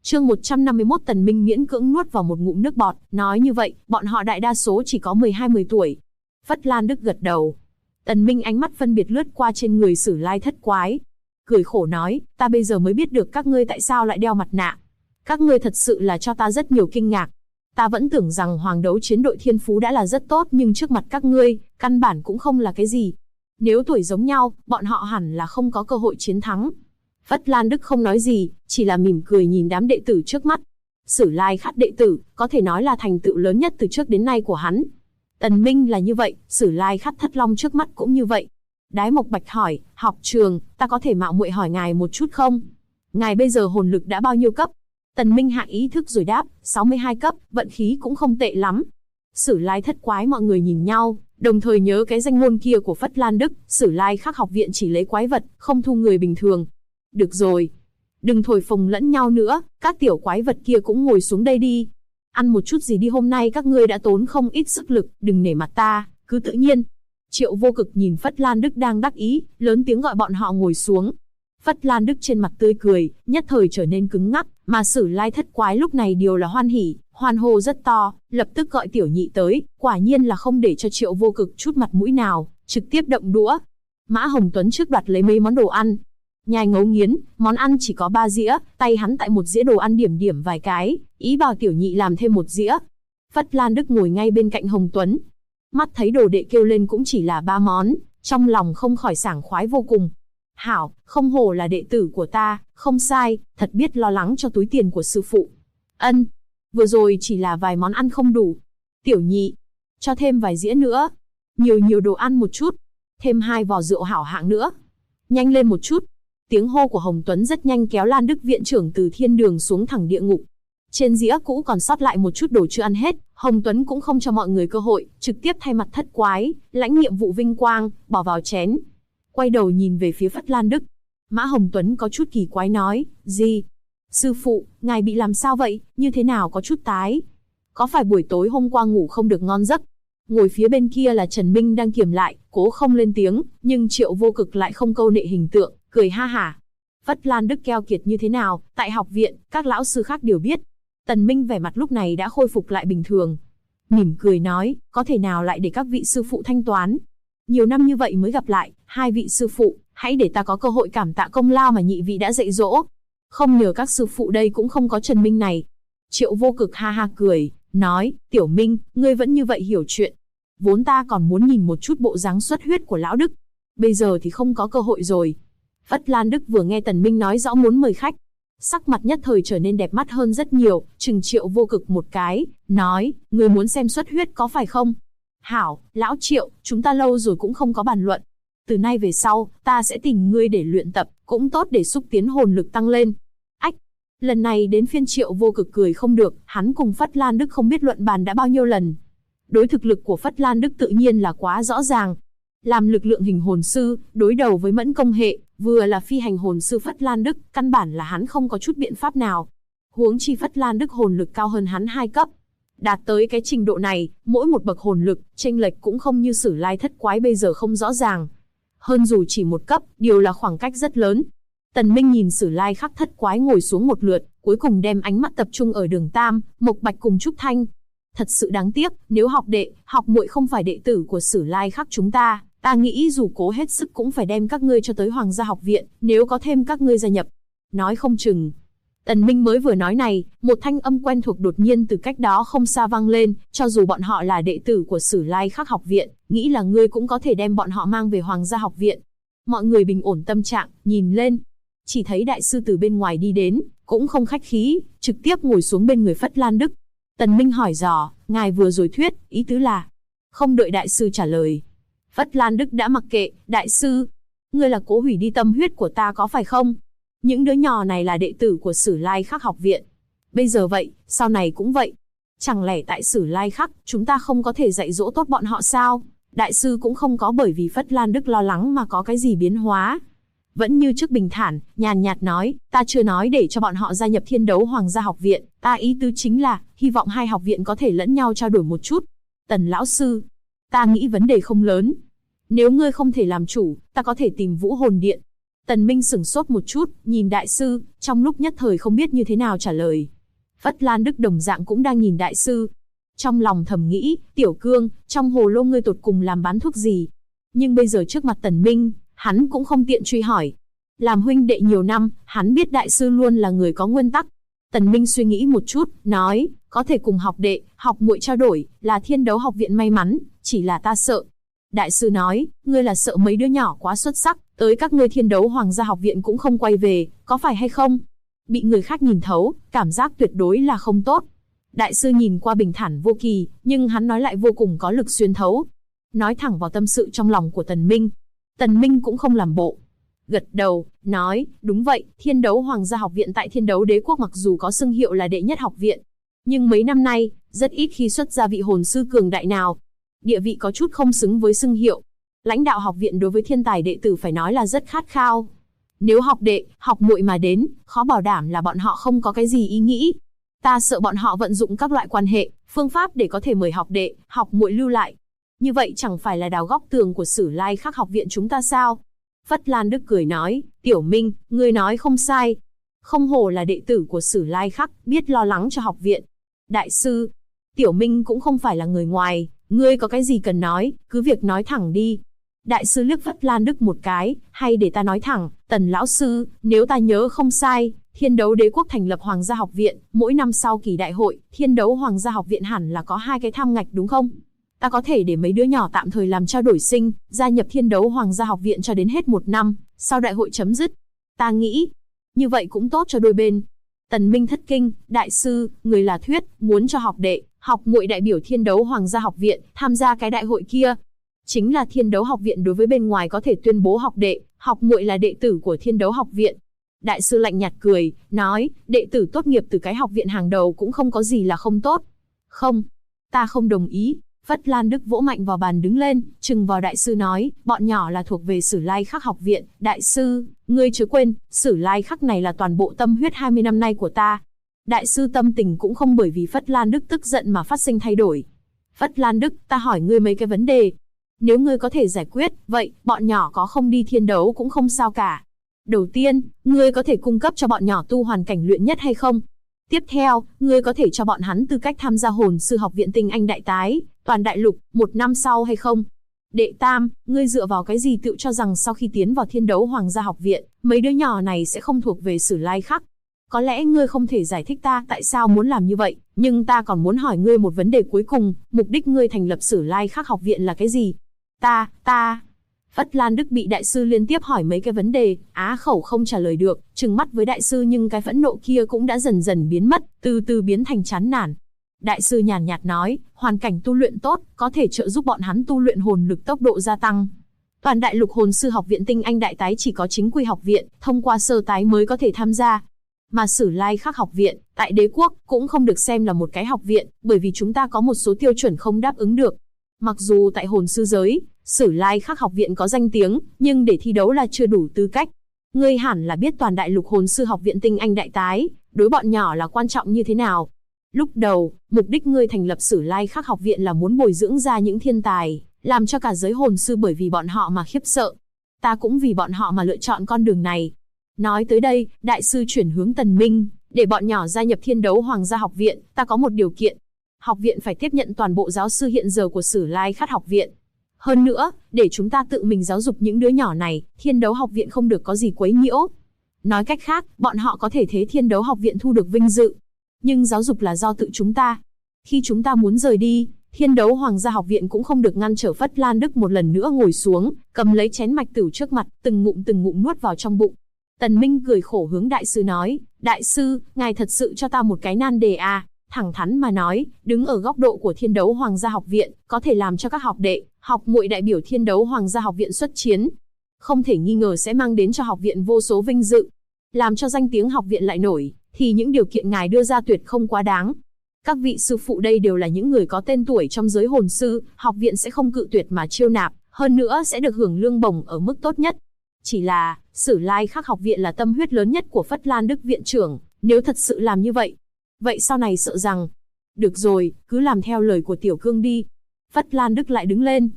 Chương 151 Tần Minh miễn cưỡng nuốt vào một ngụm nước bọt, nói như vậy, bọn họ đại đa số chỉ có 12-10 tuổi. Phất Lan Đức gật đầu. Tần Minh ánh mắt phân biệt lướt qua trên người Sử Lai Thất Quái. Cười khổ nói, ta bây giờ mới biết được các ngươi tại sao lại đeo mặt nạ. Các ngươi thật sự là cho ta rất nhiều kinh ngạc. Ta vẫn tưởng rằng Hoàng Đấu Chiến đội thiên phú đã là rất tốt nhưng trước mặt các ngươi, căn bản cũng không là cái gì. Nếu tuổi giống nhau, bọn họ hẳn là không có cơ hội chiến thắng. Phất Lan Đức không nói gì, chỉ là mỉm cười nhìn đám đệ tử trước mắt. Sử Lai Khắc đệ tử, có thể nói là thành tựu lớn nhất từ trước đến nay của hắn. Tần Minh là như vậy, Sử Lai Khắc Thất Long trước mắt cũng như vậy. Đái Mộc Bạch hỏi, học trường, ta có thể mạo muội hỏi ngài một chút không? Ngài bây giờ hồn lực đã bao nhiêu cấp? Tần Minh hạ ý thức rồi đáp, 62 cấp, vận khí cũng không tệ lắm. Sử Lai Thất Quái mọi người nhìn nhau, đồng thời nhớ cái danh ngôn kia của Phất Lan Đức, Sử Lai Khắc học viện chỉ lấy quái vật, không thu người bình thường. Được rồi, đừng thổi phồng lẫn nhau nữa, các tiểu quái vật kia cũng ngồi xuống đây đi. Ăn một chút gì đi, hôm nay các ngươi đã tốn không ít sức lực, đừng nể mặt ta, cứ tự nhiên. Triệu Vô Cực nhìn Phất Lan Đức đang đắc ý, lớn tiếng gọi bọn họ ngồi xuống. Phất Lan Đức trên mặt tươi cười, nhất thời trở nên cứng ngắc, mà Sử Lai Thất Quái lúc này đều là hoan hỉ, hoan hô rất to, lập tức gọi Tiểu Nhị tới, quả nhiên là không để cho Triệu Vô Cực chút mặt mũi nào, trực tiếp động đũa. Mã Hồng Tuấn trước đoạt lấy mấy món đồ ăn. Nhai ngấu nghiến, món ăn chỉ có 3 dĩa, tay hắn tại một dĩa đồ ăn điểm điểm vài cái, ý bảo Tiểu Nhị làm thêm một dĩa. Phất Lan Đức ngồi ngay bên cạnh Hồng Tuấn. Mắt thấy đồ đệ kêu lên cũng chỉ là 3 món, trong lòng không khỏi sảng khoái vô cùng. Hảo, không hổ là đệ tử của ta, không sai, thật biết lo lắng cho túi tiền của sư phụ. Ân, vừa rồi chỉ là vài món ăn không đủ. Tiểu Nhị, cho thêm vài dĩa nữa. Nhiều đồ ăn một chút. Thêm 2 vò rượu hảo hạng nữa. Nhanh lên một chút. Tiếng hô của Hồng Tuấn rất nhanh kéo Lan Đức viện trưởng từ thiên đường xuống thẳng địa ngục. Trên dĩa cũ còn sót lại một chút đồ chưa ăn hết, Hồng Tuấn cũng không cho mọi người cơ hội, trực tiếp thay mặt Thất Quái, lãnh nhiệm vụ vinh quang, bỏ vào chén. Quay đầu nhìn về phía Phất Lan Đức. Mã Hồng Tuấn có chút kỳ quái nói, gì? Sư phụ, ngài bị làm sao vậy, như thế nào có chút tái? Có phải buổi tối hôm qua ngủ không được ngon giấc? Ngồi phía bên kia là Trần Minh đang kiềm lại, cố không lên tiếng, nhưng Triệu Vô Cực lại không câu nệ hình tượng, cười ha hả. Phất Lan Đức keo kiệt như thế nào, tại học viện, các lão sư khác đều biết. Tần Minh vẻ mặt lúc này đã khôi phục lại bình thường. Mỉm cười nói, có thể nào lại để các vị sư phụ thanh toán. Nhiều năm như vậy mới gặp lại, 2 vị sư phụ, hãy để ta có cơ hội cảm tạ công lao mà nhị vị đã dạy dỗ. Không nhờ các sư phụ đây cũng không có Trần Minh này. Triệu Vô Cực ha ha cười, nói, Tiểu Minh, ngươi vẫn như vậy hiểu chuyện. Vốn ta còn muốn nhìn một chút bộ dáng xuất huyết của lão Đức. Bây giờ thì không có cơ hội rồi. Phất Lan Đức vừa nghe Tần Minh nói rõ muốn mời khách, sắc mặt nhất thời trở nên đẹp mắt hơn rất nhiều, chừng Triệu Vô Cực một cái, nói, ngươi muốn xem xuất huyết có phải không? Hảo, lão Triệu, chúng ta lâu rồi cũng không có bàn luận. Từ nay về sau, ta sẽ tìm ngươi để luyện tập, cũng tốt để xúc tiến hồn lực tăng lên. Ách, lần này đến phiên Triệu Vô Cực cười không được, hắn cùng Phất Lan Đức không biết luận bàn đã bao nhiêu lần. Đối thực lực của Phất Lan Đức tự nhiên là quá rõ ràng. Làm lực lượng hình hồn sư, đối đầu với mẫn công hệ, vừa là phi hành hồn sư Phất Lan Đức, căn bản là hắn không có chút biện pháp nào. Huống chi Phất Lan Đức hồn lực cao hơn hắn 2 cấp. Đạt tới cái trình độ này, mỗi một bậc hồn lực, chênh lệch cũng không như Sử Lai Thất Quái bây giờ không rõ ràng. Hơn dù chỉ 1 cấp, điều là khoảng cách rất lớn. Tần Minh nhìn Sử Lai Khắc Thất Quái ngồi xuống một lượt, cuối cùng đem ánh mắt tập trung ở Đường Tam, Mộc Bạch cùng Trúc Thanh. Thật sự đáng tiếc, nếu học đệ, học muội không phải đệ tử của Sử Lai Khắc chúng ta, ta nghĩ dù cố hết sức cũng phải đem các ngươi cho tới Hoàng gia học viện, nếu có thêm các ngươi gia nhập. Nói không chừng. Tần Minh mới vừa nói này, một thanh âm quen thuộc đột nhiên từ cách đó không xa vang lên, cho dù bọn họ là đệ tử của Sử Lai Khắc học viện, nghĩ là ngươi cũng có thể đem bọn họ mang về Hoàng gia học viện. Mọi người bình ổn tâm trạng, nhìn lên. Chỉ thấy đại sư từ bên ngoài đi đến, cũng không khách khí, trực tiếp ngồi xuống bên người Phất Lan Đức. Tần Minh hỏi dò, ngài vừa rồi thuyết, ý tứ là? Không đợi đại sư trả lời, Phất Lan Đức đã mặc kệ, đại sư, ngươi là cố hủy đi tâm huyết của ta có phải không? Những đứa nhỏ này là đệ tử của Sử Lai Khắc học viện. Bây giờ vậy, sau này cũng vậy. Chẳng lẽ tại Sử Lai Khắc, chúng ta không có thể dạy dỗ tốt bọn họ sao? Đại sư cũng không có bởi vì Phất Lan Đức lo lắng mà có cái gì biến hóa. Vẫn như trước bình thản, nhàn nhạt nói, ta chưa nói để cho bọn họ gia nhập Thiên Đấu Hoàng gia học viện, ta ý tứ chính là, hy vọng 2 học viện có thể lẫn nhau trao đổi một chút. Tần lão sư, ta nghĩ vấn đề không lớn. Nếu ngươi không thể làm chủ, ta có thể tìm Vũ Hồn Điện. Tần Minh sửng sốt một chút, nhìn đại sư, trong lúc nhất thời không biết như thế nào trả lời. Phất Lan Đức đồng dạng cũng đang nhìn đại sư. Trong lòng thầm nghĩ, Tiểu Cương, trong hồ lô ngươi tột cùng làm bán thuốc gì? Nhưng bây giờ trước mặt Tần Minh, hắn cũng không tiện truy hỏi. Làm huynh đệ nhiều năm, hắn biết đại sư luôn là người có nguyên tắc. Tần Minh suy nghĩ một chút, nói, có thể cùng học đệ, học muội trao đổi, là Thiên Đấu học viện may mắn, chỉ là ta sợ. Đại sư nói, ngươi là sợ mấy đứa nhỏ quá xuất sắc, tới các ngươi Thiên Đấu Hoàng gia học viện cũng không quay về, có phải hay không? Bị người khác nhìn thấu, cảm giác tuyệt đối là không tốt. Đại sư nhìn qua bình thản vô kỳ, nhưng hắn nói lại vô cùng có lực xuyên thấu. Nói thẳng vào tâm sự trong lòng của Tần Minh. Tần Minh cũng không làm bộ. Gật đầu, nói, đúng vậy, Thiên Đấu Hoàng gia học viện tại Thiên Đấu Đế quốc mặc dù có xưng hiệu là đệ nhất học viện, nhưng mấy năm nay, rất ít khi xuất ra vị hồn sư cường đại nào. Địa vị có chút không xứng với xưng hiệu. Lãnh đạo học viện đối với thiên tài đệ tử phải nói là rất khát khao. Nếu học đệ, học muội mà đến, khó bảo đảm là bọn họ không có cái gì ý nghĩ. Ta sợ bọn họ vận dụng các loại quan hệ, phương pháp để có thể mời học đệ, học muội lưu lại. Như vậy chẳng phải là đào góc tường của Sử Lai Khắc học viện chúng ta sao? Phất Lan Đức cười nói, Tiểu Minh, ngươi nói không sai. Không hổ là đệ tử của Sử Lai Khắc, biết lo lắng cho học viện. Đại sư, Tiểu Minh cũng không phải là người ngoài, ngươi có cái gì cần nói, cứ việc nói thẳng đi. Đại sư liếc Phất Lan Đức một cái, hay để ta nói thẳng, Tần lão sư, nếu ta nhớ không sai, Thiên Đấu Đế quốc thành lập Hoàng gia học viện, mỗi năm sau kỳ đại hội, Thiên Đấu Hoàng gia học viện hẳn là có 2 cái tham ngạch đúng không? Ta có thể để mấy đứa nhỏ tạm thời làm trao đổi sinh, gia nhập Thiên Đấu Hoàng gia học viện cho đến hết 1 năm, sau đại hội chấm dứt. Ta nghĩ, như vậy cũng tốt cho đôi bên. Tần Minh thất kinh, đại sư, người là thuyết, muốn cho học đệ, học muội đại biểu Thiên Đấu Hoàng gia học viện, tham gia cái đại hội kia. Chính là Thiên Đấu học viện đối với bên ngoài có thể tuyên bố học đệ, học muội là đệ tử của Thiên Đấu học viện. Đại sư lạnh nhạt cười, nói, đệ tử tốt nghiệp từ cái học viện hàng đầu cũng không có gì là không tốt. Không, ta không đồng ý. Phất Lan Đức vỗ mạnh vào bàn đứng lên, trừng vào đại sư nói, bọn nhỏ là thuộc về Sử Lai Khắc học viện, đại sư, ngươi chớ quên, Sử Lai Khắc này là toàn bộ tâm huyết 20 năm nay của ta. Đại sư tâm tình cũng không bởi vì Phất Lan Đức tức giận mà phát sinh thay đổi. Phất Lan Đức, ta hỏi ngươi mấy cái vấn đề. Nếu ngươi có thể giải quyết, vậy, bọn nhỏ có không đi thiên đấu cũng không sao cả. Đầu tiên, ngươi có thể cung cấp cho bọn nhỏ tu hoàn cảnh luyện nhất hay không? Tiếp theo, ngươi có thể cho bọn hắn tư cách tham gia hồn sư học viện tinh anh đại tái, toàn đại lục, 1 năm sau hay không? Đệ tam, ngươi dựa vào cái gì tự cho rằng sau khi tiến vào Thiên Đấu Hoàng gia học viện, mấy đứa nhỏ này sẽ không thuộc về Sử Lai Khắc? Có lẽ ngươi không thể giải thích ta tại sao muốn làm như vậy, nhưng ta còn muốn hỏi ngươi một vấn đề cuối cùng, mục đích ngươi thành lập Sử Lai Khắc học viện là cái gì? Ta... Phất Lan Đức bị đại sư liên tiếp hỏi mấy cái vấn đề, á khẩu không trả lời được, trừng mắt với đại sư nhưng cái phẫn nộ kia cũng đã dần dần biến mất, từ từ biến thành chán nản. Đại sư nhàn nhạt nói, hoàn cảnh tu luyện tốt, có thể trợ giúp bọn hắn tu luyện hồn lực tốc độ gia tăng. Toàn đại lục hồn sư học viện tinh anh đại tái chỉ có chính quy học viện, thông qua sơ tái mới có thể tham gia. Mà Sử Lai Khắc học viện, tại đế quốc, cũng không được xem là một cái học viện, bởi vì chúng ta có một số tiêu chuẩn không đáp ứng được. Mặc dù tại hồn sư giới, Sử Lai Khắc học viện có danh tiếng, nhưng để thi đấu là chưa đủ tư cách. Ngươi hẳn là biết toàn đại lục hồn sư học viện tinh anh đại tái, đối bọn nhỏ là quan trọng như thế nào. Lúc đầu, mục đích ngươi thành lập Sử Lai Khắc học viện là muốn bồi dưỡng ra những thiên tài, làm cho cả giới hồn sư bởi vì bọn họ mà khiếp sợ. Ta cũng vì bọn họ mà lựa chọn con đường này. Nói tới đây, đại sư chuyển hướng Tần Minh, để bọn nhỏ gia nhập Thiên Đấu Hoàng gia học viện, ta có một điều kiện. Học viện phải tiếp nhận toàn bộ giáo sư hiện giờ của Sử Lai Khắc học viện. Hơn nữa, để chúng ta tự mình giáo dục những đứa nhỏ này, Thiên Đấu học viện không được có gì quấy nhiễu. Nói cách khác, bọn họ có thể thế Thiên Đấu học viện thu được vinh dự. Nhưng giáo dục là do tự chúng ta. Khi chúng ta muốn rời đi, Thiên Đấu Hoàng gia học viện cũng không được ngăn trở. Phất Lan Đức một lần nữa ngồi xuống, cầm lấy chén mạch tửu trước mặt, từng ngụm nuốt vào trong bụng. Tần Minh cười khổ hướng đại sư nói, đại sư, ngài thật sự cho ta một cái nan đề à? Thẳng thắn mà nói, đứng ở góc độ của Thiên Đấu Hoàng gia học viện, có thể làm cho các học đệ, học muội đại biểu Thiên Đấu Hoàng gia học viện xuất chiến. Không thể nghi ngờ sẽ mang đến cho học viện vô số vinh dự. Làm cho danh tiếng học viện lại nổi, thì những điều kiện ngài đưa ra tuyệt không quá đáng. Các vị sư phụ đây đều là những người có tên tuổi trong giới hồn sư, học viện sẽ không cự tuyệt mà chiêu nạp, hơn nữa sẽ được hưởng lương bổng ở mức tốt nhất. Chỉ là, Sử Lai Khắc học viện là tâm huyết lớn nhất của Phất Lan Đức viện trưởng, nếu thật sự làm như vậy, vậy sau này sợ rằng... Được rồi, cứ làm theo lời của Tiểu Cương đi. Phất Lan Đức lại đứng lên.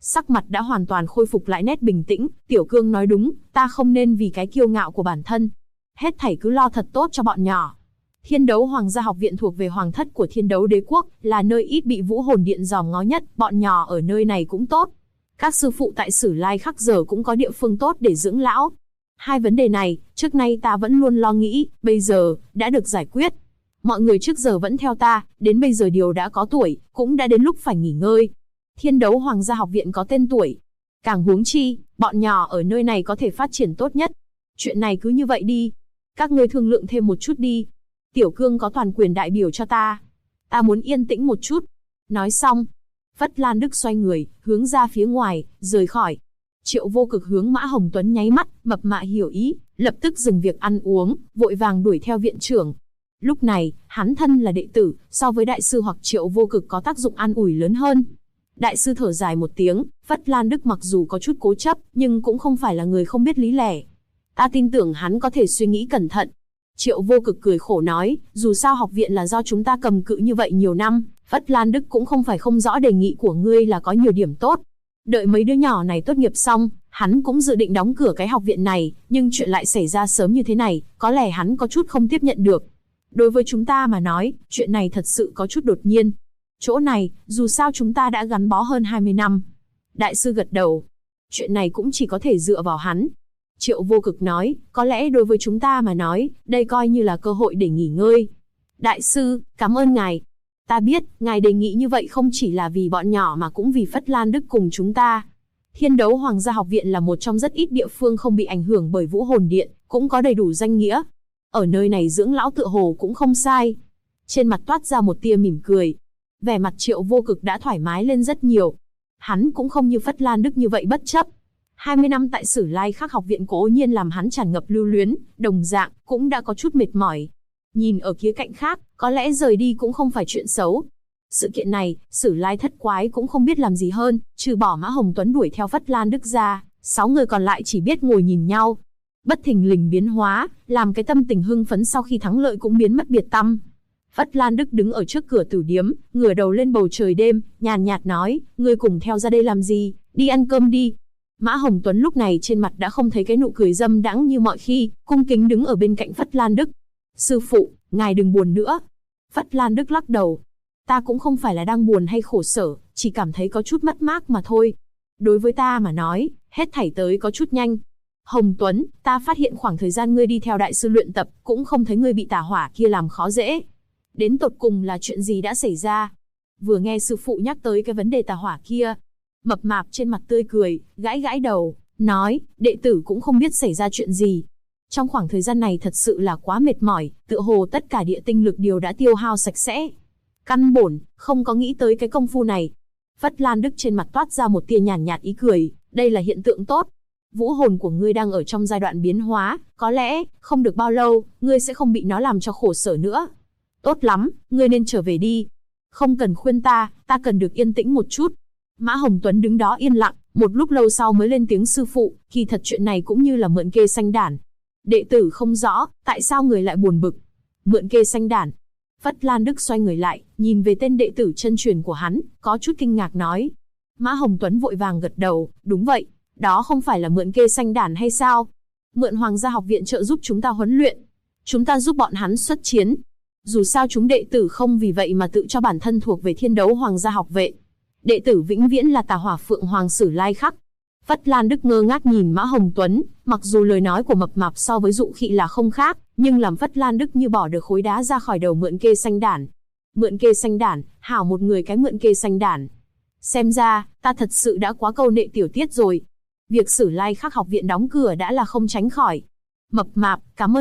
Sắc mặt đã hoàn toàn khôi phục lại nét bình tĩnh, Tiểu Cương nói đúng, ta không nên vì cái kiêu ngạo của bản thân. Hết thảy cứ lo thật tốt cho bọn nhỏ. Thiên Đấu Hoàng gia học viện thuộc về hoàng thất của Thiên Đấu Đế quốc, là nơi ít bị Vũ Hồn Điện dòm ngó nhất, bọn nhỏ ở nơi này cũng tốt. Các sư phụ tại Sử Lai Khắc giờ cũng có địa phương tốt để dưỡng lão. Hai vấn đề này, trước nay ta vẫn luôn lo nghĩ, bây giờ, đã được giải quyết. Mọi người trước giờ vẫn theo ta, đến bây giờ điều đã có tuổi, cũng đã đến lúc phải nghỉ ngơi. Thiên Đấu Hoàng gia học viện có tên tuổi. Càng huống chi, bọn nhỏ ở nơi này có thể phát triển tốt nhất. Chuyện này cứ như vậy đi. Các ngươi thương lượng thêm một chút đi. Tiểu Cương có toàn quyền đại biểu cho ta. Ta muốn yên tĩnh một chút. Nói xong, Phất Lan Đức xoay người, hướng ra phía ngoài, rời khỏi. Triệu Vô Cực hướng Mã Hồng Tuấn nháy mắt, mập mạ hiểu ý, lập tức dừng việc ăn uống, vội vàng đuổi theo viện trưởng. Lúc này, hắn thân là đệ tử, so với đại sư hoặc Triệu Vô Cực có tác dụng an ủi lớn hơn. Đại sư thở dài một tiếng, Phất Lan Đức mặc dù có chút cố chấp, nhưng cũng không phải là người không biết lý lẽ. Ta tin tưởng hắn có thể suy nghĩ cẩn thận. Triệu Vô Cực cười khổ nói, dù sao học viện là do chúng ta cầm cự như vậy nhiều năm, Phất Lan Đức cũng không phải không rõ đề nghị của ngươi là có nhiều điểm tốt. Đợi mấy đứa nhỏ này tốt nghiệp xong, hắn cũng dự định đóng cửa cái học viện này, nhưng chuyện lại xảy ra sớm như thế này, có lẽ hắn có chút không tiếp nhận được. Đối với chúng ta mà nói, chuyện này thật sự có chút đột nhiên. Chỗ này, dù sao chúng ta đã gắn bó hơn 20 năm. Đại sư gật đầu. Chuyện này cũng chỉ có thể dựa vào hắn. Triệu Vô Cực nói, có lẽ đối với chúng ta mà nói, đây coi như là cơ hội để nghỉ ngơi. Đại sư, cảm ơn ngài. Ta biết, ngài đề nghị như vậy không chỉ là vì bọn nhỏ mà cũng vì Phất Lan Đức cùng chúng ta. Thiên Đấu Hoàng gia học viện là một trong rất ít địa phương không bị ảnh hưởng bởi Vũ Hồn Điện, cũng có đầy đủ danh nghĩa. Ở nơi này dưỡng lão tựa hồ cũng không sai. Trên mặt toát ra một tia mỉm cười. Vẻ mặt Triệu Vô Cực đã thoải mái lên rất nhiều. Hắn cũng không như Phất Lan Đức như vậy bất chấp. 20 năm tại Sử Lai Khắc học viện cố nhiên làm hắn tràn ngập lưu luyến, đồng dạng, cũng đã có chút mệt mỏi. Nhìn ở khía cạnh khác, có lẽ rời đi cũng không phải chuyện xấu. Sự kiện này, Sử Lai Thất Quái cũng không biết làm gì hơn, trừ bỏ Mã Hồng Tuấn đuổi theo Phất Lan Đức ra, 6 người còn lại chỉ biết ngồi nhìn nhau. Bất thình lình biến hóa, làm cái tâm tình hưng phấn sau khi thắng lợi cũng biến mất biệt tăm. Phất Lan Đức đứng ở trước cửa tử điếm, ngửa đầu lên bầu trời đêm, nhàn nhạt nói, ngươi cùng theo ra đây làm gì, đi ăn cơm đi. Mã Hồng Tuấn lúc này trên mặt đã không thấy cái nụ cười dâm đãng như mọi khi, cung kính đứng ở bên cạnh Phất Lan Đức. Sư phụ, ngài đừng buồn nữa. Phất Lan Đức lắc đầu. Ta cũng không phải là đang buồn hay khổ sở, chỉ cảm thấy có chút mất mát mà thôi. Đối với ta mà nói, hết thảy tới có chút nhanh. Hồng Tuấn, ta phát hiện khoảng thời gian ngươi đi theo đại sư luyện tập, cũng không thấy ngươi bị tà hỏa kia làm khó dễ. Đến tột cùng là chuyện gì đã xảy ra? Vừa nghe sư phụ nhắc tới cái vấn đề tà hỏa kia, mập mạp trên mặt tươi cười, gãi gãi đầu, nói, đệ tử cũng không biết xảy ra chuyện gì. Trong khoảng thời gian này thật sự là quá mệt mỏi, tựa hồ tất cả địa tinh lực đều đã tiêu hao sạch sẽ. Căn bổn, không có nghĩ tới cái công phu này. Phất Lan Đức trên mặt toát ra một tia nhàn nhạt ý cười, đây là hiện tượng tốt. Vũ hồn của ngươi đang ở trong giai đoạn biến hóa, có lẽ, không được bao lâu, ngươi sẽ không bị nó làm cho khổ sở nữa. Tốt lắm, ngươi nên trở về đi. Không cần khuyên ta cần được yên tĩnh một chút. Mã Hồng Tuấn đứng đó yên lặng, một lúc lâu sau mới lên tiếng sư phụ, kỳ thật chuyện này cũng như là mượn kê sanh đản. Đệ tử không rõ, tại sao người lại buồn bực. Mượn kê sanh đản. Phất Lan Đức xoay người lại, nhìn về tên đệ tử chân truyền của hắn, có chút kinh ngạc nói. Mã Hồng Tuấn vội vàng gật đầu, đúng vậy, đó không phải là mượn kê sanh đản hay sao? Mượn Hoàng gia học viện trợ giúp chúng ta huấn luyện. Chúng ta giúp bọn hắn xuất chiến. Dù sao chúng đệ tử không vì vậy mà tự cho bản thân thuộc về Thiên Đấu Hoàng gia học vệ. Đệ tử vĩnh viễn là Tà Hỏa Phượng Hoàng Sử Lai Khắc. Phất Lan Đức ngơ ngác nhìn Mã Hồng Tuấn, mặc dù lời nói của mập mạp so với dụ khị là không khác, nhưng làm Phất Lan Đức như bỏ được khối đá ra khỏi đầu mượn kê sanh đản. Mượn kê sanh đản, hảo một người cái mượn kê sanh đản. Xem ra, ta thật sự đã quá câu nệ tiểu tiết rồi. Việc Sử Lai Khắc học viện đóng cửa đã là không tránh khỏi. Mập mạp, cảm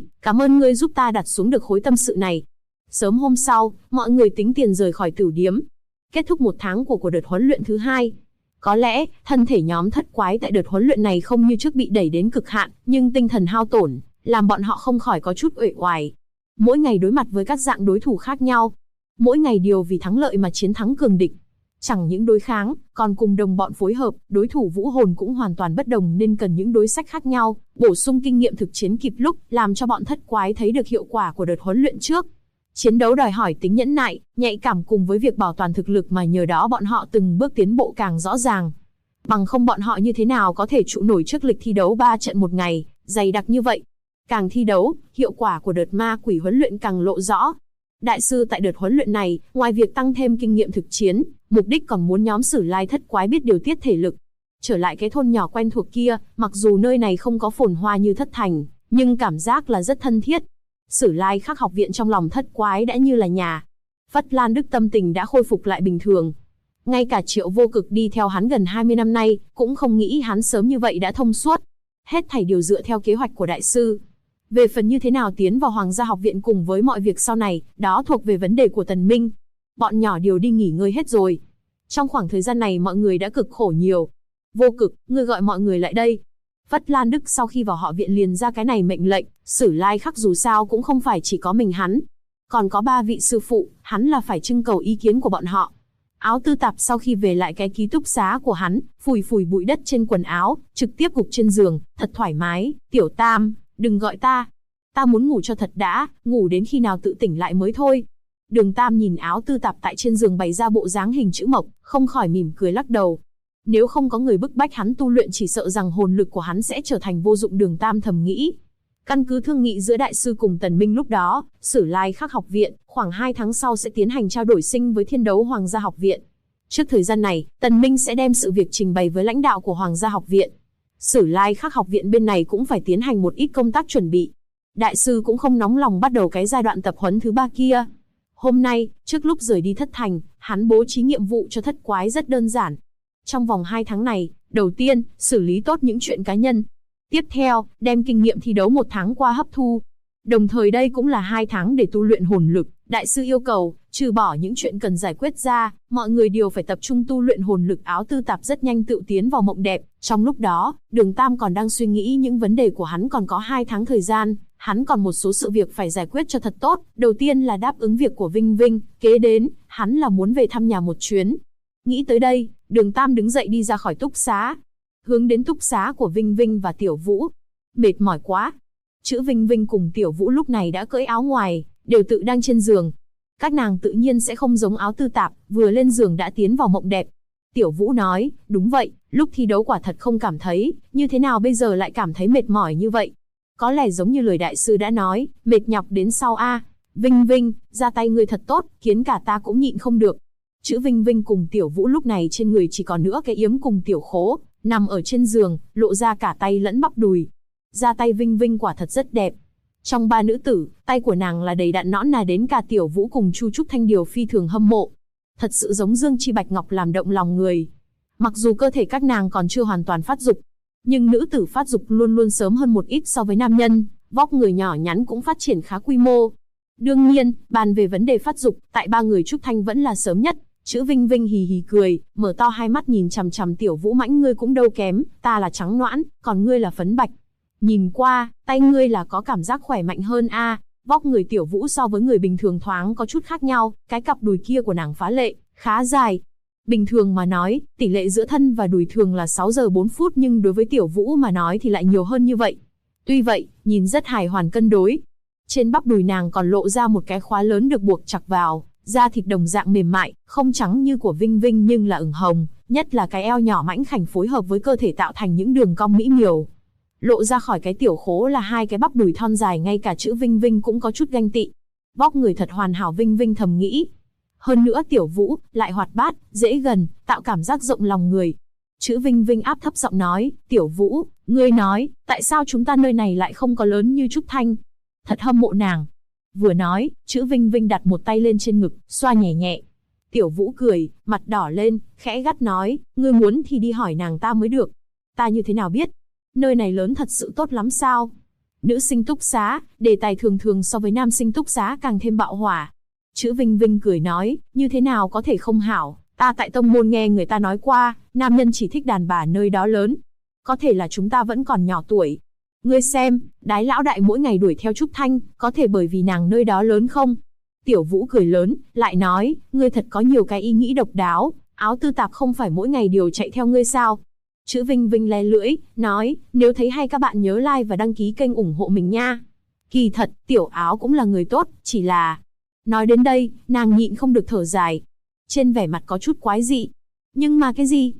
ơn ngươi giúp ta đặt xuống được khối tâm sự này. Sớm hôm sau, mọi người tính tiền rời khỏi tử điếm. Kết thúc 1 tháng của đợt huấn luyện thứ 2. Có lẽ, thân thể nhóm thất quái tại đợt huấn luyện này không như trước bị đẩy đến cực hạn, nhưng tinh thần hao tổn, làm bọn họ không khỏi có chút uể oải. Mỗi ngày đối mặt với các dạng đối thủ khác nhau. Mỗi ngày đều vì thắng lợi mà chiến thắng cường địch. Chẳng những đối kháng, còn cùng đồng bọn phối hợp, đối thủ vũ hồn cũng hoàn toàn bất đồng nên cần những đối sách khác nhau, bổ sung kinh nghiệm thực chiến kịp lúc, làm cho bọn thất quái thấy được hiệu quả của đợt huấn luyện trước. Chiến đấu đòi hỏi tính nhẫn nại, nhạy cảm cùng với việc bảo toàn thực lực mà nhờ đó bọn họ từng bước tiến bộ càng rõ ràng. Bằng không bọn họ như thế nào có thể trụ nổi trước lịch thi đấu 3 trận một ngày, dày đặc như vậy. Càng thi đấu, hiệu quả của đợt ma quỷ huấn luyện càng lộ rõ. Đại sư tại đợt huấn luyện này, ngoài việc tăng thêm kinh nghiệm thực chiến, mục đích còn muốn nhóm Sử Lai thất quái biết điều tiết thể lực. Trở lại cái thôn nhỏ quen thuộc kia, mặc dù nơi này không có phồn hoa như Thất Thành, nhưng cảm giác là rất thân thiết. Sử Lai Khắc học viện trong lòng thất quái đã như là nhà. Phất Lan Đức tâm tình đã khôi phục lại bình thường. Ngay cả Triệu Vô Cực đi theo hắn gần 20 năm nay, cũng không nghĩ hắn sớm như vậy đã thông suốt. Hết thảy đều dựa theo kế hoạch của đại sư. Về phần như thế nào tiến vào Hoàng gia học viện cùng với mọi việc sau này, đó thuộc về vấn đề của Tần Minh. Bọn nhỏ đều đi nghỉ ngơi hết rồi. Trong khoảng thời gian này mọi người đã cực khổ nhiều. Vô Cực, ngươi gọi mọi người lại đây. Phất Lan Đức sau khi vào họ viện liền ra cái này mệnh lệnh, Sử Lai Khắc dù sao cũng không phải chỉ có mình hắn. Còn có 3 vị sư phụ, hắn là phải trưng cầu ý kiến của bọn họ. Áo Tư Tạp sau khi về lại cái ký túc xá của hắn, phủi phủi bụi đất trên quần áo, trực tiếp gục trên giường, thật thoải mái. Tiểu Tam, đừng gọi ta. Ta muốn ngủ cho thật đã, ngủ đến khi nào tự tỉnh lại mới thôi. Đường Tam nhìn Áo Tư Tạp tại trên giường bày ra bộ dáng hình chữ mộc, không khỏi mỉm cười lắc đầu. Nếu không có người bức bách hắn tu luyện chỉ sợ rằng hồn lực của hắn sẽ trở thành vô dụng, Đường Tam thầm nghĩ. Căn cứ thương nghị giữa đại sư cùng Tần Minh lúc đó, Sử Lai Khắc học viện, khoảng 2 tháng sau sẽ tiến hành trao đổi sinh với Thiên Đấu Hoàng gia học viện. Trước thời gian này, Tần Minh sẽ đem sự việc trình bày với lãnh đạo của Hoàng gia học viện. Sử Lai Khắc học viện bên này cũng phải tiến hành một ít công tác chuẩn bị. Đại sư cũng không nóng lòng bắt đầu cái giai đoạn tập huấn thứ 3 kia. Hôm nay, trước lúc rời đi Thất Thành, hắn bố trí nhiệm vụ cho thất quái rất đơn giản. Trong vòng 2 tháng này, đầu tiên, xử lý tốt những chuyện cá nhân. Tiếp theo, đem kinh nghiệm thi đấu 1 tháng qua hấp thu. Đồng thời đây cũng là 2 tháng để tu luyện hồn lực. Đại sư yêu cầu, trừ bỏ những chuyện cần giải quyết ra, mọi người đều phải tập trung tu luyện hồn lực. Áo Tư Tạp rất nhanh tự tiến vào mộng đẹp. Trong lúc đó, Đường Tam còn đang suy nghĩ những vấn đề của hắn, còn có 2 tháng thời gian. Hắn còn một số sự việc phải giải quyết cho thật tốt. Đầu tiên là đáp ứng việc của Vinh Vinh, kế đến, hắn là muốn về thăm nhà một chuyến. Nghĩ tới đây, Đường Tam đứng dậy đi ra khỏi túc xá, hướng đến túc xá của Vinh Vinh và Tiểu Vũ. Mệt mỏi quá. Chữ Vinh Vinh cùng Tiểu Vũ lúc này đã cởi áo ngoài, đều tự đang trên giường. Các nàng tự nhiên sẽ không giống Áo Tư Tạp, vừa lên giường đã tiến vào mộng đẹp. Tiểu Vũ nói, đúng vậy, lúc thi đấu quả thật không cảm thấy, như thế nào bây giờ lại cảm thấy mệt mỏi như vậy. Có lẽ giống như lời đại sư đã nói, mệt nhọc đến sau a. Vinh Vinh, ra tay ngươi thật tốt, khiến cả ta cũng nhịn không được. Chữ Vinh Vinh cùng Tiểu Vũ lúc này trên người chỉ còn nữa cái yếm cùng Tiểu Khố, nằm ở trên giường, lộ ra cả tay lẫn bắp đùi. Da tay Vinh Vinh quả thật rất đẹp. Trong 3 nữ tử, tay của nàng là đầy đặn nõn nà đến cả Tiểu Vũ cùng Chu Trúc Thanh điều phi thường hâm mộ. Thật sự giống dương chi bạch ngọc làm động lòng người. Mặc dù cơ thể các nàng còn chưa hoàn toàn phát dục, nhưng nữ tử phát dục luôn luôn sớm hơn một ít so với nam nhân, vóc người nhỏ nhắn cũng phát triển khá quy mô. Đương nhiên, bàn về vấn đề phát dục, tại 3 người Trúc Thanh vẫn là sớm nhất. Chữ Vinh Vinh hì hì cười, mở to hai mắt nhìn chằm chằm Tiểu Vũ mãnh, ngươi cũng đâu kém, ta là trắng noãn, còn ngươi là phấn bạch. Nhìn qua, tay ngươi là có cảm giác khỏe mạnh hơn a. Vóc người Tiểu Vũ so với người bình thường thoáng có chút khác nhau, cái cặp đùi kia của nàng phá lệ, khá dài. Bình thường mà nói, tỷ lệ giữa thân và đùi thường là 6 giờ 4 phút nhưng đối với Tiểu Vũ mà nói thì lại nhiều hơn như vậy. Tuy vậy, nhìn rất hài hoàn cân đối. Trên bắp đùi nàng còn lộ ra một cái khóa lớn được buộc chặt vào, da thịt đồng dạng mềm mại, không trắng như của Vinh Vinh nhưng là ửng hồng, nhất là cái eo nhỏ mãnh khảnh phối hợp với cơ thể tạo thành những đường cong mỹ miều. Lộ ra khỏi cái Tiểu Khố là 2 cái bắp đùi thon dài, ngay cả chữ Vinh Vinh cũng có chút ganh tị. Vóc người thật hoàn hảo, Vinh Vinh thầm nghĩ. Hơn nữa Tiểu Vũ lại hoạt bát, dễ gần, tạo cảm giác rộng lòng người. Chữ Vinh Vinh áp thấp giọng nói, Tiểu Vũ, ngươi nói, tại sao chúng ta nơi này lại không có lớn như Trúc Thanh? Thật hâm mộ nàng. Vừa nói, chữ Vinh Vinh đặt một tay lên trên ngực, xoa nhẹ nhẹ. Tiểu Vũ cười, mặt đỏ lên, khẽ gắt nói, ngươi muốn thì đi hỏi nàng ta mới được. Ta như thế nào biết? Nơi này lớn thật sự tốt lắm sao? Nữ sinh túc xá, đề tài thường thường so với nam sinh túc xá càng thêm bạo hỏa. Chữ Vinh Vinh cười nói, như thế nào có thể không hảo, ta tại tông môn nghe người ta nói qua, nam nhân chỉ thích đàn bà nơi đó lớn. Có thể là chúng ta vẫn còn nhỏ tuổi. Ngươi xem, Đái lão đại mỗi ngày đuổi theo Trúc Thanh, có thể bởi vì nàng nơi đó lớn không? Tiểu Vũ cười lớn, lại nói, ngươi thật có nhiều cái ý nghĩ độc đáo, Áo Tư Tạp không phải mỗi ngày đều chạy theo ngươi sao? Chữ Vinh Vinh le lưỡi, nói, nếu thấy hay các bạn nhớ like và đăng ký kênh ủng hộ mình nha. Kỳ thật, Tiểu Áo cũng là người tốt, chỉ là... Nói đến đây, nàng nhịn không được thở dài. Trên vẻ mặt có chút quái dị. Nhưng mà cái gì?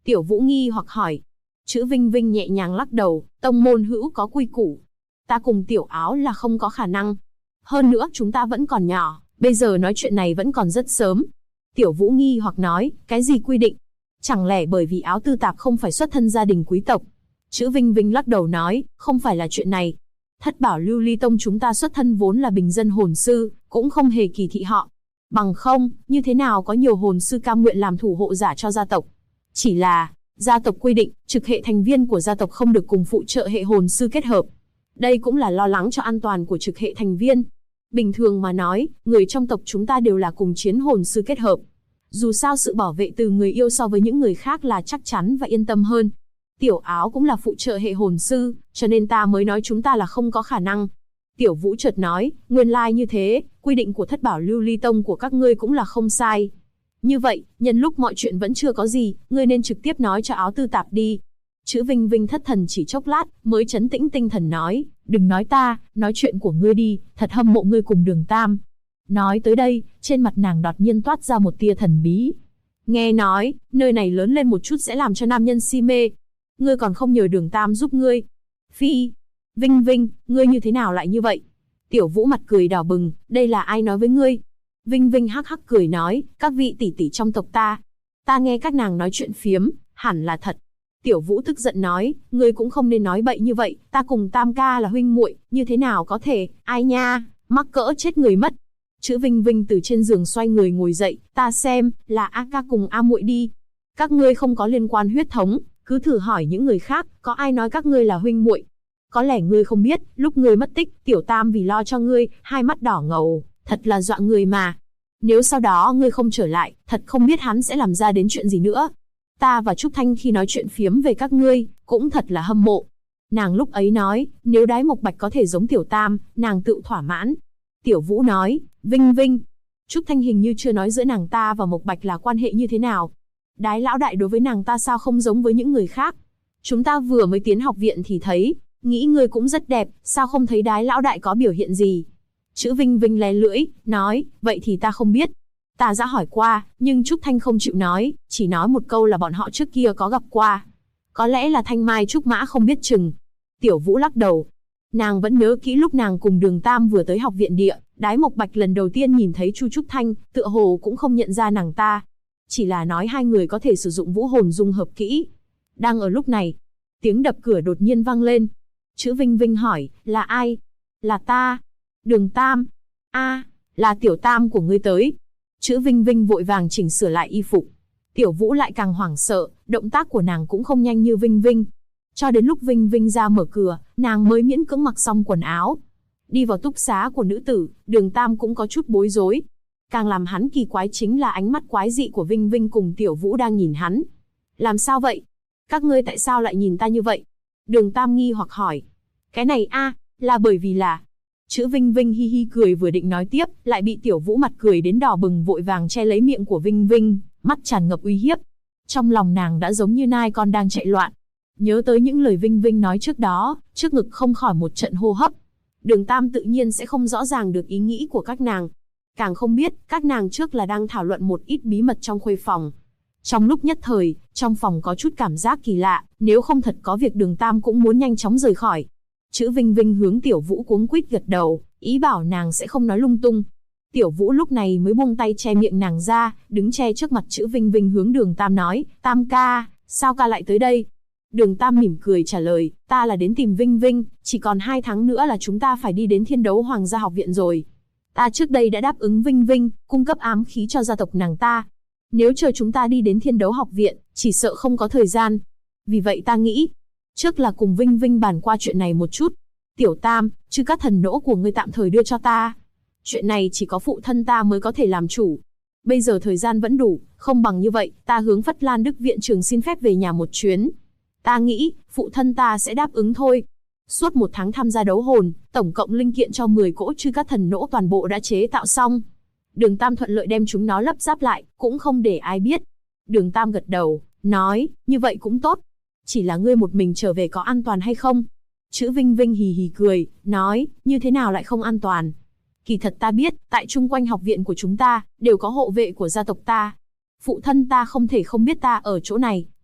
Tiểu Vũ nghi hoặc hỏi. Chữ Vinh Vinh nhẹ nhàng lắc đầu, tông môn hữu có quy củ. Ta cùng Tiểu Áo là không có khả năng. Hơn nữa chúng ta vẫn còn nhỏ, bây giờ nói chuyện này vẫn còn rất sớm. Tiểu Vũ nghi hoặc nói, cái gì quy định? Chẳng lẽ bởi vì Áo Tư Tạp không phải xuất thân gia đình quý tộc? Chữ Vinh Vinh lắc đầu nói, không phải là chuyện này. Thất Bảo Lưu Ly Tông chúng ta xuất thân vốn là bình dân hồn sư, cũng không hề kỳ thị họ. Bằng không, như thế nào có nhiều hồn sư cam nguyện làm thủ hộ giả cho gia tộc? Chỉ là, gia tộc quy định, trực hệ thành viên của gia tộc không được cùng phụ trợ hệ hồn sư kết hợp. Đây cũng là lo lắng cho an toàn của trực hệ thành viên. Bình thường mà nói, người trong tộc chúng ta đều là cùng chiến hồn sư kết hợp. Dù sao sự bảo vệ từ người yêu so với những người khác là chắc chắn và yên tâm hơn. Tiểu Áo cũng là phụ trợ hệ hồn sư, cho nên ta mới nói chúng ta là không có khả năng. Tiểu Vũ chợt nói, nguyên lai như thế, quy định của Thất Bảo Lưu Ly Tông của các ngươi cũng là không sai. Như vậy, nhân lúc mọi chuyện vẫn chưa có gì, ngươi nên trực tiếp nói cho Áo Tư Tạp đi. Chữ Vinh Vinh thất thần chỉ chốc lát, mới trấn tĩnh tinh thần nói, đừng nói ta, nói chuyện của ngươi đi, thật hâm mộ ngươi cùng Đường Tam. Nói tới đây, trên mặt nàng đột nhiên toát ra một tia thần bí. Nghe nói, nơi này lớn lên một chút sẽ làm cho nam nhân si mê. Ngươi còn không nhờ Đường Tam giúp ngươi. Phi, Vinh Vinh, ngươi như thế nào lại như vậy? Tiểu Vũ mặt cười đỏ bừng, đây là ai nói với ngươi? Vinh Vinh hắc hắc cười nói, các vị tỷ tỷ trong tộc ta. Ta nghe các nàng nói chuyện phiếm, hẳn là thật. Tiểu Vũ tức giận nói, ngươi cũng không nên nói bậy như vậy, ta cùng Tam ca là huynh muội, như thế nào có thể, ai nha, mắc cỡ chết người mất. Chữ Vinh Vinh từ trên giường xoay người ngồi dậy, ta xem, là A ca cùng A muội đi. Các ngươi không có liên quan huyết thống, cứ thử hỏi những người khác, có ai nói các ngươi là huynh muội? Có lẽ ngươi không biết, lúc ngươi mất tích, Tiểu Tam vì lo cho ngươi, hai mắt đỏ ngầu, thật là dọa người mà. Nếu sau đó ngươi không trở lại, thật không biết hắn sẽ làm ra đến chuyện gì nữa. Ta và Trúc Thanh khi nói chuyện phiếm về các ngươi, cũng thật là hâm mộ. Nàng lúc ấy nói, nếu Đái Mộc Bạch có thể giống Tiểu Tam, nàng tự thỏa mãn. Tiểu Vũ nói, Vinh Vinh. Trúc Thanh hình như chưa nói giữa nàng ta và Mộc Bạch là quan hệ như thế nào. Đái lão đại đối với nàng ta sao không giống với những người khác? Chúng ta vừa mới tiến học viện thì thấy, nghĩ ngươi cũng rất đẹp, sao không thấy Đái lão đại có biểu hiện gì? Chữ Vinh Vinh lè lưỡi, nói, vậy thì ta không biết. Ta đã hỏi qua, nhưng Trúc Thanh không chịu nói, chỉ nói một câu là bọn họ trước kia có gặp qua. Có lẽ là Thanh Mai Trúc Mã không biết chừng. Tiểu Vũ lắc đầu. Nàng vẫn nhớ kỹ lúc nàng cùng Đường Tam vừa tới học viện địa, Đái Mộc Bạch lần đầu tiên nhìn thấy Chu Trúc Thanh, tựa hồ cũng không nhận ra nàng ta. Chỉ là nói hai người có thể sử dụng vũ hồn dung hợp kỹ. Đang ở lúc này, tiếng đập cửa đột nhiên vang lên. Chữ Vinh Vinh hỏi, là ai? Là ta. Đường Tam. A, là Tiểu Tam của ngươi tới. Chữ Vinh Vinh vội vàng chỉnh sửa lại y phục. Tiểu Vũ lại càng hoảng sợ, động tác của nàng cũng không nhanh như Vinh Vinh. Cho đến lúc Vinh Vinh ra mở cửa, nàng mới miễn cưỡng mặc xong quần áo. Đi vào túc xá của nữ tử, Đường Tam cũng có chút bối rối. Càng làm hắn kỳ quái chính là ánh mắt quái dị của Vinh Vinh cùng Tiểu Vũ đang nhìn hắn. Làm sao vậy? Các ngươi tại sao lại nhìn ta như vậy? Đường Tam nghi hoặc hỏi. Cái này là bởi vì là... Chữ Vinh Vinh hi hi cười vừa định nói tiếp, lại bị Tiểu Vũ mặt cười đến đỏ bừng vội vàng che lấy miệng của Vinh Vinh, mắt tràn ngập uy hiếp. Trong lòng nàng đã giống như nai con đang chạy loạn. Nhớ tới những lời Vinh Vinh nói trước đó, trước ngực không khỏi một trận hô hấp. Đường Tam tự nhiên sẽ không rõ ràng được ý nghĩ của các nàng. Càng không biết, các nàng trước là đang thảo luận một ít bí mật trong khuê phòng. Trong lúc nhất thời, trong phòng có chút cảm giác kỳ lạ, nếu không thật có việc Đường Tam cũng muốn nhanh chóng rời khỏi. Chữ Vinh Vinh hướng Tiểu Vũ cuống quýt gật đầu, ý bảo nàng sẽ không nói lung tung. Tiểu Vũ lúc này mới buông tay che miệng nàng ra, đứng che trước mặt chữ Vinh Vinh hướng Đường Tam nói, Tam ca, sao ca lại tới đây? Đường Tam mỉm cười trả lời, ta là đến tìm Vinh Vinh, chỉ còn 2 tháng nữa là chúng ta phải đi đến Thiên Đấu Hoàng gia học viện rồi. Ta trước đây đã đáp ứng Vinh Vinh, cung cấp ám khí cho gia tộc nàng ta. Nếu chờ chúng ta đi đến Thiên Đấu học viện, chỉ sợ không có thời gian. Vì vậy ta nghĩ, trước là cùng Vinh Vinh bàn qua chuyện này một chút. Tiểu Tam, chứ các thần nỗ của ngươi tạm thời đưa cho ta. Chuyện này chỉ có phụ thân ta mới có thể làm chủ. Bây giờ thời gian vẫn đủ, không bằng như vậy, ta hướng Phất Lan Đức viện trường xin phép về nhà một chuyến. Ta nghĩ, phụ thân ta sẽ đáp ứng thôi. Suốt 1 tháng tham gia đấu hồn, tổng cộng linh kiện cho 10 cỗ chư các thần nỗ toàn bộ đã chế tạo xong. Đường Tam thuận lợi đem chúng nó lắp ráp lại, cũng không để ai biết. Đường Tam gật đầu, nói, như vậy cũng tốt. Chỉ là ngươi một mình trở về có an toàn hay không? Chữ Vinh Vinh hì hì cười, nói, như thế nào lại không an toàn? Kỳ thật ta biết, tại chung quanh học viện của chúng ta, đều có hộ vệ của gia tộc ta. Phụ thân ta không thể không biết ta ở chỗ này,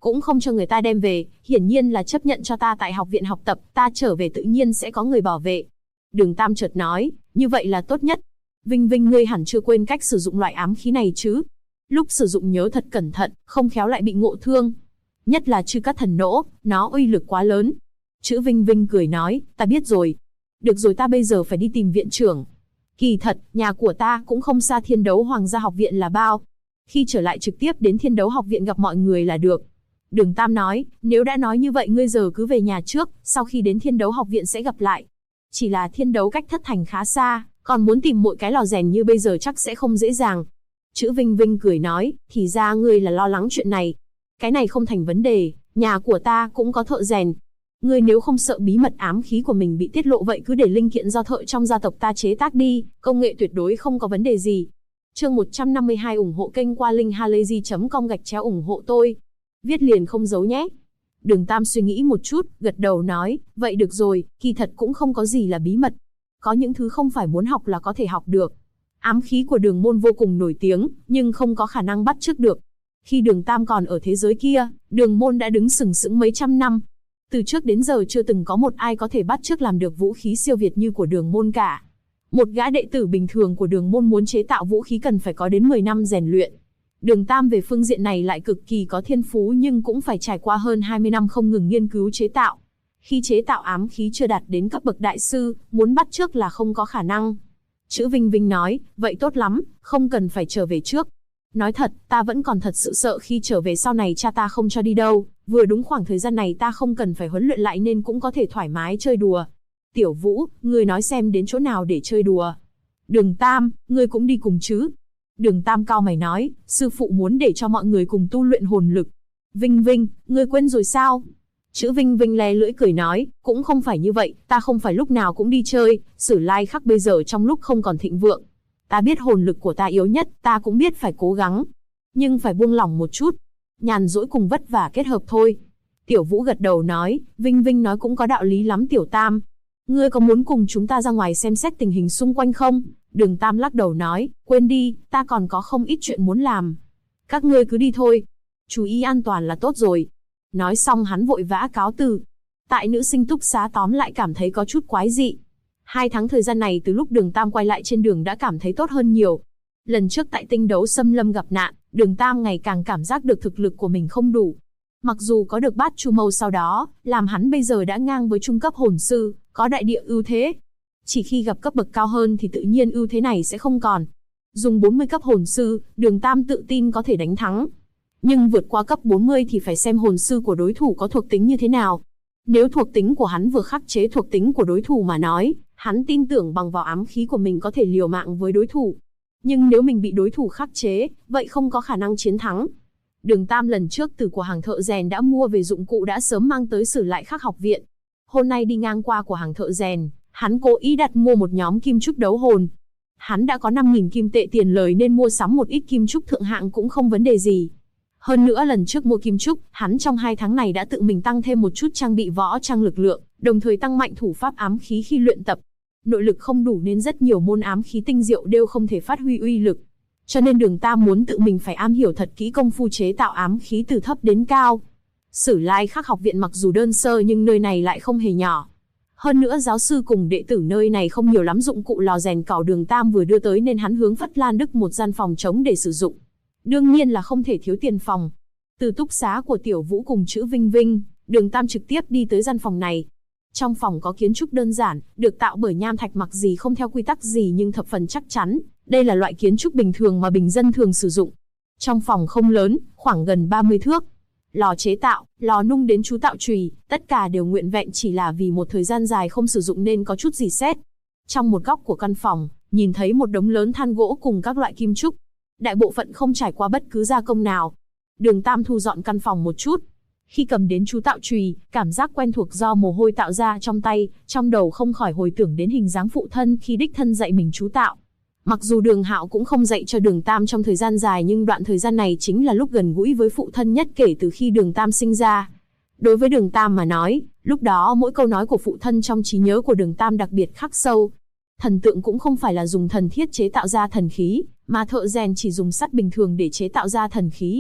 cũng không cho người ta đem về, hiển nhiên là chấp nhận cho ta tại học viện học tập, ta trở về tự nhiên sẽ có người bảo vệ. Đường Tam chợt nói, như vậy là tốt nhất. Vinh Vinh, ngươi hẳn chưa quên cách sử dụng loại ám khí này chứ? Lúc sử dụng nhớ thật cẩn thận, không khéo lại bị ngộ thương. Nhất là Chư Cát Thần Nỗ, nó uy lực quá lớn. Chữ Vinh Vinh cười nói, ta biết rồi. Được rồi, ta bây giờ phải đi tìm viện trưởng. Kỳ thật, nhà của ta cũng không xa Thiên Đấu Hoàng gia học viện là bao. Khi trở lại trực tiếp đến Thiên Đấu học viện gặp mọi người là được. Đường Tam nói, nếu đã nói như vậy ngươi giờ cứ về nhà trước, sau khi đến Thiên Đấu học viện sẽ gặp lại. Chỉ là Thiên Đấu cách Thất Thành khá xa, còn muốn tìm một cái lò rèn như bây giờ chắc sẽ không dễ dàng. Chữ Vinh Vinh cười nói, thì ra ngươi là lo lắng chuyện này. Cái này không thành vấn đề, nhà của ta cũng có thợ rèn. Ngươi nếu không sợ bí mật ám khí của mình bị tiết lộ vậy cứ để linh kiện do thợ trong gia tộc ta chế tác đi, công nghệ tuyệt đối không có vấn đề gì. Chương 152 ủng hộ kênh qua linkhalazy.com ủng hộ tôi. Viết liền không giấu nhé. Đường Tam suy nghĩ một chút, gật đầu nói, vậy được rồi, kỳ thật cũng không có gì là bí mật. Có những thứ không phải muốn học là có thể học được. Ám khí của Đường môn vô cùng nổi tiếng, nhưng không có khả năng bắt chước được. Khi Đường Tam còn ở thế giới kia, Đường môn đã đứng sừng sững mấy trăm năm. Từ trước đến giờ chưa từng có một ai có thể bắt chước làm được vũ khí siêu việt như của Đường môn cả. Một gã đệ tử bình thường của Đường môn muốn chế tạo vũ khí cần phải có đến 10 năm rèn luyện. Đường Tam về phương diện này lại cực kỳ có thiên phú nhưng cũng phải trải qua hơn 20 năm không ngừng nghiên cứu chế tạo. Khi chế tạo ám khí chưa đạt đến cấp bậc đại sư, muốn bắt chước là không có khả năng. Chữ Vinh Vinh nói, vậy tốt lắm, không cần phải trở về trước. Nói thật, ta vẫn còn thật sự sợ khi trở về sau này cha ta không cho đi đâu, vừa đúng khoảng thời gian này ta không cần phải huấn luyện lại nên cũng có thể thoải mái chơi đùa. Tiểu Vũ, ngươi nói xem đến chỗ nào để chơi đùa. Đường Tam, ngươi cũng đi cùng chứ? Đường Tam cau mày nói, sư phụ muốn để cho mọi người cùng tu luyện hồn lực. Vinh Vinh, ngươi quên rồi sao? Chữ Vinh Vinh le lưỡi cười nói, cũng không phải như vậy, ta không phải lúc nào cũng đi chơi, Sử Lai Khắc bây giờ trong lúc không còn thịnh vượng. Ta biết hồn lực của ta yếu nhất, ta cũng biết phải cố gắng. Nhưng phải buông lỏng một chút. Nhàn rỗi cùng vất vả kết hợp thôi. Tiểu Vũ gật đầu nói, Vinh Vinh nói cũng có đạo lý lắm Tiểu Tam. Ngươi có muốn cùng chúng ta ra ngoài xem xét tình hình xung quanh không? Đường Tam lắc đầu nói, quên đi, ta còn có không ít chuyện muốn làm. Các ngươi cứ đi thôi. Chú ý an toàn là tốt rồi. Nói xong hắn vội vã cáo từ. Tại nữ sinh túc xá tóm lại cảm thấy có chút quái dị. 2 tháng thời gian này từ lúc Đường Tam quay lại trên đường đã cảm thấy tốt hơn nhiều. Lần trước tại Tinh Đấu Xâm Lâm gặp nạn, Đường Tam ngày càng cảm giác được thực lực của mình không đủ. Mặc dù có được bát chu mâu sau đó, làm hắn bây giờ đã ngang với trung cấp hồn sư, có đại địa ưu thế. Chỉ khi gặp cấp bậc cao hơn thì tự nhiên ưu thế này sẽ không còn. Dùng 40 cấp hồn sư, Đường Tam tự tin có thể đánh thắng. Nhưng vượt qua cấp 40 thì phải xem hồn sư của đối thủ có thuộc tính như thế nào. Nếu thuộc tính của hắn vừa khắc chế thuộc tính của đối thủ mà nói, hắn tin tưởng bằng vào ám khí của mình có thể liều mạng với đối thủ. Nhưng nếu mình bị đối thủ khắc chế, vậy không có khả năng chiến thắng. Đường Tam lần trước từ của hàng thợ rèn đã mua về dụng cụ đã sớm mang tới Sử Lại Khắc học viện. Hôm nay đi ngang qua của hàng thợ rèn, hắn cố ý đặt mua một nhóm kim trúc đấu hồn. Hắn đã có 5.000 kim tệ tiền lời nên mua sắm một ít kim trúc thượng hạng cũng không vấn đề gì. Hơn nữa lần trước mua kim trúc, hắn trong 2 tháng này đã tự mình tăng thêm một chút trang bị võ trang lực lượng, đồng thời tăng mạnh thủ pháp ám khí khi luyện tập. Nội lực không đủ nên rất nhiều môn ám khí tinh diệu đều không thể phát huy uy lực. Cho nên Đường Tam muốn tự mình phải am hiểu thật kỹ công phu chế tạo ám khí từ thấp đến cao. Sử Lai Khắc học viện mặc dù đơn sơ nhưng nơi này lại không hề nhỏ. Hơn nữa giáo sư cùng đệ tử nơi này không nhiều lắm dụng cụ lò rèn cảo Đường Tam vừa đưa tới nên hắn hướng Phất Lan Đức một gian phòng trống để sử dụng. Đương nhiên là không thể thiếu tiền phòng. Từ túc xá của Tiểu Vũ cùng chữ Vinh Vinh, Đường Tam trực tiếp đi tới gian phòng này. Trong phòng có kiến trúc đơn giản, được tạo bởi nham thạch mặc gì không theo quy tắc gì nhưng thập phần chắc chắn. Đây là loại kiến trúc bình thường mà bình dân thường sử dụng. Trong phòng không lớn, khoảng gần 30 thước. Lò chế tạo, lò nung đến chú tạo chùy, tất cả đều nguyện vẹn chỉ là vì một thời gian dài không sử dụng nên có chút gì xét. Trong một góc của căn phòng, nhìn thấy một đống lớn than gỗ cùng các loại kim trúc. Đại bộ phận không trải qua bất cứ gia công nào. Đường Tam thu dọn căn phòng một chút. Khi cầm đến chú tạo chùy, cảm giác quen thuộc do mồ hôi tạo ra trong tay, trong đầu không khỏi hồi tưởng đến hình dáng phụ thân khi đích thân dạy mình chú tạo. Mặc dù Đường Hạo cũng không dạy cho Đường Tam trong thời gian dài nhưng đoạn thời gian này chính là lúc gần gũi với phụ thân nhất kể từ khi Đường Tam sinh ra. Đối với Đường Tam mà nói, lúc đó mỗi câu nói của phụ thân trong trí nhớ của Đường Tam đặc biệt khắc sâu. Thần tượng cũng không phải là dùng thần thiết chế tạo ra thần khí, mà thợ rèn chỉ dùng sắt bình thường để chế tạo ra thần khí.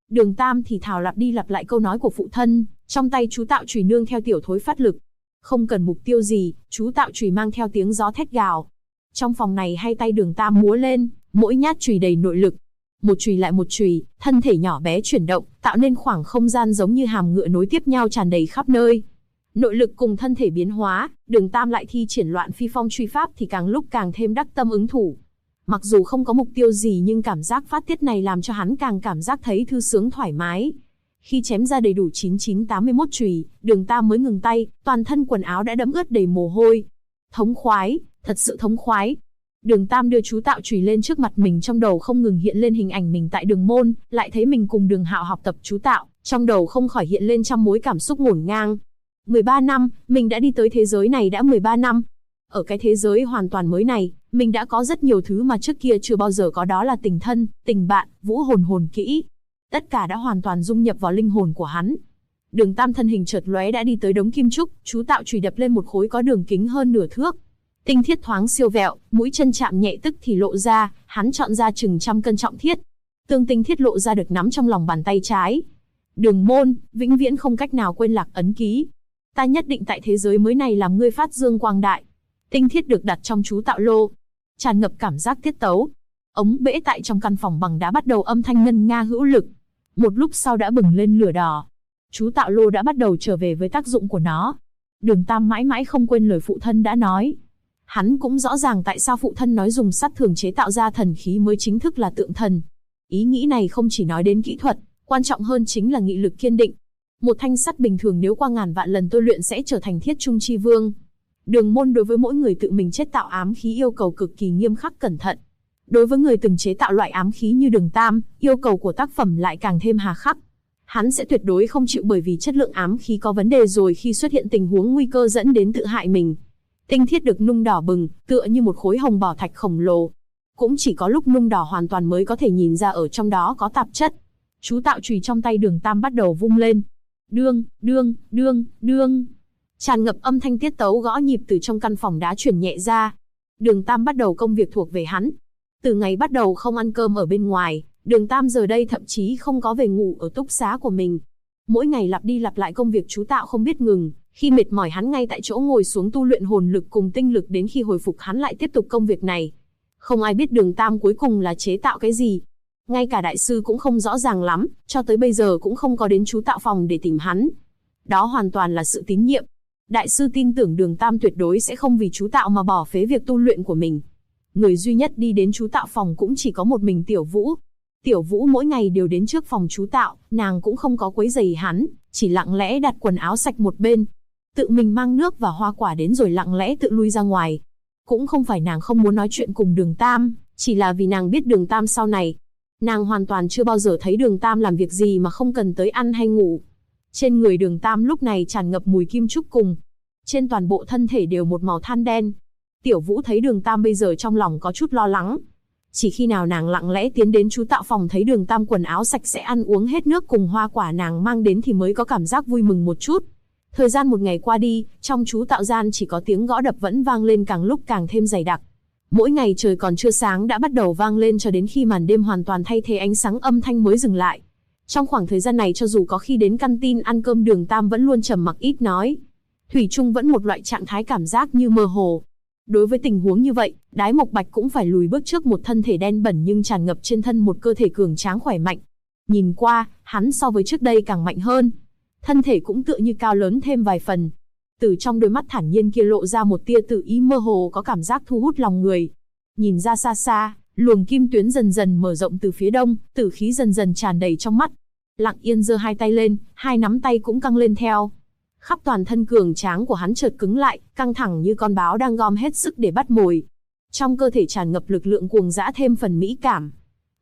Đường Tam thì thào lặp đi lặp lại câu nói của phụ thân, trong tay chú tạo chùy nương theo tiểu thối phát lực. Không cần mục tiêu gì, chú tạo chùy mang theo tiếng gió thét gào. Trong phòng này hai tay Đường Tam múa lên, mỗi nhát chùy đầy nội lực. Một chùy lại một chùy, thân thể nhỏ bé chuyển động, tạo nên khoảng không gian giống như hàm ngựa nối tiếp nhau tràn đầy khắp nơi. Nội lực cùng thân thể biến hóa, Đường Tam lại thi triển loạn phi phong truy pháp thì càng lúc càng thêm đắc tâm ứng thủ. Mặc dù không có mục tiêu gì nhưng cảm giác phát tiết này làm cho hắn càng cảm giác thấy thư sướng thoải mái. Khi chém ra đầy đủ 9981 chùy, Đường Tam mới ngừng tay, toàn thân quần áo đã đẫm ướt đầy mồ hôi. Thống khoái, thật sự thống khoái. Đường Tam đưa chú tạo chùy lên trước mặt mình, trong đầu không ngừng hiện lên hình ảnh mình tại Đường Môn, lại thấy mình cùng Đường Hạo học tập chú tạo, trong đầu không khỏi hiện lên trăm mối cảm xúc ngổn ngang. 13 năm, mình đã đi tới thế giới này đã 13 năm. Ở cái thế giới hoàn toàn mới này, mình đã có rất nhiều thứ mà trước kia chưa bao giờ có, đó là tình thân, tình bạn, vũ hồn hồn kỹ. Tất cả đã hoàn toàn dung nhập vào linh hồn của hắn. Đường Tam thân hình chợt lóe đã đi tới đống kim trúc, chú tạo chùy đập lên một khối có đường kính hơn nửa thước. Tinh thiết thoáng siêu vẹo, mũi chân chạm nhẹ tức thì lộ ra, hắn chọn ra chừng trăm cân trọng thiết. Tương tinh thiết lộ ra được nắm trong lòng bàn tay trái. Đường Môn, vĩnh viễn không cách nào quên lạc ấn ký. Ta nhất định tại thế giới mới này làm ngươi phát dương quang đại. Tinh thiết được đặt trong chú tạo lô, tràn ngập cảm giác tiết tấu. Ống bể tại trong căn phòng bằng đá bắt đầu âm thanh ngân nga hữu lực. Một lúc sau đã bừng lên lửa đỏ. Chú tạo lô đã bắt đầu trở về với tác dụng của nó. Đường Tam mãi mãi không quên lời phụ thân đã nói. Hắn cũng rõ ràng tại sao phụ thân nói dùng sắt thường chế tạo ra thần khí mới chính thức là tượng thần. Ý nghĩ này không chỉ nói đến kỹ thuật, quan trọng hơn chính là nghị lực kiên định. Một thanh sắt bình thường nếu qua ngàn vạn lần tôi luyện sẽ trở thành thiết trung chi vương. Đường Môn đối với mỗi người tự mình chế tạo ám khí yêu cầu cực kỳ nghiêm khắc cẩn thận. Đối với người từng chế tạo loại ám khí như Đường Tam, yêu cầu của tác phẩm lại càng thêm hà khắc. Hắn sẽ tuyệt đối không chịu bởi vì chất lượng ám khí có vấn đề rồi khi xuất hiện tình huống nguy cơ dẫn đến tự hại mình. Tinh thiết được nung đỏ bừng, tựa như một khối hồng bảo thạch khổng lồ. Cũng chỉ có lúc nung đỏ hoàn toàn mới có thể nhìn ra ở trong đó có tạp chất. Chú tạo chùy trong tay Đường Tam bắt đầu vung lên. Đương, đương, đương, đương. Tràn ngập âm thanh tiết tấu gõ nhịp từ trong căn phòng đá chuyển nhẹ ra. Đường Tam bắt đầu công việc thuộc về hắn. Từ ngày bắt đầu không ăn cơm ở bên ngoài, Đường Tam giờ đây thậm chí không có về ngủ ở túc xá của mình. Mỗi ngày lặp đi lặp lại công việc chú tạo không biết ngừng, khi mệt mỏi hắn ngay tại chỗ ngồi xuống tu luyện hồn lực cùng tinh lực, đến khi hồi phục hắn lại tiếp tục công việc này. Không ai biết Đường Tam cuối cùng là chế tạo cái gì. Ngay cả đại sư cũng không rõ ràng lắm, cho tới bây giờ cũng không có đến chú tạo phòng để tìm hắn. Đó hoàn toàn là sự tín nhiệm. Đại sư tin tưởng Đường Tam tuyệt đối sẽ không vì chú tạo mà bỏ phế việc tu luyện của mình. Người duy nhất đi đến chú tạo phòng cũng chỉ có một mình Tiểu Vũ. Tiểu Vũ mỗi ngày đều đến trước phòng chú tạo, nàng cũng không có quấy rầy hắn, chỉ lặng lẽ đặt quần áo sạch một bên. Tự mình mang nước và hoa quả đến rồi lặng lẽ tự lui ra ngoài. Cũng không phải nàng không muốn nói chuyện cùng Đường Tam, chỉ là vì nàng biết Đường Tam sau này. Nàng hoàn toàn chưa bao giờ thấy Đường Tam làm việc gì mà không cần tới ăn hay ngủ. Trên người Đường Tam lúc này tràn ngập mùi kim trúc cùng. Trên toàn bộ thân thể đều một màu than đen. Tiểu Vũ thấy Đường Tam bây giờ trong lòng có chút lo lắng. Chỉ khi nào nàng lặng lẽ tiến đến chú tạo phòng thấy Đường Tam quần áo sạch sẽ ăn uống hết nước cùng hoa quả nàng mang đến thì mới có cảm giác vui mừng một chút. Thời gian một ngày qua đi, trong chú tạo gian chỉ có tiếng gõ đập vẫn vang lên càng lúc càng thêm dày đặc. Mỗi ngày trời còn chưa sáng đã bắt đầu vang lên cho đến khi màn đêm hoàn toàn thay thế ánh sáng âm thanh mới dừng lại. Trong khoảng thời gian này cho dù có khi đến căn tin ăn cơm Đường Tam vẫn luôn trầm mặc ít nói. Thủy chung vẫn một loại trạng thái cảm giác như mơ hồ. Đối với tình huống như vậy, Đái Mộc Bạch cũng phải lùi bước trước một thân thể đen bẩn nhưng tràn ngập trên thân một cơ thể cường tráng khỏe mạnh. Nhìn qua, hắn so với trước đây càng mạnh hơn. Thân thể cũng tựa như cao lớn thêm vài phần. Từ trong đôi mắt thản nhiên kia lộ ra một tia tự ý mơ hồ có cảm giác thu hút lòng người. Nhìn ra xa xa, luồng kim tuyến dần dần mở rộng từ phía đông, tử khí dần dần tràn đầy trong mắt. Lặng Yên giơ hai tay lên, hai nắm tay cũng căng lên theo. Khắp toàn thân cường tráng của hắn chợt cứng lại, căng thẳng như con báo đang gom hết sức để bắt mồi. Trong cơ thể tràn ngập lực lượng cuồng dã thêm phần mỹ cảm.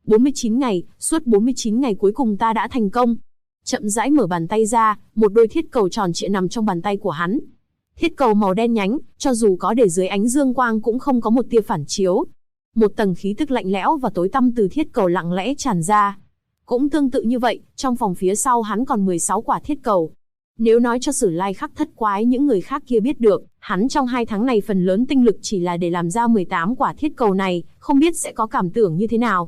49 ngày, suốt 49 ngày cuối cùng ta đã thành công. Chậm rãi mở bàn tay ra, một đôi thiết cầu tròn trịa nằm trong bàn tay của hắn. Thiết cầu màu đen nhánh, cho dù có để dưới ánh dương quang cũng không có một tia phản chiếu. Một tầng khí tức lạnh lẽo và tối tăm từ thiết cầu lặng lẽ tràn ra. Cũng tương tự như vậy, trong phòng phía sau hắn còn 16 quả thiết cầu. Nếu nói cho Sử Lai Khắc Thất Quái những người khác kia biết được, hắn trong 2 tháng này phần lớn tinh lực chỉ là để làm ra 18 quả thiết cầu này, không biết sẽ có cảm tưởng như thế nào.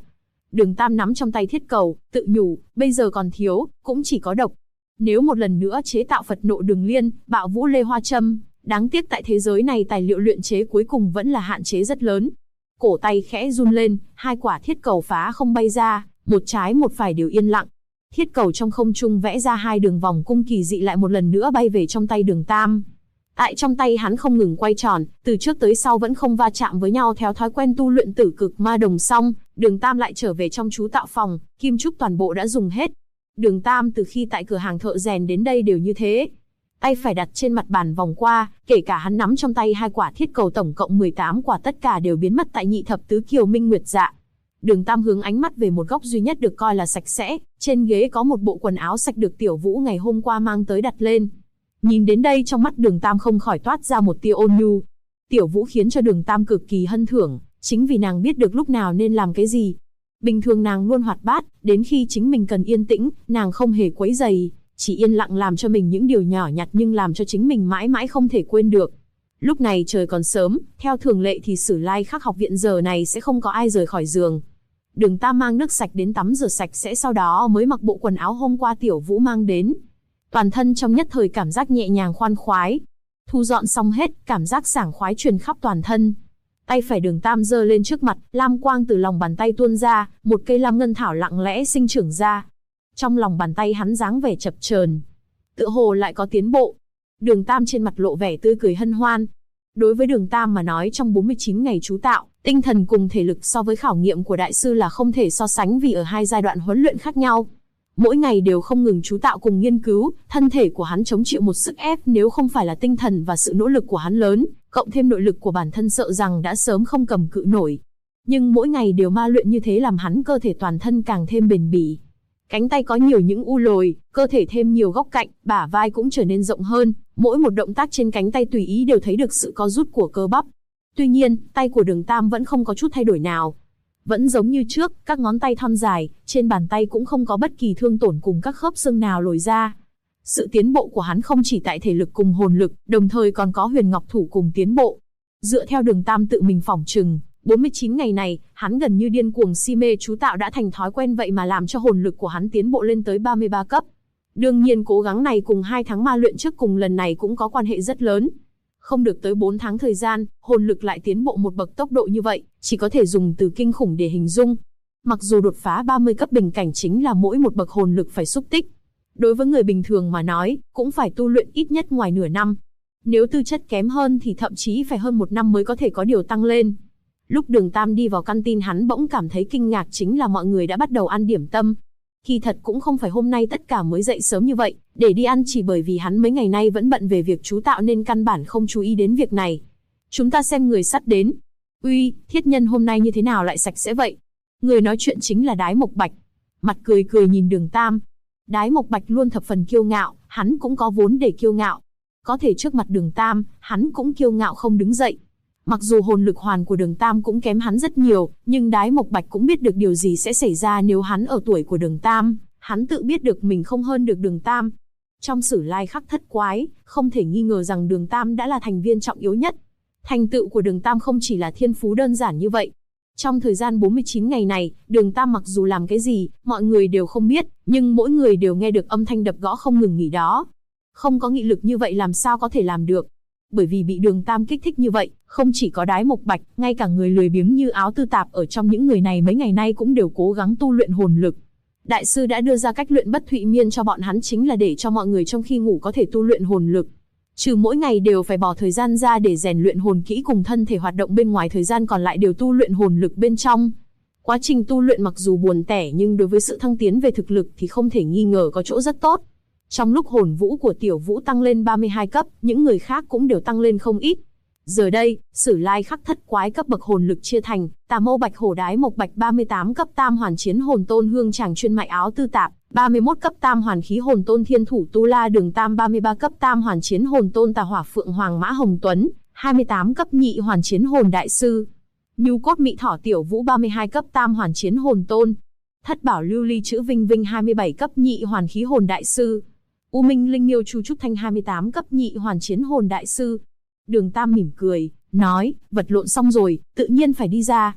Đường Tam nắm trong tay thiết cầu, tự nhủ, bây giờ còn thiếu, cũng chỉ có độc. Nếu một lần nữa chế tạo Phật nộ đường liên, bạo vũ lê hoa châm, đáng tiếc tại thế giới này tài liệu luyện chế cuối cùng vẫn là hạn chế rất lớn. Cổ tay khẽ run lên, hai quả thiết cầu phá không bay ra, một trái một phải đều yên lặng. Thiết cầu trong không trung vẽ ra hai đường vòng cung kỳ dị lại một lần nữa bay về trong tay Đường Tam. Tại trong tay hắn không ngừng quay tròn, từ trước tới sau vẫn không va chạm với nhau theo thói quen tu luyện tử cực ma đồng xong, Đường Tam lại trở về trong chú tạo phòng, kim trúc toàn bộ đã dùng hết. Đường Tam từ khi tại cửa hàng thợ rèn đến đây đều như thế. Tay phải đặt trên mặt bàn vòng qua, kể cả hắn nắm trong tay hai quả thiết cầu tổng cộng 18 quả tất cả đều biến mất tại nhị thập tứ kiều minh nguyệt dạ. Đường Tam hướng ánh mắt về một góc duy nhất được coi là sạch sẽ, trên ghế có một bộ quần áo sạch được Tiểu Vũ ngày hôm qua mang tới đặt lên. Nhìn đến đây trong mắt Đường Tam không khỏi toát ra một tia ôn nhu. Tiểu Vũ khiến cho Đường Tam cực kỳ hân thưởng, chính vì nàng biết được lúc nào nên làm cái gì. Bình thường nàng luôn hoạt bát, đến khi chính mình cần yên tĩnh, nàng không hề quấy rầy, chỉ yên lặng làm cho mình những điều nhỏ nhặt nhưng làm cho chính mình mãi mãi không thể quên được. Lúc này trời còn sớm, theo thường lệ thì Sử Lai Khắc học viện giờ này sẽ không có ai rời khỏi giường. Đường Tam mang nước sạch đến tắm rửa sạch sẽ, sau đó mới mặc bộ quần áo hôm qua Tiểu Vũ mang đến. Toàn thân trong nhất thời cảm giác nhẹ nhàng khoan khoái. Thu dọn xong hết, cảm giác sảng khoái truyền khắp toàn thân. Tay phải Đường Tam giơ lên trước mặt, lam quang từ lòng bàn tay tuôn ra, một cây lam ngân thảo lặng lẽ sinh trưởng ra. Trong lòng bàn tay hắn dáng vẻ chập chờn, tựa hồ lại có tiến bộ. Đường Tam trên mặt lộ vẻ tươi cười hân hoan. Đối với Đường Tam mà nói, trong 49 ngày chú tạo, tinh thần cùng thể lực so với khảo nghiệm của đại sư là không thể so sánh vì ở hai giai đoạn huấn luyện khác nhau. Mỗi ngày đều không ngừng chú tạo cùng nghiên cứu, thân thể của hắn chống chịu một sức ép nếu không phải là tinh thần và sự nỗ lực của hắn lớn, cộng thêm nội lực của bản thân sợ rằng đã sớm không cầm cự nổi. Nhưng mỗi ngày đều ma luyện như thế làm hắn cơ thể toàn thân càng thêm bền bỉ. Cánh tay có nhiều những u lồi, cơ thể thêm nhiều góc cạnh, bả vai cũng trở nên rộng hơn, mỗi một động tác trên cánh tay tùy ý đều thấy được sự co rút của cơ bắp. Tuy nhiên, tay của Đường Tam vẫn không có chút thay đổi nào. Vẫn giống như trước, các ngón tay thon dài, trên bàn tay cũng không có bất kỳ thương tổn cùng các khớp xương nào lồi ra. Sự tiến bộ của hắn không chỉ tại thể lực cùng hồn lực, đồng thời còn có huyền ngọc thủ cùng tiến bộ. Dựa theo Đường Tam tự mình phỏng chừng, 49 ngày này, hắn gần như điên cuồng si mê chú tạo đã thành thói quen, vậy mà làm cho hồn lực của hắn tiến bộ lên tới 33 cấp. Đương nhiên cố gắng này cùng 2 tháng ma luyện trước cùng lần này cũng có quan hệ rất lớn. Không được tới 4 tháng thời gian, hồn lực lại tiến bộ một bậc tốc độ như vậy, chỉ có thể dùng từ kinh khủng để hình dung. Mặc dù đột phá 30 cấp bình cảnh chính là mỗi một bậc hồn lực phải xúc tích. Đối với người bình thường mà nói, cũng phải tu luyện ít nhất ngoài nửa năm. Nếu tư chất kém hơn thì thậm chí phải hơn 1 năm mới có thể có điều tăng lên. Lúc Đường Tam đi vào căn tin hắn bỗng cảm thấy kinh ngạc, chính là mọi người đã bắt đầu ăn điểm tâm. Kỳ thật cũng không phải hôm nay tất cả mới dậy sớm như vậy, để đi ăn, chỉ bởi vì hắn mấy ngày nay vẫn bận về việc chú tạo nên căn bản không chú ý đến việc này. Chúng ta xem người sắt đến. Uy, thiết nhân hôm nay như thế nào lại sạch sẽ vậy? Người nói chuyện chính là Đái Mộc Bạch. Mặt cười cười nhìn Đường Tam. Đái Mộc Bạch luôn thập phần kiêu ngạo, hắn cũng có vốn để kiêu ngạo. Có thể trước mặt Đường Tam, hắn cũng kiêu ngạo không đứng dậy. Mặc dù hồn lực hoàn của Đường Tam cũng kém hắn rất nhiều, nhưng Đái Mộc Bạch cũng biết được điều gì sẽ xảy ra nếu hắn ở tuổi của Đường Tam, hắn tự biết được mình không hơn được Đường Tam. Trong Sử Lai Khắc thất quái, không thể nghi ngờ rằng Đường Tam đã là thành viên trọng yếu nhất. Thành tựu của Đường Tam không chỉ là thiên phú đơn giản như vậy. Trong thời gian 49 ngày này, Đường Tam mặc dù làm cái gì, mọi người đều không biết, nhưng mỗi người đều nghe được âm thanh đập gõ không ngừng nghỉ đó. Không có nghị lực như vậy làm sao có thể làm được. Bởi vì bị Đường Tam kích thích như vậy, không chỉ có Đái Mộc Bạch, ngay cả người lười biếng như Áo Tư Tạp ở trong những người này mấy ngày nay cũng đều cố gắng tu luyện hồn lực. Đại sư đã đưa ra cách luyện bất thụy miên cho bọn hắn, chính là để cho mọi người trong khi ngủ có thể tu luyện hồn lực. Trừ mỗi ngày đều phải bỏ thời gian ra để rèn luyện hồn kỹ cùng thân thể hoạt động bên ngoài, thời gian còn lại đều tu luyện hồn lực bên trong. Quá trình tu luyện mặc dù buồn tẻ nhưng đối với sự thăng tiến về thực lực thì không thể nghi ngờ có chỗ rất tốt. Trong lúc hồn vũ của Tiểu Vũ tăng lên 32 cấp, những người khác cũng đều tăng lên không ít. Giờ đây, Sử Lai Khắc thất quái cấp bậc hồn lực chia thành: Tà Mâu Bạch Hổ Đái Mộc Bạch 38 cấp Tam Hoàn Chiến Hồn Tôn Hương Tràng Chuyên Mại Áo Tư Tạp, 31 cấp Tam Hoàn Khí Hồn Tôn Thiên Thủ Tu La Đường Tam, 33 cấp Tam Hoàn Chiến Hồn Tôn Tà Hỏa Phượng Hoàng Mã Hồng Tuấn, 28 cấp Nhị Hoàn Chiến Hồn Đại Sư. Nhu Cốt Mị Thỏ Tiểu Vũ 32 cấp Tam Hoàn Chiến Hồn Tôn. Thất Bảo Lưu Ly Chữ Vinh Vinh 27 cấp Nhị Hoàn Khí Hồn Đại Sư. U Minh Linh Miêu Chu Trúc Thanh 28 cấp Nhị Hoàn Chiến Hồn Đại Sư. Đường Tam mỉm cười, nói, vật lộn xong rồi, tự nhiên phải đi ra.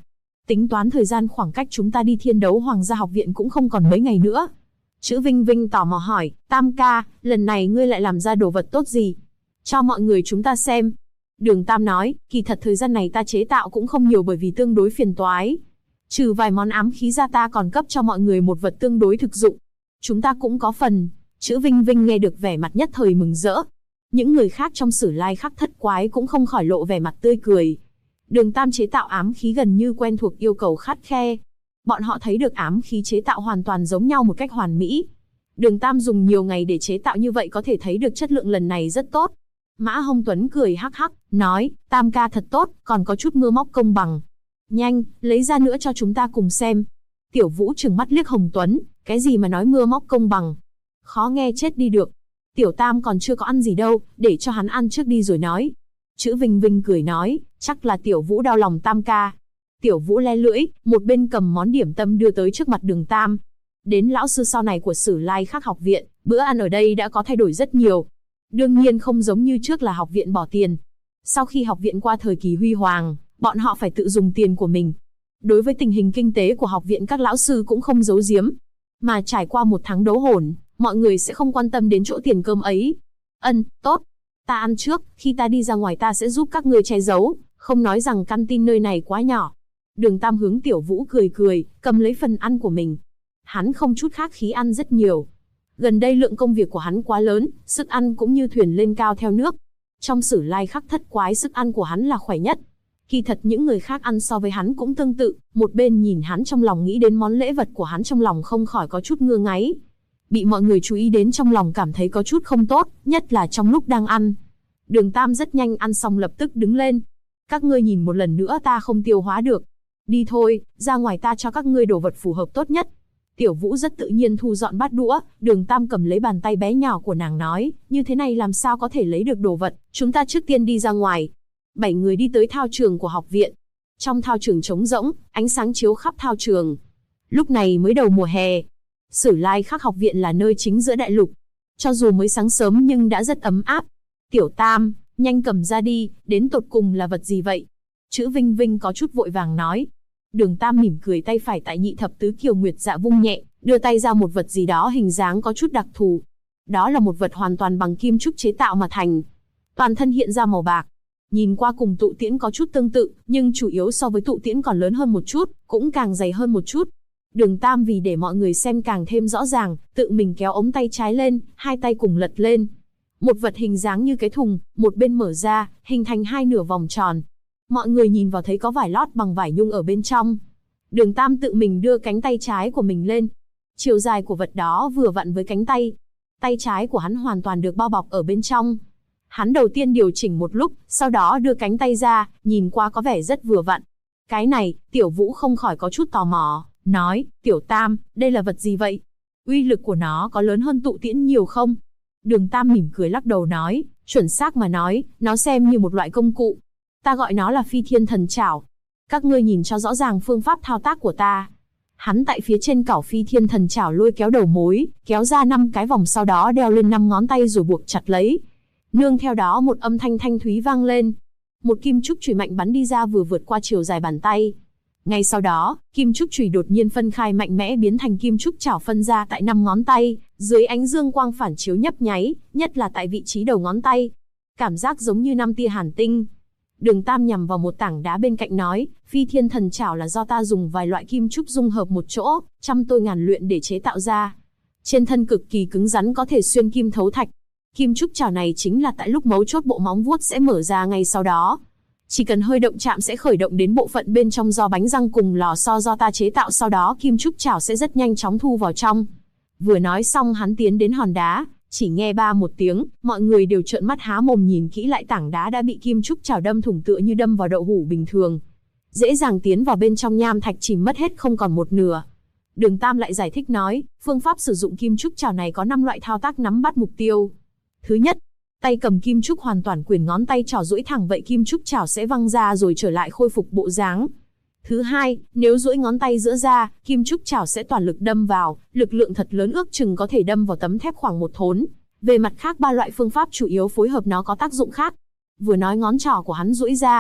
Tính toán thời gian khoảng cách chúng ta đi Thiên Đấu Hoàng gia học viện cũng không còn mấy ngày nữa. Chữ Vinh Vinh tò mò hỏi, Tam ca, lần này ngươi lại làm ra đồ vật tốt gì? Cho mọi người chúng ta xem. Đường Tam nói, kỳ thật thời gian này ta chế tạo cũng không nhiều bởi vì tương đối phiền toái. Trừ vài món ám khí ra ta còn cấp cho mọi người một vật tương đối thực dụng. Chúng ta cũng có phần. Chữ Vinh Vinh nghe được vẻ mặt nhất thời mừng rỡ. Những người khác trong Sử Lai Khắc Thất Quái cũng không khỏi lộ vẻ mặt tươi cười. Đường Tam chế tạo ám khí gần như quen thuộc yêu cầu khắt khe. Bọn họ thấy được ám khí chế tạo hoàn toàn giống nhau một cách hoàn mỹ. Đường Tam dùng nhiều ngày để chế tạo như vậy có thể thấy được chất lượng lần này rất tốt. Mã Hồng Tuấn cười hắc hắc, nói, Tam ca thật tốt, còn có chút mưa móc công bằng. Nhanh, lấy ra nữa cho chúng ta cùng xem. Tiểu Vũ trừng mắt liếc Hồng Tuấn, cái gì mà nói mưa móc công bằng. Khó nghe chết đi được. Tiểu Tam còn chưa có ăn gì đâu, để cho hắn ăn trước đi rồi nói. Chữ Vinh Vinh cười nói, chắc là Tiểu Vũ đau lòng Tam ca. Tiểu Vũ le lưỡi, một bên cầm món điểm tâm đưa tới trước mặt Đường Tam. Đến lão sư sau này của Sử Lai Khắc học viện, bữa ăn ở đây đã có thay đổi rất nhiều. Đương nhiên không giống như trước là học viện bỏ tiền. Sau khi học viện qua thời kỳ huy hoàng, bọn họ phải tự dùng tiền của mình. Đối với tình hình kinh tế của học viện các lão sư cũng không giấu giếm. Mà trải qua một tháng đấu hồn, mọi người sẽ không quan tâm đến chỗ tiền cơm ấy. Tốt. Ta ăn trước, khi ta đi ra ngoài ta sẽ giúp các ngươi che giấu, không nói rằng căn tin nơi này quá nhỏ. Đường Tam hướng Tiểu Vũ cười cười, cầm lấy phần ăn của mình. Hắn không chút khách khí ăn rất nhiều. Gần đây lượng công việc của hắn quá lớn, sức ăn cũng như thuyền lên cao theo nước. Trong Sử Lai Khắc Thất Quái sức ăn của hắn là khỏe nhất. Kỳ thật những người khác ăn so với hắn cũng tương tự, một bên nhìn hắn trong lòng nghĩ đến món lễ vật của hắn trong lòng không khỏi có chút ngơ ngáy. Bị mọi người chú ý đến trong lòng cảm thấy có chút không tốt, nhất là trong lúc đang ăn. Đường Tam rất nhanh ăn xong lập tức đứng lên. Các ngươi nhìn một lần nữa ta không tiêu hóa được. Đi thôi, ra ngoài ta cho các ngươi đồ vật phù hợp tốt nhất. Tiểu Vũ rất tự nhiên thu dọn bát đũa, Đường Tam cầm lấy bàn tay bé nhỏ của nàng nói, như thế này làm sao có thể lấy được đồ vật, chúng ta trước tiên đi ra ngoài. 7 người đi tới thao trường của học viện. Trong thao trường trống rỗng, ánh sáng chiếu khắp thao trường. Lúc này mới đầu mùa hè. Sử Lai Khắc học viện là nơi chính giữa đại lục. Cho dù mới sáng sớm nhưng đã rất ấm áp. Tiểu Tam, nhanh cầm ra đi, đến tột cùng là vật gì vậy? Chữ Vinh Vinh có chút vội vàng nói. Đường Tam mỉm cười, tay phải tại nhị thập tứ kiều nguyệt dạ vung nhẹ, đưa tay ra một vật gì đó hình dáng có chút đặc thù. Đó là một vật hoàn toàn bằng kim trúc chế tạo mà thành. Toàn thân hiện ra màu bạc. Nhìn qua cùng tụ tiễn có chút tương tự, nhưng chủ yếu so với tụ tiễn còn lớn hơn một chút, cũng càng dày hơn một chút. Đường Tam vì để mọi người xem càng thêm rõ ràng, tự mình kéo ống tay trái lên, hai tay cùng lật lên. Một vật hình dáng như cái thùng, một bên mở ra, hình thành hai nửa vòng tròn. Mọi người nhìn vào thấy có vải lót bằng vải nhung ở bên trong. Đường Tam tự mình đưa cánh tay trái của mình lên. Chiều dài của vật đó vừa vặn với cánh tay. Tay trái của hắn hoàn toàn được bao bọc ở bên trong. Hắn đầu tiên điều chỉnh một lúc, sau đó đưa cánh tay ra, nhìn qua có vẻ rất vừa vặn. Cái này, Tiểu Vũ không khỏi có chút tò mò, nói, Tiểu Tam, đây là vật gì vậy? Uy lực của nó có lớn hơn tụ tiễn nhiều không? Đường Tam mỉm cười lắc đầu nói, chuẩn xác mà nói, nó xem như một loại công cụ. Ta gọi nó là Phi Thiên Thần Chảo. Các ngươi nhìn cho rõ ràng phương pháp thao tác của ta. Hắn tại phía trên cảo Phi Thiên Thần Chảo lôi kéo đầu mối, kéo ra 5 cái vòng sau đó đeo lên 5 ngón tay rồi buộc chặt lấy. Nương theo đó một âm thanh thanh thúy vang lên. Một kim trúc chùy mạnh bắn đi ra vừa vượt qua chiều dài bàn tay. Ngay sau đó, kim trúc chùy đột nhiên phân khai mạnh mẽ biến thành kim trúc chảo phân ra tại 5 ngón tay, dưới ánh dương quang phản chiếu nhấp nháy, nhất là tại vị trí đầu ngón tay. Cảm giác giống như 5 tia hàn tinh. Đường Tam nhằm vào một tảng đá bên cạnh nói, Phi Thiên Thần Chảo là do ta dùng vài loại kim trúc dung hợp một chỗ, trăm tôi ngàn luyện để chế tạo ra. Trên thân cực kỳ cứng rắn có thể xuyên kim thấu thạch. Kim trúc chảo này chính là tại lúc mấu chốt bộ móng vuốt sẽ mở ra ngay sau đó. Chỉ cần hơi động chạm sẽ khởi động đến bộ phận bên trong do bánh răng cùng lò xo do ta chế tạo, sau đó kim trúc chảo sẽ rất nhanh chóng thu vào trong. Vừa nói xong hắn tiến đến hòn đá, chỉ nghe ba một tiếng, mọi người đều trợn mắt há mồm nhìn kỹ lại tảng đá đã bị kim trúc chảo đâm thủng tựa như đâm vào đậu hũ bình thường. Dễ dàng tiến vào bên trong nham thạch chỉ mất hết không còn một nửa. Đường Tam lại giải thích nói, phương pháp sử dụng kim trúc chảo này có 5 loại thao tác nắm bắt mục tiêu. Thứ nhất, tay cầm kim trúc hoàn toàn quyền ngón tay trỏ duỗi thẳng vậy kim trúc chảo sẽ văng ra rồi trở lại khôi phục bộ dáng. Thứ hai, nếu duỗi ngón tay giữa ra, kim trúc chảo sẽ toàn lực đâm vào, lực lượng thật lớn ước chừng có thể đâm vào tấm thép khoảng 1 thốn. Về mặt khác 3 loại phương pháp chủ yếu phối hợp nó có tác dụng khác. Vừa nói ngón trỏ của hắn duỗi ra,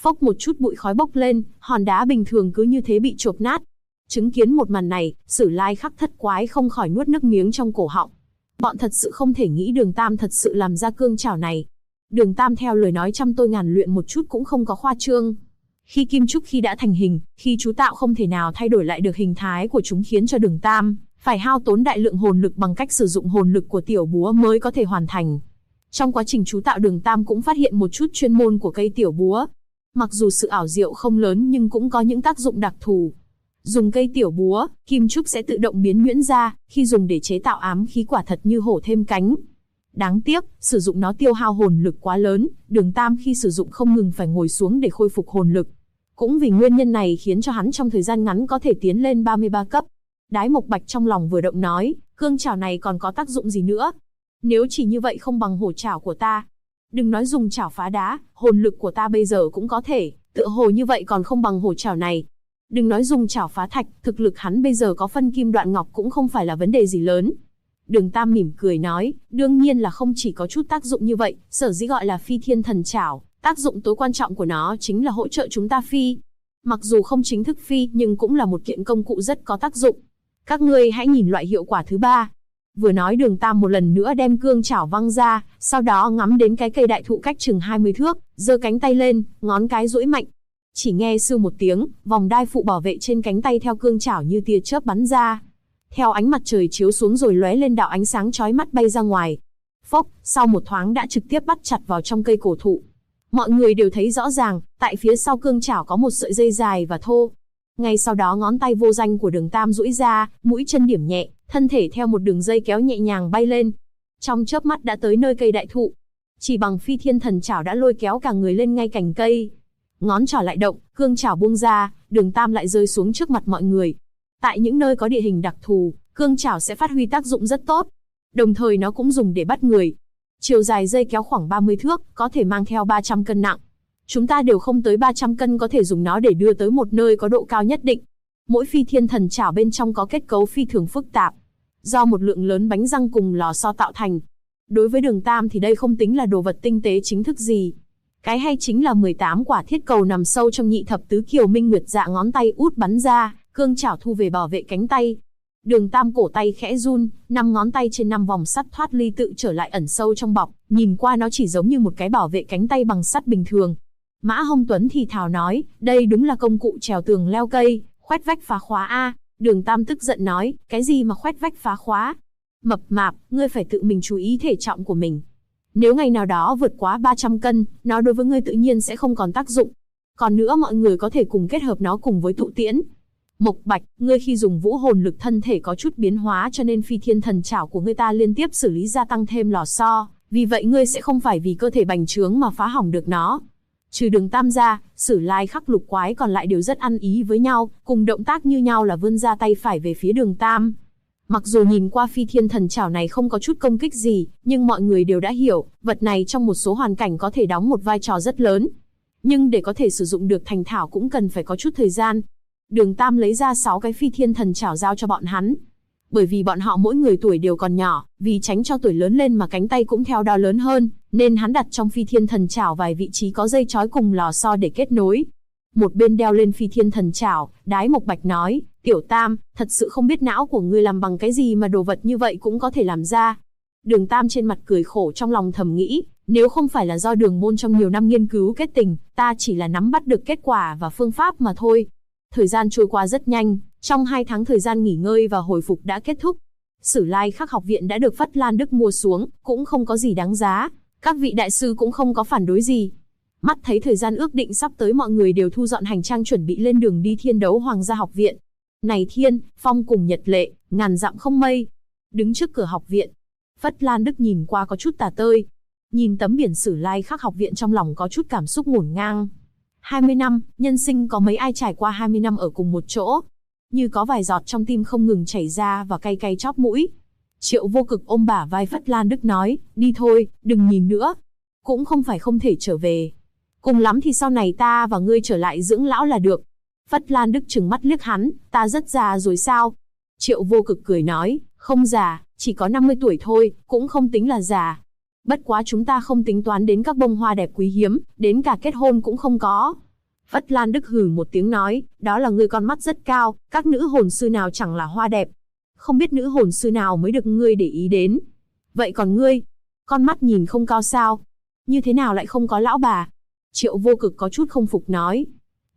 Phốc một chút bụi khói bốc lên, hòn đá bình thường cứ như thế bị chộp nát. Chứng kiến một màn này, Sử Lai Khắc thất quái không khỏi nuốt nước miếng trong cổ họng. Bọn thật sự không thể nghĩ Đường Tam thật sự làm ra cương chảo này. Đường Tam theo lời nói trăm tôi ngàn luyện một chút cũng không có khoa trương. Khi kim trúc khi đã thành hình, khi chú tạo không thể nào thay đổi lại được hình thái của chúng, khiến cho Đường Tam phải hao tốn đại lượng hồn lực bằng cách sử dụng hồn lực của tiểu búa mới có thể hoàn thành. Trong quá trình chú tạo, Đường Tam cũng phát hiện một chút chuyên môn của cây tiểu búa. Mặc dù sự ảo diệu không lớn nhưng cũng có những tác dụng đặc thù. Dùng cây tiểu búa, kim trúc sẽ tự động biến nhuyễn ra, khi dùng để chế tạo ám khí quả thật như hổ thêm cánh. Đáng tiếc, sử dụng nó tiêu hao hồn lực quá lớn, Đường Tam khi sử dụng không ngừng phải ngồi xuống để khôi phục hồn lực. Cũng vì nguyên nhân này khiến cho hắn trong thời gian ngắn có thể tiến lên 33 cấp. Đái Mộc Bạch trong lòng vừa động nói, cương chảo này còn có tác dụng gì nữa? Nếu chỉ như vậy không bằng hổ chảo của ta. Đừng nói dùng chảo phá đá, hồn lực của ta bây giờ cũng có thể, tựa hồ như vậy còn không bằng hổ chảo này. Đừng nói dùng chảo phá thạch, thực lực hắn bây giờ có phân kim đoạn ngọc cũng không phải là vấn đề gì lớn. Đường Tam mỉm cười nói, đương nhiên là không chỉ có chút tác dụng như vậy, sở dĩ gọi là phi thiên thần chảo, tác dụng tối quan trọng của nó chính là hỗ trợ chúng ta phi. Mặc dù không chính thức phi nhưng cũng là một kiện công cụ rất có tác dụng. Các ngươi hãy nhìn loại hiệu quả thứ ba. Vừa nói, Đường Tam một lần nữa đem cương chảo văng ra, sau đó ngắm đến cái cây đại thụ cách chừng 20 thước, giơ cánh tay lên, ngón cái duỗi mạnh. Chỉ nghe sư một tiếng, vòng đai phụ bảo vệ trên cánh tay theo cương chảo như tia chớp bắn ra. Theo ánh mặt trời chiếu xuống rồi lóe lên đạo ánh sáng chói mắt bay ra ngoài. Phốc, sau một thoáng đã trực tiếp bắt chặt vào trong cây cổ thụ. Mọi người đều thấy rõ ràng, tại phía sau cương chảo có một sợi dây dài và thô. Ngay sau đó ngón tay vô danh của Đường Tam duỗi ra, mũi chân điểm nhẹ, thân thể theo một đường dây kéo nhẹ nhàng bay lên. Trong chớp mắt đã tới nơi cây đại thụ. Chỉ bằng phi thiên thần chảo đã lôi kéo cả người lên ngay cành cây. Ngón trỏ lại động, cương chảo buông ra, Đường Tam lại rơi xuống trước mặt mọi người. Tại những nơi có địa hình đặc thù, cương chảo sẽ phát huy tác dụng rất tốt. Đồng thời nó cũng dùng để bắt người. Chiều dài dây kéo khoảng 30 thước, có thể mang theo 300 cân nặng. Chúng ta đều không tới 300 cân có thể dùng nó để đưa tới một nơi có độ cao nhất định. Mỗi phi thiên thần chảo bên trong có kết cấu phi thường phức tạp, do một lượng lớn bánh răng cùng lò xo tạo thành. Đối với Đường Tam thì đây không tính là đồ vật tinh tế chính thức gì. Cái hay chính là 18 quả thiết cầu nằm sâu trong nhị thập tứ kiều minh nguyệt dạ ngón tay út bắn ra, cương chảo thu về bảo vệ cánh tay. Đường Tam cổ tay khẽ run, 5 ngón tay trên 5 vòng sắt thoát ly tự trở lại ẩn sâu trong bọc, nhìn qua nó chỉ giống như một cái bảo vệ cánh tay bằng sắt bình thường. Mã Hồng Tuấn thì thào nói, đây đúng là công cụ trèo tường leo cây, khoét vách phá khóa a. Đường Tam tức giận nói, cái gì mà khoét vách phá khóa? Mập mạp, ngươi phải tự mình chú ý thể trọng của mình. Nếu ngày nào đó vượt quá 300 cân, nó đối với ngươi tự nhiên sẽ không còn tác dụng. Còn nữa, mọi người có thể cùng kết hợp nó cùng với tụ tiễn. Mộc Bạch, ngươi khi dùng vũ hồn lực thân thể có chút biến hóa cho nên phi thiên thần chảo của ngươi ta liên tiếp xử lý gia tăng thêm lò xo, vì vậy ngươi sẽ không phải vì cơ thể bành trướng mà phá hỏng được nó. Trừ Đường Tam ra, Sử Lai Khắc lục quái còn lại đều rất ăn ý với nhau, cùng động tác như nhau là vươn ra tay phải về phía Đường Tam. Mặc dù nhìn qua phi thiên thần chảo này không có chút công kích gì, nhưng mọi người đều đã hiểu, vật này trong một số hoàn cảnh có thể đóng một vai trò rất lớn. Nhưng để có thể sử dụng được thành thạo cũng cần phải có chút thời gian. Đường Tam lấy ra 6 cái phi thiên thần chảo giao cho bọn hắn. Bởi vì bọn họ mỗi người tuổi đều còn nhỏ, vì tránh cho tuổi lớn lên mà cánh tay cũng theo đó lớn hơn, nên hắn đặt trong phi thiên thần chảo vài vị trí có dây chói cùng lò xo để kết nối. Một bên đeo lên phi thiên thần chảo, Đái Mộc Bạch nói, Tiểu Tam, thật sự không biết não của ngươi làm bằng cái gì mà đồ vật như vậy cũng có thể làm ra. Đường Tam trên mặt cười khổ, trong lòng thầm nghĩ, nếu không phải là do Đường môn trong nhiều năm nghiên cứu kết tình, ta chỉ là nắm bắt được kết quả và phương pháp mà thôi. Thời gian trôi qua rất nhanh, trong 2 tháng thời gian nghỉ ngơi và hồi phục đã kết thúc. Sử Lai Khắc học viện đã được Phất Lan Đức mua xuống, cũng không có gì đáng giá, các vị đại sư cũng không có phản đối gì. Mắt thấy thời gian ước định sắp tới, mọi người đều thu dọn hành trang chuẩn bị lên đường đi Thiên Đấu Hoàng gia học viện. Này Thiên, Phong cùng Nhật Lệ, ngàn dặm không mây. Đứng trước cửa học viện, Phất Lan Đức nhìn qua có chút tà tơi. Nhìn tấm biển Sử Lai Khắc học viện trong lòng có chút cảm xúc ngổn ngang. 20 năm, nhân sinh có mấy ai trải qua 20 năm ở cùng một chỗ. Như có vài giọt trong tim không ngừng chảy ra và cay cay chóp mũi. Triệu Vô Cực ôm bả vai Phất Lan Đức nói, đi thôi, đừng nhìn nữa. Cũng không phải không thể trở về. Cùng lắm thì sau này ta và ngươi trở lại dưỡng lão là được. Phất Lan Đức trừng mắt liếc hắn, ta rất già rồi sao? Triệu Vô Cực cười nói, không già, chỉ có 50 tuổi thôi, cũng không tính là già. Bất quá chúng ta không tính toán đến các bông hoa đẹp quý hiếm, đến cả kết hôn cũng không có. Phất Lan Đức hừ một tiếng nói, đó là ngươi con mắt rất cao, các nữ hồn sư nào chẳng là hoa đẹp. Không biết nữ hồn sư nào mới được ngươi để ý đến. Vậy còn ngươi, con mắt nhìn không cao sao? Như thế nào lại không có lão bà? Triệu Vô Cực có chút không phục nói.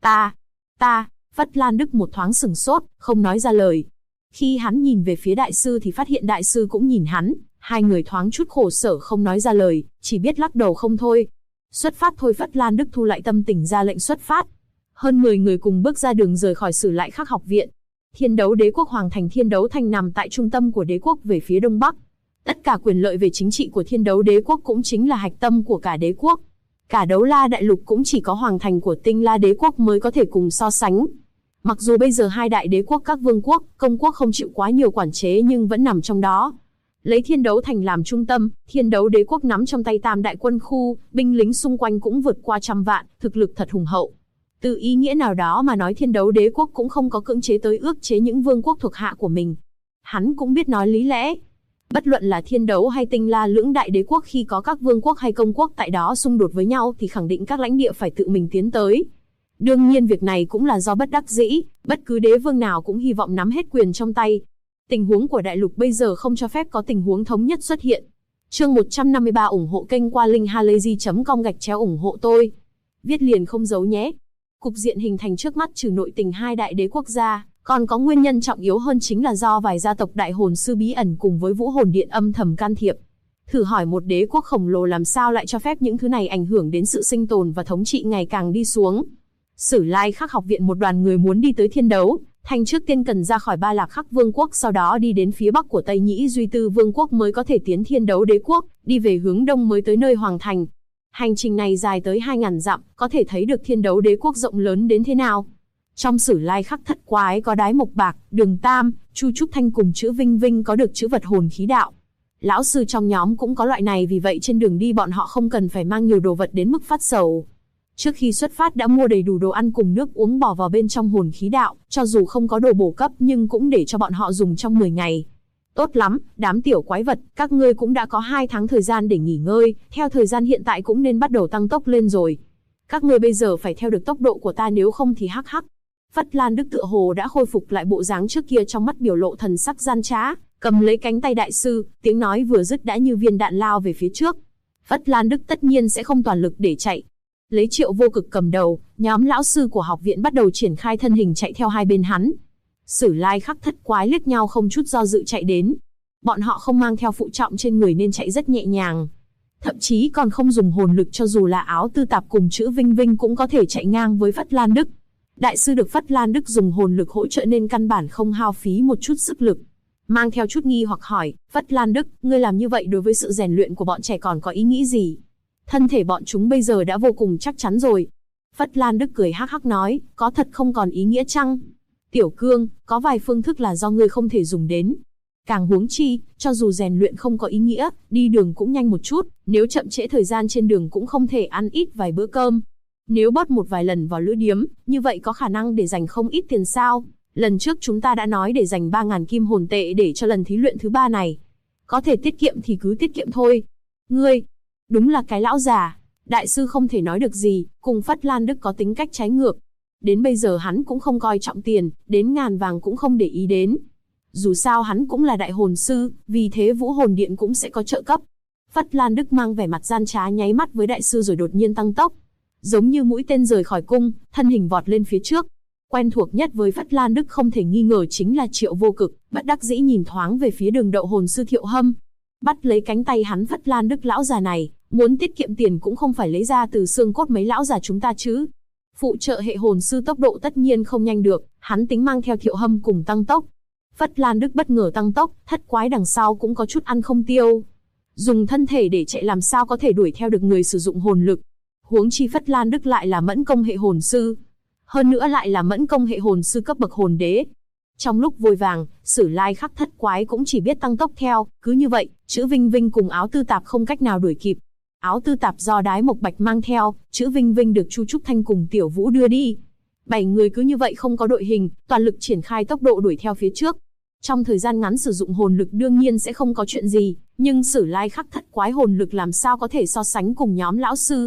Ta, Phất Lan Đức một thoáng sửng sốt, không nói ra lời. Khi hắn nhìn về phía đại sư thì phát hiện đại sư cũng nhìn hắn, hai người thoáng chút khổ sở không nói ra lời, chỉ biết lắc đầu không thôi. Xuất phát thôi. Phất Lan Đức thu lại tâm tình ra lệnh xuất phát. Hơn 10 người cùng bước ra đường rời khỏi Sử Lại Khắc học viện. Thiên Đấu Đế quốc Hoàng thành Thiên Đấu Thành nằm tại trung tâm của đế quốc về phía đông bắc. Tất cả quyền lợi về chính trị của Thiên Đấu Đế quốc cũng chính là hạch tâm của cả đế quốc. Cả Đấu La đại lục cũng chỉ có hoàng thành của Tinh La đế quốc mới có thể cùng so sánh. Mặc dù bây giờ hai đại đế quốc các vương quốc, công quốc không chịu quá nhiều quản chế nhưng vẫn nằm trong đó. Lấy Thiên Đấu Thành làm trung tâm, Thiên Đấu Đế quốc nắm trong tay tam đại quân khu, binh lính xung quanh cũng vượt qua 100 vạn, thực lực thật hùng hậu. Từ ý nghĩa nào đó mà nói Thiên Đấu Đế quốc cũng không có cưỡng chế tới ước chế những vương quốc thuộc hạ của mình. Hắn cũng biết nói lý lẽ. Bất luận là Thiên Đấu hay Tinh La lưỡng đại đế quốc khi có các vương quốc hay công quốc tại đó xung đột với nhau thì khẳng định các lãnh địa phải tự mình tiến tới. Đương nhiên việc này cũng là do bất đắc dĩ, bất cứ đế vương nào cũng hy vọng nắm hết quyền trong tay. Tình huống của đại lục bây giờ không cho phép có tình huống thống nhất xuất hiện. Chương 153 ủng hộ kênh qua linkhalazy.com ủng hộ tôi. Viết liền không giấu nhé. Cục diện hình thành trước mắt trừ nội tình hai đại đế quốc gia, còn có nguyên nhân trọng yếu hơn chính là do vài gia tộc đại hồn sư bí ẩn cùng với Vũ Hồn Điện âm thầm can thiệp. Thử hỏi một đế quốc khổng lồ làm sao lại cho phép những thứ này ảnh hưởng đến sự sinh tồn và thống trị ngày càng đi xuống. Sử Lai Khắc học viện một đoàn người muốn đi tới Thiên Đấu Thành trước tiên cần ra khỏi Ba Lạc Khắc Vương quốc, sau đó đi đến phía bắc của Tây Nhĩ Duy Tư Vương quốc mới có thể tiến Thiên Đấu Đế quốc, đi về hướng đông mới tới nơi Hoàng thành. Hành trình này dài tới 2000 dặm, có thể thấy được Thiên Đấu Đế quốc rộng lớn đến thế nào. Trong Sử Lai Khắc thất quái có Đái Mộc Bạc, Đường Tam, Chu Trúc Thanh cùng chữ Vinh Vinh có được chữ vật hồn khí đạo. Lão sư trong nhóm cũng có loại này, vì vậy trên đường đi bọn họ không cần phải mang nhiều đồ vật đến mức phát sầu. Trước khi xuất phát đã mua đầy đủ đồ ăn cùng nước uống bỏ vào bên trong hồn khí đạo, cho dù không có đồ bổ cấp nhưng cũng để cho bọn họ dùng trong 10 ngày. Tốt lắm, đám tiểu quái vật, các ngươi cũng đã có 2 tháng thời gian để nghỉ ngơi, theo thời gian hiện tại cũng nên bắt đầu tăng tốc lên rồi. Các ngươi bây giờ phải theo được tốc độ của ta, nếu không thì hắc hắc. Phất Lan Đức tựa hồ đã khôi phục lại bộ dáng trước kia, trong mắt biểu lộ thần sắc gian trá, cầm lấy cánh tay đại sư, tiếng nói vừa dứt đã như viên đạn lao về phía trước. Phất Lan Đức tất nhiên sẽ không toàn lực để chạy. Lấy Triệu Vô Cực cầm đầu, nhóm lão sư của học viện bắt đầu triển khai thân hình chạy theo hai bên hắn. Sử Lai Khắc thất quái liếc nhau không chút do dự chạy đến. Bọn họ không mang theo phụ trọng trên người nên chạy rất nhẹ nhàng. Thậm chí còn không dùng hồn lực, cho dù là Áo Tư Tạp cùng chữ Vinh Vinh cũng có thể chạy ngang với Phất Lan Đức. Đại sư được Phất Lan Đức dùng hồn lực hỗ trợ nên căn bản không hao phí một chút sức lực. Mang theo chút nghi hoặc hỏi, Phất Lan Đức, ngươi làm như vậy đối với sự rèn luyện của bọn trẻ còn có ý nghĩ gì? Thân thể bọn chúng bây giờ đã vô cùng chắc chắn rồi. Phất Lan Đức cười hắc hắc nói, có thật không còn ý nghĩa chăng? Tiểu Cương, có vài phương thức là do ngươi không thể dùng đến. Càng huống chi, cho dù rèn luyện không có ý nghĩa, đi đường cũng nhanh một chút, nếu chậm trễ thời gian trên đường cũng không thể ăn ít vài bữa cơm. Nếu bớt một vài lần vào lữ điếm, như vậy có khả năng để dành không ít tiền sao? Lần trước chúng ta đã nói để dành 3000 kim hồn tệ để cho lần thí luyện thứ 3 này. Có thể tiết kiệm thì cứ tiết kiệm thôi. Ngươi, đúng là cái lão già. Đại sư không thể nói được gì, cùng Phất Lan Đức có tính cách trái ngược. Đến bây giờ hắn cũng không coi trọng tiền, đến ngàn vàng cũng không để ý đến. Dù sao hắn cũng là đại hồn sư, vì thế Vũ Hồn Điện cũng sẽ có trợ cấp. Phất Lan Đức mang vẻ mặt gian trá nháy mắt với đại sư rồi đột nhiên tăng tốc. Giống như mũi tên rời khỏi cung, thân hình vọt lên phía trước. Quen thuộc nhất với Phất Lan Đức không thể nghi ngờ chính là Triệu Vô Cực, bất đắc dĩ nhìn thoáng về phía Đường Đậu hồn sư Thiệu Hâm. Bắt lấy cánh tay hắn, Phất Lan Đức lão già này, muốn tiết kiệm tiền cũng không phải lấy ra từ xương cốt mấy lão già chúng ta chứ. Phụ trợ hệ hồn sư tốc độ tất nhiên không nhanh được, hắn tính mang theo Thiệu Hâm cùng tăng tốc. Phất Lan Đức bất ngờ tăng tốc, thất quái đằng sau cũng có chút ăn không tiêu. Dùng thân thể để chạy làm sao có thể đuổi theo được người sử dụng hồn lực. Huống chi Phất Lan Đức lại là mẫn công hệ hồn sư. Hơn nữa lại là mẫn công hệ hồn sư cấp bậc hồn đế. Trong lúc vội vàng, Sử Lai Khắc thất quái cũng chỉ biết tăng tốc theo, cứ như vậy, chữ Vinh Vinh cùng Áo Tư Tạp không cách nào đuổi kịp. Áo Tư Tạp do Đái Mộc Bạch mang theo, chữ Vinh Vinh được Chu Trúc Thanh cùng Tiểu Vũ đưa đi. 7 người cứ như vậy không có đội hình, toàn lực triển khai tốc độ đuổi theo phía trước. Trong thời gian ngắn sử dụng hồn lực đương nhiên sẽ không có chuyện gì, nhưng Sử Lai Khắc thất quái hồn lực làm sao có thể so sánh cùng nhóm lão sư.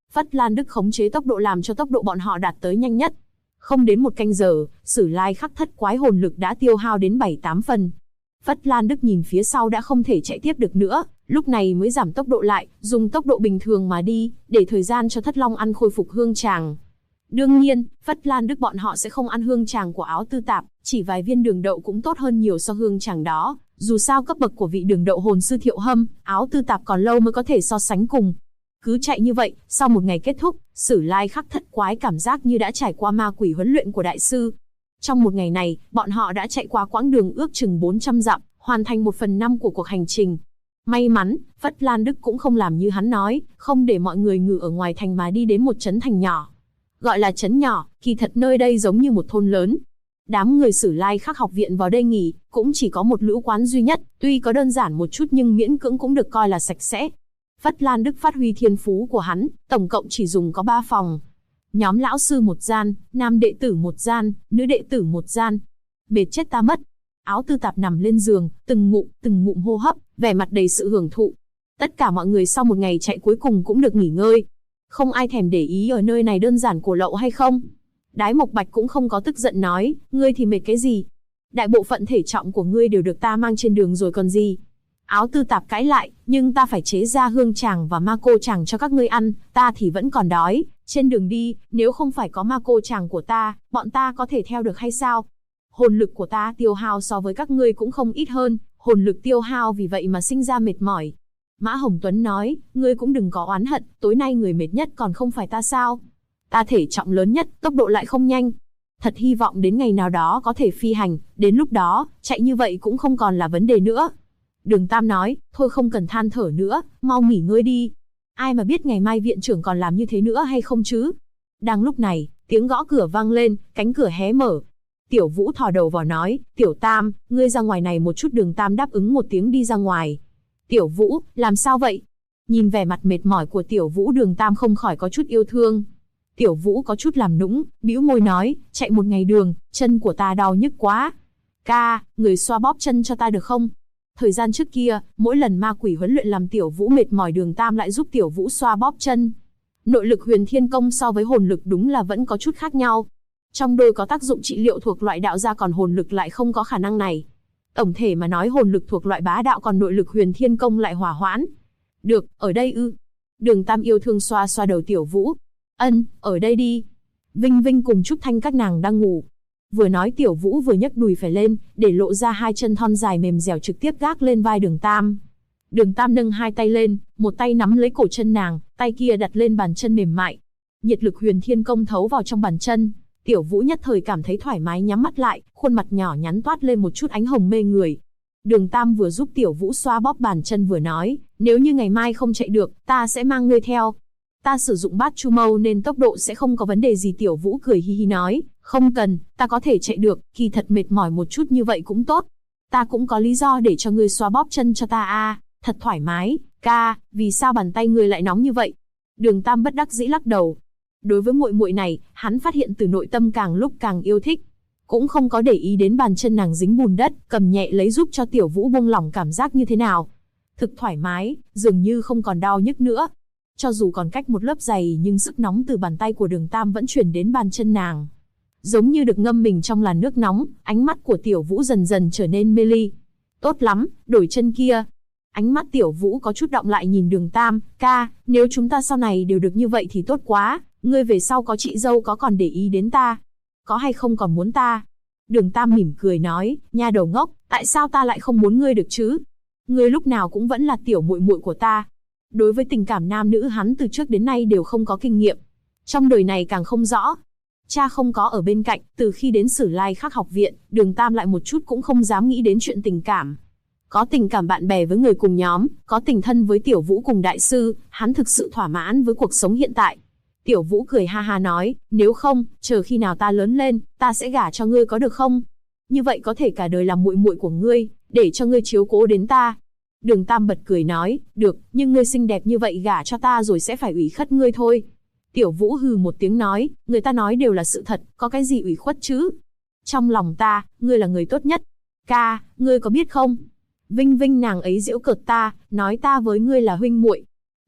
Phất Lan Đức khống chế tốc độ làm cho tốc độ bọn họ đạt tới nhanh nhất. Không đến một canh giờ, Sử Lai Khắc thất quái hồn lực đã tiêu hao đến 7-8 phần. Phất Lan Đức nhìn phía sau đã không thể chạy tiếp được nữa, lúc này mới giảm tốc độ lại, dùng tốc độ bình thường mà đi, để thời gian cho Thất Long ăn khôi phục hương tràng. Đương nhiên, Phất Lan Đức bọn họ sẽ không ăn hương tràng của Áo Tư Tạp, chỉ vài viên đường đậu cũng tốt hơn nhiều so hương tràng đó. Dù sao cấp bậc của vị đường đậu hồn sư Thiệu Hâm, Áo Tư Tạp còn lâu mới có thể so sánh cùng. Cứ chạy như vậy, sau một ngày kết thúc, Sử Lai Khắc thất quái cảm giác như đã trải qua ma quỷ huấn luyện của đại sư. Trong một ngày này, bọn họ đã chạy qua quãng đường ước chừng 400 dặm, hoàn thành 1/5 của cuộc hành trình. May mắn, Phất Lan Đức cũng không làm như hắn nói, không để mọi người ngự ở ngoài thành mà đi đến một trấn thành nhỏ. Gọi là trấn nhỏ, kỳ thật nơi đây giống như một thôn lớn. Đám người Sử Lai Khắc học viện vào đây nghỉ, cũng chỉ có một lữ quán duy nhất, tuy có đơn giản một chút nhưng miễn cưỡng cũng được coi là sạch sẽ. Phất Lan Đức phát huy thiên phú của hắn, tổng cộng chỉ dùng có 3 phòng. Nhóm lão sư một gian, nam đệ tử một gian, nữ đệ tử một gian. Mệt chết ta mất. Áo Tư Tạp nằm lên giường, từng ngụm hô hấp, vẻ mặt đầy sự hưởng thụ. Tất cả mọi người sau một ngày chạy cuối cùng cũng được nghỉ ngơi. Không ai thèm để ý ở nơi này đơn giản cổ lậu hay không. Đái Mộc Bạch cũng không có tức giận nói, ngươi thì mệt cái gì? Đại bộ phận thể trọng của ngươi đều được ta mang trên đường rồi còn gì. Áo Tư Tạp cãi lại, nhưng ta phải chế ra hương tràng và ma cô tràng cho các ngươi ăn, ta thì vẫn còn đói. Trên đường đi, nếu không phải có ma cô tràng của ta, bọn ta có thể theo được hay sao? Hồn lực của ta tiêu hao so với các ngươi cũng không ít hơn, hồn lực tiêu hao vì vậy mà sinh ra mệt mỏi. Mã Hồng Tuấn nói, ngươi cũng đừng có oán hận, tối nay người mệt nhất còn không phải ta sao? Ta thể trọng lớn nhất, tốc độ lại không nhanh. Thật hy vọng đến ngày nào đó có thể phi hành, đến lúc đó, chạy như vậy cũng không còn là vấn đề nữa. Đường Tam nói, thôi không cần than thở nữa, mau nghỉ ngơi đi. Ai mà biết ngày mai viện trưởng còn làm như thế nữa hay không chứ? Đang lúc này, tiếng gõ cửa vang lên, cánh cửa hé mở. Tiểu Vũ thò đầu vào nói, Tiểu Tam, ngươi ra ngoài này một chút. Đường Tam đáp ứng một tiếng đi ra ngoài. Tiểu Vũ, làm sao vậy? Nhìn vẻ mặt mệt mỏi của Tiểu Vũ, Đường Tam không khỏi có chút yêu thương. Tiểu Vũ có chút làm nũng, bĩu môi nói, chạy một ngày đường, chân của ta đau nhức quá. Ca, người xoa bóp chân cho ta được không? Thời gian trước kia, mỗi lần ma quỷ huấn luyện làm Tiểu Vũ mệt mỏi, Đường Tam lại giúp Tiểu Vũ xoa bóp chân. Nội lực Huyền Thiên Công so với hồn lực đúng là vẫn có chút khác nhau. Trong đôi có tác dụng trị liệu thuộc loại đạo gia, còn hồn lực lại không có khả năng này. Tổng thể mà nói hồn lực thuộc loại bá đạo, còn nội lực Huyền Thiên Công lại hỏa hoãn. Được, ở đây ư? Đường Tam yêu thương xoa xoa đầu Tiểu Vũ. Ân, ở đây đi. Vinh Vinh cùng Trúc Thanh các nàng đang ngủ. Vừa nói Tiểu Vũ vừa nhấc đùi phải lên, để lộ ra hai chân thon dài mềm dẻo trực tiếp gác lên vai Đường Tam. Đường Tam nâng hai tay lên, một tay nắm lấy cổ chân nàng, tay kia đặt lên bàn chân mềm mại. Nhiệt lực Huyền Thiên Công thấu vào trong bàn chân. Tiểu Vũ nhất thời cảm thấy thoải mái, nhắm mắt lại, khuôn mặt nhỏ nhắn toát lên một chút ánh hồng mê người. Đường Tam vừa giúp Tiểu Vũ xoa bóp bàn chân vừa nói, nếu như ngày mai không chạy được, ta sẽ mang ngươi theo. Ta sử dụng bát chu mâu nên tốc độ sẽ không có vấn đề gì. Tiểu Vũ cười hi hi nói, không cần, ta có thể chạy được, kỳ thật mệt mỏi một chút như vậy cũng tốt. Ta cũng có lý do để cho ngươi xoa bóp chân cho ta à, thật thoải mái. Ca, vì sao bàn tay ngươi lại nóng như vậy? Đường Tam bất đắc dĩ lắc đầu. Đối với muội muội này, hắn phát hiện từ nội tâm càng lúc càng yêu thích. Cũng không có để ý đến bàn chân nàng dính bùn đất, cầm nhẹ lấy giúp cho Tiểu Vũ buông lỏng cảm giác như thế nào. Thực thoải mái, dường như không còn đau nhức nữa. Cho dù còn cách một lớp giày nhưng sức nóng từ bàn tay của Đường Tam vẫn chuyển đến bàn chân nàng. Giống như được ngâm mình trong làn nước nóng, ánh mắt của Tiểu Vũ dần dần trở nên mê ly. Tốt lắm, đổi chân kia. Ánh mắt Tiểu Vũ có chút động lại nhìn Đường Tam, ca, nếu chúng ta sau này đều được như vậy thì tốt quá, ngươi về sau có chị dâu có còn để ý đến ta? Có hay không còn muốn ta? Đường Tam mỉm cười nói, nha đầu ngốc, tại sao ta lại không muốn ngươi được chứ? Ngươi lúc nào cũng vẫn là tiểu muội muội của ta. Đối với tình cảm nam nữ hắn từ trước đến nay đều không có kinh nghiệm. Trong đời này càng không rõ. Cha không có ở bên cạnh, từ khi đến Sử Lai Khắc học viện, Đường Tam lại một chút cũng không dám nghĩ đến chuyện tình cảm. Có tình cảm bạn bè với người cùng nhóm, có tình thân với Tiểu Vũ cùng đại sư, hắn thực sự thỏa mãn với cuộc sống hiện tại. Tiểu Vũ cười ha ha nói, nếu không, chờ khi nào ta lớn lên, ta sẽ gả cho ngươi có được không? Như vậy có thể cả đời làm muội muội của ngươi, để cho ngươi chiếu cố đến ta. Đường Tam bật cười nói, được, nhưng ngươi xinh đẹp như vậy gả cho ta rồi sẽ phải ủy khuất ngươi thôi. Tiểu Vũ hừ một tiếng nói, người ta nói đều là sự thật, có cái gì ủy khuất chứ? Trong lòng ta, ngươi là người tốt nhất. Ca, ngươi có biết không? Vinh Vinh nàng ấy giễu cợt ta, nói ta với ngươi là huynh muội.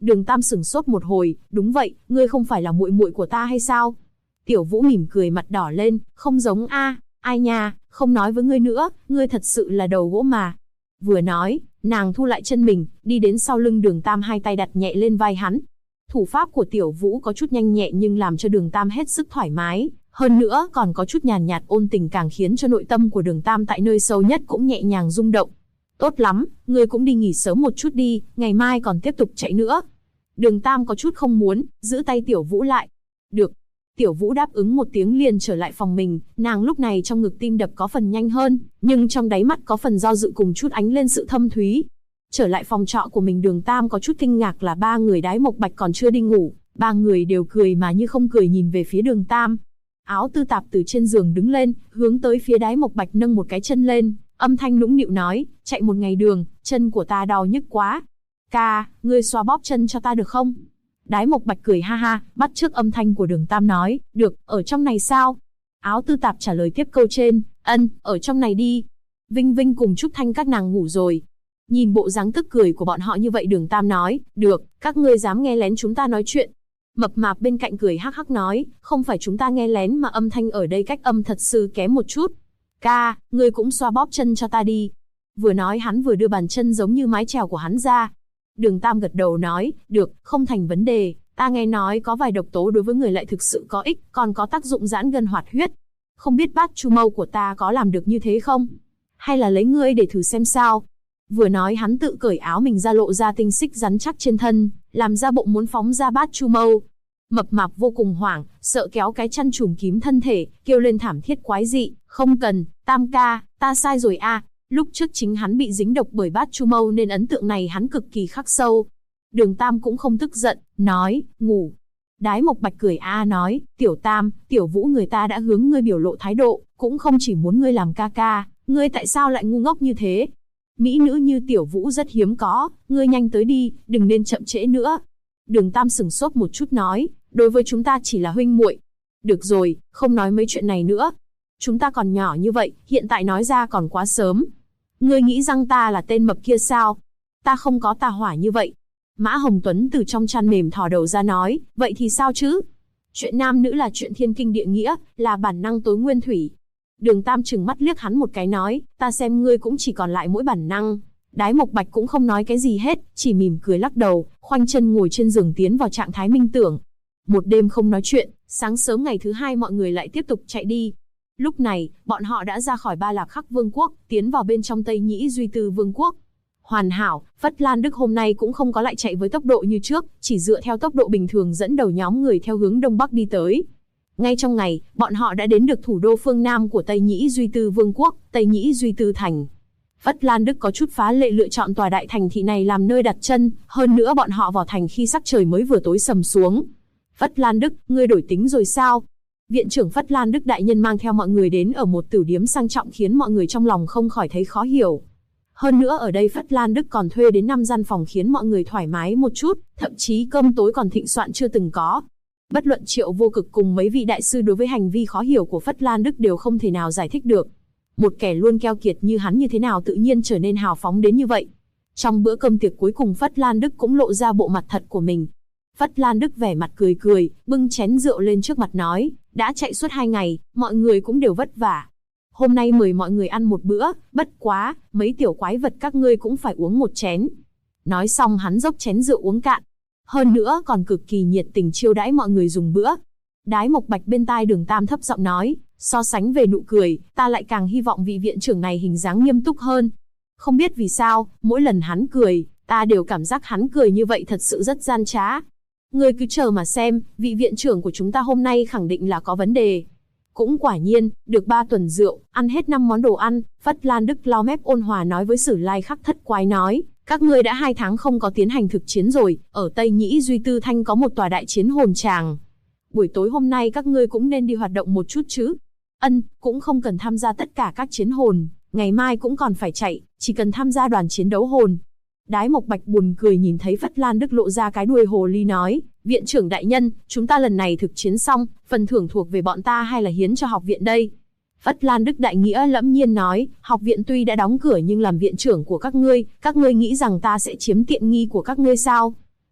Đường Tam sửng sốt một hồi, đúng vậy, ngươi không phải là muội muội của ta hay sao? Tiểu Vũ mỉm cười mặt đỏ lên, không giống a, ai nha, không nói với ngươi nữa, ngươi thật sự là đầu gỗ mà. Vừa nói, nàng thu lại chân mình, đi đến sau lưng Đường Tam, hai tay đặt nhẹ lên vai hắn. Thủ pháp của Tiểu Vũ có chút nhanh nhẹ nhưng làm cho Đường Tam hết sức thoải mái, hơn nữa còn có chút nhàn nhạt ôn tình, càng khiến cho nội tâm của Đường Tam tại nơi sâu nhất cũng nhẹ nhàng rung động. Tốt lắm, ngươi cũng đi nghỉ sớm một chút đi, ngày mai còn tiếp tục chạy nữa. Đường Tam có chút không muốn, giữ tay Tiểu Vũ lại. Được. Tiểu Vũ đáp ứng một tiếng liền trở lại phòng mình, nàng lúc này trong ngực tim đập có phần nhanh hơn, nhưng trong đáy mắt có phần do dự cùng chút ánh lên sự thâm thúy. Trở lại phòng trọ của mình, Đường Tam có chút kinh ngạc là ba người Đái Mộc Bạch còn chưa đi ngủ, ba người đều cười mà như không cười nhìn về phía Đường Tam. Áo Tư Tạp từ trên giường đứng lên, hướng tới phía Đái Mộc Bạch nâng một cái chân lên, âm thanh nũng nịu nói, chạy một ngày đường, chân của ta đau nhức quá. Ca, ngươi xoa bóp chân cho ta được không? Đái Mộc Bạch cười ha ha, bắt chước âm thanh của Đường Tam nói, được, ở trong này sao? Áo Tư Tạp trả lời tiếp câu trên, ở trong này đi. Vinh Vinh cùng Trúc Thanh các nàng ngủ rồi. Nhìn bộ dáng tức cười của bọn họ như vậy, Đường Tam nói, được, các ngươi dám nghe lén chúng ta nói chuyện. Mập mạp bên cạnh cười hắc hắc nói, không phải chúng ta nghe lén mà âm thanh ở đây cách âm thật sự kém một chút. Ca, ngươi cũng xoa bóp chân cho ta đi. Vừa nói hắn vừa đưa bàn chân giống như mái chèo của hắn ra. Đường Tam gật đầu nói, được, không thành vấn đề, ta nghe nói có vài độc tố đối với người lại thực sự có ích, còn có tác dụng giãn gân hoạt huyết. Không biết bát chu mâu của ta có làm được như thế không? Hay là lấy ngươi để thử xem sao? Vừa nói hắn tự cởi áo mình ra, lộ ra tinh xích rắn chắc trên thân, làm ra bộ muốn phóng ra bát chu mâu. Mập mạp vô cùng hoảng, sợ kéo cái chăn trùm kín thân thể, kêu lên thảm thiết quái dị, không cần, Tam ca, ta sai rồi a. Lúc trước chính hắn bị dính độc bởi bát chu mâu nên ấn tượng này hắn cực kỳ khắc sâu. Đường Tam cũng không tức giận, nói, ngủ. Đái Mộc Bạch cười nói, Tiểu Tam, Tiểu Vũ người ta đã hướng ngươi biểu lộ thái độ, cũng không chỉ muốn ngươi làm ca ca, ngươi tại sao lại ngu ngốc như thế? Mỹ nữ như Tiểu Vũ rất hiếm có, ngươi nhanh tới đi, đừng nên chậm trễ nữa. Đường Tam sửng sốt một chút nói, đối với chúng ta chỉ là huynh muội. Được rồi, không nói mấy chuyện này nữa. Chúng ta còn nhỏ như vậy, hiện tại nói ra còn quá sớm. Ngươi nghĩ rằng ta là tên mập kia sao? Ta không có tà hỏa như vậy. Mã Hồng Tuấn từ trong chăn mềm thò đầu ra nói, vậy thì sao chứ? Chuyện nam nữ là chuyện thiên kinh địa nghĩa, là bản năng tối nguyên thủy. Đường Tam trừng mắt liếc hắn một cái nói, ta xem ngươi cũng chỉ còn lại mỗi bản năng. Đái Mộc Bạch cũng không nói cái gì hết, chỉ mỉm cười lắc đầu, khoanh chân ngồi trên giường tiến vào trạng thái minh tưởng. Một đêm không nói chuyện, sáng sớm ngày thứ hai mọi người lại tiếp tục chạy đi. Lúc này, bọn họ đã ra khỏi Ba Lạc Khắc Vương quốc, tiến vào bên trong Tây Nhĩ Duy Tư Vương quốc. Hoàn hảo, Phất Lan Đức hôm nay cũng không có lại chạy với tốc độ như trước, chỉ dựa theo tốc độ bình thường dẫn đầu nhóm người theo hướng đông bắc đi tới. Ngay trong ngày, bọn họ đã đến được thủ đô phương Nam của Tây Nhĩ Duy Tư Vương quốc, Tây Nhĩ Duy Tư Thành. Phất Lan Đức có chút phá lệ lựa chọn tòa đại thành thị này làm nơi đặt chân, hơn nữa bọn họ vào thành khi sắc trời mới vừa tối sầm xuống. Phất Lan Đức, ngươi đổi tính rồi sao? Viện trưởng Phất Lan Đức đại nhân mang theo mọi người đến ở một tử điếm sang trọng khiến mọi người trong lòng không khỏi thấy khó hiểu. Hơn nữa ở đây Phất Lan Đức còn thuê đến 5 gian phòng khiến mọi người thoải mái một chút, thậm chí cơm tối còn thịnh soạn chưa từng có. Bất luận Triệu Vô Cực cùng mấy vị đại sư đối với hành vi khó hiểu của Phất Lan Đức đều không thể nào giải thích được. Một kẻ luôn keo kiệt như hắn như thế nào tự nhiên trở nên hào phóng đến như vậy. Trong bữa cơm tiệc cuối cùng Phất Lan Đức cũng lộ ra bộ mặt thật của mình. Phất Lan Đức vẻ mặt cười cười, bưng chén rượu lên trước mặt nói, đã chạy suốt 2 ngày, mọi người cũng đều vất vả. Hôm nay mời mọi người ăn một bữa, bất quá, mấy tiểu quái vật các ngươi cũng phải uống một chén. Nói xong hắn dốc chén rượu uống cạn. Hơn nữa còn cực kỳ nhiệt tình chiêu đãi mọi người dùng bữa. Đái Mộc Bạch bên tai Đường Tam thấp giọng nói, so sánh về nụ cười, ta lại càng hy vọng vị viện trưởng này hình dáng nghiêm túc hơn. Không biết vì sao, mỗi lần hắn cười, ta đều cảm giác hắn cười như vậy thật sự rất gian trá. Ngươi cứ chờ mà xem, vị viện trưởng của chúng ta hôm nay khẳng định là có vấn đề. Cũng quả nhiên, được 3 tuần rượu, ăn hết 5 món đồ ăn, Phất Lan Đức lau mép ôn hòa nói với Sử Lai Khắc Thất Quái nói, các ngươi đã 2 tháng không có tiến hành thực chiến rồi, ở Tây Nhĩ Duy Tư Thanh có một tòa đại chiến hồn tràng. Buổi tối hôm nay các ngươi cũng nên đi hoạt động một chút chứ. Cũng không cần tham gia tất cả các chiến hồn, ngày mai cũng còn phải chạy, chỉ cần tham gia đoàn chiến đấu hồn. Đái Mộc Bạch buồn cười nhìn thấy Phất Lan Đức lộ ra cái đuôi hồ ly nói, viện trưởng đại nhân, chúng ta lần này thực chiến xong, phần thưởng thuộc về bọn ta hay là hiến cho học viện đây? Phất Lan Đức đại nghĩa lẫm nhiên nói, học viện tuy đã đóng cửa nhưng làm viện trưởng của các ngươi nghĩ rằng ta sẽ chiếm tiện nghi của các ngươi sao?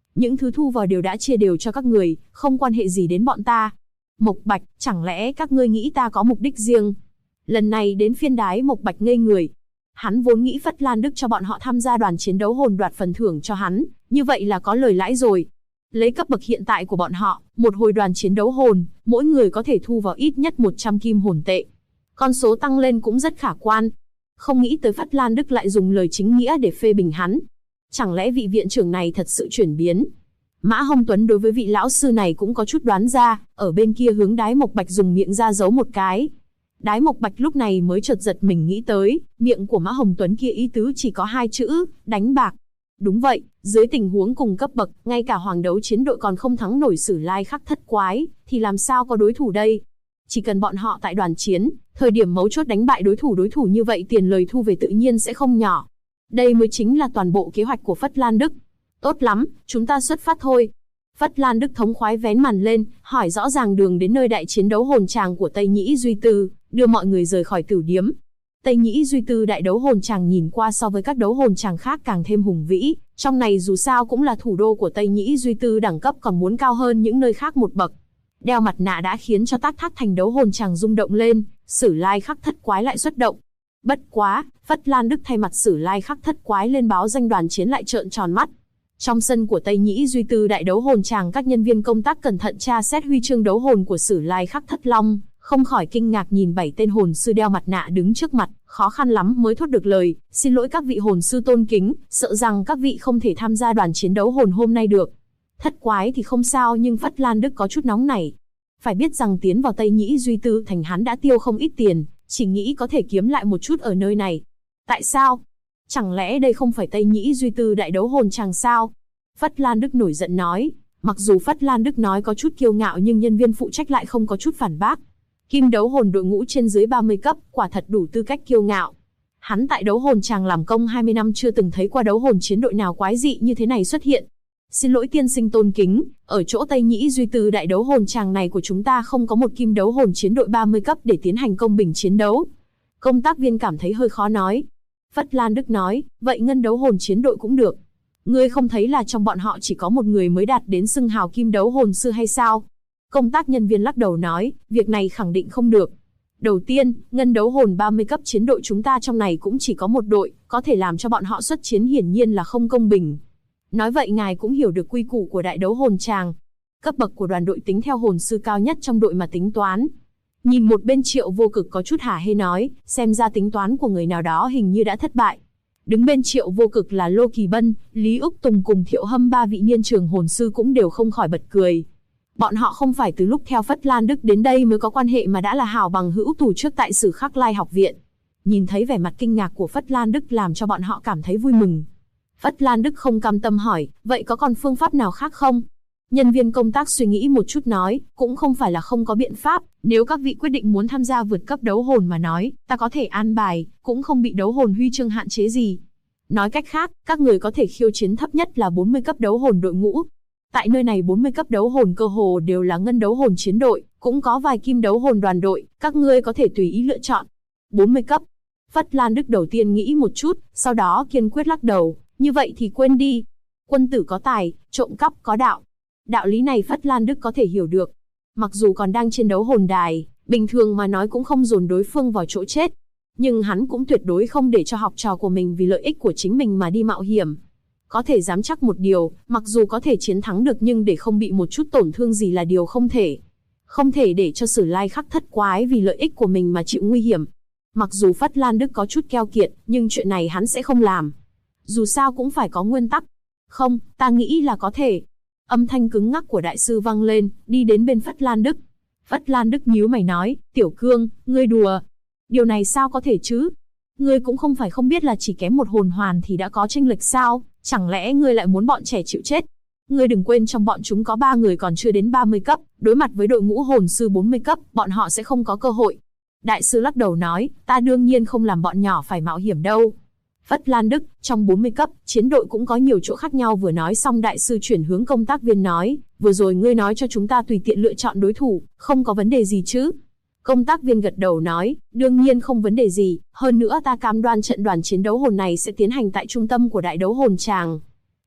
Những thứ thu vào đều đã chia đều cho các người, không quan hệ gì đến bọn ta. Mộc Bạch, chẳng lẽ các ngươi nghĩ ta có mục đích riêng? Lần này đến phiên Đái Mộc Bạch ngây người. Hắn vốn nghĩ Phất Lan Đức cho bọn họ tham gia đoàn chiến đấu hồn đoạt phần thưởng cho hắn, như vậy là có lời lãi rồi. Lấy cấp bậc hiện tại của bọn họ, một hồi đoàn chiến đấu hồn, mỗi người có thể thu vào ít nhất 100 kim hồn tệ. Con số tăng lên cũng rất khả quan. Không nghĩ tới Phất Lan Đức lại dùng lời chính nghĩa để phê bình hắn. Chẳng lẽ vị viện trưởng này thật sự chuyển biến? Mã Hồng Tuấn đối với vị lão sư này cũng có chút đoán ra, ở bên kia hướng Đái Mộc Bạch dùng miệng ra giấu một cái. Đái Mộc Bạch lúc này mới chợt giật mình nghĩ tới, miệng của Mã Hồng Tuấn kia ý tứ chỉ có 2 chữ, đánh bạc. Đúng vậy, dưới tình huống cùng cấp bậc, ngay cả hoàng đấu chiến đội còn không thắng nổi Sử Lai Khắc Thất Quái, thì làm sao có đối thủ đây? Chỉ cần bọn họ tại đoàn chiến, thời điểm mấu chốt đánh bại đối thủ như vậy tiền lời thu về tự nhiên sẽ không nhỏ. Đây mới chính là toàn bộ kế hoạch của Phất Lan Đức. Tốt lắm, chúng ta xuất phát thôi. Phất Lan Đức thống khoái vén màn lên, hỏi rõ ràng đường đến nơi đại chiến đấu hồn tràng của Tây Nhĩ Duy Tư, đưa mọi người rời khỏi tử điếm. Tây Nhĩ Duy Tư đại đấu hồn tràng nhìn qua so với các đấu hồn tràng khác càng thêm hùng vĩ, trong này dù sao cũng là thủ đô của Tây Nhĩ Duy Tư, đẳng cấp còn muốn cao hơn những nơi khác một bậc. Đeo mặt nạ đã khiến cho Tác Thác thành đấu hồn tràng rung động lên, Sử Lai Khắc Thất Quái lại xuất động. Bất quá, Phất Lan Đức thay mặt Sử Lai Khắc Thất Quái lên báo danh đoàn chiến lại trợn tròn mắt. Trong sân của Tây Nhĩ Duy Tư đại đấu hồn tràng, các nhân viên công tác cẩn thận tra xét huy chương đấu hồn của Sử Lai Khắc Thất Long, không khỏi kinh ngạc nhìn 7 tên hồn sư đeo mặt nạ đứng trước mặt, khó khăn lắm mới thốt được lời, xin lỗi các vị hồn sư tôn kính, sợ rằng các vị không thể tham gia đoàn chiến đấu hồn hôm nay được. Thất Quái thì không sao, nhưng Phất Lan Đức có chút nóng nảy. Phải biết rằng tiến vào Tây Nhĩ Duy Tư thành hắn đã tiêu không ít tiền, chỉ nghĩ có thể kiếm lại một chút ở nơi này. Tại sao? Chẳng lẽ đây không phải Tây Nhĩ Duy Tư đại đấu hồn tràng sao? Phất Lan Đức nổi giận nói. Mặc dù Phất Lan Đức nói có chút kiêu ngạo nhưng nhân viên phụ trách lại không có chút phản bác. Kim đấu hồn đội ngũ trên dưới 30 cấp, quả thật đủ tư cách kiêu ngạo. Hắn tại đấu hồn tràng làm công 20 năm chưa từng thấy qua đấu hồn chiến đội nào quái dị như thế này xuất hiện. Xin lỗi tiên sinh tôn kính, ở chỗ Tây Nhĩ Duy Tư đại đấu hồn tràng này của chúng ta không có một kim đấu hồn chiến đội 30 cấp để tiến hành công bình chiến đấu. Công tác viên cảm thấy hơi khó nói. Phất Lan Đức nói, vậy ngân đấu hồn chiến đội cũng được. Ngươi không thấy là trong bọn họ chỉ có một người mới đạt đến xưng hào kim đấu hồn sư hay sao? Công tác nhân viên lắc đầu nói, việc này khẳng định không được. Đầu tiên, ngân đấu hồn 30 cấp chiến đội chúng ta trong này cũng chỉ có một đội, có thể làm cho bọn họ xuất chiến hiển nhiên là không công bình. Nói vậy ngài cũng hiểu được quy củ của đại đấu hồn tràng. Cấp bậc của đoàn đội tính theo hồn sư cao nhất trong đội mà tính toán. Nhìn một bên Triệu Vô Cực có chút hả hê nói, xem ra tính toán của người nào đó hình như đã thất bại. Đứng bên Triệu Vô Cực là Lô Kỳ Bân, Lý Úc Tùng cùng Thiệu Hâm, 3 vị niên trường hồn sư cũng đều không khỏi bật cười. Bọn họ không phải từ lúc theo Phất Lan Đức đến đây mới có quan hệ mà đã là hảo bằng hữu tù trước tại Sử Khắc Lai học viện. Nhìn thấy vẻ mặt kinh ngạc của Phất Lan Đức làm cho bọn họ cảm thấy vui mừng. Phất Lan Đức không cam tâm hỏi, vậy có còn phương pháp nào khác không? Nhân viên công tác suy nghĩ một chút nói, cũng không phải là không có biện pháp, nếu các vị quyết định muốn tham gia vượt cấp đấu hồn mà nói, ta có thể an bài, cũng không bị đấu hồn huy chương hạn chế gì. Nói cách khác, các người có thể khiêu chiến thấp nhất là 40 cấp đấu hồn đội ngũ. Tại nơi này 40 cấp đấu hồn cơ hồ đều là ngân đấu hồn chiến đội, cũng có vài kim đấu hồn đoàn đội, các ngươi có thể tùy ý lựa chọn. 40 cấp. Phất Lan Đức đầu tiên nghĩ một chút, sau đó kiên quyết lắc đầu, như vậy thì quên đi. Quân tử có tài, trộm cắp có đạo. Đạo lý này Phất Lan Đức có thể hiểu được. Mặc dù còn đang trên đấu hồn đài, bình thường mà nói cũng không dồn đối phương vào chỗ chết. Nhưng hắn cũng tuyệt đối không để cho học trò của mình vì lợi ích của chính mình mà đi mạo hiểm. Có thể dám chắc một điều, mặc dù có thể chiến thắng được nhưng để không bị một chút tổn thương gì là điều không thể. Không thể để cho Sử Lai Khắc Thất Quái vì lợi ích của mình mà chịu nguy hiểm. Mặc dù Phất Lan Đức có chút keo kiệt, nhưng chuyện này hắn sẽ không làm. Dù sao cũng phải có nguyên tắc. Không, ta nghĩ là có thể. Âm thanh cứng ngắc của đại sư vang lên, đi đến bên Phất Lan Đức. Phất Lan Đức nhíu mày nói, Tiểu Cương, ngươi đùa. Điều này sao có thể chứ? Ngươi cũng không phải không biết là chỉ kém một hồn hoàn thì đã có chênh lệch sao? Chẳng lẽ ngươi lại muốn bọn trẻ chịu chết? Ngươi đừng quên trong bọn chúng có 3 người còn chưa đến 30 cấp, đối mặt với đội ngũ hồn sư 40 cấp, bọn họ sẽ không có cơ hội. Đại sư lắc đầu nói, ta đương nhiên không làm bọn nhỏ phải mạo hiểm đâu. Phất Lan Đức, trong 40 cấp, chiến đội cũng có nhiều chỗ khác nhau. Vừa nói xong đại sư chuyển hướng công tác viên nói, vừa rồi ngươi nói cho chúng ta tùy tiện lựa chọn đối thủ, không có vấn đề gì chứ? Công tác viên gật đầu nói, đương nhiên không vấn đề gì, hơn nữa ta cam đoan trận đoàn chiến đấu hồn này sẽ tiến hành tại trung tâm của đại đấu hồn tràng.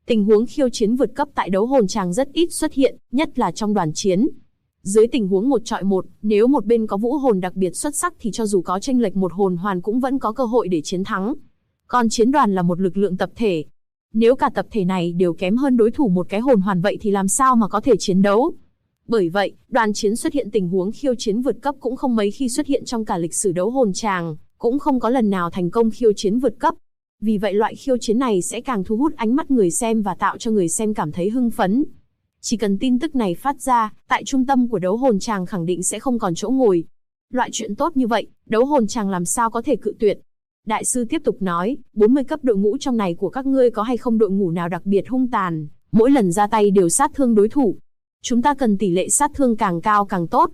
Tình huống khiêu chiến vượt cấp tại đấu hồn tràng rất ít xuất hiện, nhất là trong đoàn chiến. Dưới tình huống 1-1, nếu một bên có vũ hồn đặc biệt xuất sắc thì cho dù có chênh lệch một hồn hoàn cũng vẫn có cơ hội để chiến thắng. Còn chiến đoàn là một lực lượng tập thể. Nếu cả tập thể này đều kém hơn đối thủ một cái hồn hoàn vậy thì làm sao mà có thể chiến đấu? Bởi vậy, đoàn chiến xuất hiện tình huống khiêu chiến vượt cấp cũng không mấy khi xuất hiện trong cả lịch sử đấu hồn tràng, cũng không có lần nào thành công khiêu chiến vượt cấp. Vì vậy loại khiêu chiến này sẽ càng thu hút ánh mắt người xem và tạo cho người xem cảm thấy hưng phấn. Chỉ cần tin tức này phát ra, tại trung tâm của đấu hồn tràng khẳng định sẽ không còn chỗ ngồi. Loại chuyện tốt như vậy, đấu hồn tràng làm sao có thể cự tuyệt. Đại sư tiếp tục nói, 40 cấp đội ngũ trong này của các ngươi có hay không đội ngũ nào đặc biệt hung tàn, mỗi lần ra tay đều sát thương đối thủ. Chúng ta cần tỷ lệ sát thương càng cao càng tốt.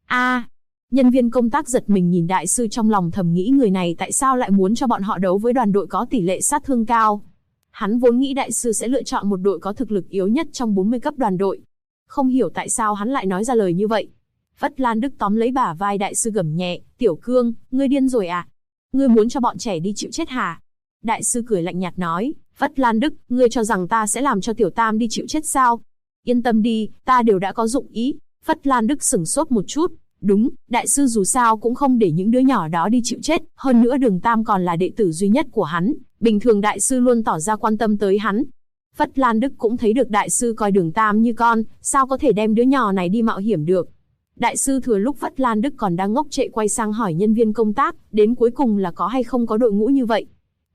Nhân viên công tác giật mình nhìn đại sư, trong lòng thầm nghĩ người này tại sao lại muốn cho bọn họ đấu với đoàn đội có tỷ lệ sát thương cao. Hắn vốn nghĩ đại sư sẽ lựa chọn một đội có thực lực yếu nhất trong 40 cấp đoàn đội. Không hiểu tại sao hắn lại nói ra lời như vậy. Phất Lan Đức tóm lấy bả vai đại sư gầm nhẹ, Tiểu Cương, ngươi điên rồi à? Ngươi muốn cho bọn trẻ đi chịu chết hả? Đại sư cười lạnh nhạt nói, Phất Lan Đức, ngươi cho rằng ta sẽ làm cho Tiểu Tam đi chịu chết sao? Yên tâm đi, ta đều đã có dụng ý. Phất Lan Đức sửng sốt một chút. Đúng, đại sư dù sao cũng không để những đứa nhỏ đó đi chịu chết, hơn nữa Đường Tam còn là đệ tử duy nhất của hắn, bình thường đại sư luôn tỏ ra quan tâm tới hắn. Phất Lan Đức cũng thấy được đại sư coi Đường Tam như con, sao có thể đem đứa nhỏ này đi mạo hiểm được. Đại sư thừa lúc Phất Lan Đức còn đang ngốc trệ quay sang hỏi nhân viên công tác, đến cuối cùng là có hay không có đội ngũ như vậy.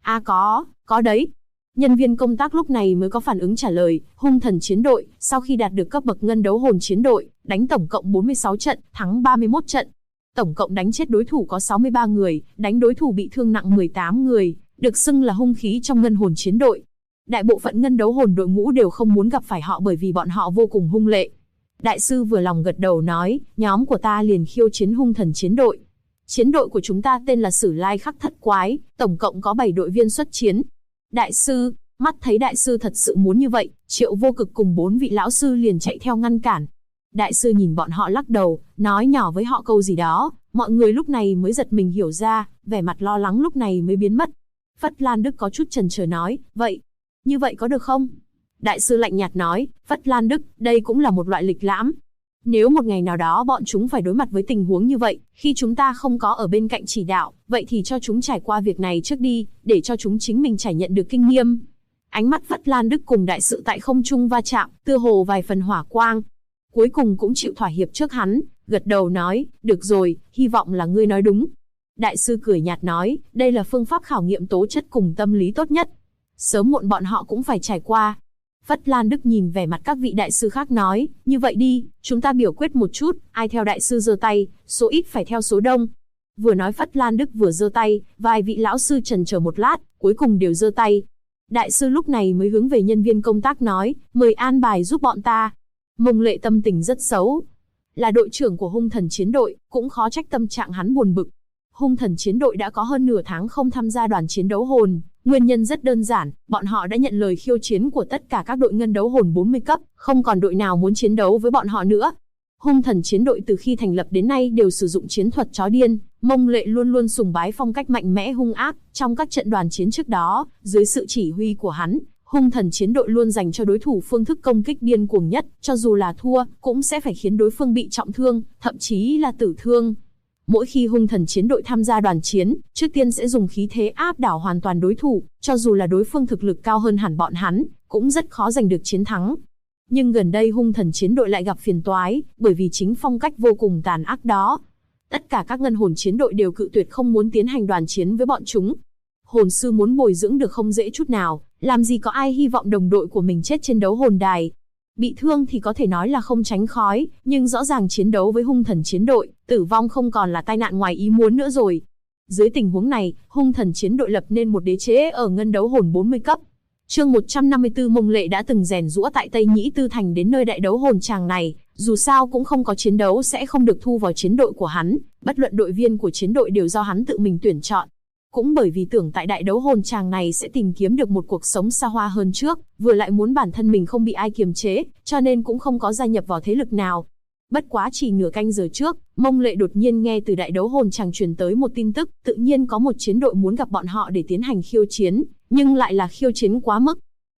Có đấy. Nhân viên công tác lúc này mới có phản ứng trả lời, hung thần chiến đội, sau khi đạt được cấp bậc ngân đấu hồn chiến đội, đánh tổng cộng 46 trận, thắng 31 trận. Tổng cộng đánh chết đối thủ có 63 người, đánh đối thủ bị thương nặng 18 người, được xưng là hung khí trong ngân hồn chiến đội. Đại bộ phận ngân đấu hồn đội ngũ đều không muốn gặp phải họ bởi vì bọn họ vô cùng hung lệ. Đại sư vừa lòng gật đầu nói, nhóm của ta liền khiêu chiến hung thần chiến đội. Chiến đội của chúng ta tên là Sử Lai Khắc Thất Quái, tổng cộng có 7 đội viên xuất chiến. Đại sư, mắt thấy đại sư thật sự muốn như vậy, Triệu Vô Cực cùng 4 vị lão sư liền chạy theo ngăn cản. Đại sư nhìn bọn họ lắc đầu, nói nhỏ với họ câu gì đó, mọi người lúc này mới giật mình hiểu ra, vẻ mặt lo lắng lúc này mới biến mất. Phất Lan Đức có chút chần chờ nói, như vậy có được không? Đại sư lạnh nhạt nói, Phất Lan Đức, đây cũng là một loại lịch lãm. Nếu một ngày nào đó bọn chúng phải đối mặt với tình huống như vậy, khi chúng ta không có ở bên cạnh chỉ đạo, vậy thì cho chúng trải qua việc này trước đi, để cho chúng chính mình trải nhận được kinh nghiệm. Ánh mắt Phất Lan Đức cùng đại sự tại không trung va chạm, tựa hồ vài phần hỏa quang. Cuối cùng cũng chịu thỏa hiệp trước hắn, gật đầu nói, được rồi, hy vọng là ngươi nói đúng. Đại sư cười nhạt nói, đây là phương pháp khảo nghiệm tố chất cùng tâm lý tốt nhất. Sớm muộn bọn họ cũng phải trải qua. Phất Lan Đức nhìn vẻ mặt các vị đại sư khác nói, như vậy đi, chúng ta biểu quyết một chút, ai theo đại sư giơ tay, số ít phải theo số đông. Vừa nói Phất Lan Đức vừa giơ tay, vài vị lão sư chần chờ một lát, cuối cùng đều giơ tay. Đại sư lúc này mới hướng về nhân viên công tác nói, mời an bài giúp bọn ta. Mông Lệ tâm tình rất xấu. Là đội trưởng của hung thần chiến đội, cũng khó trách tâm trạng hắn buồn bực. Hung thần chiến đội đã có hơn nửa tháng không tham gia đoàn chiến đấu hồn. Nguyên nhân rất đơn giản, bọn họ đã nhận lời khiêu chiến của tất cả các đội ngân đấu hồn 40 cấp, không còn đội nào muốn chiến đấu với bọn họ nữa. Hung thần chiến đội từ khi thành lập đến nay đều sử dụng chiến thuật chó điên, Mông Lệ luôn luôn sùng bái phong cách mạnh mẽ hung ác, trong các trận đoàn chiến trước đó, dưới sự chỉ huy của hắn, hung thần chiến đội luôn dành cho đối thủ phương thức công kích điên cuồng nhất, cho dù là thua, cũng sẽ phải khiến đối phương bị trọng thương, thậm chí là tử thương. Mỗi khi hung thần chiến đội tham gia đoàn chiến, trước tiên sẽ dùng khí thế áp đảo hoàn toàn đối thủ, cho dù là đối phương thực lực cao hơn hẳn bọn hắn, cũng rất khó giành được chiến thắng. Nhưng gần đây hung thần chiến đội lại gặp phiền toái, bởi vì chính phong cách vô cùng tàn ác đó. Tất cả các ngân hồn chiến đội đều cự tuyệt không muốn tiến hành đoàn chiến với bọn chúng. Hồn sư muốn bồi dưỡng được không dễ chút nào, làm gì có ai hy vọng đồng đội của mình chết trên đấu hồn đài. Bị thương thì có thể nói là không tránh khói, nhưng rõ ràng chiến đấu với hung thần chiến đội, tử vong không còn là tai nạn ngoài ý muốn nữa rồi. Dưới tình huống này, hung thần chiến đội lập nên một đế chế ở ngân đấu hồn 40 cấp. Chương 154 Mông Lệ đã từng rèn giũa tại Tây Nhĩ Tư Thành đến nơi đại đấu hồn tràng này, dù sao cũng không có chiến đấu sẽ không được thu vào chiến đội của hắn, bất luận đội viên của chiến đội đều do hắn tự mình tuyển chọn. Cũng bởi vì tưởng tại đại đấu hồn tràng này sẽ tìm kiếm được một cuộc sống xa hoa hơn trước, vừa lại muốn bản thân mình không bị ai kiềm chế, cho nên cũng không có gia nhập vào thế lực nào. Bất quá chỉ nửa canh giờ trước, Mông Lệ đột nhiên nghe từ đại đấu hồn tràng truyền tới một tin tức, tự nhiên có một chiến đội muốn gặp bọn họ để tiến hành khiêu chiến, nhưng lại là khiêu chiến quá mức.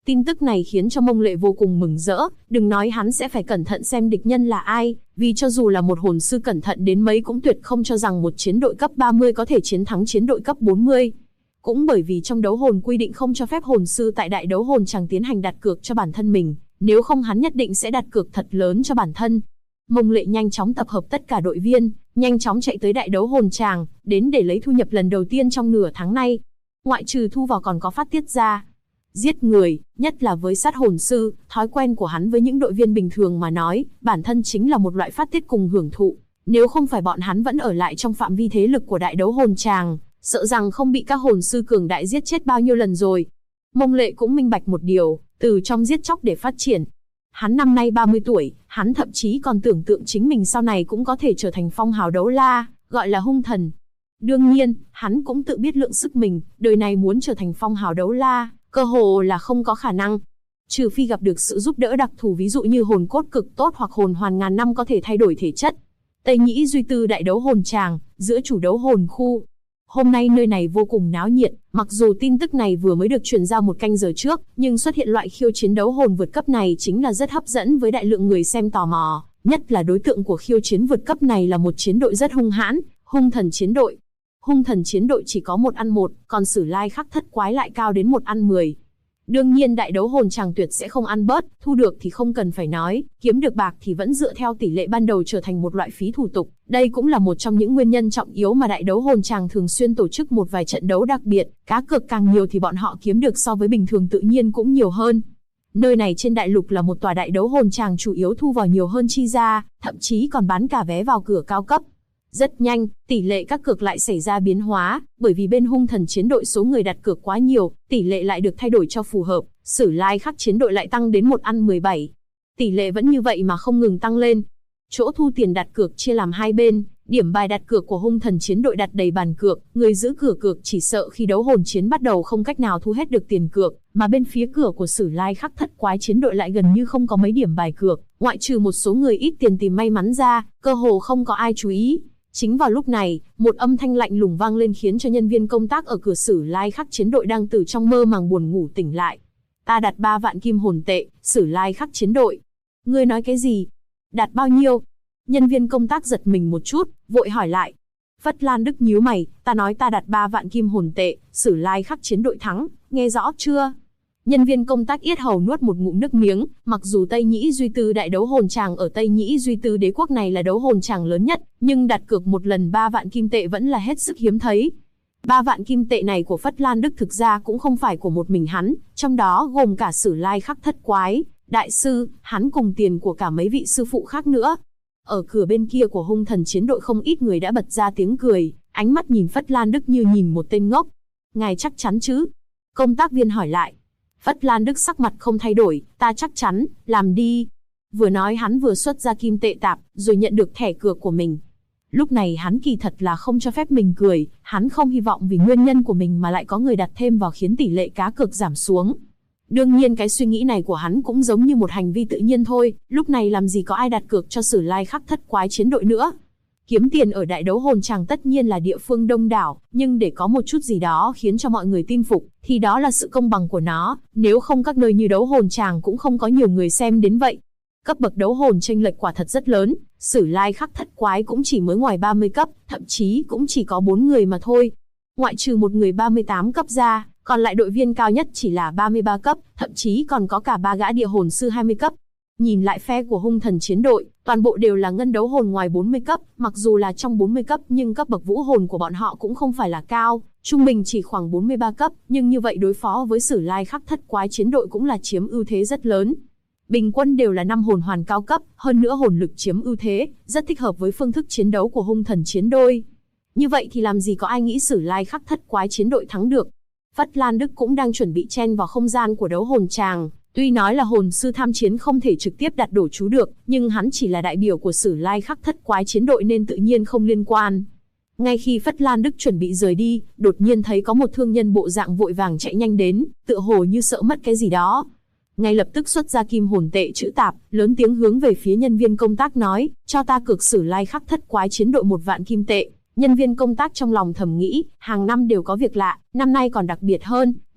Tin tức này khiến cho Mông Lệ vô cùng mừng rỡ, đừng nói hắn sẽ phải cẩn thận xem địch nhân là ai, vì cho dù là một hồn sư cẩn thận đến mấy cũng tuyệt không cho rằng một chiến đội cấp 30 có thể chiến thắng chiến đội cấp 40. Cũng bởi vì trong đấu hồn quy định không cho phép hồn sư tại đại đấu hồn chàng tiến hành đặt cược cho bản thân mình, nếu không hắn nhất định sẽ đặt cược thật lớn cho bản thân. Mông Lệ nhanh chóng tập hợp tất cả đội viên, nhanh chóng chạy tới đại đấu hồn tràng, đến để lấy thu nhập lần đầu tiên trong nửa tháng nay. Ngoại trừ thu vào còn có phát tiết ra. Giết người, nhất là với sát hồn sư, thói quen của hắn với những đội viên bình thường mà nói, bản thân chính là một loại phát tiết cùng hưởng thụ. Nếu không phải bọn hắn vẫn ở lại trong phạm vi thế lực của đại đấu hồn tràng, sợ rằng không bị các hồn sư cường đại giết chết bao nhiêu lần rồi. Mông Lệ cũng minh bạch một điều, từ trong giết chóc để phát triển. Hắn năm nay 30 tuổi, hắn thậm chí còn tưởng tượng chính mình sau này cũng có thể trở thành phong hào đấu la, gọi là hung thần. Đương nhiên, hắn cũng tự biết lượng sức mình, đời này muốn trở thành phong hào đấu la, cơ hồ là không có khả năng. Trừ phi gặp được sự giúp đỡ đặc thù, ví dụ như hồn cốt cực tốt hoặc hồn hoàn ngàn năm có thể thay đổi thể chất. Tây Nhĩ Duy Tư đại đấu hồn tràng, giữa chủ đấu hồn khu. Hôm nay nơi này vô cùng náo nhiệt, mặc dù tin tức này vừa mới được truyền ra một canh giờ trước, nhưng xuất hiện loại khiêu chiến đấu hồn vượt cấp này chính là rất hấp dẫn với đại lượng người xem tò mò, nhất là đối tượng của khiêu chiến vượt cấp này là một chiến đội rất hung hãn, hung thần chiến đội. Hung thần chiến đội chỉ có 1 ăn 1, còn Sử Lai Khắc Thất Quái lại cao đến 1 ăn 10. Đương nhiên đại đấu hồn chàng tuyệt sẽ không ăn bớt, thu được thì không cần phải nói, kiếm được bạc thì vẫn dựa theo tỷ lệ ban đầu trở thành một loại phí thủ tục. Đây cũng là một trong những nguyên nhân trọng yếu mà đại đấu hồn chàng thường xuyên tổ chức một vài trận đấu đặc biệt, cá cược càng nhiều thì bọn họ kiếm được so với bình thường tự nhiên cũng nhiều hơn. Nơi này trên đại lục là một tòa đại đấu hồn chàng chủ yếu thu vào nhiều hơn chi ra, thậm chí còn bán cả vé vào cửa cao cấp. Rất nhanh, tỷ lệ các cược lại xảy ra biến hóa, bởi vì bên hung thần chiến đội số người đặt cược quá nhiều, tỷ lệ lại được thay đổi cho phù hợp, Sử Lai Khắc chiến đội lại tăng đến 1 ăn 17. Tỷ lệ vẫn như vậy mà không ngừng tăng lên. Chỗ thu tiền đặt cược chia làm hai bên, điểm bài đặt cược của hung thần chiến đội đặt đầy bàn cược, người giữ cửa cược chỉ sợ khi đấu hồn chiến bắt đầu không cách nào thu hết được tiền cược, mà bên phía cửa của Sử Lai Khắc Thất Quái chiến đội lại gần như không có mấy điểm bài cược, ngoại trừ một số người ít tiền tìm may mắn ra, cơ hồ không có ai chú ý. Chính vào lúc này, một âm thanh lạnh lùng vang lên khiến cho nhân viên công tác ở cửa Sử Lai Khắc chiến đội đang từ trong mơ màng buồn ngủ tỉnh lại. Ta đặt 3 vạn kim hồn tệ, Sử Lai Khắc chiến đội. Ngươi nói cái gì? Đặt bao nhiêu? Nhân viên công tác giật mình một chút, vội hỏi lại. Phất Lan Đức nhíu mày, ta nói ta đặt 3 vạn kim hồn tệ, Sử Lai Khắc chiến đội thắng, nghe rõ chưa? Nhân viên công tác yết hầu nuốt một ngụm nước miếng, mặc dù Tây Nhĩ Duy Tư đại đấu hồn tràng ở Tây Nhĩ Duy Tư đế quốc này là đấu hồn tràng lớn nhất, nhưng đặt cược một lần 3 vạn kim tệ vẫn là hết sức hiếm thấy. 3 vạn kim tệ này của Phất Lan Đức thực ra cũng không phải của một mình hắn, trong đó gồm cả Sử Lai Khắc Thất Quái, đại sư, hắn cùng tiền của cả mấy vị sư phụ khác nữa. Ở cửa bên kia của hung thần chiến đội không ít người đã bật ra tiếng cười, ánh mắt nhìn Phất Lan Đức như nhìn một tên ngốc. Ngài chắc chắn chứ? Công tác viên hỏi lại. Phất Lan Đức sắc mặt không thay đổi, ta chắc chắn, làm đi. Vừa nói hắn vừa xuất ra kim tệ tạp, rồi nhận được thẻ cược của mình. Lúc này hắn kỳ thật là không cho phép mình cười, hắn không hy vọng vì nguyên nhân của mình mà lại có người đặt thêm vào khiến tỷ lệ cá cược giảm xuống. Đương nhiên cái suy nghĩ này của hắn cũng giống như một hành vi tự nhiên thôi, lúc này làm gì có ai đặt cược cho Sử Lai Khắc Thất Quái chiến đội nữa. Kiếm tiền ở đại đấu hồn tràng tất nhiên là địa phương đông đảo, nhưng để có một chút gì đó khiến cho mọi người tin phục, thì đó là sự công bằng của nó, nếu không các nơi như đấu hồn tràng cũng không có nhiều người xem đến vậy. Cấp bậc đấu hồn chênh lệch quả thật rất lớn, Sử Lai Khắc Thất Quái cũng chỉ mới ngoài 30 cấp, thậm chí cũng chỉ có 4 người mà thôi. Ngoại trừ một người 38 cấp ra, còn lại đội viên cao nhất chỉ là 33 cấp, thậm chí còn có cả 3 gã địa hồn sư 20 cấp. Nhìn lại phe của hung thần chiến đội, toàn bộ đều là ngân đấu hồn ngoài 40 cấp, mặc dù là trong 40 cấp nhưng cấp bậc vũ hồn của bọn họ cũng không phải là cao, trung bình chỉ khoảng 43 cấp, nhưng như vậy đối phó với Sử Lai Khắc Thất Quái chiến đội cũng là chiếm ưu thế rất lớn. Bình quân đều là 5 hồn hoàn cao cấp, hơn nữa hồn lực chiếm ưu thế, rất thích hợp với phương thức chiến đấu của hung thần chiến đội. Như vậy thì làm gì có ai nghĩ Sử Lai Khắc Thất Quái chiến đội thắng được. Phất Lan Đức cũng đang chuẩn bị chen vào không gian của đấu hồn tràng. Tuy nói là hồn sư tham chiến không thể trực tiếp đặt đổ chú được, nhưng hắn chỉ là đại biểu của Sử Lai Khắc Thất Quái chiến đội nên tự nhiên không liên quan. Ngay khi Phất Lan Đức chuẩn bị rời đi, đột nhiên thấy có một thương nhân bộ dạng vội vàng chạy nhanh đến, tựa hồ như sợ mất cái gì đó. Ngay lập tức xuất ra kim hồn tệ chữ tạp, lớn tiếng hướng về phía nhân viên công tác nói, cho ta cược Sử Lai Khắc Thất Quái chiến đội 1 vạn kim tệ. Nhân viên công tác trong lòng thầm nghĩ, hàng năm đều có việc lạ, năm nay còn đặc biệt hơn,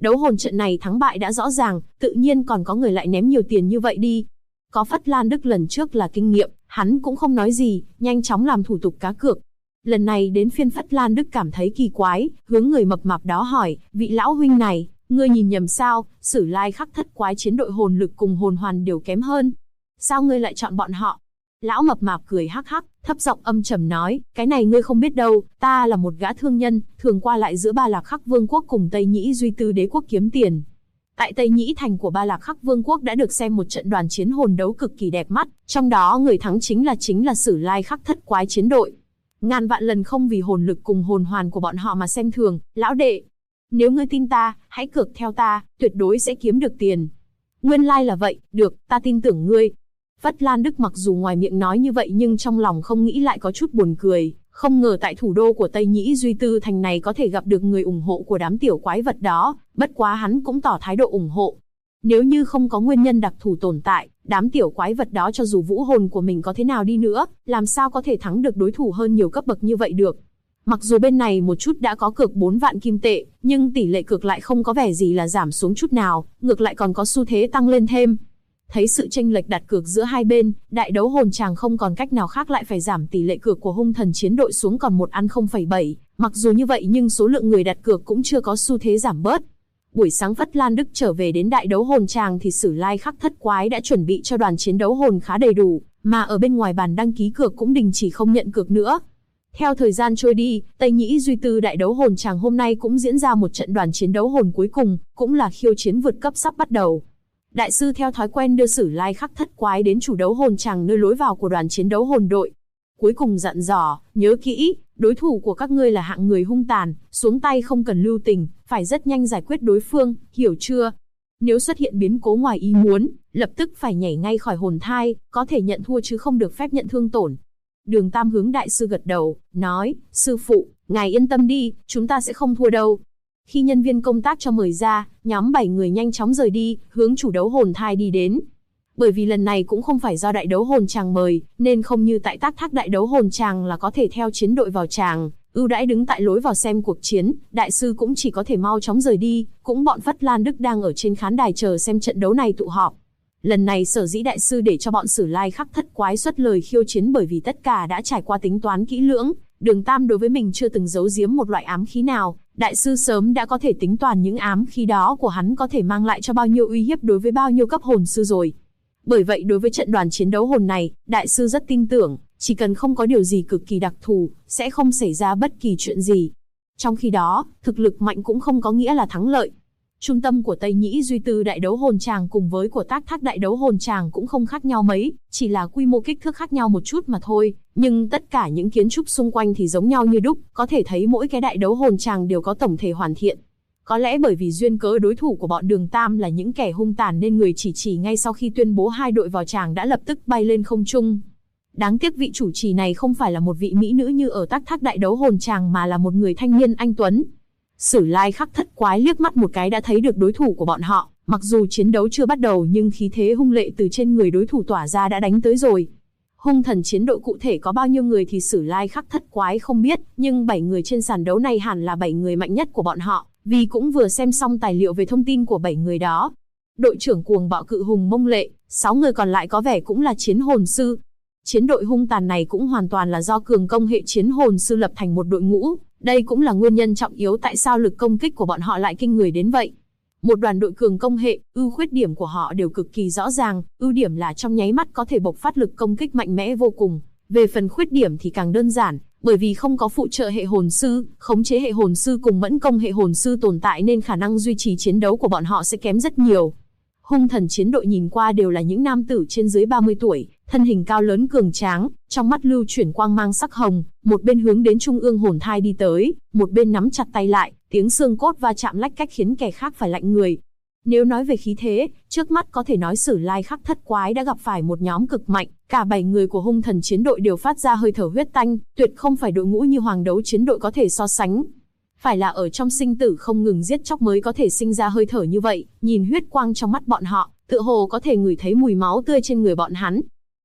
Đấu hồn trận này thắng bại đã rõ ràng, tự nhiên còn có người lại ném nhiều tiền như vậy đi. Có Phất Lan Đức lần trước là kinh nghiệm, hắn cũng không nói gì, nhanh chóng làm thủ tục cá cược. Lần này đến phiên Phất Lan Đức cảm thấy kỳ quái, hướng người mập mạp đó hỏi, vị lão huynh này, ngươi nhìn nhầm sao, Sử Lai Khắc Thất Quái chiến đội hồn lực cùng hồn hoàn đều kém hơn. Sao ngươi lại chọn bọn họ? Lão mập mạp cười hắc hắc, thấp giọng âm trầm nói, cái này ngươi không biết đâu, ta là một gã thương nhân, thường qua lại giữa Ba Lạc Khắc Vương quốc cùng Tây Nhĩ Duy Tư đế quốc kiếm tiền. Tại Tây Nhĩ thành của Ba Lạc Khắc Vương quốc đã được xem một trận đoàn chiến hồn đấu cực kỳ đẹp mắt, trong đó người thắng chính là Sử Lai Khắc Thất Quái chiến đội. Ngàn vạn lần không vì hồn lực cùng hồn hoàn của bọn họ mà xem thường, lão đệ. Nếu ngươi tin ta, hãy cược theo ta, tuyệt đối sẽ kiếm được tiền. Nguyên lai là vậy, được, ta tin tưởng ngươi. Phất Lan Đức mặc dù ngoài miệng nói như vậy nhưng trong lòng không nghĩ lại có chút buồn cười, không ngờ tại thủ đô của Tây Nhĩ Duy Tư thành này có thể gặp được người ủng hộ của đám tiểu quái vật đó, bất quá hắn cũng tỏ thái độ ủng hộ. Nếu như không có nguyên nhân đặc thù tồn tại, đám tiểu quái vật đó cho dù vũ hồn của mình có thế nào đi nữa, làm sao có thể thắng được đối thủ hơn nhiều cấp bậc như vậy được. Mặc dù bên này một chút đã có cược 4 vạn kim tệ, nhưng tỷ lệ cược lại không có vẻ gì là giảm xuống chút nào, ngược lại còn có xu thế tăng lên thêm. Thấy sự chênh lệch đặt cược giữa hai bên, đại đấu hồn chàng không còn cách nào khác lại phải giảm tỷ lệ cược của hung thần chiến đội xuống còn 1 ăn 0,7. Mặc dù như vậy nhưng số lượng người đặt cược cũng chưa có xu thế giảm bớt. Buổi sáng Phất Lan Đức trở về đến đại đấu hồn chàng thì Sử Lai Khắc Thất Quái đã chuẩn bị cho đoàn chiến đấu hồn khá đầy đủ, mà ở bên ngoài bàn đăng ký cược cũng đình chỉ không nhận cược nữa. Theo thời gian trôi đi, Tây Nhĩ Duy Tư đại đấu hồn chàng hôm nay cũng diễn ra một trận đoàn chiến đấu hồn cuối cùng, cũng là khiêu chiến vượt cấp sắp bắt đầu. Đại sư theo thói quen đưa Sử Lai Khắc Thất Quái đến chủ đấu hồn chàng nơi lối vào của đoàn chiến đấu hồn đội. Cuối cùng dặn dò, nhớ kỹ, đối thủ của các ngươi là hạng người hung tàn, xuống tay không cần lưu tình, phải rất nhanh giải quyết đối phương, hiểu chưa? Nếu xuất hiện biến cố ngoài ý muốn, lập tức phải nhảy ngay khỏi hồn thai, có thể nhận thua chứ không được phép nhận thương tổn. Đường Tam hướng đại sư gật đầu, nói, sư phụ, ngài yên tâm đi, chúng ta sẽ không thua đâu. Khi nhân viên công tác cho mời ra, nhóm 7 người nhanh chóng rời đi, hướng chủ đấu hồn thai đi đến. Bởi vì lần này cũng không phải do đại đấu hồn chàng mời, nên không như tại Tác Thác đại đấu hồn chàng là có thể theo chiến đội vào chàng, ưu đãi đứng tại lối vào xem cuộc chiến, đại sư cũng chỉ có thể mau chóng rời đi, cũng bọn Phất Lan Đức đang ở trên khán đài chờ xem trận đấu này tụ họp. Lần này sở dĩ đại sư để cho bọn Sử Lai Khắc Thất Quái xuất lời khiêu chiến bởi vì tất cả đã trải qua tính toán kỹ lưỡng, Đường Tam đối với mình chưa từng giấu giếm một loại ám khí nào, đại sư sớm đã có thể tính toán những ám khí đó của hắn có thể mang lại cho bao nhiêu uy hiếp đối với bao nhiêu cấp hồn sư rồi. Bởi vậy đối với trận đoàn chiến đấu hồn này, đại sư rất tin tưởng, chỉ cần không có điều gì cực kỳ đặc thù, sẽ không xảy ra bất kỳ chuyện gì. Trong khi đó, thực lực mạnh cũng không có nghĩa là thắng lợi. Trung tâm của Tây Nhĩ Duy Tư đại đấu hồn tràng cùng với của Tác Thác đại đấu hồn tràng cũng không khác nhau mấy, chỉ là quy mô kích thước khác nhau một chút mà thôi, nhưng tất cả những kiến trúc xung quanh thì giống nhau như đúc, có thể thấy mỗi cái đại đấu hồn tràng đều có tổng thể hoàn thiện. Có lẽ bởi vì duyên cớ đối thủ của bọn Đường Tam là những kẻ hung tàn nên người chỉ ngay sau khi tuyên bố hai đội vào tràng đã lập tức bay lên không trung. Đáng tiếc vị chủ trì này không phải là một vị mỹ nữ như ở Tác Thác đại đấu hồn tràng mà là một người thanh niên anh tuấn. Sử Lai Khắc Thất Quái liếc mắt một cái đã thấy được đối thủ của bọn họ, mặc dù chiến đấu chưa bắt đầu nhưng khí thế hung lệ từ trên người đối thủ tỏa ra đã đánh tới rồi. Hung thần chiến đội cụ thể có bao nhiêu người thì Sử Lai Khắc Thất Quái không biết, nhưng 7 người trên sàn đấu này hẳn là 7 người mạnh nhất của bọn họ, vì cũng vừa xem xong tài liệu về thông tin của 7 người đó. Đội trưởng cuồng bạo cự hùng Mông Lệ, 6 người còn lại có vẻ cũng là chiến hồn sư. Chiến đội hung tàn này cũng hoàn toàn là do cường công hệ chiến hồn sư lập thành một đội ngũ, đây cũng là nguyên nhân trọng yếu tại sao lực công kích của bọn họ lại kinh người đến vậy. Một đoàn đội cường công hệ, ưu khuyết điểm của họ đều cực kỳ rõ ràng, ưu điểm là trong nháy mắt có thể bộc phát lực công kích mạnh mẽ vô cùng. Về phần khuyết điểm thì càng đơn giản, bởi vì không có phụ trợ hệ hồn sư, khống chế hệ hồn sư cùng mẫn công hệ hồn sư tồn tại nên khả năng duy trì chiến đấu của bọn họ sẽ kém rất nhiều. Hung thần chiến đội nhìn qua đều là những nam tử trên dưới 30 tuổi, thân hình cao lớn cường tráng, trong mắt lưu chuyển quang mang sắc hồng, một bên hướng đến trung ương hồn thai đi tới, một bên nắm chặt tay lại, tiếng xương cốt va chạm lách cách khiến kẻ khác phải lạnh người. Nếu nói về khí thế, trước mắt có thể nói Sử Lai Khắc Thất Quái đã gặp phải một nhóm cực mạnh, cả 7 người của hung thần chiến đội đều phát ra hơi thở huyết tanh, tuyệt không phải đội ngũ như hoàng đấu chiến đội có thể so sánh. Phải là ở trong sinh tử không ngừng giết chóc mới có thể sinh ra hơi thở như vậy, nhìn huyết quang trong mắt bọn họ, tựa hồ có thể ngửi thấy mùi máu tươi trên người bọn hắn.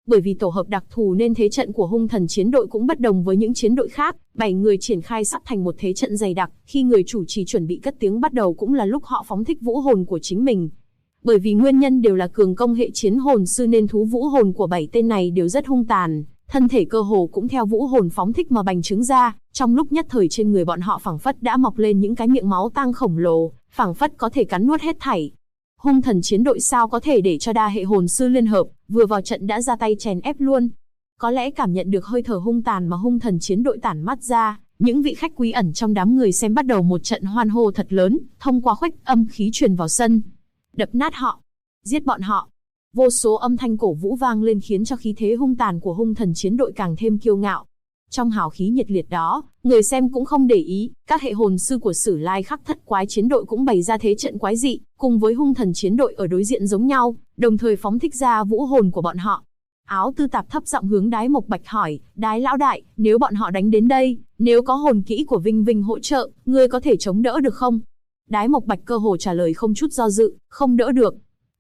Bởi vì tổ hợp đặc thù nên thế trận của hung thần chiến đội cũng bất đồng với những chiến đội khác, 7 người triển khai sắp thành một thế trận dày đặc, khi người chủ trì chuẩn bị cất tiếng bắt đầu cũng là lúc họ phóng thích vũ hồn của chính mình. Bởi vì nguyên nhân đều là cường công hệ chiến hồn sư nên thú vũ hồn của 7 tên này đều rất hung tàn, thân thể cơ hồ cũng theo vũ hồn phóng thích mà bành trướng ra, trong lúc nhất thời trên người bọn họ phảng phất đã mọc lên những cái miệng máu tang khổng lồ, phảng phất có thể cắn nuốt hết thảy. Hung thần chiến đội sao có thể để cho đa hệ hồn sư liên hợp, vừa vào trận đã ra tay chèn ép luôn. Có lẽ cảm nhận được hơi thở hung tàn mà hung thần chiến đội tản mát ra, những vị khách quý ẩn trong đám người xem bắt đầu một trận hoan hô thật lớn, thông qua khuếch âm khí truyền vào sân. Đập nát họ, giết bọn họ. Vô số âm thanh cổ vũ vang lên khiến cho khí thế hung tàn của hung thần chiến đội càng thêm kiêu ngạo. Trong hào khí nhiệt liệt đó, người xem cũng không để ý, các hệ hồn sư của Sử Lai Khắc Thất Quái chiến đội cũng bày ra thế trận quái dị, cùng với hung thần chiến đội ở đối diện giống nhau, đồng thời phóng thích ra vũ hồn của bọn họ. Áo Tư Tạp thấp giọng hướng Đái Mộc Bạch hỏi, Đái lão đại, nếu bọn họ đánh đến đây, nếu có hồn kỹ của Vinh Vinh hỗ trợ, ngươi có thể chống đỡ được không? Đái Mộc Bạch cơ hồ trả lời không chút do dự, không đỡ được.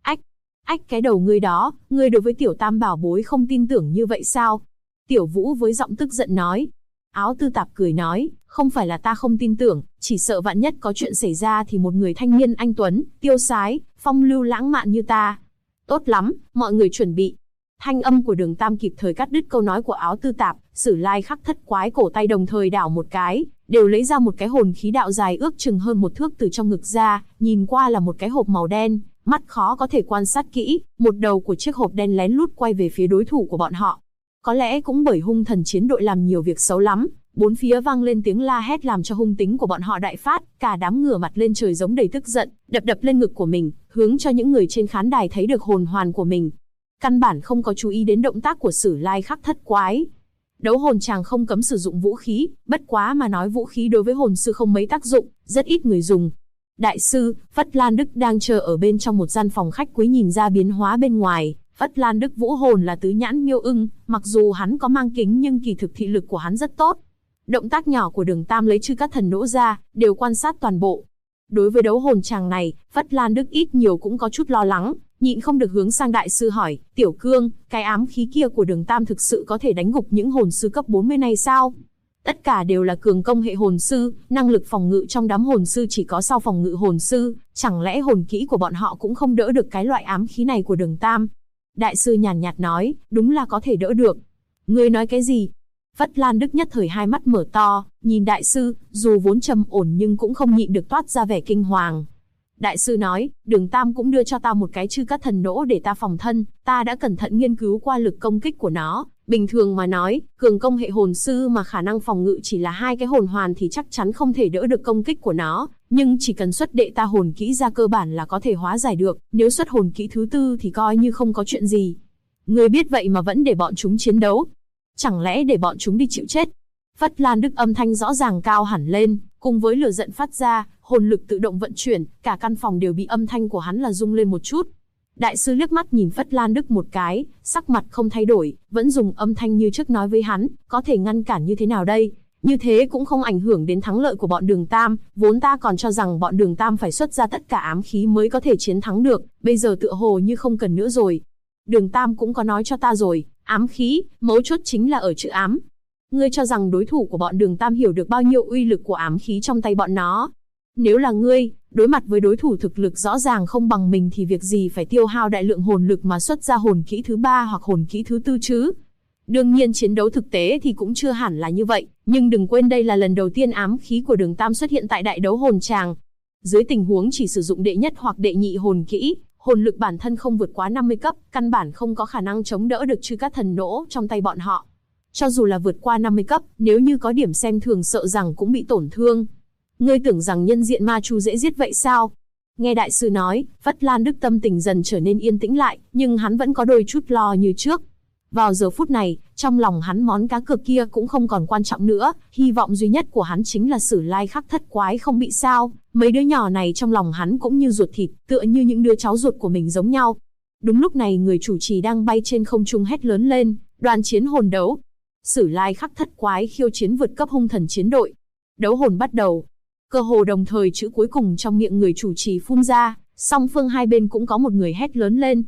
Ách cái đầu ngươi đó, ngươi đối với tiểu tam bảo bối không tin tưởng như vậy sao? Tiểu Vũ với giọng tức giận nói. Áo Tư Tạp cười nói, không phải là ta không tin tưởng, chỉ sợ vạn nhất có chuyện xảy ra thì một người thanh niên anh tuấn, tiêu sái, phong lưu lãng mạn như ta. Tốt lắm, mọi người chuẩn bị. Thanh âm của Đường Tam kịp thời cắt đứt câu nói của Áo Tư Tạp, Sử Lai Khắc Thất Quái cổ tay đồng thời đảo một cái, đều lấy ra một cái hồn khí đạo dài ước chừng hơn 1 thước từ trong ngực ra, nhìn qua là một cái hộp màu đen, mắt khó có thể quan sát kỹ, một đầu của chiếc hộp đen lén lút quay về phía đối thủ của bọn họ. Có lẽ cũng bởi hung thần chiến đội làm nhiều việc xấu lắm, bốn phía vang lên tiếng la hét làm cho hung tính của bọn họ đại phát, cả đám ngửa mặt lên trời giống đầy tức giận, đập lên ngực của mình, hướng cho những người trên khán đài thấy được hồn hoàn của mình. Căn bản không có chú ý đến động tác của Sử Lai Khắc Thất Quái. Đấu hồn chàng không cấm sử dụng vũ khí, bất quá mà nói vũ khí đối với hồn sư không mấy tác dụng, rất ít người dùng. Đại sư, Phất Lan Đức đang chờ ở bên trong một gian phòng khách quý nhìn ra biến hóa bên ngoài. Phất Lan Đức vũ hồn là tứ nhãn miêu ưng, mặc dù hắn có mang kính nhưng kỳ thực thị lực của hắn rất tốt. Động tác nhỏ của Đường Tam lấy chư các thần nỗ ra, đều quan sát toàn bộ. Đối với đấu hồn chàng này, Phất Lan Đức ít nhiều cũng có chút lo lắng, nhịn không được hướng sang đại sư hỏi, Tiểu Cương, cái ám khí kia của Đường Tam thực sự có thể đánh gục những hồn sư cấp 40 này sao? Tất cả đều là cường công hệ hồn sư, năng lực phòng ngự trong đám hồn sư chỉ có sau phòng ngự hồn sư, chẳng lẽ hồn kỹ của bọn họ cũng không đỡ được cái loại ám khí này của Đường Tam? Đại sư nhàn nhạt nói, đúng là có thể đỡ được. Ngươi nói cái gì? Phất Lan Đức nhất thời hai mắt mở to, nhìn đại sư, dù vốn trầm ổn nhưng cũng không nhịn được toát ra vẻ kinh hoàng. Đại sư nói, Đường Tam cũng đưa cho ta một cái chư cát thần nỗ để ta phòng thân, ta đã cẩn thận nghiên cứu qua lực công kích của nó. Bình thường mà nói, cường công hệ hồn sư mà khả năng phòng ngự chỉ là 2 cái hồn hoàn thì chắc chắn không thể đỡ được công kích của nó, nhưng chỉ cần xuất đệ ta hồn kỹ ra cơ bản là có thể hóa giải được, nếu xuất hồn kỹ thứ tư thì coi như không có chuyện gì. Ngươi biết vậy mà vẫn để bọn chúng chiến đấu, chẳng lẽ để bọn chúng đi chịu chết? Phất Lan Đức âm thanh rõ ràng cao hẳn lên, cùng với lửa giận phát ra, hồn lực tự động vận chuyển, cả căn phòng đều bị âm thanh của hắn là rung lên một chút. Đại sư liếc mắt nhìn Phất Lan Đức một cái, sắc mặt không thay đổi, vẫn dùng âm thanh như trước nói với hắn, có thể ngăn cản như thế nào đây? Như thế cũng không ảnh hưởng đến thắng lợi của bọn Đường Tam, vốn ta còn cho rằng bọn Đường Tam phải xuất ra tất cả ám khí mới có thể chiến thắng được, bây giờ tựa hồ như không cần nữa rồi. Đường Tam cũng có nói cho ta rồi, ám khí, mấu chốt chính là ở chữ ám. Ngươi cho rằng đối thủ của bọn Đường Tam hiểu được bao nhiêu uy lực của ám khí trong tay bọn nó? Nếu là ngươi, đối mặt với đối thủ thực lực rõ ràng không bằng mình thì việc gì phải tiêu hao đại lượng hồn lực mà xuất ra hồn kỹ thứ 3 hoặc hồn kỹ thứ 4 chứ? Đương nhiên chiến đấu thực tế thì cũng chưa hẳn là như vậy, nhưng đừng quên đây là lần đầu tiên ám khí của Đường Tam xuất hiện tại đại đấu hồn tràng. Dưới tình huống chỉ sử dụng đệ nhất hoặc đệ nhị hồn kỹ, hồn lực bản thân không vượt quá 50 cấp, căn bản không có khả năng chống đỡ được chư các thần nỗ trong tay bọn họ. Cho dù là vượt qua 50 cấp, nếu như có điểm xem thường sợ rằng cũng bị tổn thương. Ngươi tưởng rằng nhân diện ma chu dễ giết vậy sao? Nghe đại sư nói, Phất Lan Đức tâm tình dần trở nên yên tĩnh lại, nhưng hắn vẫn có đôi chút lo như trước. Vào giờ phút này, trong lòng hắn món cá cược kia cũng không còn quan trọng nữa, hy vọng duy nhất của hắn chính là Sử Lai Khắc Thất Quái không bị sao. Mấy đứa nhỏ này trong lòng hắn cũng như ruột thịt, tựa như những đứa cháu ruột của mình giống nhau. Đúng lúc này người chủ trì đang bay trên không trung hét lớn lên, đoàn chiến hồn đấu. Sử Lai Khắc Thất Quái khiêu chiến vượt cấp hung thần chiến đội. Đấu hồn bắt đầu. Cơ hồ đồng thời chữ cuối cùng trong miệng người chủ trì phun ra, song phương hai bên cũng có một người hét lớn lên.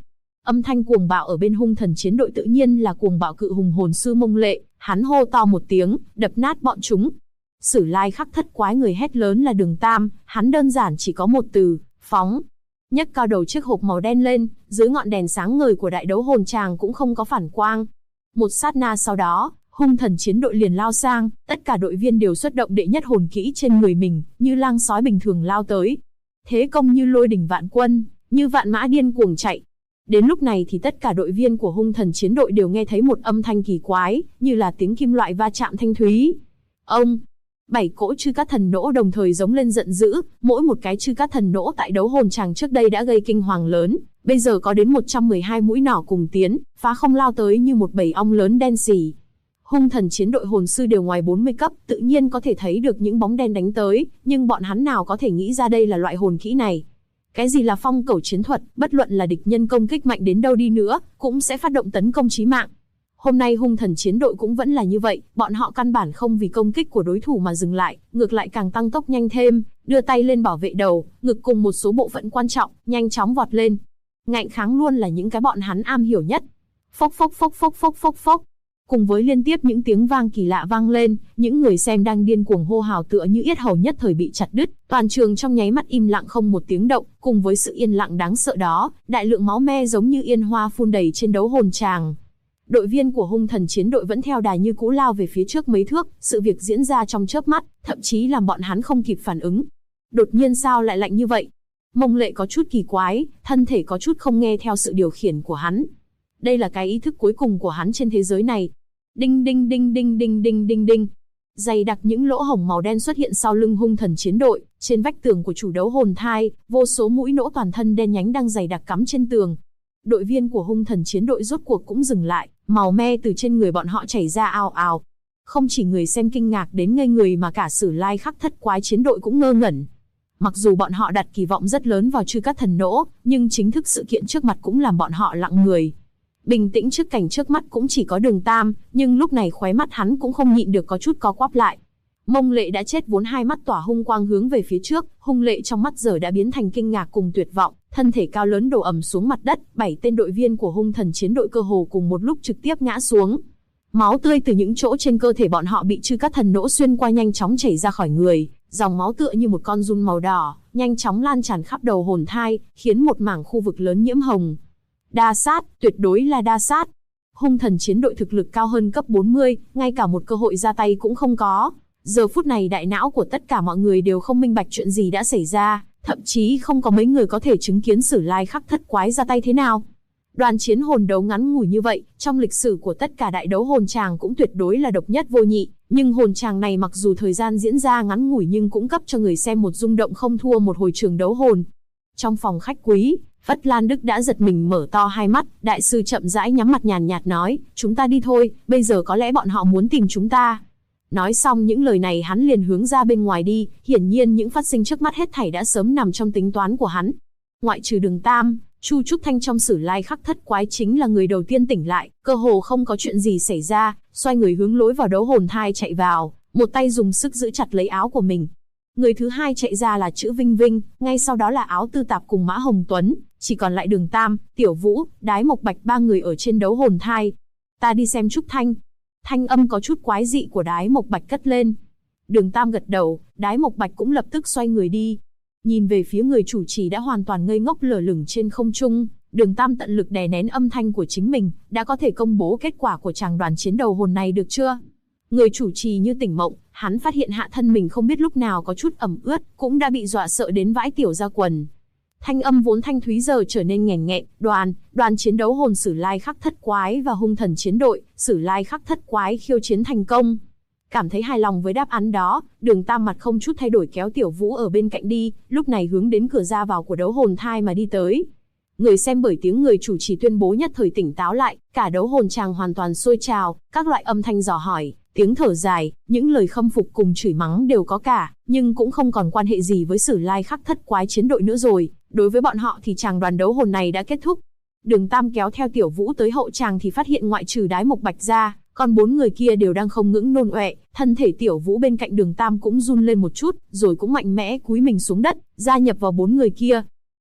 Âm thanh cuồng bạo ở bên hung thần chiến đội tự nhiên là cuồng bạo cự hùng hồn sư Mông Lệ, hắn hô to một tiếng, đập nát bọn chúng. Sử Lai Khắc Thất Quái người hét lớn là Đường Tam, hắn đơn giản chỉ có một từ, phóng. Nhấc cao đầu chiếc hộp màu đen lên, dưới ngọn đèn sáng ngời của đại đấu hồn tràng cũng không có phản quang. Một sát na sau đó, hung thần chiến đội liền lao sang, tất cả đội viên đều xuất động đệ nhất hồn kỹ trên người mình, như lang sói bình thường lao tới. Thế công như lôi đỉnh vạn quân, như vạn mã điên cuồng chạy. Đến lúc này thì tất cả đội viên của hung thần chiến đội đều nghe thấy một âm thanh kỳ quái, như là tiếng kim loại va chạm thanh thúy. Ông! 7 cỗ chư cát thần nỗ đồng thời giống lên giận dữ, mỗi một cái chư cát thần nỗ tại đấu hồn tràng trước đây đã gây kinh hoàng lớn, bây giờ có đến 112 mũi nỏ cùng tiến, phá không lao tới như một bầy ong lớn đen sì. Hung thần chiến đội hồn sư đều ngoài 40 cấp, tự nhiên có thể thấy được những bóng đen đánh tới, nhưng bọn hắn nào có thể nghĩ ra đây là loại hồn kỹ này. Cái gì là phong cẩu chiến thuật, bất luận là địch nhân công kích mạnh đến đâu đi nữa, cũng sẽ phát động tấn công chí mạng. Hôm nay hung thần chiến đội cũng vẫn là như vậy, bọn họ căn bản không vì công kích của đối thủ mà dừng lại, ngược lại càng tăng tốc nhanh thêm, đưa tay lên bảo vệ đầu, ngực cùng một số bộ phận quan trọng, nhanh chóng vọt lên. Ngạnh kháng luôn là những cái bọn hắn am hiểu nhất. Phốc phốc phốc phốc phốc phốc phốc. Cùng với liên tiếp những tiếng vang kỳ lạ vang lên, những người xem đang điên cuồng hô hào tựa như yết hầu nhất thời bị chặt đứt, toàn trường trong nháy mắt im lặng không một tiếng động, cùng với sự yên lặng đáng sợ đó, đại lượng máu me giống như yên hoa phun đầy trên đấu hồn tràng. Đội viên của hung thần chiến đội vẫn theo đà như cũ lao về phía trước mấy thước, sự việc diễn ra trong chớp mắt, thậm chí làm bọn hắn không kịp phản ứng. Đột nhiên sao lại lạnh như vậy? Mông Lệ có chút kỳ quái, thân thể có chút không nghe theo sự điều khiển của hắn. Đây là cái ý thức cuối cùng của hắn trên thế giới này. Đinh đinh đinh đinh đinh đinh đinh đinh. Dày đặc những lỗ hổng màu đen xuất hiện sau lưng hung thần chiến đội, trên vách tường của chủ đấu hồn thai, vô số mũi nỗ toàn thân đen nhánh đang dày đặc cắm trên tường. Đội viên của hung thần chiến đội rốt cuộc cũng dừng lại, màu me từ trên người bọn họ chảy ra ào ào. Không chỉ người xem kinh ngạc đến ngây người mà cả Sử Lai Khắc Thất Quái chiến đội cũng ngơ ngẩn. Mặc dù bọn họ đặt kỳ vọng rất lớn vào chư cát thần nỗ, nhưng chính thức sự kiện trước mặt cũng làm bọn họ lặng người. Bình tĩnh trước cảnh trước mắt cũng chỉ có Đường Tam, nhưng lúc này khóe mắt hắn cũng không nhịn được có chút co quắp lại. Mông Lệ đã chết vốn hai mắt tỏa hung quang hướng về phía trước, hung lệ trong mắt giờ đã biến thành kinh ngạc cùng tuyệt vọng, thân thể cao lớn đổ ầm xuống mặt đất, 7 tên đội viên của hung thần chiến đội cơ hồ cùng một lúc trực tiếp ngã xuống. Máu tươi từ những chỗ trên cơ thể bọn họ bị chư cát thần nỗ xuyên qua nhanh chóng chảy ra khỏi người, dòng máu tựa như một con giun màu đỏ, nhanh chóng lan tràn khắp đầu hồn thai, khiến một mảng khu vực lớn nhiễm hồng. Đa sát, tuyệt đối là đa sát. Hung thần chiến đội thực lực cao hơn cấp 40, ngay cả một cơ hội ra tay cũng không có. Giờ phút này đại não của tất cả mọi người đều không minh bạch chuyện gì đã xảy ra, thậm chí không có mấy người có thể chứng kiến Sử Lai Khắc Thất Quái ra tay thế nào. Đoàn chiến hồn đấu ngắn ngủi như vậy, trong lịch sử của tất cả đại đấu hồn tràng cũng tuyệt đối là độc nhất vô nhị, nhưng hồn tràng này mặc dù thời gian diễn ra ngắn ngủi nhưng cũng cấp cho người xem một rung động không thua một hồi trường đấu hồn. Trong phòng khách quý, Phất Lan Đức đã giật mình mở to hai mắt, đại sư chậm rãi nhắm mặt nhàn nhạt nói, chúng ta đi thôi, bây giờ có lẽ bọn họ muốn tìm chúng ta. Nói xong những lời này hắn liền hướng ra bên ngoài đi, hiển nhiên những phát sinh trước mắt hết thảy đã sớm nằm trong tính toán của hắn. Ngoại trừ Đường Tam, Chu Trúc Thanh trong Sử Lai Khắc Thất Quái chính là người đầu tiên tỉnh lại, cơ hồ không có chuyện gì xảy ra, xoay người hướng lối vào đấu hồn thai chạy vào, một tay dùng sức giữ chặt lấy áo của mình. Người thứ hai chạy ra là Chữ Vinh Vinh, ngay sau đó là Áo Tư Tạp cùng Mã Hồng Tuấn, chỉ còn lại Đường Tam, Tiểu Vũ, Đái Mộc Bạch ba người ở trên đấu hồn thai. Ta đi xem Trúc Thanh. Thanh âm có chút quái dị của Đái Mộc Bạch cất lên. Đường Tam gật đầu, Đái Mộc Bạch cũng lập tức xoay người đi. Nhìn về phía người chủ trì đã hoàn toàn ngây ngốc lơ lửng trên không trung, Đường Tam tận lực đè nén âm thanh của chính mình, đã có thể công bố kết quả của tràng đoàn chiến đầu hồn này được chưa? Người chủ trì như tỉnh mộng, hắn phát hiện hạ thân mình không biết lúc nào có chút ẩm ướt, cũng đã bị dọa sợ đến vãi tiểu ra quần. Thanh âm vốn thanh thúy giờ trở nên nghẹn nghẹn, đoàn chiến đấu hồn Sử Lai Khắc Thất Quái và hung thần chiến đội, Sử Lai Khắc Thất Quái khiêu chiến thành công. Cảm thấy hài lòng với đáp án đó, Đường Tam mặt không chút thay đổi kéo Tiểu Vũ ở bên cạnh đi, lúc này hướng đến cửa ra vào của đấu hồn thai mà đi tới. Người xem bởi tiếng người chủ trì tuyên bố nhất thời tỉnh táo lại, cả đấu hồn tràng hoàn toàn sôi trào, các loại âm thanh dò hỏi, tiếng thở dài, những lời khâm phục cùng chửi mắng đều có cả, nhưng cũng không còn quan hệ gì với Sử Lai Khắc Thất Quái chiến đội nữa rồi, đối với bọn họ thì tràng đoàn đấu hồn này đã kết thúc. Đường Tam kéo theo Tiểu Vũ tới hậu tràng thì phát hiện ngoại trừ Đái Mộc Bạch ra, còn 4 người kia đều đang không ngững nôn ọe, thân thể Tiểu Vũ bên cạnh Đường Tam cũng run lên một chút, rồi cũng mạnh mẽ cúi mình xuống đất, gia nhập vào 4 người kia.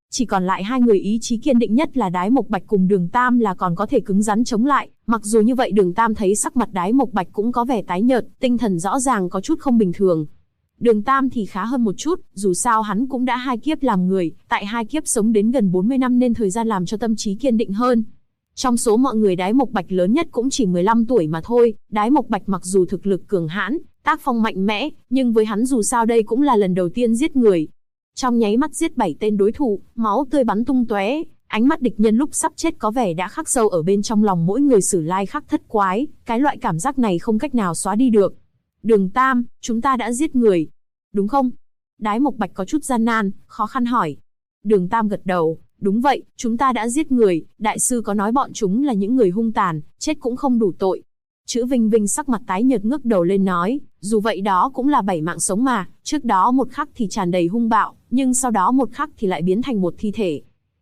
Chỉ còn lại hai người ý chí kiên định nhất là Đái Mộc Bạch cùng Đường Tam là còn có thể cứng rắn chống lại. Mặc dù như vậy Đường Tam thấy sắc mặt Đái Mộc Bạch cũng có vẻ tái nhợt, tinh thần rõ ràng có chút không bình thường. Đường Tam thì khá hơn một chút, dù sao hắn cũng đã 2 kiếp làm người, tại 2 kiếp sống đến gần 40 năm nên thời gian làm cho tâm trí kiên định hơn. Trong số mọi người Đái Mộc Bạch lớn nhất cũng chỉ 15 tuổi mà thôi, Đái Mộc Bạch mặc dù thực lực cường hãn, tác phong mạnh mẽ, nhưng với hắn dù sao đây cũng là lần đầu tiên giết người. Trong nháy mắt giết 7 tên đối thủ, máu tươi bắn tung tóe, ánh mắt địch nhân lúc sắp chết có vẻ đã khắc sâu ở bên trong lòng mỗi người Sử Lai Khắc Thất Quái, cái loại cảm giác này không cách nào xóa đi được. Đường Tam, chúng ta đã giết người, đúng không? Đái Mộc Bạch có chút gian nan, khó khăn hỏi. Đường Tam gật đầu, đúng vậy, chúng ta đã giết người, đại sư có nói bọn chúng là những người hung tàn, chết cũng không đủ tội. Chữ Vinh Vinh sắc mặt tái nhợt ngước đầu lên nói, dù vậy đó cũng là 7 mạng sống mà, trước đó một khắc thì tràn đầy hung bạo, nhưng sau đó một khắc thì lại biến thành một thi thể.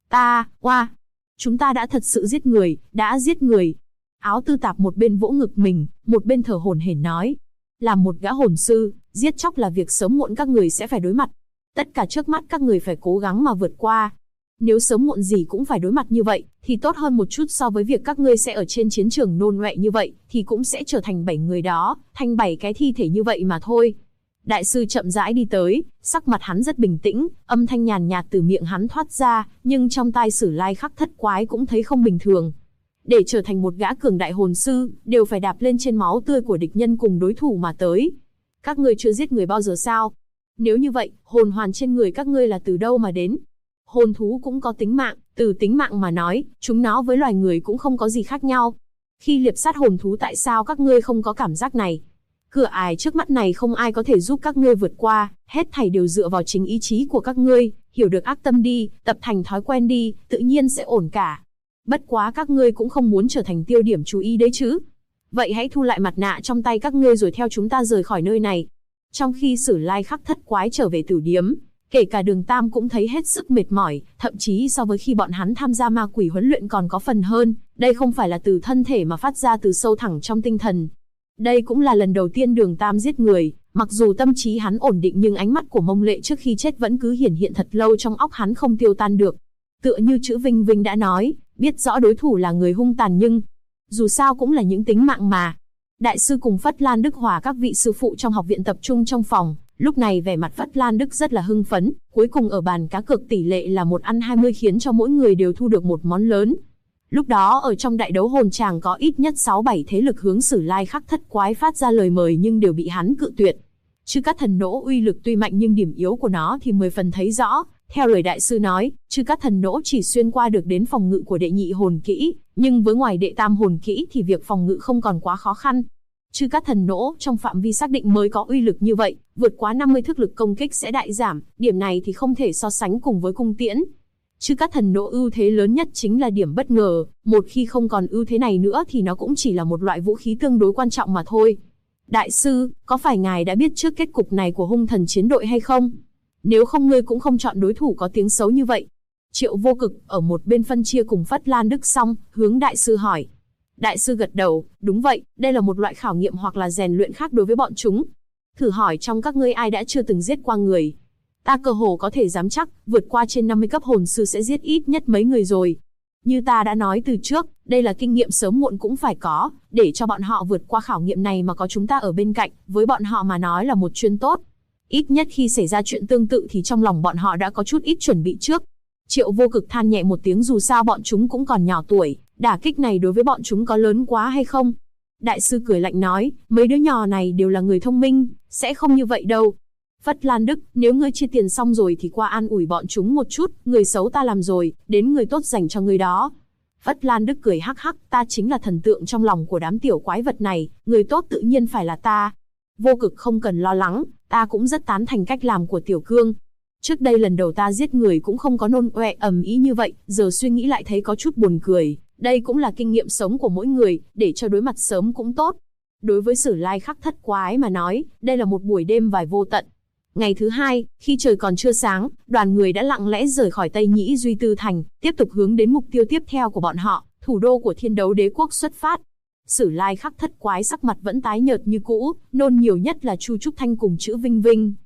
Chúng ta đã thật sự giết người, đã giết người. Áo Tư Tạp một bên vỗ ngực mình, một bên thở hổn hển nói, làm một gã hồn sư, giết chóc là việc sớm muộn các người sẽ phải đối mặt. Tất cả trước mắt các người phải cố gắng mà vượt qua. Nếu sớm muộn gì cũng phải đối mặt như vậy, thì tốt hơn một chút so với việc các ngươi sẽ ở trên chiến trường nôn ọe như vậy, thì cũng sẽ trở thành 7 người đó, thành 7 cái thi thể như vậy mà thôi. Đại sư chậm rãi đi tới, sắc mặt hắn rất bình tĩnh, âm thanh nhàn nhạt từ miệng hắn thoát ra, nhưng trong tai Sử Lai Khắc Thất Quái cũng thấy không bình thường. Để trở thành một gã cường đại hồn sư, đều phải đạp lên trên máu tươi của địch nhân cùng đối thủ mà tới. Các ngươi chưa giết người bao giờ sao? Nếu như vậy, hồn hoàn trên người các ngươi là từ đâu mà đến? Hồn thú cũng có tính mạng, từ tính mạng mà nói, chúng nó với loài người cũng không có gì khác nhau. Khi liệp sát hồn thú tại sao các ngươi không có cảm giác này? Cửa ải trước mắt này không ai có thể giúp các ngươi vượt qua, hết thảy đều dựa vào chính ý chí của các ngươi, hiểu được ác tâm đi, tập thành thói quen đi, tự nhiên sẽ ổn cả. Bất quá các ngươi cũng không muốn trở thành tiêu điểm chú ý đấy chứ. Vậy hãy thu lại mặt nạ trong tay các ngươi rồi theo chúng ta rời khỏi nơi này. Trong khi Sử Lai Khắc Thất Quái trở về tử điếm, kể cả Đường Tam cũng thấy hết sức mệt mỏi, thậm chí so với khi bọn hắn tham gia ma quỷ huấn luyện còn có phần hơn, đây không phải là từ thân thể mà phát ra từ sâu thẳm trong tinh thần. Đây cũng là lần đầu tiên Đường Tam giết người, mặc dù tâm trí hắn ổn định nhưng ánh mắt của Mông Lệ trước khi chết vẫn cứ hiển hiện thật lâu trong óc hắn không tiêu tan được. Tựa như chữ Vinh Vinh đã nói, biết rõ đối thủ là người hung tàn nhưng dù sao cũng là những tính mạng mà. Đại sư cùng Phất Lan Đức Hòa các vị sư phụ trong học viện tập trung trong phòng, lúc này vẻ mặt Phất Lan Đức rất là hưng phấn, cuối cùng ở bàn cá cược tỷ lệ là 1 ăn 20 khiến cho mỗi người đều thu được một món lớn. Lúc đó ở trong đại đấu hồn tràng có ít nhất 6-7 thế lực hướng Sử Lai Khắc Thất Quái phát ra lời mời nhưng đều bị hắn cự tuyệt. Chư Cát Thần Nỗ uy lực tuy mạnh nhưng điểm yếu của nó thì 10 phần thấy rõ. Theo lời đại sư nói, Chư Cát Thần Nỗ chỉ xuyên qua được đến phòng ngự của đệ nhị hồn kỹ, nhưng với ngoài đệ tam hồn kỹ thì việc phòng ngự không còn quá khó khăn. Chư Cát Thần Nỗ trong phạm vi xác định mới có uy lực như vậy, vượt quá 50 thức lực công kích sẽ đại giảm, điểm này thì không thể so sánh cùng với cung tiễn. Chư Cát Thần Nỗ ưu thế lớn nhất chính là điểm bất ngờ, một khi không còn ưu thế này nữa thì nó cũng chỉ là một loại vũ khí tương đối quan trọng mà thôi. Đại sư, có phải ngài đã biết trước kết cục này của hung thần chiến đội hay không? Nếu không ngươi cũng không chọn đối thủ có tiếng xấu như vậy. Triệu Vô Cực ở một bên phân chia cùng Phất Lan Đức xong, hướng đại sư hỏi. Đại sư gật đầu, đúng vậy, đây là một loại khảo nghiệm hoặc là rèn luyện khác đối với bọn chúng. Thử hỏi trong các ngươi ai đã chưa từng giết qua người? Ta cơ hồ có thể dám chắc, vượt qua trên 50 cấp hồn sư sẽ giết ít nhất mấy người rồi. Như ta đã nói từ trước, đây là kinh nghiệm sớm muộn cũng phải có, để cho bọn họ vượt qua khảo nghiệm này mà có chúng ta ở bên cạnh, với bọn họ mà nói là một chuyến tốt. Ít nhất khi xảy ra chuyện tương tự thì trong lòng bọn họ đã có chút ít chuẩn bị trước. Triệu Vô Cực than nhẹ một tiếng dù sao bọn chúng cũng còn nhỏ tuổi, đả kích này đối với bọn chúng có lớn quá hay không? Đại sư cười lạnh nói, mấy đứa nhỏ này đều là người thông minh, sẽ không như vậy đâu. Phất Lan Đức, nếu ngươi chia tiền xong rồi thì qua an ủi bọn chúng một chút, người xấu ta làm rồi, đến người tốt dành cho người đó. Phất Lan Đức cười hắc hắc, ta chính là thần tượng trong lòng của đám tiểu quái vật này, người tốt tự nhiên phải là ta. Vô Cực không cần lo lắng, ta cũng rất tán thành cách làm của Tiểu Cương. Trước đây lần đầu ta giết người cũng không có nôn ọe ầm ĩ như vậy, giờ suy nghĩ lại thấy có chút buồn cười. Đây cũng là kinh nghiệm sống của mỗi người, để cho đối mặt sớm cũng tốt. Đối với Sử Lai Khắc Thất Quái mà nói, đây là một buổi đêm vài vô tận. Ngày thứ hai, khi trời còn chưa sáng, đoàn người đã lặng lẽ rời khỏi Tây Nhĩ Duy Tư Thành, tiếp tục hướng đến mục tiêu tiếp theo của bọn họ, thủ đô của Thiên Đấu Đế Quốc xuất phát. Sử Lai Khắc Thất Quái sắc mặt vẫn tái nhợt như cũ, nôn nhiều nhất là Chu Trúc Thanh cùng chữ Vinh Vinh,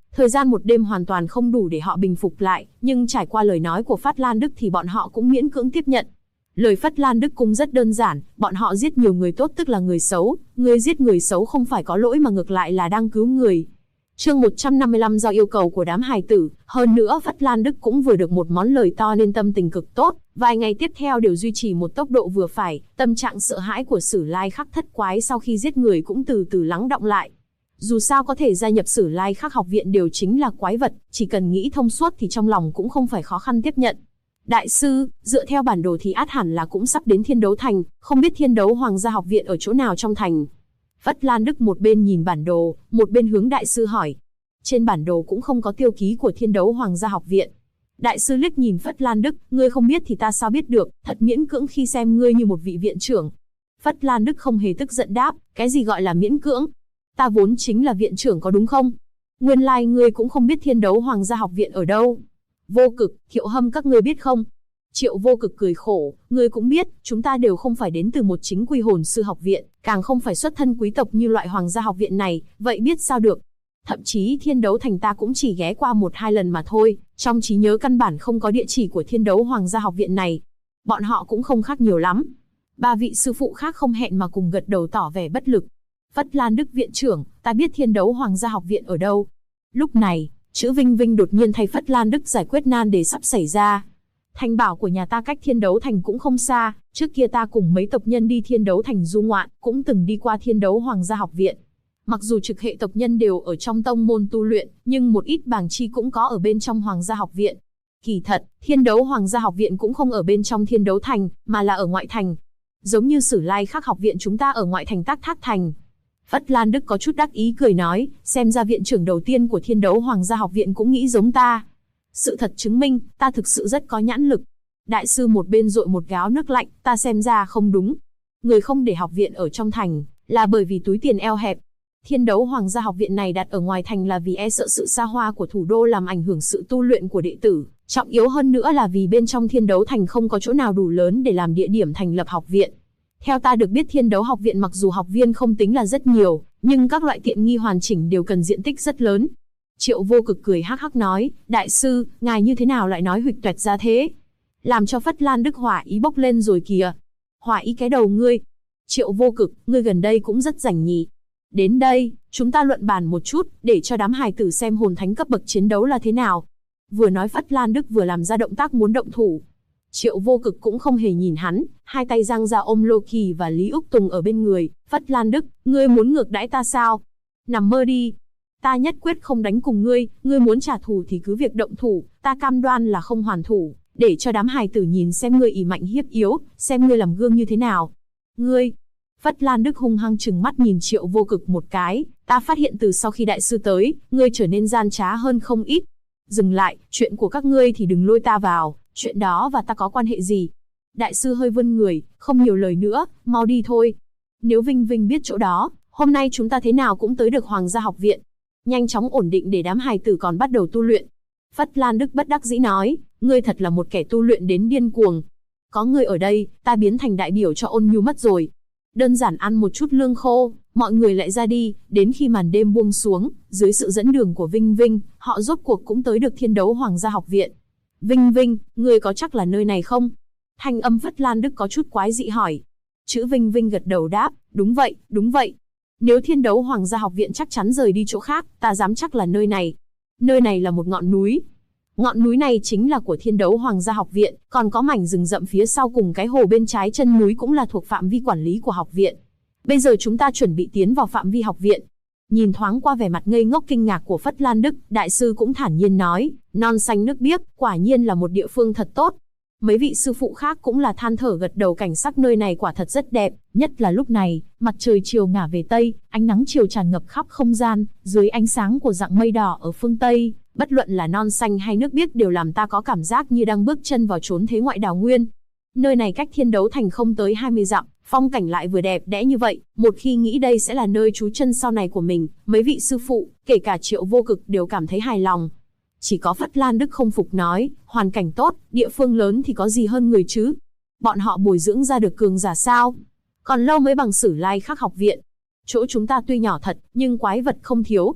Thời gian một đêm hoàn toàn không đủ để họ bình phục lại, nhưng trải qua lời nói của Phát Lan Đức thì bọn họ cũng miễn cưỡng tiếp nhận. Lời Phát Lan Đức cũng rất đơn giản, bọn họ giết nhiều người tốt tức là người xấu, người giết người xấu không phải có lỗi mà ngược lại là đang cứu người. Chương 155 do yêu cầu của đám hài tử, hơn nữa Phát Lan Đức cũng vừa được một món lời to nên tâm tình cực tốt, vài ngày tiếp theo đều duy trì một tốc độ vừa phải, tâm trạng sợ hãi của Sử Lai Khắc thất quái sau khi giết người cũng từ từ lắng đọng lại. Dù sao có thể gia nhập Sử Lai Khắc học viện đều chính là quái vật, chỉ cần nghĩ thông suốt thì trong lòng cũng không phải khó khăn tiếp nhận. Đại sư, dựa theo bản đồ thì ắt hẳn là cũng sắp đến Thiên Đấu Thành, không biết Thiên Đấu Hoàng gia học viện ở chỗ nào trong thành. Phất Lan Đức một bên nhìn bản đồ, một bên hướng đại sư hỏi. Trên bản đồ cũng không có tiêu ký của Thiên Đấu Hoàng gia học viện. Đại sư liếc nhìn Phất Lan Đức, ngươi không biết thì ta sao biết được, thật miễn cưỡng khi xem ngươi như một vị viện trưởng. Phất Lan Đức không hề tức giận đáp, cái gì gọi là miễn cưỡng? Ta vốn chính là viện trưởng có đúng không? Nguyên lai ngươi cũng không biết Thiên Đấu Hoàng gia học viện ở đâu. Vô Cực, Thiệu Hâm các ngươi biết không? Triệu Vô Cực cười khổ, ngươi cũng biết, chúng ta đều không phải đến từ một chính quy hồn sư học viện, càng không phải xuất thân quý tộc như loại hoàng gia học viện này, vậy biết sao được? Thậm chí Thiên Đấu Thành ta cũng chỉ ghé qua 1-2 lần mà thôi, trong trí nhớ căn bản không có địa chỉ của Thiên Đấu Hoàng gia học viện này. Bọn họ cũng không khác nhiều lắm. Ba vị sư phụ khác không hẹn mà cùng gật đầu tỏ vẻ bất lực. Phất Lan Đức viện trưởng, ta biết Thiên Đấu Hoàng gia học viện ở đâu. Lúc này, chữ Vinh Vinh đột nhiên thay Phất Lan Đức giải quyết nan đề sắp xảy ra. Thành bảo của nhà ta cách Thiên Đấu Thành cũng không xa, trước kia ta cùng mấy tộc nhân đi Thiên Đấu Thành du ngoạn, cũng từng đi qua Thiên Đấu Hoàng gia học viện. Mặc dù trực hệ tộc nhân đều ở trong tông môn tu luyện, nhưng một ít bảng chi cũng có ở bên trong Hoàng gia học viện. Kỳ thật, Thiên Đấu Hoàng gia học viện cũng không ở bên trong Thiên Đấu Thành, mà là ở ngoại thành. Giống như Sử Lai Khắc học viện chúng ta ở ngoại thành Tắc Thác Thành. Phất Lan Đức có chút đắc ý cười nói, xem ra viện trưởng đầu tiên của Thiên Đấu Hoàng gia học viện cũng nghĩ giống ta. Sự thật chứng minh, ta thực sự rất có nhãn lực. Đại sư một bên dội một gáo nước lạnh, ta xem ra không đúng. Người không để học viện ở trong thành, là bởi vì túi tiền eo hẹp. Thiên Đấu Hoàng gia học viện này đặt ở ngoài thành là vì e sợ sự xa hoa của thủ đô làm ảnh hưởng sự tu luyện của đệ tử. Trọng yếu hơn nữa là vì bên trong Thiên Đấu Thành không có chỗ nào đủ lớn để làm địa điểm thành lập học viện. Theo ta được biết Thiên Đấu học viện mặc dù học viên không tính là rất nhiều, nhưng các loại tiện nghi hoàn chỉnh đều cần diện tích rất lớn. Triệu Vô Cực cười hắc hắc nói, đại sư, ngài như thế nào lại nói huỵch toẹt ra thế? Làm cho Phất Lan Đức hỏa ý bốc lên rồi kìa. Hỏa ý cái đầu ngươi. Triệu Vô Cực, ngươi gần đây cũng rất rảnh nhỉ. Đến đây, chúng ta luận bàn một chút, để cho đám hài tử xem hồn thánh cấp bậc chiến đấu là thế nào. Vừa nói Phất Lan Đức vừa làm ra động tác muốn động thủ. Triệu Vô Cực cũng không hề nhìn hắn, hai tay giang ra ôm Loki và Lý Úc Tùng ở bên người. Phất Lan Đức, ngươi muốn ngược đãi ta sao? Nằm mơ đi. Ta nhất quyết không đánh cùng ngươi, ngươi muốn trả thù thì cứ việc động thủ, ta cam đoan là không hoàn thủ, để cho đám hài tử nhìn xem ngươi ỷ mạnh hiếp yếu, xem ngươi làm gương như thế nào. Ngươi. Phất Lan Đức hung hăng trừng mắt nhìn Triệu Vô Cực một cái, ta phát hiện từ sau khi đại sư tới, ngươi trở nên gian trá hơn không ít. Dừng lại, chuyện của các ngươi thì đừng lôi ta vào, chuyện đó và ta có quan hệ gì? Đại sư hơi vươn người, không nhiều lời nữa, mau đi thôi. Nếu Vinh Vinh biết chỗ đó, hôm nay chúng ta thế nào cũng tới được Hoàng gia học viện. Nhanh chóng ổn định để đám hài tử còn bắt đầu tu luyện. Phất Lan Đức bất đắc dĩ nói, ngươi thật là một kẻ tu luyện đến điên cuồng. Có ngươi ở đây, ta biến thành đại biểu cho Ôn Nhu mất rồi. Đơn giản ăn một chút lương khô, mọi người lại ra đi, đến khi màn đêm buông xuống, dưới sự dẫn đường của Vinh Vinh, họ rốt cuộc cũng tới được Thiên Đấu Hoàng gia học viện. Vinh Vinh, ngươi có chắc là nơi này không? Thanh âm Phất Lan Đức có chút quái dị hỏi. Chữ Vinh Vinh gật đầu đáp, đúng vậy, đúng vậy. Nếu Thiên Đấu Hoàng gia học viện chắc chắn rời đi chỗ khác, ta dám chắc là nơi này. Nơi này là một ngọn núi. Ngọn núi này chính là của Thiên Đấu Hoàng gia học viện, còn có mảnh rừng rậm phía sau cùng cái hồ bên trái chân núi cũng là thuộc phạm vi quản lý của học viện. Bây giờ chúng ta chuẩn bị tiến vào phạm vi học viện. Nhìn thoáng qua vẻ mặt ngây ngốc kinh ngạc của Phất Lan Đức, đại sư cũng thản nhiên nói, non xanh nước biếc, quả nhiên là một địa phương thật tốt. Mấy vị sư phụ khác cũng là than thở gật đầu, cảnh sắc nơi này quả thật rất đẹp, nhất là lúc này, mặt trời chiều ngả về Tây, ánh nắng chiều tràn ngập khắp không gian, dưới ánh sáng của dạng mây đỏ ở phương Tây, bất luận là non xanh hay nước biếc đều làm ta có cảm giác như đang bước chân vào chốn thế ngoại đào nguyên. Nơi này cách Thiên Đấu Thành không tới 20 dặm, phong cảnh lại vừa đẹp đẽ như vậy, một khi nghĩ đây sẽ là nơi trú chân sau này của mình, mấy vị sư phụ, kể cả Triệu Vô Cực đều cảm thấy hài lòng. Chỉ có Phất Lan Đức không phục nói, hoàn cảnh tốt, địa phương lớn thì có gì hơn người chứ? Bọn họ bồi dưỡng ra được cường giả sao? Còn lâu mới bằng Sử Lai Khắc học viện. Chỗ chúng ta tuy nhỏ thật, nhưng quái vật không thiếu.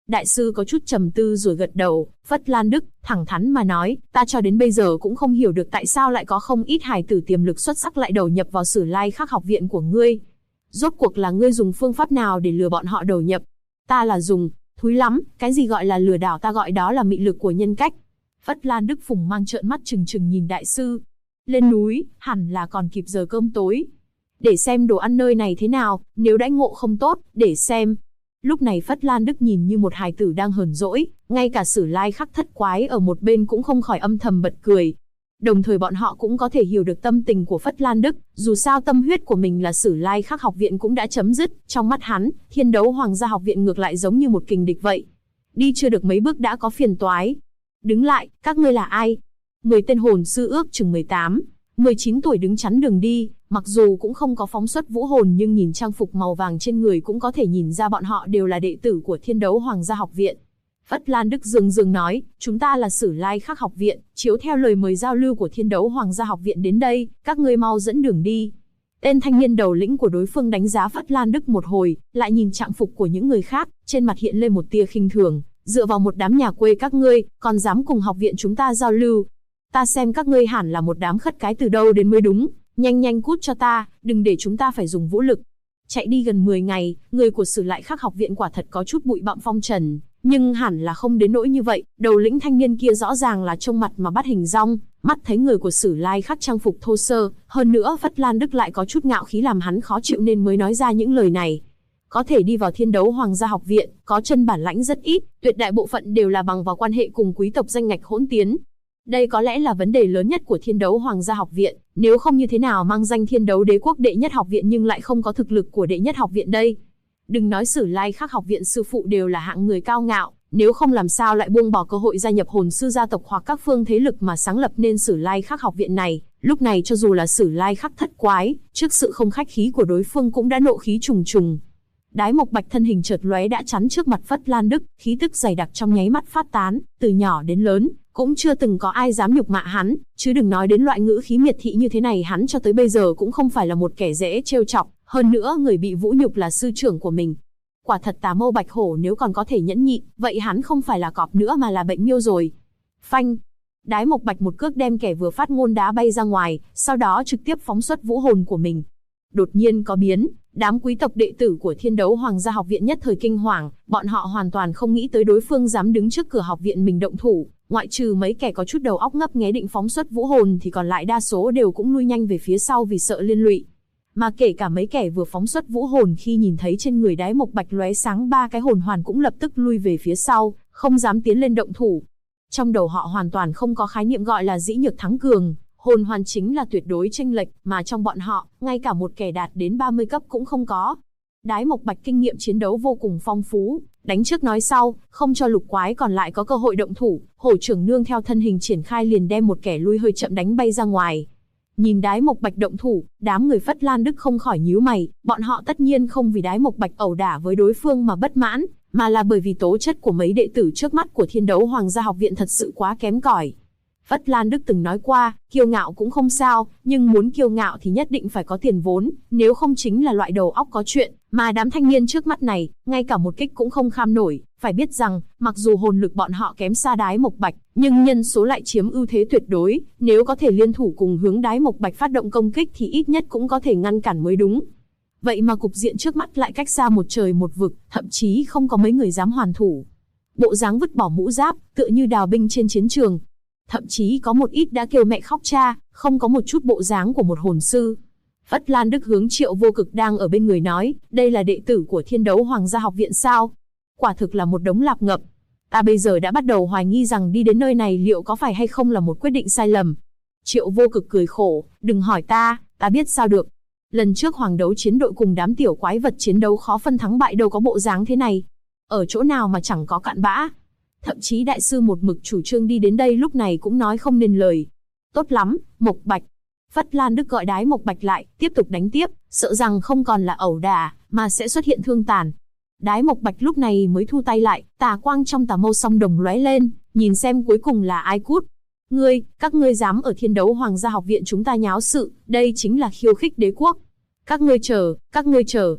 Đại sư có chút trầm tư rồi gật đầu, Phất Lan Đức, thẳng thắn mà nói, ta cho đến bây giờ cũng không hiểu được tại sao lại có không ít hài tử tiềm lực xuất sắc lại đầu nhập vào Sử Lai Khắc học viện của ngươi. Rốt cuộc là ngươi dùng phương pháp nào để lừa bọn họ đầu nhập? Ta là dùng, thúi lắm, cái gì gọi là lừa đảo, ta gọi đó là mị lực của nhân cách. Phất Lan Đức Phùng mang trợn mắt trừng trừng nhìn đại sư. Lên núi, hẳn là còn kịp giờ cơm tối. Để xem đồ ăn nơi này thế nào, nếu đãi ngộ không tốt, để xem. Lúc này Phất Lan Đức nhìn như một hài tử đang hờn dỗi, ngay cả Sử Lai Khắc thất quái ở một bên cũng không khỏi âm thầm bật cười. Đồng thời bọn họ cũng có thể hiểu được tâm tình của Phất Lan Đức, dù sao tâm huyết của mình là Sử Lai Khắc học viện cũng đã chấm dứt, trong mắt hắn, Thiên Đấu Hoàng gia học viện ngược lại giống như một kình địch vậy. Đi chưa được mấy bước đã có phiền toái. Đứng lại, các ngươi là ai? 10 tên hồn sư ước chừng 18, 19 tuổi đứng chắn đường đi, mặc dù cũng không có phóng xuất vũ hồn nhưng nhìn trang phục màu vàng trên người cũng có thể nhìn ra bọn họ đều là đệ tử của Thiên Đấu Hoàng gia học viện. Phất Lan Đức dường nói, chúng ta là Sử Lai Khắc học viện, chiếu theo lời mời giao lưu của Thiên Đấu Hoàng gia học viện đến đây, các ngươi mau dẫn đường đi. Tên thanh niên đầu lĩnh của đối phương đánh giá Phất Lan Đức một hồi, lại nhìn trạng phục của những người khác, trên mặt hiện lên một tia khinh thường, dựa vào một đám nhà quê các ngươi, còn dám cùng học viện chúng ta giao lưu. Ta xem các ngươi hẳn là một đám khất cái từ đâu đến mới đúng, nhanh cút cho ta, đừng để chúng ta phải dùng vũ lực. Chạy đi gần 10 ngày, người của Sử Lai Khắc học viện quả thật có chút bụi bặm phong trần, nhưng hẳn là không đến nỗi như vậy. Đầu lĩnh thanh niên kia rõ ràng là trông mặt mà bắt hình dong, mắt thấy người của Sử Lai Khắc trang phục thô sơ, hơn nữa Phất Lan Đức lại có chút ngạo khí làm hắn khó chịu nên mới nói ra những lời này. Có thể đi vào Thiên Đấu Hoàng gia học viện, có chân bản lãnh rất ít, tuyệt đại bộ phận đều là bằng vào quan hệ cùng quý tộc danh ngạch hỗn tiến. Đây có lẽ là vấn đề lớn nhất của Thiên Đấu Hoàng gia học viện, nếu không như thế nào mang danh Thiên Đấu Đế quốc đệ nhất học viện nhưng lại không có thực lực của đệ nhất học viện đây. Đừng nói Sử Lai Khắc học viện sư phụ đều là hạng người cao ngạo, nếu không làm sao lại buông bỏ cơ hội gia nhập hồn sư gia tộc hoặc các phương thế lực mà sáng lập nên Sử Lai Khắc học viện này. Lúc này cho dù là Sử Lai Khắc thất quái, trước sự không khách khí của đối phương cũng đã nộ khí trùng trùng. Đái Mộc Bạch thân hình chợt lóe đã chắn trước mặt Phất Lan Đức, khí tức dày đặc trong nháy mắt phát tán, từ nhỏ đến lớn, cũng chưa từng có ai dám nhục mạ hắn, chứ đừng nói đến loại ngữ khí miệt thị như thế này, hắn cho tới bây giờ cũng không phải là một kẻ dễ trêu chọc, hơn nữa người bị vũ nhục là sư trưởng của mình. Quả thật Tà Mâu Bạch Hổ nếu còn có thể nhẫn nhịn, vậy hắn không phải là cọp nữa mà là bệnh miêu rồi. Phanh! Đái Mộc Bạch một cước đem kẻ vừa phát ngôn đá bay ra ngoài, sau đó trực tiếp phóng xuất vũ hồn của mình. Đột nhiên có biến, đám quý tộc đệ tử của Thiên Đấu Hoàng gia học viện nhất thời kinh hoàng, bọn họ hoàn toàn không nghĩ tới đối phương dám đứng trước cửa học viện mình động thủ, ngoại trừ mấy kẻ có chút đầu óc ngấp nghé định phóng xuất vũ hồn thì còn lại đa số đều cũng lui nhanh về phía sau vì sợ liên lụy. Mà kể cả mấy kẻ vừa phóng xuất vũ hồn khi nhìn thấy trên người Đái Mộc Bạch lóe sáng 3 cái hồn hoàn cũng lập tức lui về phía sau, không dám tiến lên động thủ. Trong đầu họ hoàn toàn không có khái niệm gọi là dĩ nhược thắng cường, hồn hoàn chính là tuyệt đối chênh lệch, mà trong bọn họ, ngay cả một kẻ đạt đến 30 cấp cũng không có. Đái Mộc Bạch kinh nghiệm chiến đấu vô cùng phong phú, đánh trước nói sau, không cho lục quái còn lại có cơ hội động thủ, hổ trưởng nương theo thân hình triển khai liền đem một kẻ lui hơi chậm đánh bay ra ngoài. Nhìn Đái Mộc Bạch động thủ, đám người Phất Lan Đức không khỏi nhíu mày, bọn họ tất nhiên không vì Đái Mộc Bạch ẩu đả với đối phương mà bất mãn, mà là bởi vì tố chất của mấy đệ tử trước mắt của Thiên Đấu Hoàng gia học viện thật sự quá kém cỏi. Phất Lan Đức từng nói qua, kiêu ngạo cũng không sao, nhưng muốn kiêu ngạo thì nhất định phải có tiền vốn, nếu không chính là loại đầu óc có chuyện, mà đám thanh niên trước mắt này, ngay cả một kích cũng không kham nổi. Phải biết rằng, mặc dù hồn lực bọn họ kém xa Đái Mộc Bạch, nhưng nhân số lại chiếm ưu thế tuyệt đối, nếu có thể liên thủ cùng hướng Đái Mộc Bạch phát động công kích thì ít nhất cũng có thể ngăn cản mới đúng. Vậy mà cục diện trước mắt lại cách xa một trời một vực, thậm chí không có mấy người dám hoàn thủ. Bộ dáng vứt bỏ mũ giáp, tựa như đào binh trên chiến trường. Thậm chí có một ít đã kêu mẹ khóc cha, không có một chút bộ dáng của một hồn sư. Phất Lan Đức hướng Triệu Vô Cực đang ở bên người nói, đây là đệ tử của Thiên Đấu Hoàng gia học viện sao? Quả thực là một đống lạp ngập. Ta bây giờ đã bắt đầu hoài nghi rằng đi đến nơi này liệu có phải hay không là một quyết định sai lầm. Triệu Vô Cực cười khổ, đừng hỏi ta biết sao được. Lần trước hoàng đấu chiến đội cùng đám tiểu quái vật chiến đấu khó phân thắng bại đâu có bộ dáng thế này. Ở chỗ nào mà chẳng có cặn bã. Thậm chí đại sư một mực chủ trương đi đến đây lúc này cũng nói không nên lời. Tốt lắm, Mộc Bạch. Phất Lan Đức gọi Đái Mộc Bạch lại, tiếp tục đánh tiếp, sợ rằng không còn là ẩu đả, mà sẽ xuất hiện thương tàn. Đái Mộc Bạch lúc này mới thu tay lại, tà quang trong tà mâu song đồng lóe lên, nhìn xem cuối cùng là ai cút. Các ngươi dám ở Thiên Đấu Hoàng gia học viện chúng ta nháo sự, đây chính là khiêu khích đế quốc. Các ngươi chờ.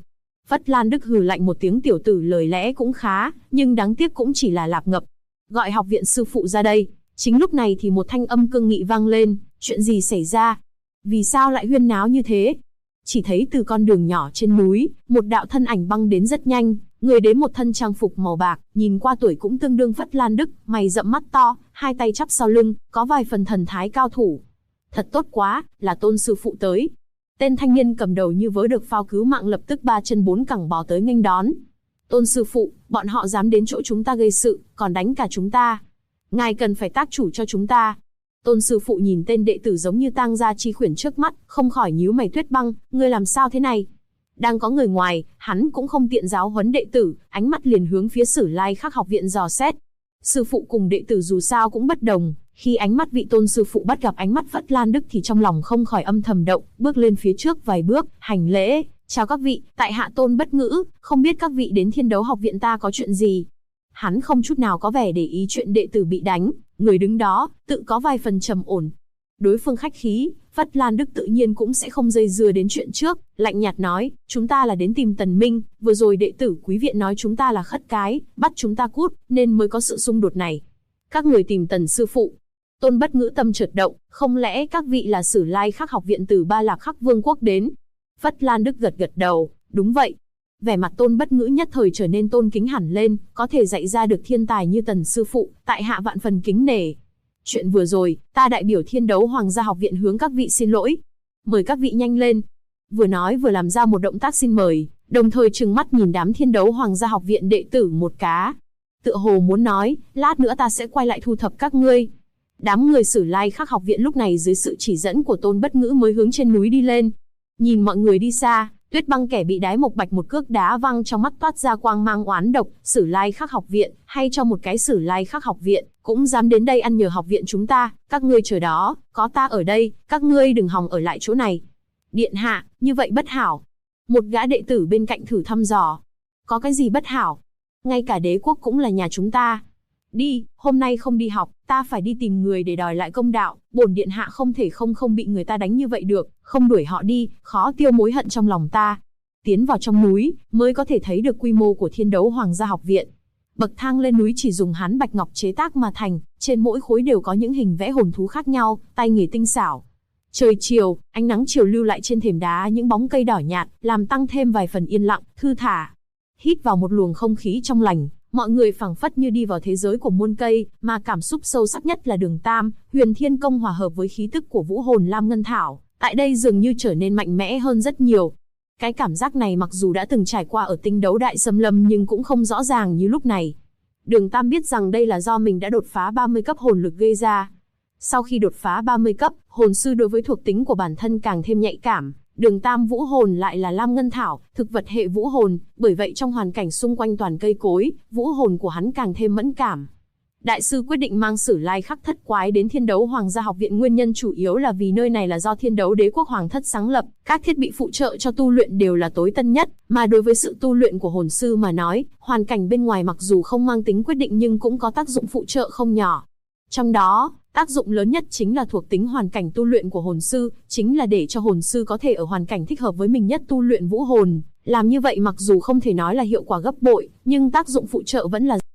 Phất Lan Đức hừ lạnh một tiếng, tiểu tử lời lẽ cũng khá, nhưng đáng tiếc cũng chỉ là lạc ngập. Gọi học viện sư phụ ra đây. Chính lúc này thì một thanh âm cương nghị vang lên, chuyện gì xảy ra? Vì sao lại huyên náo như thế? Chỉ thấy từ con đường nhỏ trên núi, một đạo thân ảnh băng đến rất nhanh, người đến một thân trang phục màu bạc, nhìn qua tuổi cũng tương đương Phất Lan Đức, mày rậm mắt to, hai tay chắp sau lưng, có vài phần thần thái cao thủ. Thật tốt quá, là Tôn sư phụ tới. Tên thanh niên cầm đầu như vớ được phao cứu mạng lập tức ba chân bốn cẳng bò tới nghênh đón. Tôn sư phụ, bọn họ dám đến chỗ chúng ta gây sự, còn đánh cả chúng ta. Ngài cần phải tác chủ cho chúng ta. Tôn sư phụ nhìn tên đệ tử giống như tang gia chi khuyển trước mắt, không khỏi nhíu mày. Tuyết Băng, ngươi làm sao thế này? Đang có người ngoài, hắn cũng không tiện giáo huấn đệ tử, ánh mắt liền hướng phía Sử Lai Khắc học viện dò xét. Sư phụ cùng đệ tử dù sao cũng bất đồng, khi ánh mắt vị Tôn sư phụ bắt gặp ánh mắt Phất Lan Đức thì trong lòng không khỏi âm thầm động, bước lên phía trước vài bước, hành lễ, chào các vị, tại hạ Tôn Bất Ngữ, không biết các vị đến Thiên Đấu học viện ta có chuyện gì. Hắn không chút nào có vẻ để ý chuyện đệ tử bị đánh, người đứng đó, tự có vài phần trầm ổn. Đối phương khách khí, Phất Lan Đức tự nhiên cũng sẽ không dây dưa đến chuyện trước, lạnh nhạt nói, chúng ta là đến tìm Tần Minh, vừa rồi đệ tử quý viện nói chúng ta là khất cái, bắt chúng ta cút, nên mới có sự xung đột này. Các người tìm Tần sư phụ. Tôn Bất Ngữ tâm chợt động, không lẽ các vị là Sử Lai Khắc học viện từ Ba Lạc Khắc Vương quốc đến? Phất Lan Đức gật gật đầu, đúng vậy. Vẻ mặt Tôn Bất Ngữ nhất thời trở nên tôn kính hẳn lên, có thể dạy ra được thiên tài như Tần sư phụ, tại hạ vạn phần kính nể. Chuyện vừa rồi, ta đại biểu Thiên Đấu Hoàng gia học viện hướng các vị xin lỗi. Mời các vị nhanh lên. Vừa nói vừa làm ra một động tác xin mời, đồng thời trừng mắt nhìn đám Thiên Đấu Hoàng gia học viện đệ tử một cá. Tựa hồ muốn nói, lát nữa ta sẽ quay lại thu thập các ngươi. Đám người Sử Lai Khắc học viện lúc này dưới sự chỉ dẫn của Tôn Bất Ngữ mới hướng trên núi đi lên. Nhìn mọi người đi xa, Tuyết Băng kẻ bị đái Mộc Bạch một cước đá văng trong mắt toát ra quang mang oán độc, Sử Lai Khắc học viện, hay cho một cái Sử Lai Khắc học viện, cũng dám đến đây ăn nhờ học viện chúng ta, các ngươi chờ đó, có ta ở đây, các ngươi đừng hòng ở lại chỗ này. Điện hạ, như vậy bất hảo. Một gã đệ tử bên cạnh thử thăm dò. Có cái gì bất hảo? Ngay cả đế quốc cũng là nhà chúng ta. Đi, hôm nay không đi học, ta phải đi tìm người để đòi lại công đạo, bổn điện hạ không thể không bị người ta đánh như vậy được, không đuổi họ đi, khó tiêu mối hận trong lòng ta. Tiến vào trong núi, mới có thể thấy được quy mô của Thiên Đấu Hoàng gia học viện. Bậc thang lên núi chỉ dùng hán bạch ngọc chế tác mà thành, trên mỗi khối đều có những hình vẽ hồn thú khác nhau, tay nghề tinh xảo. Trời chiều, ánh nắng chiều lưu lại trên thềm đá những bóng cây đỏ nhạt, làm tăng thêm vài phần yên lặng, thư thả. Hít vào một luồng không khí trong lành, mọi người phảng phất như đi vào thế giới của muôn cây, mà cảm xúc sâu sắc nhất là Đường Tam, Huyền Thiên Công hòa hợp với khí tức của vũ hồn Lam Ngân Thảo, tại đây dường như trở nên mạnh mẽ hơn rất nhiều. Cái cảm giác này mặc dù đã từng trải qua ở Tinh Đấu Đại Xâm Lâm nhưng cũng không rõ ràng như lúc này. Đường Tam biết rằng đây là do mình đã đột phá 30 cấp hồn lực gây ra. Sau khi đột phá 30 cấp, hồn sư đối với thuộc tính của bản thân càng thêm nhạy cảm. Đường Tam vũ hồn lại là Lam Ngân Thảo, thực vật hệ vũ hồn, bởi vậy trong hoàn cảnh xung quanh toàn cây cối, vũ hồn của hắn càng thêm mẫn cảm. Đại sư quyết định mang Sử Lai Khắc thất quái đến Thiên Đấu Hoàng gia học viện, nguyên nhân chủ yếu là vì nơi này là do Thiên Đấu Đế quốc Hoàng thất sáng lập, các thiết bị phụ trợ cho tu luyện đều là tối tân nhất, mà đối với sự tu luyện của hồn sư mà nói, hoàn cảnh bên ngoài mặc dù không mang tính quyết định nhưng cũng có tác dụng phụ trợ không nhỏ. Trong đó, tác dụng lớn nhất chính là thuộc tính hoàn cảnh tu luyện của hồn sư, chính là để cho hồn sư có thể ở hoàn cảnh thích hợp với mình nhất tu luyện vũ hồn. Làm như vậy mặc dù không thể nói là hiệu quả gấp bội, nhưng tác dụng phụ trợ vẫn là.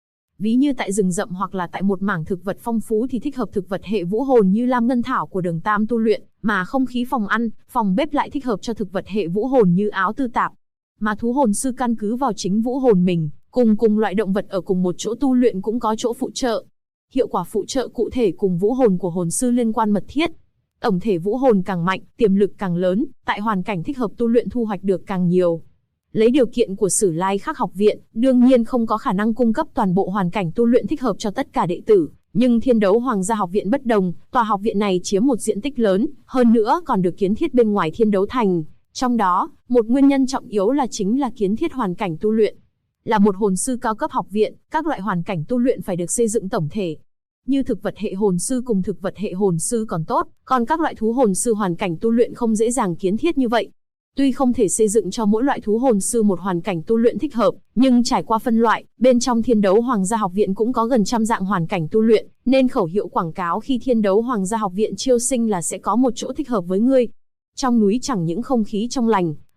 Ví như tại rừng rậm hoặc là tại một mảng thực vật phong phú thì thích hợp thực vật hệ vũ hồn như Lam Ngân Thảo của Đường Tam tu luyện, mà không khí phòng ăn, phòng bếp lại thích hợp cho thực vật hệ vũ hồn như Áo Tư Tạp. Mà thú hồn sư căn cứ vào chính vũ hồn mình, cùng loại động vật ở cùng một chỗ tu luyện cũng có chỗ phụ trợ. Hiệu quả phụ trợ cụ thể cùng vũ hồn của hồn sư liên quan mật thiết. Tổng thể vũ hồn càng mạnh, tiềm lực càng lớn, tại hoàn cảnh thích hợp tu luyện thu hoạch được càng nhiều. Lấy điều kiện của Sử Lai Khắc học viện, đương nhiên không có khả năng cung cấp toàn bộ hoàn cảnh tu luyện thích hợp cho tất cả đệ tử, nhưng Thiên Đấu Hoàng gia học viện bất đồng, tòa học viện này chiếm một diện tích lớn, hơn nữa còn được kiến thiết bên ngoài Thiên Đấu Thành. Trong đó, một nguyên nhân trọng yếu là chính là kiến thiết hoàn cảnh tu luyện. Là một hồn sư cao cấp học viện, các loại hoàn cảnh tu luyện phải được xây dựng tổng thể. Như thực vật hệ hồn sư cùng thực vật hệ hồn sư còn tốt, còn các loại thú hồn sư hoàn cảnh tu luyện không dễ dàng kiến thiết như vậy. Tuy không thể xây dựng cho mỗi loại thú hồn sư một hoàn cảnh tu luyện thích hợp, nhưng trải qua phân loại, bên trong Thiên Đấu Hoàng gia học viện cũng có gần trăm dạng hoàn cảnh tu luyện, nên khẩu hiệu quảng cáo khi Thiên Đấu Hoàng gia học viện chiêu sinh là sẽ có một chỗ thích hợp với ngươi. Trong núi chẳng những không khí trong lành,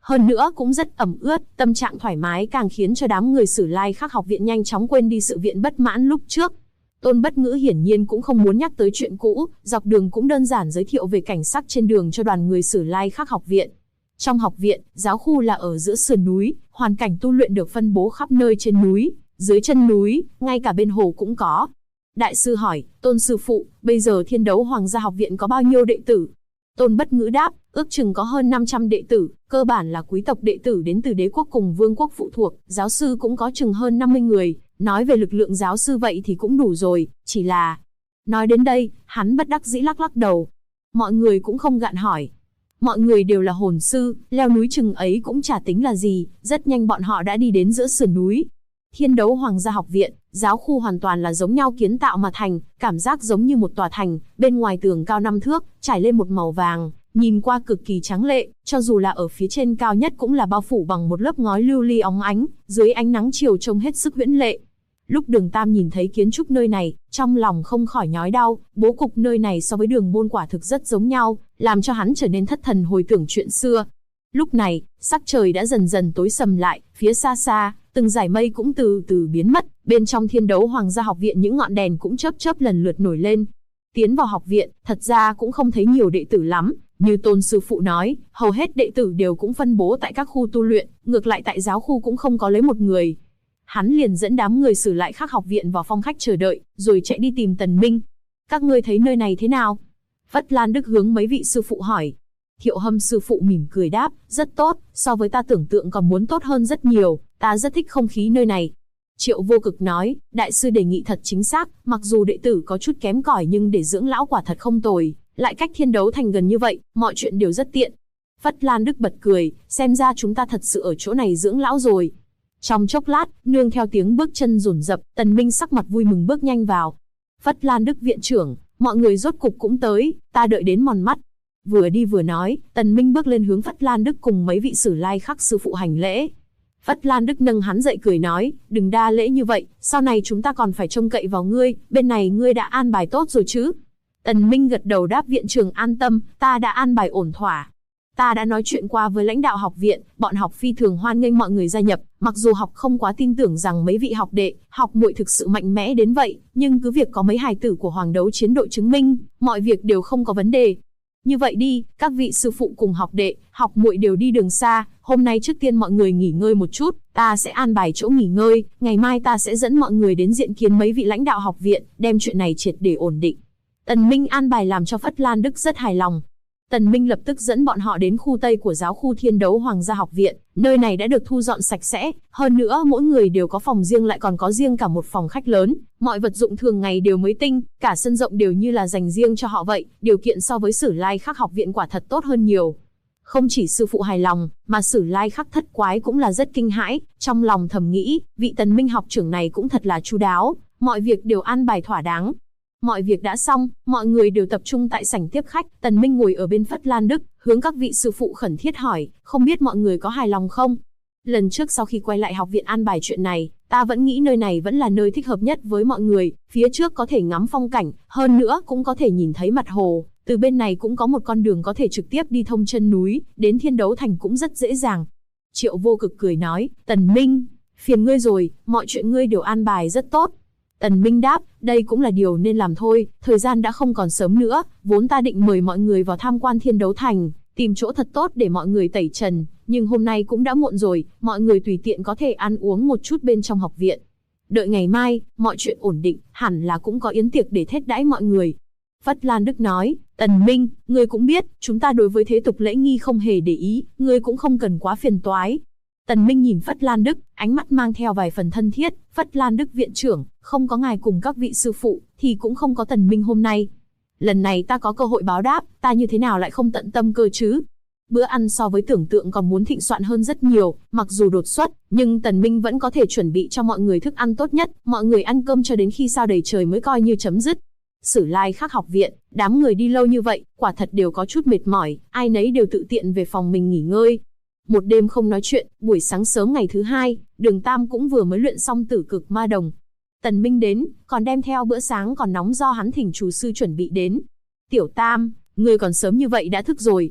Hơn nữa cũng rất ẩm ướt, tâm trạng thoải mái càng khiến cho đám người Sử Lai Khắc học viện nhanh chóng quên đi sự viện bất mãn lúc trước. Tôn Bất Ngữ hiển nhiên cũng không muốn nhắc tới chuyện cũ, dọc đường cũng đơn giản giới thiệu về cảnh sắc trên đường cho đoàn người Sử Lai Khắc học viện. Trong học viện, giáo khu là ở giữa sườn núi, hoàn cảnh tu luyện được phân bố khắp nơi trên núi, dưới chân núi, ngay cả bên hồ cũng có. Đại sư hỏi, Tôn sư phụ, bây giờ Thiên Đấu Hoàng gia học viện có bao nhiêu đệ tử? Tôn Bất Ngữ đáp, ước chừng có hơn 500 đệ tử, cơ bản là quý tộc đệ tử đến từ đế quốc cùng vương quốc phụ thuộc, giáo sư cũng có chừng hơn 50 người, nói về lực lượng giáo sư vậy thì cũng đủ rồi, chỉ là... Nói đến đây, hắn bất đắc dĩ lắc lắc đầu. Mọi người cũng không gạn hỏi. Mọi người đều là hồn sư, leo núi chừng ấy cũng chả tính là gì, rất nhanh bọn họ đã đi đến giữa sườn núi. Thiên Đấu Hoàng gia học viện, giáo khu hoàn toàn là giống nhau kiến tạo mà thành, cảm giác giống như một tòa thành, bên ngoài tường cao 5 thước, trải lên một màu vàng, nhìn qua cực kỳ tráng lệ, cho dù là ở phía trên cao nhất cũng là bao phủ bằng một lớp ngói lưu ly óng ánh, dưới ánh nắng chiều trông hết sức huyễn lệ. Lúc Đường Tam nhìn thấy kiến trúc nơi này, trong lòng không khỏi nhói đau, bố cục nơi này so với Đường Môn quả thực rất giống nhau, làm cho hắn trở nên thất thần hồi tưởng chuyện xưa. Lúc này, sắc trời đã dần dần tối sầm lại, phía xa xa, từng dải mây cũng từ từ biến mất, bên trong Thiên Đấu Hoàng gia học viện những ngọn đèn cũng chớp chớp lần lượt nổi lên. Tiến vào học viện, thật ra cũng không thấy nhiều đệ tử lắm, như Tôn sư phụ nói, hầu hết đệ tử đều cũng phân bố tại các khu tu luyện, ngược lại tại giáo khu cũng không có lấy một người. Hắn liền dẫn đám người Sử Lai Khắc học viện vào phòng khách chờ đợi, rồi chạy đi tìm Tần Minh. Các ngươi thấy nơi này thế nào? Phất Lan Đức hướng mấy vị sư phụ hỏi. Thiệu Hâm sư phụ mỉm cười đáp, rất tốt, so với ta tưởng tượng còn muốn tốt hơn rất nhiều, ta rất thích không khí nơi này. Triệu Vô Cực nói, đại sư đề nghị thật chính xác, mặc dù đệ tử có chút kém cỏi nhưng để dưỡng lão quả thật không tồi, lại cách Thiên Đấu Thành gần như vậy, mọi chuyện đều rất tiện. Phất Lan Đức bật cười, xem ra chúng ta thật sự ở chỗ này dưỡng lão rồi. Trong chốc lát, nương theo tiếng bước chân dồn dập, Tần Minh sắc mặt vui mừng bước nhanh vào. Phất Lan Đức viện trưởng, mọi người rốt cục cũng tới, ta đợi đến mòn mắt. Vừa đi vừa nói, Tần Minh bước lên hướng Phất Lan Đức cùng mấy vị Sử Lai Khắc sư phụ hành lễ. Phất Lan Đức nâng hắn dậy cười nói, đừng đa lễ như vậy, sau này chúng ta còn phải trông cậy vào ngươi, bên này ngươi đã an bài tốt rồi chứ? Tần Minh gật đầu đáp, viện trưởng an tâm, ta đã an bài ổn thỏa. Ta đã nói chuyện qua với lãnh đạo học viện, bọn học phi thường hoan nghênh mọi người gia nhập, mặc dù học không quá tin tưởng rằng mấy vị học đệ, học muội thực sự mạnh mẽ đến vậy, nhưng cứ việc có mấy hài tử của Hoàng Đấu chiến đội chứng minh, mọi việc đều không có vấn đề. Như vậy đi, các vị sư phụ cùng học đệ, học muội đều đi đường xa, hôm nay trước tiên mọi người nghỉ ngơi một chút, ta sẽ an bài chỗ nghỉ ngơi, ngày mai ta sẽ dẫn mọi người đến diện kiến mấy vị lãnh đạo học viện, đem chuyện này triệt để ổn định. Tần Minh an bài làm cho Phất Lan Đức rất hài lòng. Tần Minh lập tức dẫn bọn họ đến khu Tây của giáo khu Thiên Đấu Hoàng gia học viện, nơi này đã được thu dọn sạch sẽ, hơn nữa mỗi người đều có phòng riêng lại còn có riêng cả một phòng khách lớn, mọi vật dụng thường ngày đều mới tinh, cả sân rộng đều như là dành riêng cho họ vậy, điều kiện so với Sử Lai Khắc học viện quả thật tốt hơn nhiều. Không chỉ sư phụ hài lòng, mà Sử Lai Khắc thất quái cũng là rất kinh hãi, trong lòng thầm nghĩ, vị Tần Minh học trưởng này cũng thật là chu đáo, mọi việc đều an bài thỏa đáng. Mọi việc đã xong, mọi người đều tập trung tại sảnh tiếp khách, Tần Minh ngồi ở bên Phất Lan Đức, hướng các vị sư phụ khẩn thiết hỏi, không biết mọi người có hài lòng không? Lần trước sau khi quay lại học viện an bài chuyện này, ta vẫn nghĩ nơi này vẫn là nơi thích hợp nhất với mọi người, phía trước có thể ngắm phong cảnh, hơn nữa cũng có thể nhìn thấy mặt hồ, từ bên này cũng có một con đường có thể trực tiếp đi thông chân núi, đến Thiên Đấu Thành cũng rất dễ dàng. Triệu Vô Cực cười nói, Tần Minh, phiền ngươi rồi, mọi chuyện ngươi đều an bài rất tốt. Tần Minh đáp, đây cũng là điều nên làm thôi, thời gian đã không còn sớm nữa, vốn ta định mời mọi người vào tham quan Thiên Đấu Thành, tìm chỗ thật tốt để mọi người tẩy trần, nhưng hôm nay cũng đã muộn rồi, mọi người tùy tiện có thể ăn uống một chút bên trong học viện. Đợi ngày mai, mọi chuyện ổn định, hẳn là cũng có yến tiệc để thết đãi mọi người. Phất Lan Đức nói, Tần Minh, ngươi cũng biết, chúng ta đối với thế tục lễ nghi không hề để ý, ngươi cũng không cần quá phiền toái. Tần Minh nhìn Phất Lan Đức, ánh mắt mang theo vài phần thân thiết, Phất Lan Đức viện trưởng, không có ngài cùng các vị sư phụ, thì cũng không có Tần Minh hôm nay. Lần này ta có cơ hội báo đáp, ta như thế nào lại không tận tâm cơ chứ? Bữa ăn so với tưởng tượng còn muốn thịnh soạn hơn rất nhiều, mặc dù đột xuất, nhưng Tần Minh vẫn có thể chuẩn bị cho mọi người thức ăn tốt nhất, mọi người ăn cơm cho đến khi sao đầy trời mới coi như chấm dứt. Sử Lai Khắc học viện, đám người đi lâu như vậy, quả thật đều có chút mệt mỏi, ai nấy đều tự tiện về phòng mình nghỉ ngơi. Một đêm không nói chuyện, buổi sáng sớm ngày thứ hai, Đường Tam cũng vừa mới luyện xong Tử Cực Ma Đồng. Tần Minh đến, còn đem theo bữa sáng còn nóng do hắn thỉnh chủ sư chuẩn bị đến. Tiểu Tam, ngươi còn sớm như vậy đã thức rồi.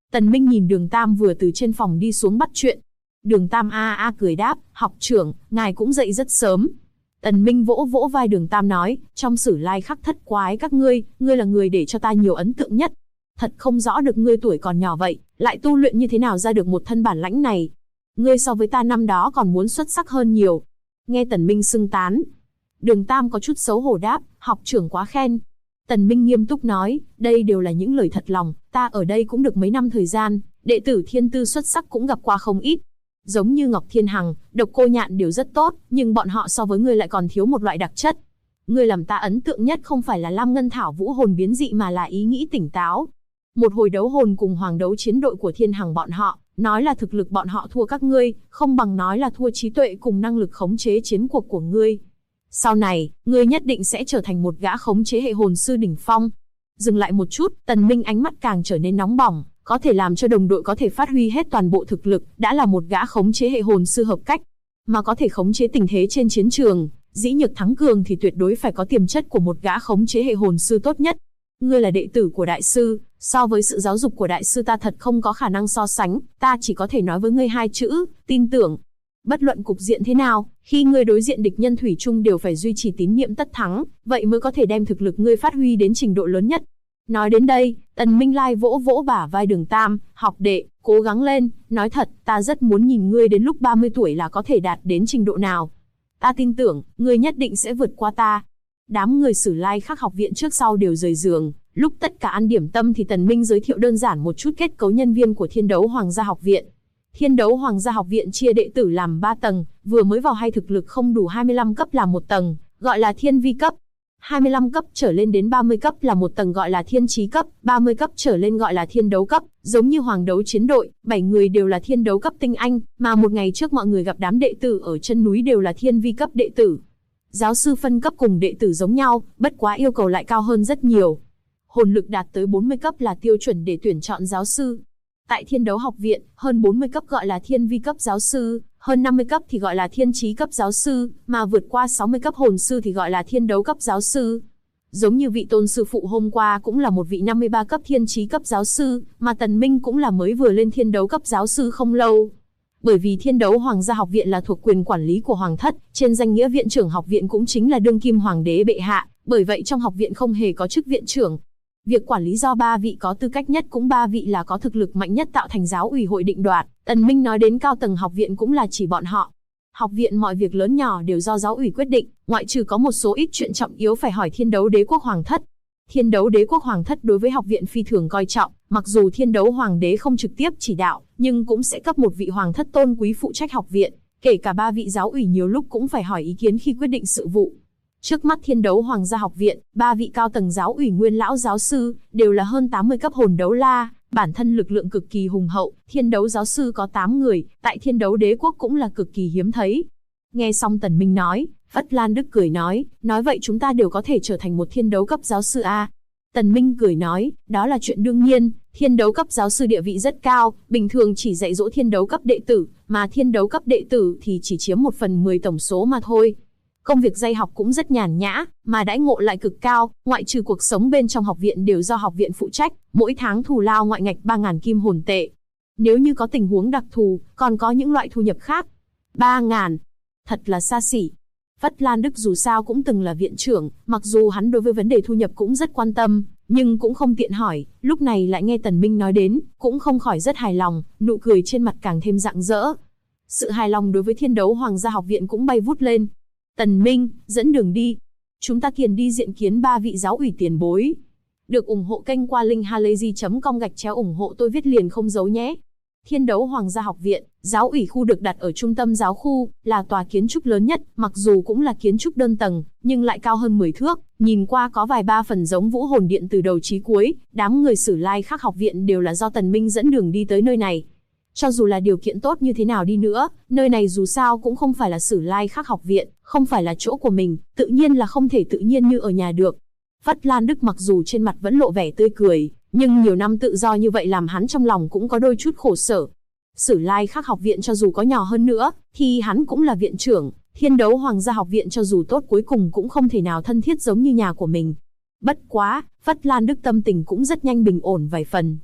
Tần Minh nhìn Đường Tam vừa từ trên phòng đi xuống bắt chuyện. Đường Tam cười đáp, học trưởng, ngài cũng dậy rất sớm. Tần Minh vỗ vỗ vai Đường Tam nói, trong Sử Lai Khắc Thất Quái các ngươi là người để cho ta nhiều ấn tượng nhất. Thật không rõ được ngươi tuổi còn nhỏ vậy, lại tu luyện như thế nào ra được một thân bản lãnh này. Ngươi so với ta năm đó còn muốn xuất sắc hơn nhiều. Nghe Tần Minh xưng tán, Đường Tam có chút xấu hổ đáp, học trưởng quá khen. Tần Minh nghiêm túc nói, đây đều là những lời thật lòng, ta ở đây cũng được mấy năm thời gian, đệ tử thiên tư xuất sắc cũng gặp qua không ít. Giống như Ngọc Thiên Hằng, Độc Cô Nhạn đều rất tốt, nhưng bọn họ so với ngươi lại còn thiếu một loại đặc chất. Ngươi làm ta ấn tượng nhất không phải là Lam Ngân Thảo vũ hồn biến dị mà là ý nghĩ tỉnh táo. Một hồi đấu hồn cùng hoàng đấu chiến đội của Thiên Hằng bọn họ, nói là thực lực bọn họ thua các ngươi, không bằng nói là thua trí tuệ cùng năng lực khống chế chiến cuộc của ngươi. Sau này, ngươi nhất định sẽ trở thành một gã khống chế hệ hồn sư đỉnh phong. Dừng lại một chút, Tần Minh ánh mắt càng trở nên nóng bỏng, có thể làm cho đồng đội có thể phát huy hết toàn bộ thực lực, đã là một gã khống chế hệ hồn sư hợp cách. Mà có thể khống chế tình thế trên chiến trường, dĩ nhược thắng cường thì tuyệt đối phải có tiềm chất của một gã khống chế hệ hồn sư tốt nhất. Ngươi là đệ tử của đại sư, so với sự giáo dục của đại sư ta thật không có khả năng so sánh, ta chỉ có thể nói với ngươi hai chữ, tin tưởng. Bất luận cục diện thế nào, khi ngươi đối diện địch nhân thủy chung đều phải duy trì tín niệm tất thắng, vậy mới có thể đem thực lực ngươi phát huy đến trình độ lớn nhất. Nói đến đây, Tần Minh Lai vỗ vỗ bả vai Đường Tam, học đệ, cố gắng lên, nói thật, ta rất muốn nhìn ngươi đến lúc 30 tuổi là có thể đạt đến trình độ nào. Ta tin tưởng, ngươi nhất định sẽ vượt qua ta. Đám người Sử Lai Khắc học viện trước sau đều rời giường, lúc tất cả ăn điểm tâm thì Tần Minh giới thiệu đơn giản một chút kết cấu nhân viên của Thiên Đấu Hoàng gia học viện. Thiên Đấu Hoàng gia học viện chia đệ tử làm 3 tầng, vừa mới vào hay thực lực không đủ 25 cấp là một tầng, gọi là Thiên Vi cấp. 25 cấp trở lên đến 30 cấp là một tầng gọi là Thiên Chí cấp, 30 cấp trở lên gọi là Thiên Đấu cấp, giống như Hoàng đấu chiến đội, 7 người đều là Thiên Đấu cấp tinh anh, mà một ngày trước mọi người gặp đám đệ tử ở chân núi đều là Thiên Vi cấp đệ tử. Giáo sư phân cấp cùng đệ tử giống nhau, bất quá yêu cầu lại cao hơn rất nhiều. Hồn lực đạt tới 40 cấp là tiêu chuẩn để tuyển chọn giáo sư. Tại Thiên Đấu học viện, hơn 40 cấp gọi là Thiên Vi cấp giáo sư, hơn 50 cấp thì gọi là Thiên Chí cấp giáo sư, mà vượt qua 60 cấp hồn sư thì gọi là Thiên Đấu cấp giáo sư. Giống như vị tôn sư phụ hôm qua cũng là một vị 53 cấp Thiên Chí cấp giáo sư, mà Tần Minh cũng là mới vừa lên Thiên Đấu cấp giáo sư không lâu. Bởi vì Thiên Đấu Hoàng gia học viện là thuộc quyền quản lý của Hoàng thất, trên danh nghĩa viện trưởng học viện cũng chính là đương kim hoàng đế bệ hạ, bởi vậy trong học viện không hề có chức viện trưởng. Việc quản lý do 3 vị có tư cách nhất cũng 3 vị là có thực lực mạnh nhất tạo thành giáo ủy hội định đoạt. Tần Minh nói đến cao tầng học viện cũng là chỉ bọn họ. Học viện mọi việc lớn nhỏ đều do giáo ủy quyết định, ngoại trừ có một số ít chuyện trọng yếu phải hỏi Thiên Đấu Đế quốc Hoàng thất. Thiên Đấu Đế quốc Hoàng thất đối với học viện phi thường coi trọng, mặc dù Thiên Đấu Hoàng đế không trực tiếp chỉ đạo, nhưng cũng sẽ cấp một vị hoàng thất tôn quý phụ trách học viện, kể cả 3 vị giáo ủy nhiều lúc cũng phải hỏi ý kiến khi quyết định sự vụ. Trước mắt Thiên Đấu Hoàng gia học viện, 3 vị cao tầng giáo ủy nguyên lão giáo sư, đều là hơn 80 cấp hồn đấu la, bản thân lực lượng cực kỳ hùng hậu, thiên đấu giáo sư có 8 người, tại Thiên Đấu Đế quốc cũng là cực kỳ hiếm thấy. Nghe xong Tần Minh nói, Phất Lan Đức cười nói vậy chúng ta đều có thể trở thành một thiên đấu cấp giáo sư a? Tần Minh cười nói, đó là chuyện đương nhiên, thiên đấu cấp giáo sư địa vị rất cao, bình thường chỉ dạy dỗ thiên đấu cấp đệ tử, mà thiên đấu cấp đệ tử thì chỉ chiếm 1/10 tổng số mà thôi. Công việc dạy học cũng rất nhàn nhã, mà đãi ngộ lại cực cao, ngoại trừ cuộc sống bên trong học viện đều do học viện phụ trách, mỗi tháng thù lao ngoại ngạch 3.000 kim hồn tệ. Nếu như có tình huống đặc thù, còn có những loại thu nhập khác. 3.000, thật là xa xỉ. Phất Lan Đức dù sao cũng từng là viện trưởng, mặc dù hắn đối với vấn đề thu nhập cũng rất quan tâm, nhưng cũng không tiện hỏi, lúc này lại nghe Tần Minh nói đến, cũng không khỏi rất hài lòng, nụ cười trên mặt càng thêm rạng rỡ. Sự hài lòng đối với Thiên Đấu Hoàng gia học viện cũng bay vút lên. Tần Minh, dẫn đường đi. Chúng ta kiền đi diện kiến 3 vị giáo ủy tiền bối. Được ủng hộ kênh qua linkhalazy.com/ủng hộ tôi viết liền không giấu nhé. Thiên Đấu Hoàng gia học viện, giáo ủy khu được đặt ở trung tâm giáo khu, là tòa kiến trúc lớn nhất, mặc dù cũng là kiến trúc đơn tầng, nhưng lại cao hơn 10 thước, nhìn qua có vài ba phần giống Vũ Hồn Điện từ đầu chí cuối, đám người Sử Lai Khắc học viện đều là do Tần Minh dẫn đường đi tới nơi này. Cho dù là điều kiện tốt như thế nào đi nữa, nơi này dù sao cũng không phải là Sử Lai Khắc học viện, không phải là chỗ của mình, tự nhiên là không thể tự nhiên như ở nhà được. Phất Lan Đức mặc dù trên mặt vẫn lộ vẻ tươi cười, nhưng nhiều năm tự do như vậy làm hắn trong lòng cũng có đôi chút khổ sở. Sử Lai Khắc học viện cho dù có nhỏ hơn nữa, thì hắn cũng là viện trưởng, Thiên Đấu Hoàng gia học viện cho dù tốt cuối cùng cũng không thể nào thân thiết giống như nhà của mình. Bất quá, Phất Lan Đức tâm tình cũng rất nhanh bình ổn vài phần.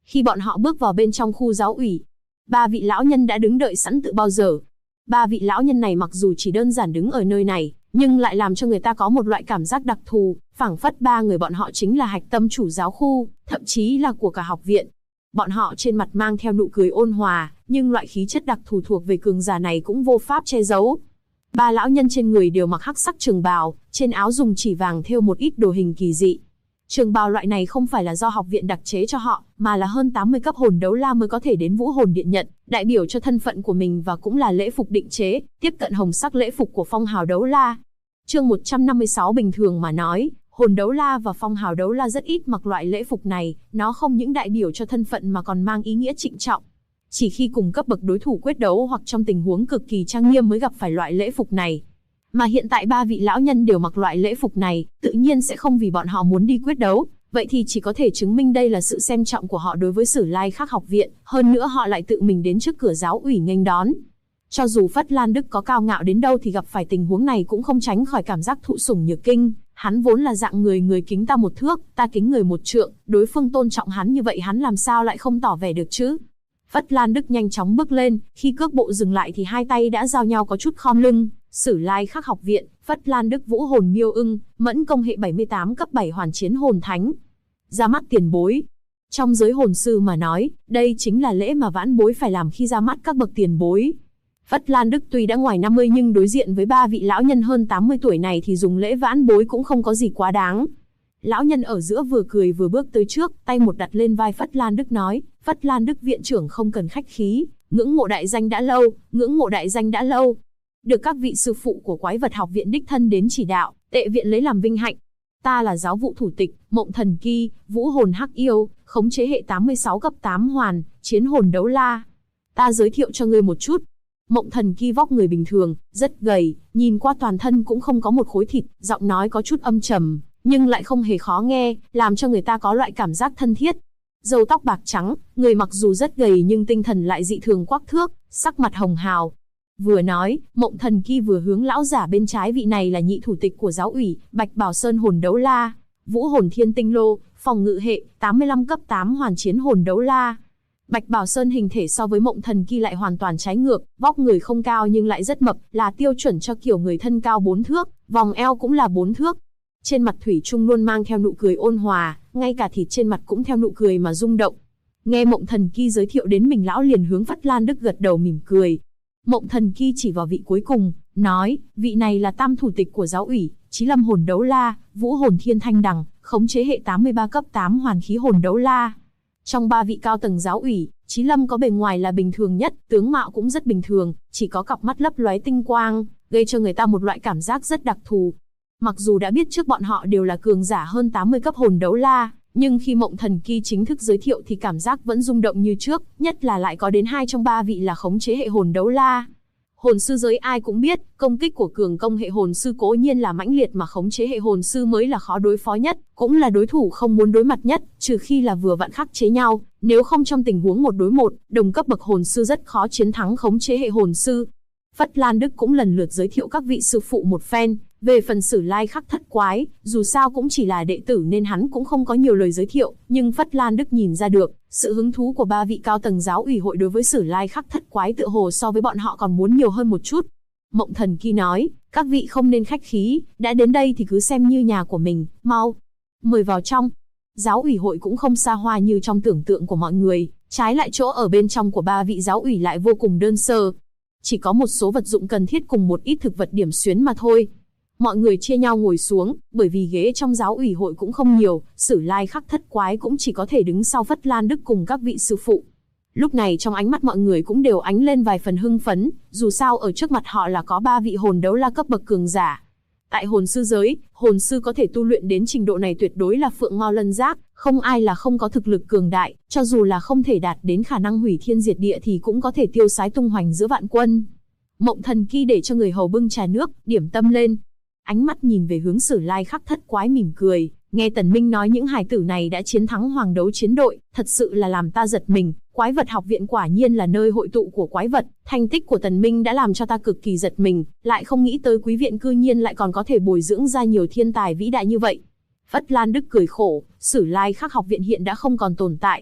Khi bọn họ bước vào bên trong khu giáo ủy, ba vị lão nhân đã đứng đợi sẵn từ bao giờ. Ba vị lão nhân này mặc dù chỉ đơn giản đứng ở nơi này, nhưng lại làm cho người ta có một loại cảm giác đặc thù, phảng phất ba người bọn họ chính là hạch tâm chủ giáo khu, thậm chí là của cả học viện. Bọn họ trên mặt mang theo nụ cười ôn hòa, nhưng loại khí chất đặc thù thuộc về cường giả này cũng vô pháp che giấu. Ba lão nhân trên người đều mặc hắc sắc trường bào, trên áo dùng chỉ vàng thêu một ít đồ hình kỳ dị. Trường bào loại này không phải là do học viện đặc chế cho họ, mà là hơn 80 cấp hồn đấu la mới có thể đến Vũ Hồn Điện nhận, đại biểu cho thân phận của mình và cũng là lễ phục định chế, tiếp cận hồng sắc lễ phục của phong hào đấu la. Chương 156 bình thường mà nói, hồn đấu la và phong hào đấu la rất ít mặc loại lễ phục này, nó không những đại biểu cho thân phận mà còn mang ý nghĩa trịnh trọng. Chỉ khi cùng cấp bậc đối thủ quyết đấu hoặc trong tình huống cực kỳ trang nghiêm mới gặp phải loại lễ phục này. Mà hiện tại ba vị lão nhân đều mặc loại lễ phục này, tự nhiên sẽ không vì bọn họ muốn đi quyết đấu, vậy thì chỉ có thể chứng minh đây là sự xem trọng của họ đối với Sử Lai Khắc học viện, hơn nữa họ lại tự mình đến trước cửa giáo ủy nghênh đón. Cho dù Phất Lan Đức có cao ngạo đến đâu thì gặp phải tình huống này cũng không tránh khỏi cảm giác thụ sủng nhược kinh, hắn vốn là dạng người kính ta một thước, ta kính người một trượng, đối phương tôn trọng hắn như vậy hắn làm sao lại không tỏ vẻ được chứ? Phất Lan Đức nhanh chóng bước lên, khi cước bộ dừng lại thì hai tay đã giao nhau có chút khom lưng. Sử Lai Khắc học viện, Phất Lan Đức Vũ Hồn Miêu Ưng, mẫn công hệ 78 cấp 7 hoàn chiến hồn thánh. Ra mắt tiền bối. Trong giới hồn sư mà nói, đây chính là lễ mà vãn bối phải làm khi ra mắt các bậc tiền bối. Phất Lan Đức tuy đã ngoài 50 nhưng đối diện với ba vị lão nhân hơn 80 tuổi này thì dùng lễ vãn bối cũng không có gì quá đáng. Lão nhân ở giữa vừa cười vừa bước tới trước, tay một đặt lên vai Phất Lan Đức nói, Phất Lan Đức viện trưởng không cần khách khí, ngưỡng mộ đại danh đã lâu, ngưỡng mộ đại danh đã lâu. Được các vị sư phụ của quái vật học viện đích thân đến chỉ đạo, tệ viện lấy làm vinh hạnh. Ta là giáo vụ thủ tịch, Mộng Thần Ki, Vũ Hồn Hắc Yêu, khống chế hệ 86 cấp 8 hoàn, chiến hồn đấu la. Ta giới thiệu cho ngươi một chút. Mộng Thần Ki vóc người bình thường, rất gầy, nhìn qua toàn thân cũng không có một khối thịt, giọng nói có chút âm trầm, nhưng lại không hề khó nghe, làm cho người ta có loại cảm giác thân thiết. Râu tóc bạc trắng, người mặc dù rất gầy nhưng tinh thần lại dị thường quắc thước, sắc mặt hồng hào. Vừa nói, Mộng Thần Ki vừa hướng lão giả bên trái, vị này là nhị thủ tịch của giáo ủy, Bạch Bảo Sơn hồn đấu la, Vũ Hồn Thiên Tinh Lô, phòng ngự hệ, 85 cấp 8 hoàn chiến hồn đấu la. Bạch Bảo Sơn hình thể so với Mộng Thần Ki lại hoàn toàn trái ngược, vóc người không cao nhưng lại rất mập, là tiêu chuẩn cho kiểu người thân cao 4 thước, vòng eo cũng là 4 thước. Trên mặt thủy chung luôn mang theo nụ cười ôn hòa, ngay cả thịt trên mặt cũng theo nụ cười mà rung động. Nghe Mộng Thần Ki giới thiệu đến mình, lão liền hướng Phất Lan Đức gật đầu mỉm cười. Mộng Thần Ki chỉ vào vị cuối cùng, nói, vị này là tam thủ tịch của giáo ủy, Chí Lâm hồn đấu la, Vũ Hồn Thiên Thanh Đằng, khống chế hệ 83 cấp 8 hoàn khí hồn đấu la. Trong ba vị cao tầng giáo ủy, Chí Lâm có bề ngoài là bình thường nhất, tướng mạo cũng rất bình thường, chỉ có cặp mắt lấp lóe tinh quang, gây cho người ta một loại cảm giác rất đặc thù. Mặc dù đã biết trước bọn họ đều là cường giả hơn 80 cấp hồn đấu la, nhưng khi Mộng Thần Ki chính thức giới thiệu thì cảm giác vẫn rung động như trước, nhất là lại có đến 2 trong 3 vị là khống chế hệ hồn đấu la. Hồn sư giới ai cũng biết, công kích của cường công hệ hồn sư cố nhiên là mãnh liệt mà khống chế hệ hồn sư mới là khó đối phó nhất, cũng là đối thủ không muốn đối mặt nhất, trừ khi là vừa vặn khắc chế nhau, nếu không trong tình huống 1 đối 1, đồng cấp bậc hồn sư rất khó chiến thắng khống chế hệ hồn sư. Phất Lan Đức cũng lần lượt giới thiệu các vị sư phụ một phen. Về phần Sử Lai Khắc thất quái, dù sao cũng chỉ là đệ tử nên hắn cũng không có nhiều lời giới thiệu, nhưng Phất Lan Đức nhìn ra được, sự hứng thú của ba vị cao tầng giáo ủy hội đối với Sử Lai Khắc thất quái tựa hồ so với bọn họ còn muốn nhiều hơn một chút. Mộng Thần Ki nói, các vị không nên khách khí, đã đến đây thì cứ xem như nhà của mình, mau mời vào trong. Giáo ủy hội cũng không xa hoa như trong tưởng tượng của mọi người, trái lại chỗ ở bên trong của ba vị giáo ủy lại vô cùng đơn sơ. Chỉ có một số vật dụng cần thiết cùng một ít thực vật điểm xuyến mà thôi. Mọi người chia nhau ngồi xuống, bởi vì ghế trong giáo ủy hội cũng không nhiều, Sử Lai Khắc thất quái cũng chỉ có thể đứng sau Phất Lan Đức cùng các vị sư phụ. Lúc này trong ánh mắt mọi người cũng đều ánh lên vài phần hưng phấn, dù sao ở trước mặt họ là có 3 vị hồn đấu la cấp bậc cường giả. Tại hồn sư giới, hồn sư có thể tu luyện đến trình độ này tuyệt đối là phượng mao lân giác, không ai là không có thực lực cường đại, cho dù là không thể đạt đến khả năng hủy thiên diệt địa thì cũng có thể tiêu sái tung hoành giữa vạn quân. Mộng Thần Ki để cho người hầu bưng trà nước, điểm tâm lên. Ánh mắt nhìn về hướng Sử Lai Khắc thất quái mỉm cười, nghe Tần Minh nói những hài tử này đã chiến thắng hoàng đấu chiến đội, thật sự là làm ta giật mình, quái vật học viện quả nhiên là nơi hội tụ của quái vật, thành tích của Tần Minh đã làm cho ta cực kỳ giật mình, lại không nghĩ tới quý viện cư nhiên lại còn có thể bồi dưỡng ra nhiều thiên tài vĩ đại như vậy. Phất Lan Đức cười khổ, Sử Lai Khắc học viện hiện đã không còn tồn tại.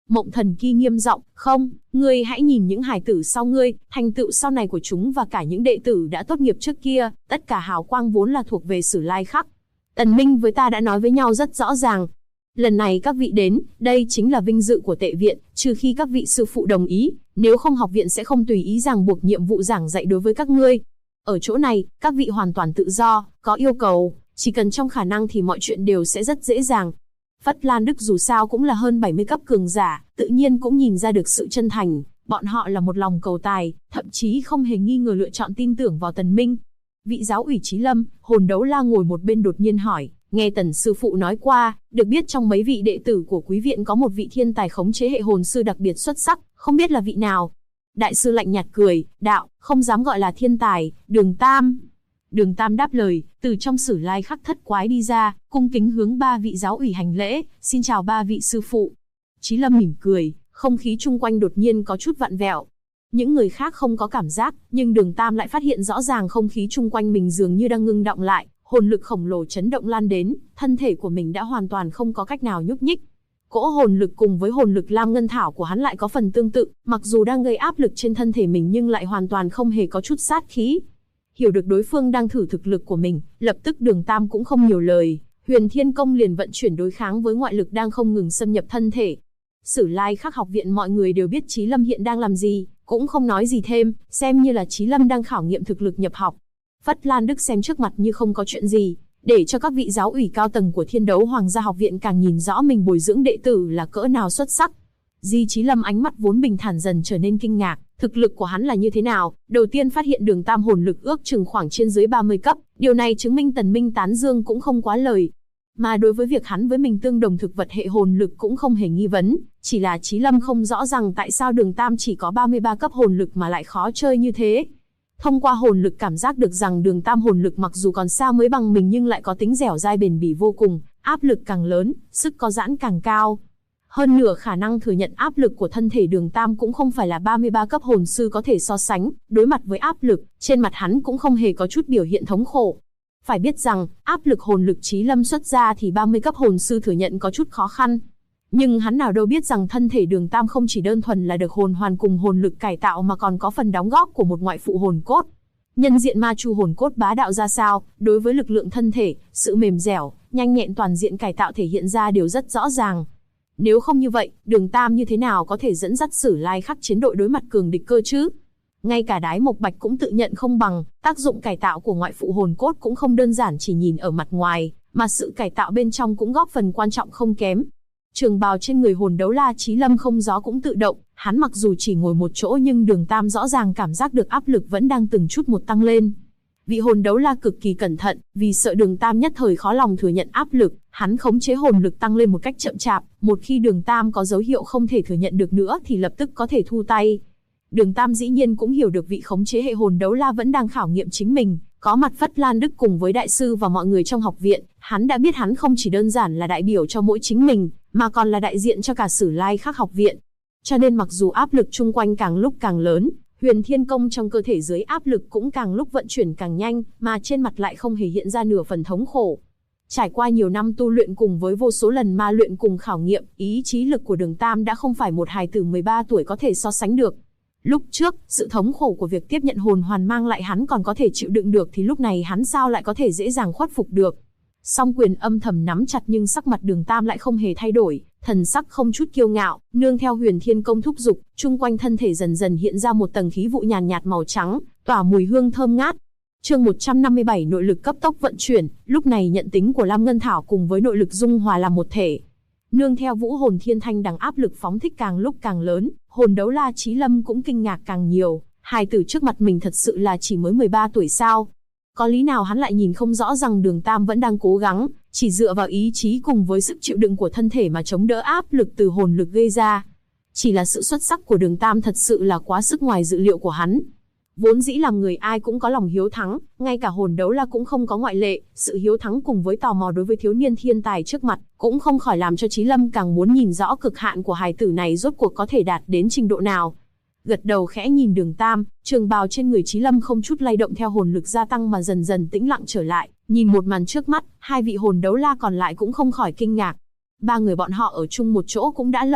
Mộng Thần Kỳ nghiêm giọng, không, ngươi hãy nhìn những hài tử sau ngươi, thành tựu sau này của chúng và cả những đệ tử đã tốt nghiệp trước kia, tất cả hào quang vốn là thuộc về Sử Lai Khắc. Tần Minh với ta đã nói với nhau rất rõ ràng. Lần này các vị đến, đây chính là vinh dự của Tệ viện, trừ khi các vị sư phụ đồng ý, nếu không học viện sẽ không tùy ý ràng buộc nhiệm vụ giảng dạy đối với các ngươi. Ở chỗ này, các vị hoàn toàn tự do, có yêu cầu, chỉ cần trong khả năng thì mọi chuyện đều sẽ rất dễ dàng. Phất Lan Đức dù sao cũng là hơn 70 cấp cường giả, tự nhiên cũng nhìn ra được sự chân thành, bọn họ là một lòng cầu tài, thậm chí không hề nghi ngờ lựa chọn tin tưởng vào Tần Minh. Vị giáo ủy Chí Lâm, Hồn Đấu La ngồi một bên đột nhiên hỏi, nghe Tần sư phụ nói qua, được biết trong mấy vị đệ tử của quý viện có một vị thiên tài khống chế hệ hồn sư đặc biệt xuất sắc, không biết là vị nào. Đại sư lạnh nhạt cười, đạo, không dám gọi là thiên tài, Đường Tam. Đường Tam đáp lời, từ trong Sử Lai Khắc thất quái đi ra, cung kính hướng ba vị giáo ủy hành lễ, xin chào ba vị sư phụ. Chí Lâm mỉm cười, không khí chung quanh đột nhiên có chút vặn vẹo. Những người khác không có cảm giác, nhưng Đường Tam lại phát hiện rõ ràng không khí chung quanh mình dường như đang ngưng động lại, hồn lực khổng lồ chấn động lan đến, thân thể của mình đã hoàn toàn không có cách nào nhúc nhích. Cỗ hồn lực cùng với hồn lực Lam Ngân Thảo của hắn lại có phần tương tự, mặc dù đang gây áp lực trên thân thể mình nhưng lại hoàn toàn không hề có chút sát khí. Hiểu được đối phương đang thử thực lực của mình, lập tức Đường Tam cũng không nhiều lời, Huyền Thiên Công liền vận chuyển đối kháng với ngoại lực đang không ngừng xâm nhập thân thể. Sử Lai Khắc học viện mọi người đều biết Chí Lâm hiện đang làm gì, cũng không nói gì thêm, xem như là Chí Lâm đang khảo nghiệm thực lực nhập học. Phất Lan Đức xem trước mặt như không có chuyện gì, để cho các vị giáo ủy cao tầng của Thiên Đấu Hoàng gia học viện càng nhìn rõ mình bồi dưỡng đệ tử là cỡ nào xuất sắc. Di Chí Lâm ánh mắt vốn bình thản dần trở nên kinh ngạc, thực lực của hắn là như thế nào? Đầu tiên phát hiện Đường Tam hồn lực ước chừng khoảng trên dưới 30 cấp, điều này chứng minh Tần Minh tán dương cũng không quá lời. Mà đối với việc hắn với mình tương đồng thực vật hệ hồn lực cũng không hề nghi vấn, chỉ là Chí Lâm không rõ rằng tại sao Đường Tam chỉ có 33 cấp hồn lực mà lại khó chơi như thế. Thông qua hồn lực cảm giác được rằng Đường Tam hồn lực mặc dù còn xa mới bằng mình nhưng lại có tính dẻo dai bền bỉ vô cùng, áp lực càng lớn, sức có giãn càng cao. Hơn nửa khả năng thừa nhận áp lực của thân thể Đường Tam cũng không phải là 33 cấp hồn sư có thể so sánh, đối mặt với áp lực, trên mặt hắn cũng không hề có chút biểu hiện thống khổ. Phải biết rằng, áp lực hồn lực Chí Lâm xuất ra thì 30 cấp hồn sư thừa nhận có chút khó khăn. Nhưng hắn nào đâu biết rằng thân thể Đường Tam không chỉ đơn thuần là được hồn hoàn cùng hồn lực cải tạo mà còn có phần đóng góp của một ngoại phụ hồn cốt. Nhân diện ma chu hồn cốt bá đạo ra sao, đối với lực lượng thân thể, sự mềm dẻo, nhanh nhẹn toàn diện cải tạo thể hiện ra đều rất rõ ràng. Nếu không như vậy, Đường Tam như thế nào có thể dẫn dắt Sử Lai Khắc chiến đội đối mặt cường địch cơ chứ? Ngay cả Đái Mộc Bạch cũng tự nhận không bằng, tác dụng cải tạo của ngoại phụ hồn cốt cũng không đơn giản chỉ nhìn ở mặt ngoài, mà sự cải tạo bên trong cũng góp phần quan trọng không kém. Trường bào trên người Hồn Đấu La Chí Lâm không gió cũng tự động, hắn mặc dù chỉ ngồi một chỗ nhưng Đường Tam rõ ràng cảm giác được áp lực vẫn đang từng chút một tăng lên. Vị Hồn Đấu La cực kỳ cẩn thận, vì sợ Đường Tam nhất thời khó lòng thừa nhận áp lực, hắn khống chế hồn lực tăng lên một cách chậm chạp, một khi Đường Tam có dấu hiệu không thể thừa nhận được nữa thì lập tức có thể thu tay. Đường Tam dĩ nhiên cũng hiểu được vị khống chế hệ Hồn Đấu La vẫn đang khảo nghiệm chính mình, có mặt Phất Lan Đức cùng với đại sư và mọi người trong học viện, hắn đã biết hắn không chỉ đơn giản là đại biểu cho mỗi chính mình, mà còn là đại diện cho cả Sử Lai Khắc học viện. Cho nên mặc dù áp lực chung quanh càng lúc càng lớn, Huyền Thiên Công trong cơ thể dưới áp lực cũng càng lúc vận chuyển càng nhanh, mà trên mặt lại không hề hiện ra nửa phần thống khổ. Trải qua nhiều năm tu luyện cùng với vô số lần ma luyện cùng khảo nghiệm, ý chí lực của Đường Tam đã không phải một hài tử 13 tuổi có thể so sánh được. Lúc trước, sự thống khổ của việc tiếp nhận hồn hoàn mang lại hắn còn có thể chịu đựng được thì lúc này hắn sao lại có thể dễ dàng khuất phục được. Song quyền âm thầm nắm chặt nhưng sắc mặt Đường Tam lại không hề thay đổi, thần sắc không chút kiêu ngạo, nương theo Huyền Thiên Công thúc giục, chung quanh thân thể dần dần hiện ra một tầng khí vụ nhàn nhạt màu trắng, tỏa mùi hương thơm ngát. Chương 157 nội lực cấp tốc vận chuyển, lúc này nhận tính của Lam Ngân Thảo cùng với nội lực dung hòa làm một thể. Nương theo Vũ Hồn Thiên Thanh đằng áp lực phóng thích càng lúc càng lớn, Hồn Đấu La Chí Lâm cũng kinh ngạc càng nhiều, hài tử trước mặt mình thật sự là chỉ mới 13 tuổi sao? Có lý nào hắn lại nhìn không rõ rằng Đường Tam vẫn đang cố gắng, chỉ dựa vào ý chí cùng với sức chịu đựng của thân thể mà chống đỡ áp lực từ hồn lực gây ra. Chỉ là sự xuất sắc của Đường Tam thật sự là quá sức ngoài dự liệu của hắn. Vốn dĩ làm người ai cũng có lòng hiếu thắng, ngay cả Hồn Đấu La cũng không có ngoại lệ, sự hiếu thắng cùng với tò mò đối với thiếu niên thiên tài trước mặt, cũng không khỏi làm cho Chí Lâm càng muốn nhìn rõ cực hạn của hài tử này rốt cuộc có thể đạt đến trình độ nào. Gật đầu khẽ nhìn Đường Tam, trường bào trên người Chí Lâm không chút lay động theo hồn lực gia tăng mà dần dần tĩnh lặng trở lại, nhìn một màn trước mắt, hai vị Hồn Đấu La còn lại cũng không khỏi kinh ngạc. Ba người bọn họ ở chung một chỗ cũng đã lâu,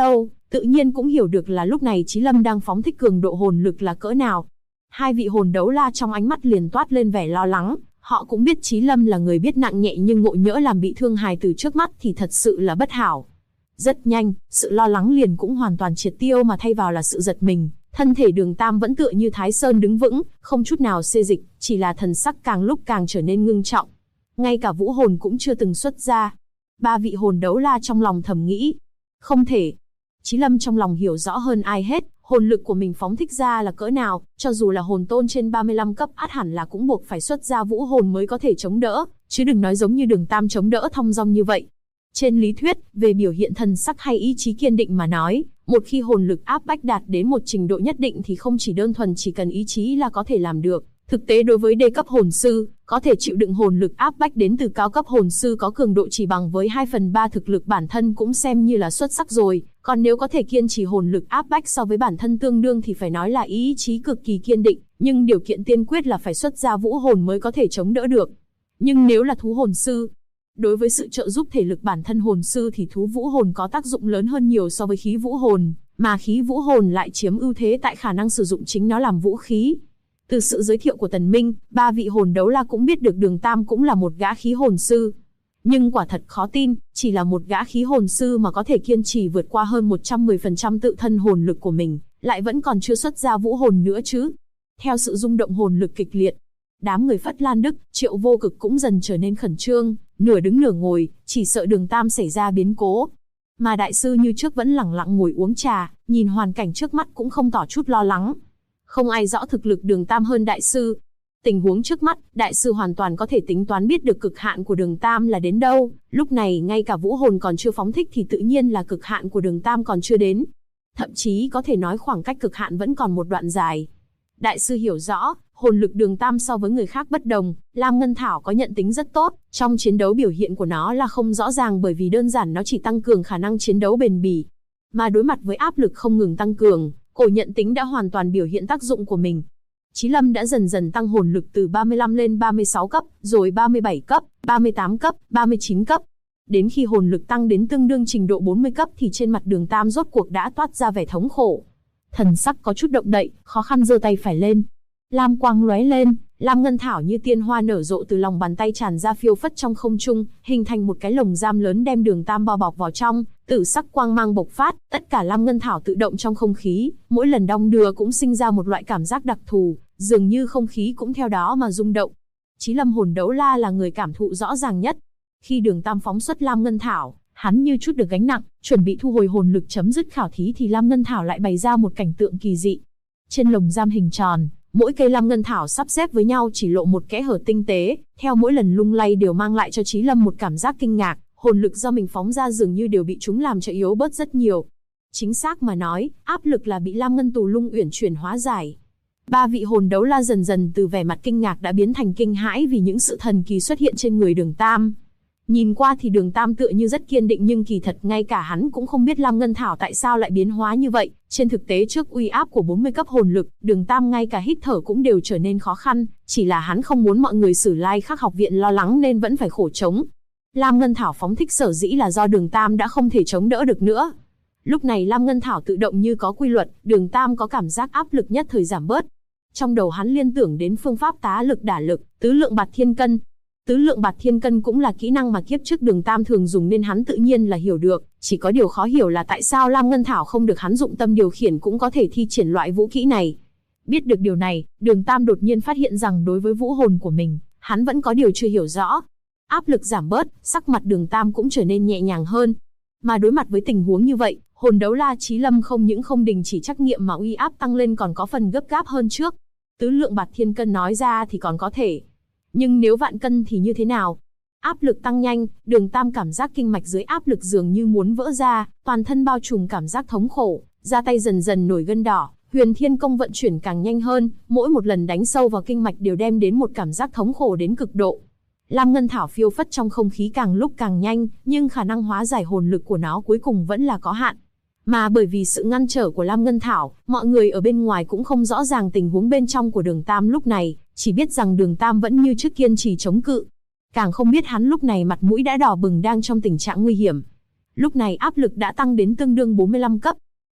tự nhiên cũng hiểu được là lúc này Chí Lâm đang phóng thích cường độ hồn lực là cỡ nào. Hai vị hồn đấu la trong ánh mắt liền toát lên vẻ lo lắng, họ cũng biết Chí Lâm là người biết nặng nhẹ nhưng ngộ nhỡ làm bị thương hài tử trước mắt thì thật sự là bất hảo. Rất nhanh, sự lo lắng liền cũng hoàn toàn triệt tiêu mà thay vào là sự giật mình, thân thể Đường Tam vẫn tựa như Thái Sơn đứng vững, không chút nào xê dịch, chỉ là thần sắc càng lúc càng trở nên ngưng trọng. Ngay cả vũ hồn cũng chưa từng xuất ra. Ba vị hồn đấu la trong lòng thầm nghĩ, không thể. Chí Lâm trong lòng hiểu rõ hơn ai hết, hồn lực của mình phóng thích ra là cỡ nào, cho dù là hồn tôn trên 35 cấp ắt hẳn là cũng buộc phải xuất ra vũ hồn mới có thể chống đỡ, chứ đừng nói giống như Đường Tam chống đỡ thong dong như vậy. Trên lý thuyết, về biểu hiện thần sắc hay ý chí kiên định mà nói, một khi hồn lực áp bách đạt đến một trình độ nhất định thì không chỉ đơn thuần chỉ cần ý chí là có thể làm được. Thực tế đối với đê cấp hồn sư, có thể chịu đựng hồn lực áp bách đến từ cao cấp hồn sư có cường độ chỉ bằng với 2/3 thực lực bản thân cũng xem như là xuất sắc rồi, còn nếu có thể kiên trì hồn lực áp bách so với bản thân tương đương thì phải nói là ý chí cực kỳ kiên định, nhưng điều kiện tiên quyết là phải xuất ra vũ hồn mới có thể chống đỡ được. Nhưng nếu là thú hồn sư, đối với sự trợ giúp thể lực bản thân hồn sư thì thú vũ hồn có tác dụng lớn hơn nhiều so với khí vũ hồn, mà khí vũ hồn lại chiếm ưu thế tại khả năng sử dụng chính nó làm vũ khí. Từ sự giới thiệu của Tần Minh, ba vị hồn đấu la cũng biết được Đường Tam cũng là một gã khí hồn sư. Nhưng quả thật khó tin, chỉ là một gã khí hồn sư mà có thể kiên trì vượt qua hơn 110% tự thân hồn lực của mình, lại vẫn còn chưa xuất ra vũ hồn nữa chứ. Theo sự rung động hồn lực kịch liệt, đám người Phất Lan Đức, Triệu Vô Cực cũng dần trở nên khẩn trương, nửa đứng nửa ngồi, chỉ sợ Đường Tam xảy ra biến cố. Mà đại sư như trước vẫn lẳng lặng ngồi uống trà, nhìn hoàn cảnh trước mắt cũng không tỏ chút lo lắng. Không ai rõ thực lực Đường Tam hơn đại sư. Tình huống trước mắt, đại sư hoàn toàn có thể tính toán biết được cực hạn của Đường Tam là đến đâu. Lúc này ngay cả vũ hồn còn chưa phóng thích thì tự nhiên là cực hạn của Đường Tam còn chưa đến. Thậm chí có thể nói khoảng cách cực hạn vẫn còn một đoạn dài. Đại sư hiểu rõ, hồn lực Đường Tam so với người khác bất đồng, Lam Ngân Thảo có nhận tính rất tốt, trong chiến đấu biểu hiện của nó là không rõ ràng bởi vì đơn giản nó chỉ tăng cường khả năng chiến đấu bền bỉ. Mà đối mặt với áp lực không ngừng tăng cường, cổ nhận tính đã hoàn toàn biểu hiện tác dụng của mình. Chí Lâm đã dần dần tăng hồn lực từ 35 lên 36 cấp, rồi 37 cấp, 38 cấp, 39 cấp. Đến khi hồn lực tăng đến tương đương trình độ 40 cấp thì trên mặt Đường Tam rốt cuộc đã toát ra vẻ thống khổ. Thần sắc có chút động đậy, khó khăn giơ tay phải lên. Lam quang lóe lên, Lam Ngân Thảo như tiên hoa nở rộ từ lòng bàn tay tràn ra phiêu phất trong không trung, hình thành một cái lồng giam lớn đem Đường Tam bao bọc vào trong, tử sắc quang mang bộc phát, tất cả Lam Ngân Thảo tự động trong không khí, mỗi lần đong đưa cũng sinh ra một loại cảm giác đặc thù, dường như không khí cũng theo đó mà rung động. Chí Lâm hồn đấu la là người cảm thụ rõ ràng nhất. Khi Đường Tam phóng xuất Lam Ngân Thảo, hắn như chút được gánh nặng, chuẩn bị thu hồi hồn lực chấm dứt khảo thí thì Lam Ngân Thảo lại bày ra một cảnh tượng kỳ dị. Trên lồng giam hình tròn, mỗi cây Lam Ngân Thảo sắp xếp với nhau chỉ lộ một kẽ hở tinh tế, theo mỗi lần lung lay đều mang lại cho Chí Lâm một cảm giác kinh ngạc, hồn lực do mình phóng ra dường như đều bị chúng làm cho yếu bớt rất nhiều. Chính xác mà nói, áp lực là bị Lam Ngân Tù Lung uyển chuyển hóa giải. Ba vị hồn đấu la dần dần từ vẻ mặt kinh ngạc đã biến thành kinh hãi vì những sự thần kỳ xuất hiện trên người Đường Tam. Nhìn qua thì Đường Tam tựa như rất kiên định nhưng kỳ thật ngay cả hắn cũng không biết Lam Ngân Thảo tại sao lại biến hóa như vậy. Trên thực tế trước uy áp của 40 cấp hồn lực, Đường Tam ngay cả hít thở cũng đều trở nên khó khăn, chỉ là hắn không muốn mọi người Sử Lai Khắc học viện lo lắng nên vẫn phải khổ chống. Lam Ngân Thảo phóng thích sở dĩ là do Đường Tam đã không thể chống đỡ được nữa. Lúc này Lam Ngân Thảo tự động như có quy luật, Đường Tam có cảm giác áp lực nhất thời giảm bớt. Trong đầu hắn liên tưởng đến phương pháp tá lực đả lực, tứ lượng bạt thiên cân. Tứ lượng bạt thiên cân cũng là kỹ năng mà kiếp trước Đường Tam thường dùng nên hắn tự nhiên là hiểu được, chỉ có điều khó hiểu là tại sao Lam Ngân Thảo không được hắn dụng tâm điều khiển cũng có thể thi triển loại vũ kỹ này. Biết được điều này, Đường Tam đột nhiên phát hiện rằng đối với vũ hồn của mình, hắn vẫn có điều chưa hiểu rõ. Áp lực giảm bớt, sắc mặt Đường Tam cũng trở nên nhẹ nhàng hơn. Mà đối mặt với tình huống như vậy, hồn đấu la Chí Lâm không những không đình chỉ trắc nghiệm mà uy áp tăng lên còn có phần gấp gáp hơn trước. Tứ lượng bạt thiên cân nói ra thì còn có thể. Nhưng nếu vạn cân thì như thế nào? Áp lực tăng nhanh, Đường Tam cảm giác kinh mạch dưới áp lực dường như muốn vỡ ra, toàn thân bao trùm cảm giác thống khổ, da tay dần dần nổi gân đỏ, Huyền Thiên Công vận chuyển càng nhanh hơn, mỗi một lần đánh sâu vào kinh mạch đều đem đến một cảm giác thống khổ đến cực độ. Lam Ngân Thảo phiêu phất trong không khí càng lúc càng nhanh, nhưng khả năng hóa giải hồn lực của nó cuối cùng vẫn là có hạn. Mà bởi vì sự ngăn trở của Lam Ngân Thảo, mọi người ở bên ngoài cũng không rõ ràng tình huống bên trong của Đường Tam lúc này, chỉ biết rằng Đường Tam vẫn như trước kiên trì chống cự. Càng không biết hắn lúc này mặt mũi đã đỏ bừng đang trong tình trạng nguy hiểm. Lúc này áp lực đã tăng đến tương đương 45 cấp.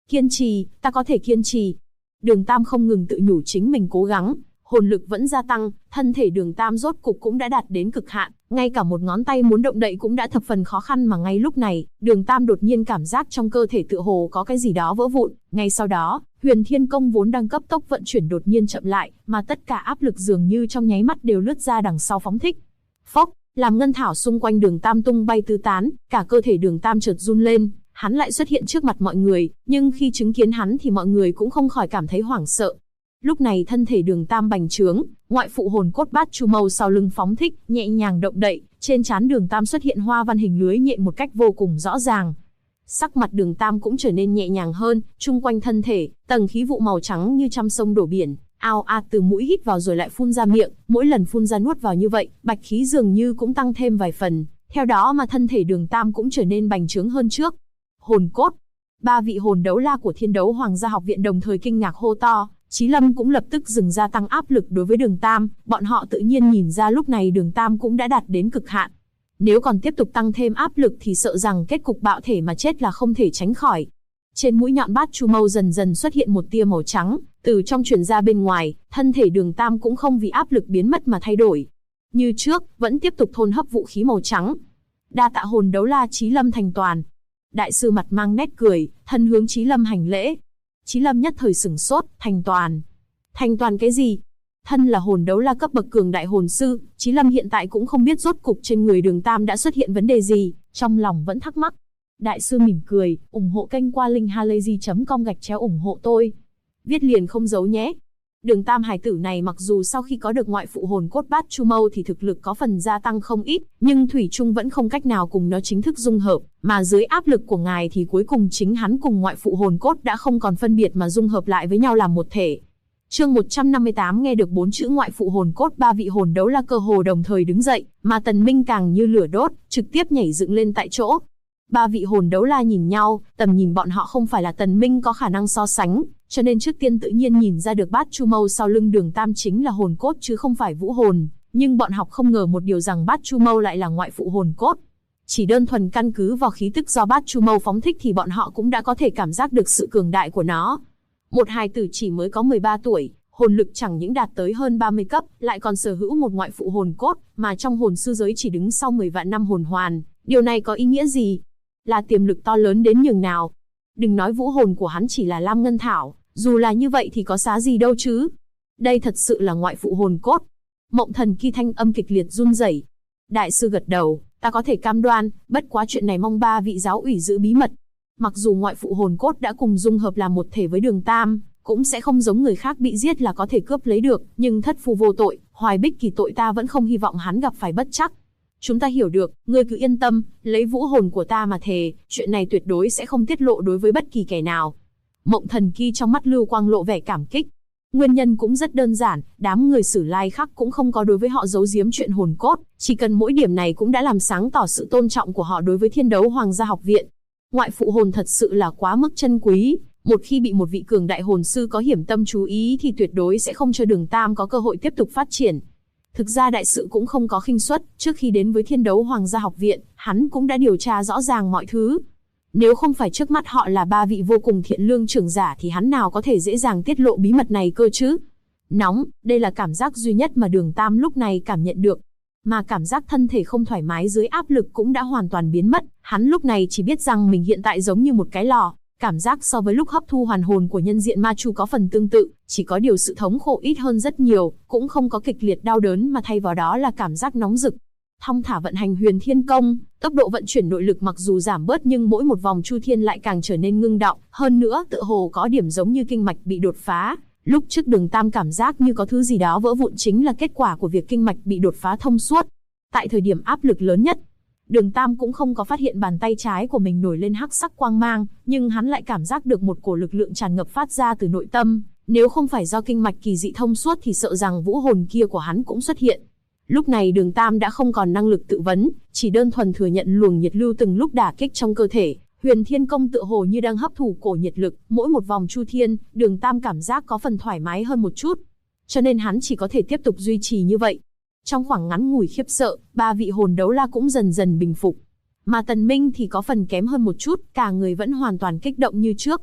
Kiên trì, ta có thể kiên trì. Đường Tam không ngừng tự nhủ chính mình cố gắng, hồn lực vẫn gia tăng, thân thể Đường Tam rốt cục cũng đã đạt đến cực hạn, ngay cả một ngón tay muốn động đậy cũng đã thập phần khó khăn mà ngay lúc này, Đường Tam đột nhiên cảm giác trong cơ thể tựa hồ có cái gì đó vỡ vụn, ngay sau đó, Huyền Thiên Công vốn đang cấp tốc vận chuyển đột nhiên chậm lại, mà tất cả áp lực dường như trong nháy mắt đều lướt ra đằng sau phóng thích. Phốc, làm ngân thảo xung quanh Đường Tam tung bay tứ tán, cả cơ thể Đường Tam chợt run lên, hắn lại xuất hiện trước mặt mọi người, nhưng khi chứng kiến hắn thì mọi người cũng không khỏi cảm thấy hoảng sợ. Lúc này thân thể Đường Tam bành trướng, ngoại phụ hồn cốt bát chu mâu sau lưng phóng thích, nhẹ nhàng động đậy, trên trán Đường Tam xuất hiện hoa văn hình lưới nhện một cách vô cùng rõ ràng. Sắc mặt Đường Tam cũng trở nên nhẹ nhàng hơn, chung quanh thân thể, tầng khí vụ màu trắng như trăm sông đổ biển, ao ạt từ mũi hít vào rồi lại phun ra miệng, mỗi lần phun ra nuốt vào như vậy, bạch khí dường như cũng tăng thêm vài phần, theo đó mà thân thể Đường Tam cũng trở nên bành trướng hơn trước. Hồn cốt. Ba vị hồn đấu la của Thiên Đấu Hoàng gia học viện đồng thời kinh ngạc hô to, Chí Lâm cũng lập tức dừng gia tăng áp lực đối với Đường Tam, bọn họ tự nhiên nhìn ra lúc này Đường Tam cũng đã đạt đến cực hạn. Nếu còn tiếp tục tăng thêm áp lực thì sợ rằng kết cục bạo thể mà chết là không thể tránh khỏi. Trên mũi nhọn bát chu mâu dần dần xuất hiện một tia màu trắng, từ trong truyền ra bên ngoài, thân thể Đường Tam cũng không vì áp lực biến mất mà thay đổi. Như trước, vẫn tiếp tục thôn hấp vũ khí màu trắng. Đa tạ hồn đấu la Chí Lâm thành toàn. Đại sư mặt mang nét cười, thân hướng Chí Lâm hành lễ. Chí Lâm nhất thời sửng sốt, thành toàn. Thành toàn cái gì? Thân là hồn đấu la cấp bậc cường đại hồn sư, Chí Lâm hiện tại cũng không biết rốt cục trên người Đường Tam đã xuất hiện vấn đề gì, trong lòng vẫn thắc mắc. Đại sư mỉm cười, ủng hộ kênh qua linkhalazy.com/ủng hộ tôi. Viết liền không giấu nhé. Đường Tam hài tử này mặc dù sau khi có được ngoại phụ hồn cốt bát chu mâu thì thực lực có phần gia tăng không ít, nhưng thủy chung vẫn không cách nào cùng nó chính thức dung hợp, mà dưới áp lực của ngài thì cuối cùng chính hắn cùng ngoại phụ hồn cốt đã không còn phân biệt mà dung hợp lại với nhau làm một thể. Chương 158 nghe được 4 chữ ngoại phụ hồn cốt, ba vị hồn đấu la cơ hồ đồng thời đứng dậy, mà Tần Minh càng như lửa đốt, trực tiếp nhảy dựng lên tại chỗ. Ba vị hồn đấu la nhìn nhau, tầm nhìn bọn họ không phải là Tần Minh có khả năng so sánh, cho nên trước tiên tự nhiên nhìn ra được bát chu mâu sau lưng Đường Tam chính là hồn cốt chứ không phải vũ hồn, nhưng bọn họ không ngờ một điều rằng bát chu mâu lại là ngoại phụ hồn cốt. Chỉ đơn thuần căn cứ vào khí tức do bát chu mâu phóng thích thì bọn họ cũng đã có thể cảm giác được sự cường đại của nó. Một hài tử chỉ mới có 13 tuổi, hồn lực chẳng những đạt tới hơn 30 cấp, lại còn sở hữu một ngoại phụ hồn cốt, mà trong hồn sư giới chỉ đứng sau 10 vạn năm hồn hoàn. Điều này có ý nghĩa gì? Là tiềm lực to lớn đến nhường nào? Đừng nói vũ hồn của hắn chỉ là Lam Ngân Thảo, dù là như vậy thì có xá gì đâu chứ? Đây thật sự là ngoại phụ hồn cốt. Mộng Thần Kỳ thanh âm kịch liệt run rẩy. Đại sư gật đầu, ta có thể cam đoan, bất quá chuyện này mong ba vị giáo ủy giữ bí mật. Mặc dù ngoại phụ hồn cốt đã cùng dung hợp làm một thể với Đường Tam, cũng sẽ không giống người khác bị giết là có thể cướp lấy được, nhưng thất phu vô tội, Hoài Bích Kỳ tội ta vẫn không hy vọng hắn gặp phải bất trắc. Chúng ta hiểu được, ngươi cứ yên tâm, lấy vũ hồn của ta mà thề, chuyện này tuyệt đối sẽ không tiết lộ đối với bất kỳ kẻ nào. Mộng Thần Kỳ trong mắt lưu quang lộ vẻ cảm kích. Nguyên nhân cũng rất đơn giản, đám người Sử Lai khác cũng không có đối với họ giấu giếm chuyện hồn cốt, chỉ cần mỗi điểm này cũng đã làm sáng tỏ sự tôn trọng của họ đối với Thiên Đấu Hoàng gia học viện. Ngoại phụ hồn thật sự là quá mức chân quý, một khi bị một vị cường đại hồn sư có hiểm tâm chú ý thì tuyệt đối sẽ không cho Đường Tam có cơ hội tiếp tục phát triển. Thực ra đại sự cũng không có khinh suất, trước khi đến với Thiên Đấu Hoàng gia học viện, hắn cũng đã điều tra rõ ràng mọi thứ. Nếu không phải trước mắt họ là ba vị vô cùng thiện lương trưởng giả thì hắn nào có thể dễ dàng tiết lộ bí mật này cơ chứ? Nóng, đây là cảm giác duy nhất mà Đường Tam lúc này cảm nhận được. Mà cảm giác thân thể không thoải mái dưới áp lực cũng đã hoàn toàn biến mất, hắn lúc này chỉ biết rằng mình hiện tại giống như một cái lò, cảm giác so với lúc hấp thu hoàn hồn của nhân diện ma chu có phần tương tự, chỉ có điều sự thống khổ ít hơn rất nhiều, cũng không có kịch liệt đau đớn mà thay vào đó là cảm giác nóng rực. Thong thả vận hành Huyền Thiên Công, tốc độ vận chuyển nội lực mặc dù giảm bớt nhưng mỗi một vòng chu thiên lại càng trở nên ngưng đọng, hơn nữa tựa hồ có điểm giống như kinh mạch bị đột phá. Lúc trước Đường Tam cảm giác như có thứ gì đó vỡ vụn chính là kết quả của việc kinh mạch bị đột phá thông suốt. Tại thời điểm áp lực lớn nhất, Đường Tam cũng không có phát hiện bàn tay trái của mình nổi lên hắc sắc quang mang, nhưng hắn lại cảm giác được một cổ lực lượng tràn ngập phát ra từ nội tâm, nếu không phải do kinh mạch kỳ dị thông suốt thì sợ rằng vũ hồn kia của hắn cũng xuất hiện. Lúc này Đường Tam đã không còn năng lực tự vấn, chỉ đơn thuần thừa nhận luồng nhiệt lưu từng lúc đả kích trong cơ thể. Huyền Thiên Công tựa hồ như đang hấp thụ cổ nhiệt lực, mỗi một vòng chu thiên, Đường Tam cảm giác có phần thoải mái hơn một chút. Cho nên hắn chỉ có thể tiếp tục duy trì như vậy. Trong khoảng ngắn ngủi khiếp sợ, ba vị hồn đấu la cũng dần dần bình phục. Mà Tần Minh thì có phần kém hơn một chút, cả người vẫn hoàn toàn kích động như trước.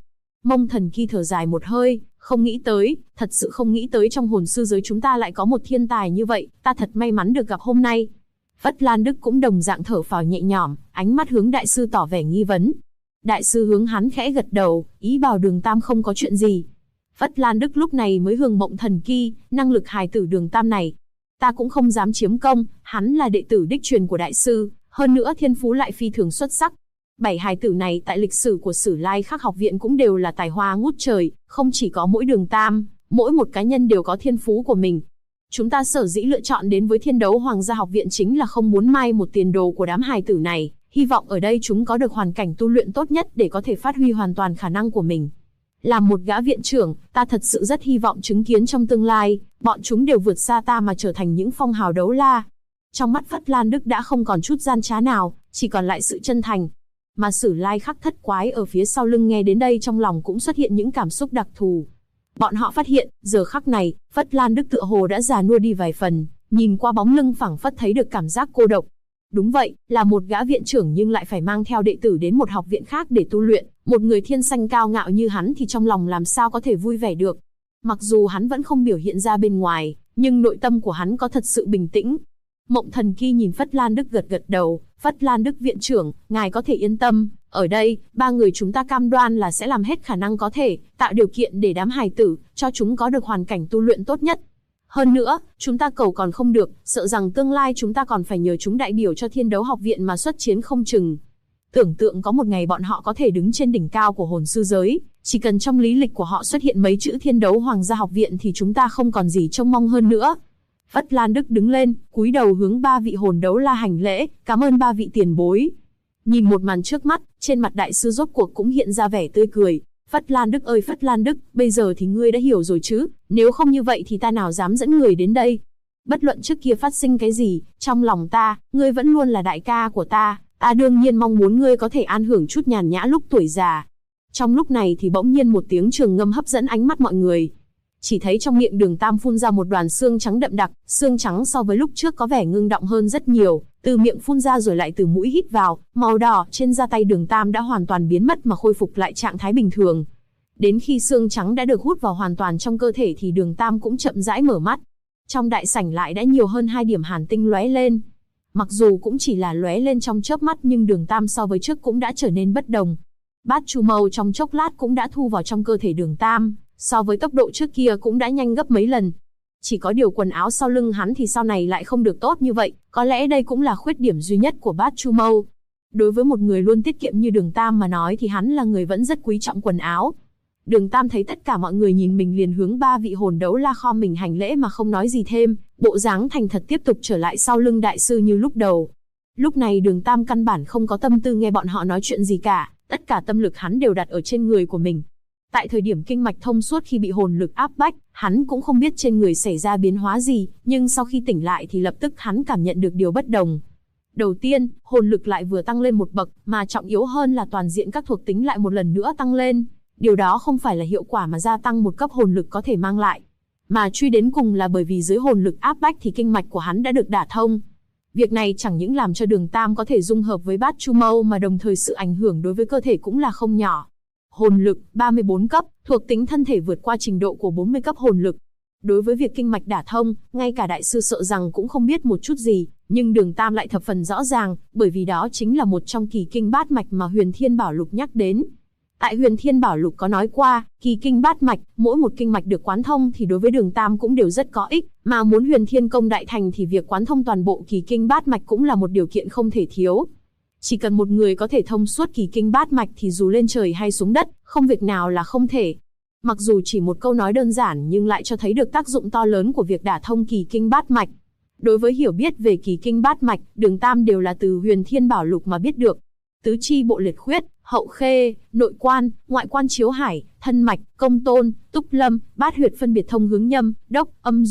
Mông Thần Kỳ thở dài một hơi, không nghĩ tới, thật sự không nghĩ tới trong hồn sư giới chúng ta lại có một thiên tài như vậy, ta thật may mắn được gặp hôm nay. Phất Lan Đức cũng đồng dạng thở phào nhẹ nhõm, ánh mắt hướng đại sư tỏ vẻ nghi vấn. Đại sư hướng hắn khẽ gật đầu, ý bảo Đường Tam không có chuyện gì. Phất Lan Đức lúc này mới hướng Mộng Thần Kỳ, năng lực hài tử Đường Tam này. Ta cũng không dám chiếm công, hắn là đệ tử đích truyền của đại sư, hơn nữa thiên phú lại phi thường xuất sắc. 7 hài tử này tại lịch sử của Sử Lai Khắc học viện cũng đều là tài hoa ngút trời, không chỉ có mỗi Đường Tam, mỗi một cá nhân đều có thiên phú của mình. Chúng ta sở dĩ lựa chọn đến với Thiên Đấu Hoàng gia học viện chính là không muốn mai một tiền đồ của đám hài tử này, hy vọng ở đây chúng có được hoàn cảnh tu luyện tốt nhất để có thể phát huy hoàn toàn khả năng của mình. Làm một gã viện trưởng, ta thật sự rất hy vọng chứng kiến trong tương lai, bọn chúng đều vượt xa ta mà trở thành những phong hào đấu la. Trong mắt Phất Lan Đức đã không còn chút gian trá nào, chỉ còn lại sự chân thành. Mà Sử Lai Khắc thất quái ở phía sau lưng nghe đến đây trong lòng cũng xuất hiện những cảm xúc đặc thù. Bọn họ phát hiện, giờ khắc này, Phất Lan Đức tựa hồ đã già nua đi vài phần, nhìn qua bóng lưng phảng phất thấy được cảm giác cô độc. Đúng vậy, là một gã viện trưởng nhưng lại phải mang theo đệ tử đến một học viện khác để tu luyện, một người thiên sanh cao ngạo như hắn thì trong lòng làm sao có thể vui vẻ được. Mặc dù hắn vẫn không biểu hiện ra bên ngoài, nhưng nội tâm của hắn có thật sự bình tĩnh. Mộng Thần Kỳ nhìn Phất Lan Đức gật gật đầu, Phất Lan Đức viện trưởng, ngài có thể yên tâm, ở đây, 3 người chúng ta cam đoan là sẽ làm hết khả năng có thể, tạo điều kiện để đám hài tử, cho chúng có được hoàn cảnh tu luyện tốt nhất. Hơn nữa, chúng ta cầu còn không được, sợ rằng tương lai chúng ta còn phải nhờ chúng đại biểu cho Thiên Đấu học viện mà xuất chiến không chừng. Tưởng tượng có một ngày bọn họ có thể đứng trên đỉnh cao của hồn sư giới, chỉ cần trong lý lịch của họ xuất hiện mấy chữ Thiên Đấu Hoàng gia học viện thì chúng ta không còn gì trông mong hơn nữa. Phất Lan Đức đứng lên, cúi đầu hướng 3 vị hồn đấu la hành lễ, cảm ơn 3 vị tiền bối. Nhìn một màn trước mắt, trên mặt đại sư rốt cuộc cũng hiện ra vẻ tươi cười. Phất Lan Đức ơi Phất Lan Đức, bây giờ thì ngươi đã hiểu rồi chứ, nếu không như vậy thì ta nào dám dẫn người đến đây. Bất luận trước kia phát sinh cái gì, trong lòng ta, ngươi vẫn luôn là đại ca của ta đương nhiên mong muốn ngươi có thể an hưởng chút nhàn nhã lúc tuổi già. Trong lúc này thì bỗng nhiên một tiếng trường ngâm hấp dẫn ánh mắt mọi người. Chỉ thấy trong miệng Đường Tam phun ra một đoàn xương trắng đậm đặc, xương trắng so với lúc trước có vẻ ngưng đọng hơn rất nhiều, từ miệng phun ra rồi lại từ mũi hít vào, màu đỏ trên da tay Đường Tam đã hoàn toàn biến mất mà khôi phục lại trạng thái bình thường. Đến khi xương trắng đã được hút vào hoàn toàn trong cơ thể thì Đường Tam cũng chậm rãi mở mắt. Trong đại sảnh lại đã nhiều hơn 2 điểm hàn tinh lóe lên. Mặc dù cũng chỉ là lóe lên trong chớp mắt nhưng Đường Tam so với trước cũng đã trở nên bất đồng. Bát Chu Mâu trong chốc lát cũng đã thu vào trong cơ thể Đường Tam, so với tốc độ trước kia cũng đã nhanh gấp mấy lần. Chỉ có điều quần áo sau lưng hắn thì sau này lại không được tốt như vậy, có lẽ đây cũng là khuyết điểm duy nhất của Bát Chu Mâu. Đối với một người luôn tiết kiệm như Đường Tam mà nói thì hắn là người vẫn rất quý trọng quần áo. Đường Tam thấy tất cả mọi người nhìn mình liền hướng 3 vị hồn đấu la khom mình hành lễ mà không nói gì thêm, bộ dáng thành thật tiếp tục trở lại sau lưng đại sư như lúc đầu. Lúc này Đường Tam căn bản không có tâm tư nghe bọn họ nói chuyện gì cả, tất cả tâm lực hắn đều đặt ở trên người của mình. Tại thời điểm kinh mạch thông suốt khi bị hồn lực áp bách, hắn cũng không biết trên người xảy ra biến hóa gì, nhưng sau khi tỉnh lại thì lập tức hắn cảm nhận được điều bất đồng. Đầu tiên, hồn lực lại vừa tăng lên một bậc, mà trọng yếu hơn là toàn diện các thuộc tính lại một lần nữa tăng lên. Điều đó không phải là hiệu quả mà gia tăng một cấp hồn lực có thể mang lại, mà truy đến cùng là bởi vì dưới hồn lực áp bách thì kinh mạch của hắn đã được đả thông. Việc này chẳng những làm cho Đường Tam có thể dung hợp với Bát Chu Mâu mà đồng thời sự ảnh hưởng đối với cơ thể cũng là không nhỏ. Hồn lực 34 cấp, thuộc tính thân thể vượt qua trình độ của 40 cấp hồn lực. Đối với việc kinh mạch đả thông, ngay cả đại sư sợ rằng cũng không biết một chút gì, nhưng Đường Tam lại thập phần rõ ràng, bởi vì đó chính là một trong kỳ kinh bát mạch mà Huyền Thiên Bảo Lục nhắc đến. Tại Huyền Thiên Bảo Lục có nói qua, kỳ kinh bát mạch, mỗi một kinh mạch được quán thông thì đối với Đường Tam cũng đều rất có ích, mà muốn Huyền Thiên Công đại thành thì việc quán thông toàn bộ kỳ kinh bát mạch cũng là một điều kiện không thể thiếu. Chỉ cần một người có thể thông suốt kỳ kinh bát mạch thì dù lên trời hay xuống đất, không việc nào là không thể. Mặc dù chỉ một câu nói đơn giản nhưng lại cho thấy được tác dụng to lớn của việc đả thông kỳ kinh bát mạch. Đối với hiểu biết về kỳ kinh bát mạch, Đường Tam đều là từ Huyền Thiên Bảo Lục mà biết được. Tứ chi bộ liệt khuyết, hậu khê, nội quan, ngoại quan chiếu hải, thân mạch, công tôn, túc lâm, bát huyệt phân biệt thông hướng nhâm, đốc, âm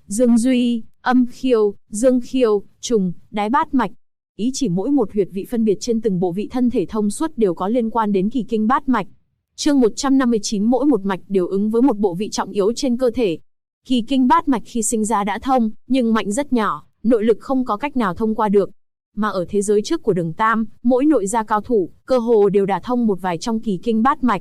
duy, âm khiêu, dương khiêu, trùng, đái bát mạch. Ý chỉ mỗi một huyệt vị phân biệt trên từng bộ vị thân thể thông suốt đều có liên quan đến kỳ kinh bát mạch. Chương 159 mỗi một mạch đều ứng với một bộ vị trọng yếu trên cơ thể. Kỳ kinh bát mạch khi sinh ra đã thông, nhưng mạnh rất nhỏ, nội lực không có cách nào thông qua được. Mà ở thế giới trước của Đường Tam, mỗi nội gia cao thủ, cơ hồ đều đả thông một vài trong kỳ kinh bát mạch.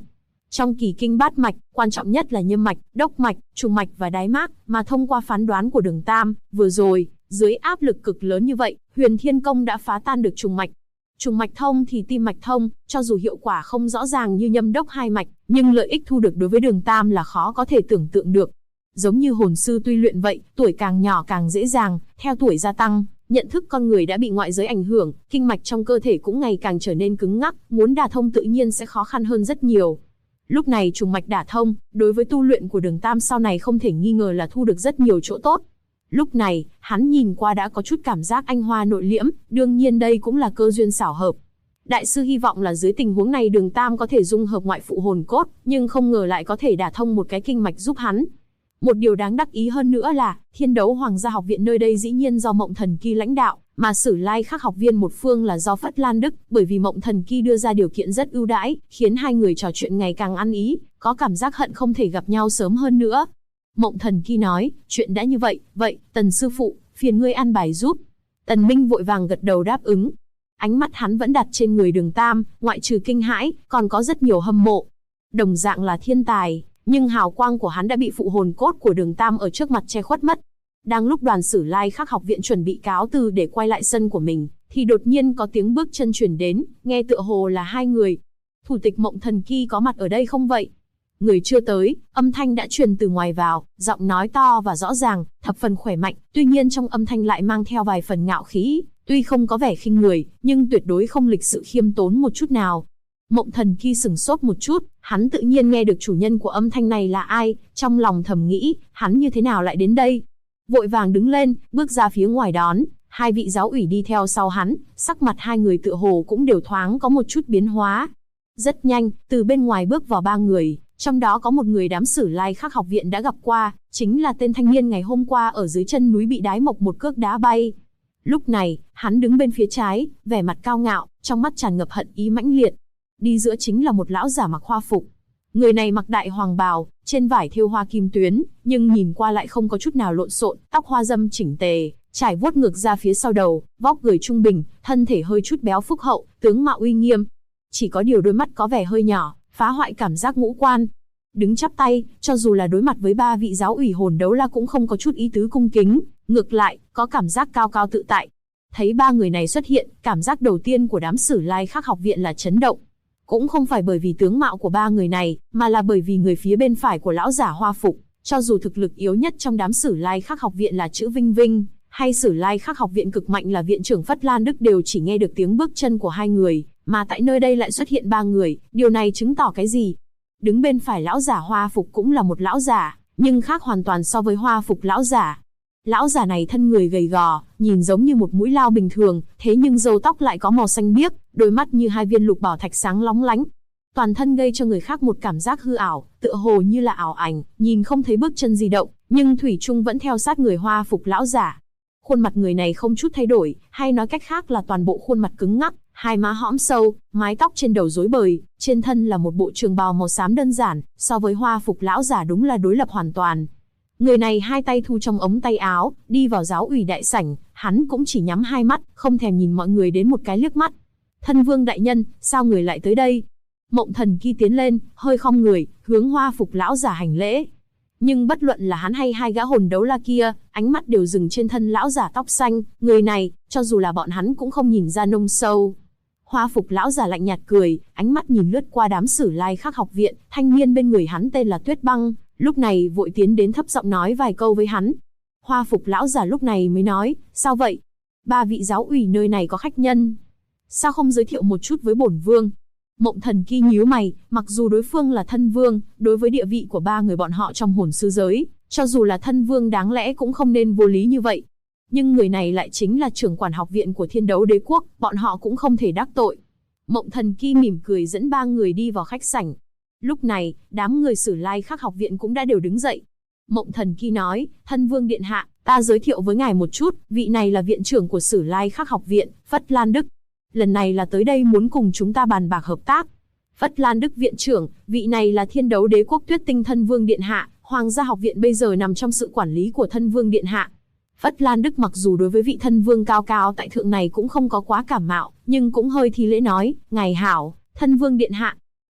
Trong kỳ kinh bát mạch, quan trọng nhất là nhâm mạch, đốc mạch, trùng mạch và đái mác, mà thông qua phán đoán của Đường Tam, vừa rồi, dưới áp lực cực lớn như vậy, Huyền Thiên Công đã phá tan được trùng mạch. Trùng mạch thông thì tim mạch thông, cho dù hiệu quả không rõ ràng như nhâm đốc hai mạch, nhưng lợi ích thu được đối với Đường Tam là khó có thể tưởng tượng được. Giống như hồn sư tuy luyện vậy, tuổi càng nhỏ càng dễ dàng, theo tuổi gia tăng, nhận thức con người đã bị ngoại giới ảnh hưởng, kinh mạch trong cơ thể cũng ngày càng trở nên cứng ngắc, muốn đả thông tự nhiên sẽ khó khăn hơn rất nhiều. Lúc này trùng mạch đả thông, đối với tu luyện của Đường Tam sau này không thể nghi ngờ là thu được rất nhiều chỗ tốt. Lúc này, hắn nhìn qua đã có chút cảm giác anh hoa nội liễm, đương nhiên đây cũng là cơ duyên xảo hợp. Đại sư hy vọng là dưới tình huống này Đường Tam có thể dung hợp ngoại phụ hồn cốt, nhưng không ngờ lại có thể đả thông một cái kinh mạch giúp hắn. Một điều đáng đắc ý hơn nữa là, Thiên Đấu Hoàng gia học viện nơi đây dĩ nhiên do Mộng Thần Kỳ lãnh đạo, mà Sử Lai Khắc học viên một phương là do Phất Lan Đức, bởi vì Mộng Thần Kỳ đưa ra điều kiện rất ưu đãi, khiến hai người trò chuyện ngày càng ăn ý, có cảm giác hận không thể gặp nhau sớm hơn nữa. Mộng Thần Kỳ nói, chuyện đã như vậy, vậy, Tần sư phụ, phiền ngươi an bài giúp. Tần Minh vội vàng gật đầu đáp ứng. Ánh mắt hắn vẫn đặt trên người Đường Tam, ngoại trừ kinh hãi, còn có rất nhiều hâm mộ. Đồng dạng là thiên tài, nhưng hào quang của hắn đã bị phụ hồn cốt của Đường Tam ở trước mặt che khuất mất. Đang lúc đoàn Sử Lai Khắc học viện chuẩn bị cáo từ để quay lại sân của mình, thì đột nhiên có tiếng bước chân truyền đến, nghe tựa hồ là hai người. Thủ tịch Mộng Thần Kỳ có mặt ở đây không vậy? Người chưa tới, âm thanh đã truyền từ ngoài vào, giọng nói to và rõ ràng, thập phần khỏe mạnh, tuy nhiên trong âm thanh lại mang theo vài phần ngạo khí, tuy không có vẻ khinh người, nhưng tuyệt đối không lịch sự khiêm tốn một chút nào. Mộng Thần Kỳ sửng sốt một chút, hắn tự nhiên nghe được chủ nhân của âm thanh này là ai, trong lòng thầm nghĩ, hắn như thế nào lại đến đây? Vội vàng đứng lên, bước ra phía ngoài đón, hai vị giáo ủy đi theo sau hắn, sắc mặt hai người tựa hồ cũng đều thoáng có một chút biến hóa. Rất nhanh, từ bên ngoài bước vào ba người, trong đó có một người đám Sử Lai Khắc học viện đã gặp qua, chính là tên thanh niên ngày hôm qua ở dưới chân núi bị đái mộc một cước đá bay. Lúc này, hắn đứng bên phía trái, vẻ mặt cao ngạo, trong mắt tràn ngập hận ý mãnh liệt. Đi giữa chính là một lão giả mặc hoa phục. Người này mặc đại hoàng bào, trên vải thêu hoa kim tuyến, nhưng nhìn qua lại không có chút nào lộn xộn, tóc hoa dâm chỉnh tề, trải vuốt ngược ra phía sau đầu, vóc người trung bình, thân thể hơi chút béo phúc hậu, tướng mạo uy nghiêm. Chỉ có điều đôi mắt có vẻ hơi nhỏ, phá hoại cảm giác ngũ quan. Đứng chắp tay, cho dù là đối mặt với ba vị giáo ủy hồn đấu la cũng không có chút ý tứ cung kính, ngược lại, có cảm giác cao cao tự tại. Thấy ba người này xuất hiện, cảm giác đầu tiên của đám Sử Lai Khắc học viện là chấn động. Cũng không phải bởi vì tướng mạo của ba người này, mà là bởi vì người phía bên phải của lão giả hoa phục, cho dù thực lực yếu nhất trong đám Sử Lai Khắc học viện là chữ Vinh Vinh, hay Sử Lai Khắc học viện cực mạnh là viện trưởng Phất Lan Đức đều chỉ nghe được tiếng bước chân của hai người, mà tại nơi đây lại xuất hiện ba người, điều này chứng tỏ cái gì? Đứng bên phải lão giả hoa phục cũng là một lão giả, nhưng khác hoàn toàn so với hoa phục lão giả. Lão giả này thân người gầy gò, nhìn giống như một mũi lao bình thường, thế nhưng râu tóc lại có màu xanh biếc, đôi mắt như hai viên lục bảo thạch sáng lóng lánh. Toàn thân gây cho người khác một cảm giác hư ảo, tựa hồ như là ảo ảnh, nhìn không thấy bước chân di động, nhưng thủy chung vẫn theo sát người hoa phục lão giả. Khuôn mặt người này không chút thay đổi, hay nói cách khác là toàn bộ khuôn mặt cứng ngắc, hai má hõm sâu, mái tóc trên đầu rối bời, trên thân là một bộ trường bào màu xám đơn giản, so với hoa phục lão giả đúng là đối lập hoàn toàn. Người này hai tay thu trong ống tay áo, đi vào giáo ủy đại sảnh, hắn cũng chỉ nhắm hai mắt, không thèm nhìn mọi người đến một cái liếc mắt. Thân vương đại nhân, sao người lại tới đây? Mộng Thần Kỳ tiến lên, hơi khom người, hướng hoa phục lão giả hành lễ. Nhưng bất luận là hắn hay hai gã hồn đấu la kia, ánh mắt đều dừng trên thân lão giả tóc xanh, người này, cho dù là bọn hắn cũng không nhìn ra nông sâu. Hoa phục lão giả lạnh nhạt cười, ánh mắt nhìn lướt qua đám Sử Lai Khắc học viện, thanh niên bên người hắn tên là Tuyết Băng, lúc này vội tiến đến thấp giọng nói vài câu với hắn. Hoa phục lão giả lúc này mới nói, sao vậy? Ba vị giáo ủy nơi này có khách nhân, sao không giới thiệu một chút với bổn vương? Mộng Thần Kỳ nhíu mày, mặc dù đối phương là thân vương, đối với địa vị của ba người bọn họ trong hồn sư giới, cho dù là thân vương đáng lẽ cũng không nên vô lý như vậy. Nhưng người này lại chính là trưởng quản học viện của Thiên Đấu Đế quốc, bọn họ cũng không thể đắc tội. Mộng Thần Kỳ mỉm cười dẫn ba người đi vào khách sảnh. Lúc này, đám người Sử Lai Khắc học viện cũng đã đều đứng dậy. Mộng Thần Kỳ nói, thân vương điện hạ, ta giới thiệu với ngài một chút, vị này là viện trưởng của Sử Lai Khắc học viện, Phất Lan Đức. Lần này là tới đây muốn cùng chúng ta bàn bạc hợp tác. Phất Lan Đức viện trưởng, vị này là Thiên Đấu Đế quốc Tuyết Tinh thân vương điện hạ, Hoàng gia học viện bây giờ nằm trong sự quản lý của thân vương điện hạ. Phất Lan Đức mặc dù đối với vị thân vương cao cao tại thượng này cũng không có quá cảm mạo, nhưng cũng hơi thi lễ nói, ngài hảo, thân vương điện hạ.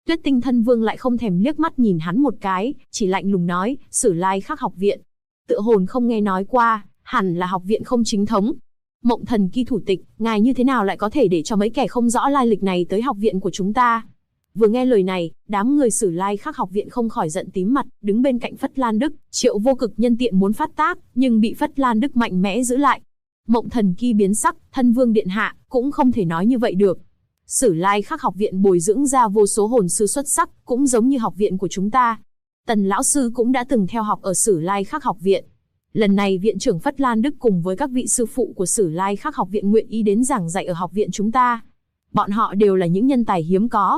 Tuyết Tinh Thân Vương lại không thèm liếc mắt nhìn hắn một cái, chỉ lạnh lùng nói, Sử Lai Khắc học viện. Tựa hồn không nghe nói qua, hẳn là học viện không chính thống. Mộng Thần Kỳ thủ tịch, ngài như thế nào lại có thể để cho mấy kẻ không rõ lai lịch này tới học viện của chúng ta? Vừa nghe lời này, đám người Sử Lai Khắc học viện không khỏi giận tím mặt, đứng bên cạnh Phất Lan Đức. Triệu Vô Cực nhân tiện muốn phát tác, nhưng bị Phất Lan Đức mạnh mẽ giữ lại. Mộng Thần Kỳ biến sắc, Thân Vương điện hạ, cũng không thể nói như vậy được. Sử Lai Khắc học viện bồi dưỡng ra vô số hồn sư xuất sắc, cũng giống như học viện của chúng ta. Tần lão sư cũng đã từng theo học ở Sử Lai Khắc học viện. Lần này viện trưởng Phất Lan Đức cùng với các vị sư phụ của Sử Lai Khắc học viện nguyện ý đến giảng dạy ở học viện chúng ta. Bọn họ đều là những nhân tài hiếm có.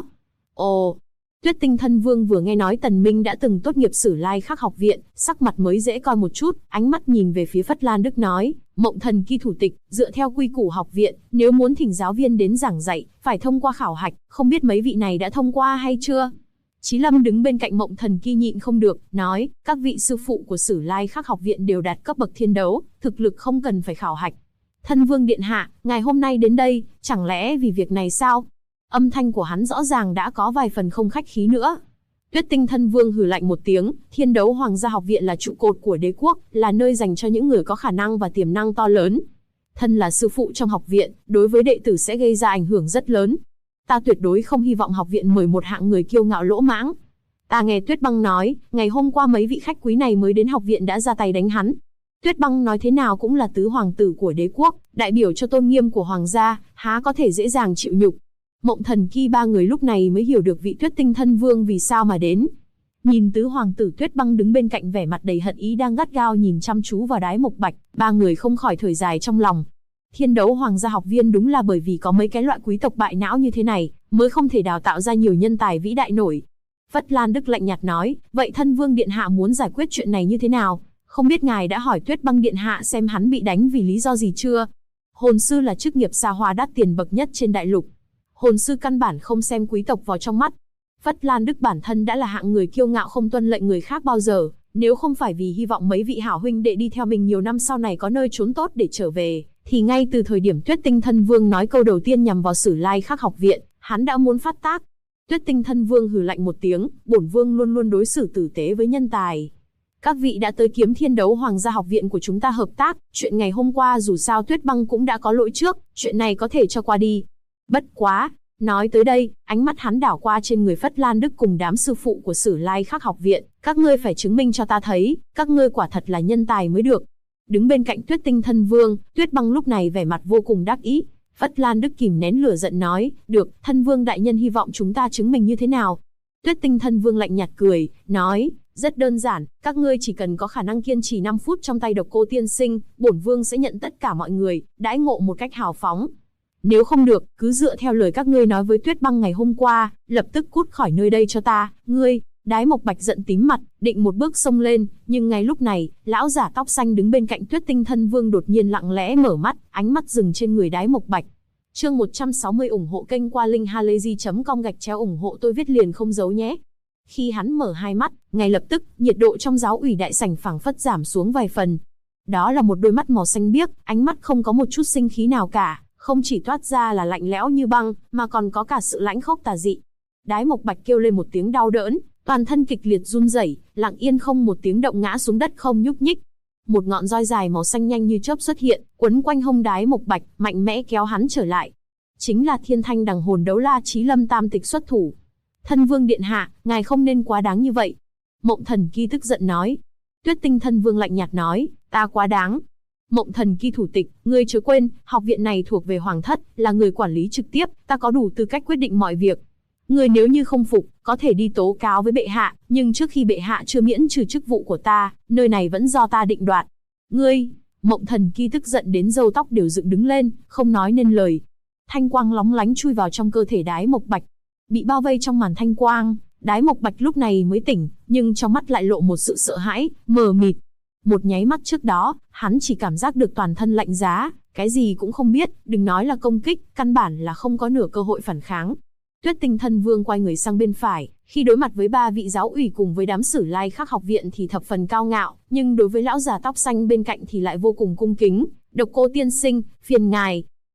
Ồ, Tuyết Tinh Thân Vương vừa nghe nói Tần Minh đã từng tốt nghiệp Sử Lai Khắc học viện, sắc mặt mới dễ coi một chút, ánh mắt nhìn về phía Phất Lan Đức nói, Mộng Thần Kỳ thủ tịch, dựa theo quy củ học viện, nếu muốn thỉnh giáo viên đến giảng dạy, phải thông qua khảo hạch, không biết mấy vị này đã thông qua hay chưa? Chí Lâm đứng bên cạnh Mộng Thần Kỳ nhịn không được, nói, các vị sư phụ của Sử Lai Khắc học viện đều đạt cấp bậc thiên đấu, thực lực không cần phải khảo hạch. Thân Vương điện hạ, ngài hôm nay đến đây, chẳng lẽ vì việc này sao? Âm thanh của hắn rõ ràng đã có vài phần không khách khí nữa. Tuyết Tinh Thân Vương hừ lạnh một tiếng, Thiên Đấu Hoàng gia học viện là trụ cột của đế quốc, là nơi dành cho những người có khả năng và tiềm năng to lớn. Thân là sư phụ trong học viện, đối với đệ tử sẽ gây ra ảnh hưởng rất lớn. Ta tuyệt đối không hy vọng học viện mời một hạng người kiêu ngạo lỗ mãng. Ta nghe Tuyết Băng nói, ngày hôm qua mấy vị khách quý này mới đến học viện đã ra tay đánh hắn. Tuyết Băng nói thế nào cũng là tứ hoàng tử của đế quốc, đại biểu cho tôn nghiêm của hoàng gia, há có thể dễ dàng chịu nhục. Mộng Thần Kỳ ba người lúc này mới hiểu được vị Tuyết Tinh Thân Vương vì sao mà đến. Nhìn tứ hoàng tử Tuyết Băng đứng bên cạnh vẻ mặt đầy hận ý đang gắt gao nhìn chăm chú vào Đái Mộc Bạch, ba người không khỏi thở dài trong lòng. Thiên Đấu Hoàng gia học viên đúng là bởi vì có mấy cái loại quý tộc bại não như thế này, mới không thể đào tạo ra nhiều nhân tài vĩ đại nổi. Phất Lan Đức lạnh nhạt nói, vậy Thân Vương điện hạ muốn giải quyết chuyện này như thế nào? Không biết ngài đã hỏi Tuyết Băng điện hạ xem hắn bị đánh vì lý do gì chưa? Hồn sư là chức nghiệp xa hoa đắt tiền bậc nhất trên đại lục. Hồn sư căn bản không xem quý tộc vào trong mắt. Phất Lan Đức bản thân đã là hạng người kiêu ngạo không tuân lệnh người khác bao giờ, nếu không phải vì hy vọng mấy vị hảo huynh đệ đi theo mình nhiều năm sau này có nơi trốn tốt để trở về, thì ngay từ thời điểm Tuyết Tinh Thân Vương nói câu đầu tiên nhằm vào Sử Lai Khắc học viện, hắn đã muốn phát tác. Tuyết Tinh Thân Vương hừ lạnh một tiếng, bổn vương luôn luôn đối xử tử tế với nhân tài. Các vị đã tới kiếm Thiên Đấu Hoàng gia học viện của chúng ta hợp tác, chuyện ngày hôm qua dù sao Tuyết Băng cũng đã có lỗi trước, chuyện này có thể cho qua đi. Bất quá, nói tới đây, ánh mắt hắn đảo qua trên người Phất Lan Đức cùng đám sư phụ của Sử Lai Khắc học viện, các ngươi phải chứng minh cho ta thấy, các ngươi quả thật là nhân tài mới được. Đứng bên cạnh Tuyết Tinh Thân Vương, Tuyết Băng lúc này vẻ mặt vô cùng đắc ý. Phất Lan Đức kìm nén lửa giận nói, được, Thân Vương đại nhân hy vọng chúng ta chứng minh như thế nào? Tuyết Tinh Thân Vương lạnh nhạt cười, nói, rất đơn giản, các ngươi chỉ cần có khả năng kiên trì 5 phút trong tay Độc Cô tiên sinh, bổn vương sẽ nhận tất cả mọi người, đãi ngộ một cách hào phóng. Nếu không được, cứ dựa theo lời các ngươi nói với Tuyết Băng ngày hôm qua, lập tức cút khỏi nơi đây cho ta, ngươi. Đái Mộc Bạch giận tím mặt, định một bước xông lên, nhưng ngay lúc này, lão giả tóc xanh đứng bên cạnh Tuyết Tinh Thân Vương đột nhiên lặng lẽ mở mắt, ánh mắt dừng trên người Đái Mộc Bạch. Chương 160 ủng hộ kênh qua linkhalazy.com ủng hộ tôi viết liền không giấu nhé. Khi hắn mở hai mắt, ngay lập tức, nhiệt độ trong giáo ủy đại sảnh phảng phất giảm xuống vài phần. Đó là một đôi mắt màu xanh biếc, ánh mắt không có một chút sinh khí nào cả, không chỉ toát ra là lạnh lẽo như băng, mà còn có cả sự lãnh khốc tà dị. Đái Mộc Bạch kêu lên một tiếng đau đớn, toàn thân kịch liệt run rẩy, lặng yên không một tiếng động ngã xuống đất không nhúc nhích. Một ngọn roi dài màu xanh nhanh như chớp xuất hiện, quấn quanh hông Đái Mộc Bạch, mạnh mẽ kéo hắn trở lại. Chính là Thiên Thanh Đằng Hồn Đấu La Chí Lâm tam tịch xuất thủ. Thân Vương điện hạ, ngài không nên quá đáng như vậy. Mộng Thần Kỳ tức giận nói. Tuyết Tinh Thân Vương lạnh nhạt nói, ta quá đáng. Mộng Thần Kỳ thủ tịch, ngươi chớ quên, học viện này thuộc về Hoàng thất, là người quản lý trực tiếp, ta có đủ tư cách quyết định mọi việc. Ngươi nếu như không phục, có thể đi tố cáo với bệ hạ, nhưng trước khi bệ hạ chưa miễn trừ chức vụ của ta, nơi này vẫn do ta định đoạt. Ngươi, Mộng Thần Kỳ tức giận đến râu tóc đều dựng đứng lên, không nói nên lời. Thanh quang lóng lánh chui vào trong cơ thể Đái Mộc Bạch. Bị bao vây trong màn thanh quang, Đái Mộc Bạch lúc này mới tỉnh, nhưng trong mắt lại lộ một sự sợ hãi, mờ mịt. Một nháy mắt trước đó, hắn chỉ cảm giác được toàn thân lạnh giá, cái gì cũng không biết, đừng nói là công kích, căn bản là không có nửa cơ hội phản kháng. Tuyết Tinh Thân Vương quay người sang bên phải, khi đối mặt với ba vị giáo ủy cùng với đám Sử Lai Khắc học viện thì thập phần cao ngạo, nhưng đối với lão già tóc xanh bên cạnh thì lại vô cùng cung kính. Độc Cô tiên sinh, phiền ngài.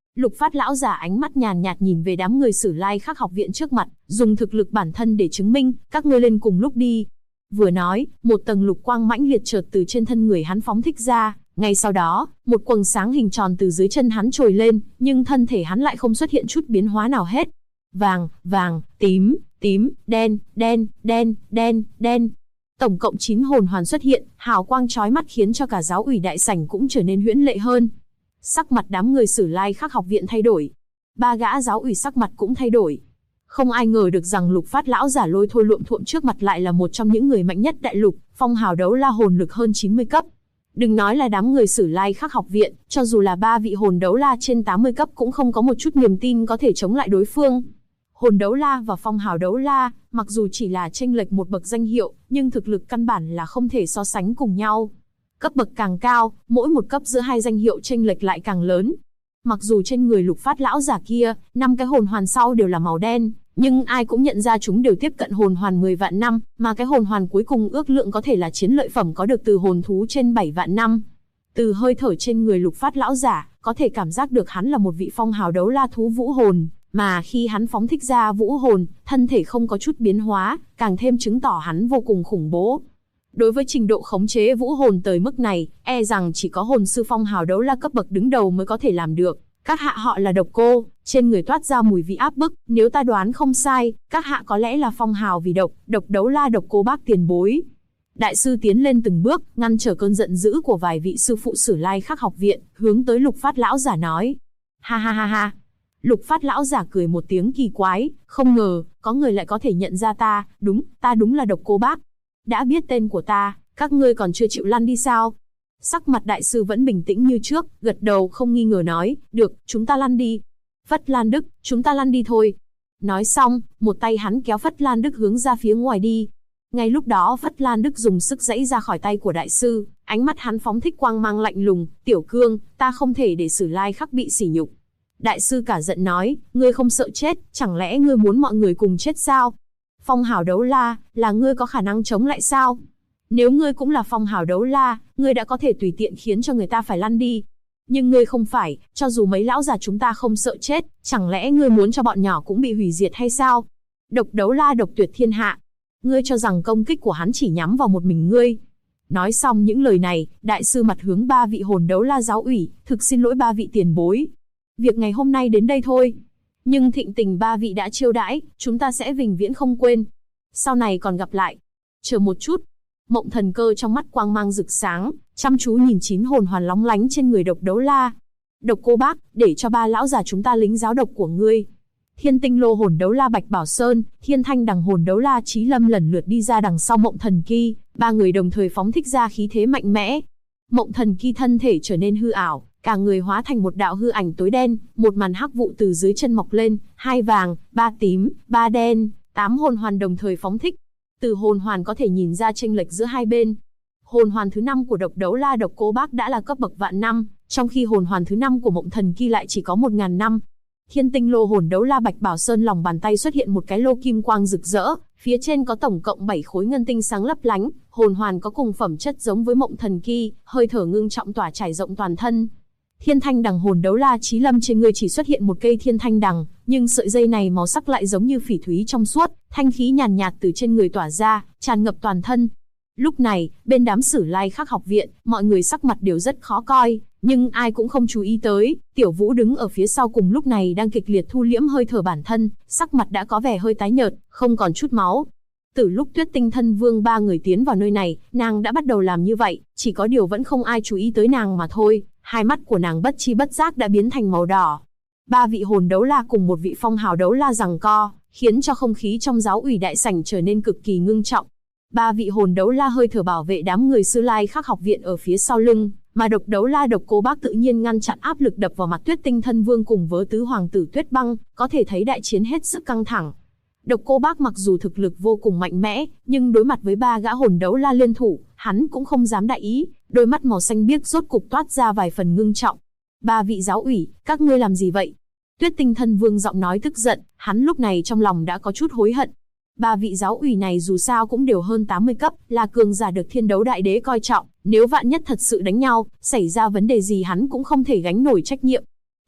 Lục Phát lão giả ánh mắt nhàn nhạt nhìn về đám người Sử Lai Khắc học viện trước mặt, dùng thực lực bản thân để chứng minh, các ngươi lên cùng lúc đi. Vừa nói, một tầng lục quang mãnh liệt chợt từ trên thân người hắn phóng thích ra, ngay sau đó, một quầng sáng hình tròn từ dưới chân hắn trồi lên, nhưng thân thể hắn lại không xuất hiện chút biến hóa nào hết. Vàng, vàng, tím, tím, đen, đen, đen, đen, đen. Tổng cộng 9 hồn hoàn xuất hiện, hào quang chói mắt khiến cho cả giáo ủy đại sảnh cũng trở nên huyễn lệ hơn. Sắc mặt đám người Sử Lai Khắc học viện thay đổi. 3 gã giáo ủy sắc mặt cũng thay đổi. Không ai ngờ được rằng Lục Phát lão giả lôi thôi luộm thuộm trước mặt lại là một trong những người mạnh nhất đại lục, phong hào đấu la hồn lực hơn 90 cấp. Đừng nói là đám người Sử Lai Khắc học viện, cho dù là 3 vị hồn đấu la trên 80 cấp cũng không có một chút niềm tin có thể chống lại đối phương. Hồn đấu la và phong hào đấu la, mặc dù chỉ là chênh lệch một bậc danh hiệu, nhưng thực lực căn bản là không thể so sánh cùng nhau. Cấp bậc càng cao, mỗi một cấp giữa hai danh hiệu chênh lệch lại càng lớn. Mặc dù trên người Lục Phát lão giả kia, 5 cái hồn hoàn sau đều là màu đen, nhưng ai cũng nhận ra chúng đều tiếp cận hồn hoàn 10 vạn năm, mà cái hồn hoàn cuối cùng ước lượng có thể là chiến lợi phẩm có được từ hồn thú trên 7 vạn năm. Từ hơi thở trên người Lục Phát lão giả, có thể cảm giác được hắn là một vị phong hào đấu la thú vũ hồn, mà khi hắn phóng thích ra vũ hồn, thân thể không có chút biến hóa, càng thêm chứng tỏ hắn vô cùng khủng bố. Đối với trình độ khống chế vũ hồn tới mức này, e rằng chỉ có hồn sư phong hào đấu la cấp bậc đứng đầu mới có thể làm được. Các hạ họ là Độc Cô, trên người toát ra mùi vị áp bức, nếu ta đoán không sai, các hạ có lẽ là phong hào vì độc đấu la Độc Cô bác tiền bối. Đại sư tiến lên từng bước, ngăn trở cơn giận dữ của vài vị sư phụ Sử Lai Khắc học viện, hướng tới Lục Phát lão giả nói. Ha ha ha ha. Lục Phát lão giả cười một tiếng kỳ quái, không ngờ, có người lại có thể nhận ra ta, ta đúng là Độc Cô bác. Đã biết tên của ta, các ngươi còn chưa chịu lăn đi sao? Sắc mặt đại sư vẫn bình tĩnh như trước, gật đầu không nghi ngờ nói, được, chúng ta lăn đi. Phất Lan Đức, chúng ta lăn đi thôi. Nói xong, một tay hắn kéo Phất Lan Đức hướng ra phía ngoài đi. Ngay lúc đó Phất Lan Đức dùng sức giãy ra khỏi tay của đại sư, ánh mắt hắn phóng thích quang mang lạnh lùng, Tiểu Cương, ta không thể để Sử Lai Khắc bị sỉ nhục. Đại sư cả giận nói, ngươi không sợ chết, chẳng lẽ ngươi muốn mọi người cùng chết sao? Phong hào đấu la, là ngươi có khả năng chống lại sao? Nếu ngươi cũng là phong hào đấu la, ngươi đã có thể tùy tiện khiến cho người ta phải lăn đi. Nhưng ngươi không phải, cho dù mấy lão già chúng ta không sợ chết, chẳng lẽ ngươi muốn cho bọn nhỏ cũng bị hủy diệt hay sao? Độc đấu la độc tuyệt thiên hạ. Ngươi cho rằng công kích của hắn chỉ nhắm vào một mình ngươi. Nói xong những lời này, đại sư mặt hướng 3 vị hồn đấu la giáo ủy, thực xin lỗi 3 vị tiền bối. Việc ngày hôm nay đến đây thôi. Nhưng thịnh tình 3 vị đã chiêu đãi, chúng ta sẽ vĩnh viễn không quên. Sau này còn gặp lại. Chờ một chút. Mộng Thần Cơ trong mắt quang mang rực sáng, chăm chú nhìn 9 hồn hoàn lóng lánh trên người Độc đấu la. Độc Cô bác, để cho 3 lão già chúng ta lính giáo độc của ngươi. Thiên Tinh Lô hồn đấu la Bạch Bảo Sơn, Thiên Thanh Đằng hồn đấu la Chí Lâm lần lượt đi ra đằng sau Mộng Thần Kỳ, 3 người đồng thời phóng thích ra khí thế mạnh mẽ. Mộng Thần Kỳ thân thể trở nên hư ảo, cả người hóa thành một đạo hư ảnh tối đen, một màn hắc vụ từ dưới chân mọc lên, 2 vàng, 3 tím, 3 đen, 8 hồn hoàn đồng thời phóng thích. Từ hồn hoàn có thể nhìn ra chênh lệch giữa hai bên. Hồn hoàn thứ 5 của Độc đấu la Độc Cô bác đã là cấp bậc vạn năm, trong khi hồn hoàn thứ 5 của Mộng Thần Kỳ lại chỉ có 1000 năm. Thiên Tinh Lô hồn đấu la Bạch Bảo Sơn lòng bàn tay xuất hiện một cái lô kim quang rực rỡ, phía trên có tổng cộng 7 khối ngân tinh sáng lấp lánh, hồn hoàn có cùng phẩm chất giống với Mộng Thần Kỳ, hơi thở ngưng trọng tỏa trải rộng toàn thân. Thiên Thanh Đằng hồn đấu la Chí Lâm trên người chỉ xuất hiện một cây Thiên Thanh Đằng, nhưng sợi dây này màu sắc lại giống như phỉ thúy trong suốt, thanh khí nhàn nhạt từ trên người tỏa ra, tràn ngập toàn thân. Lúc này, bên đám Sử Lai Khắc học viện, mọi người sắc mặt đều rất khó coi, nhưng ai cũng không chú ý tới. Tiểu Vũ đứng ở phía sau cùng lúc này đang kịch liệt thu liễm hơi thở bản thân, sắc mặt đã có vẻ hơi tái nhợt, không còn chút máu. Từ lúc Tuyết Tinh Thân Vương 3 người tiến vào nơi này, nàng đã bắt đầu làm như vậy, chỉ có điều vẫn không ai chú ý tới nàng mà thôi. Hai mắt của nàng bất chi bất giác đã biến thành màu đỏ. 3 vị hồn đấu la cùng một vị phong hào đấu la giằng co, khiến cho không khí trong giáo ủy đại sảnh trở nên cực kỳ ngưng trọng. 3 vị hồn đấu la hơi thở bảo vệ đám người Sử Lai Khắc học viện ở phía sau lưng, mà Độc đấu la Độc Cô bác tự nhiên ngăn chặn áp lực đập vào mặt Tuyết Tinh Thân Vương cùng với tứ hoàng tử Tuyết Băng, có thể thấy đại chiến hết sức căng thẳng. Độc Cô bác mặc dù thực lực vô cùng mạnh mẽ, nhưng đối mặt với 3 gã hồn đấu la liên thủ, hắn cũng không dám đại ý, đôi mắt màu xanh biếc rốt cục toát ra vài phần ngưng trọng. 3 vị giáo ủy, các ngươi làm gì vậy? Tuyết Tinh Thân Vương giọng nói tức giận, hắn lúc này trong lòng đã có chút hối hận. 3 vị giáo ủy này dù sao cũng đều hơn 80 cấp, là cường giả được Thiên Đấu Đại Đế coi trọng, nếu vạn nhất thật sự đánh nhau, xảy ra vấn đề gì hắn cũng không thể gánh nổi trách nhiệm.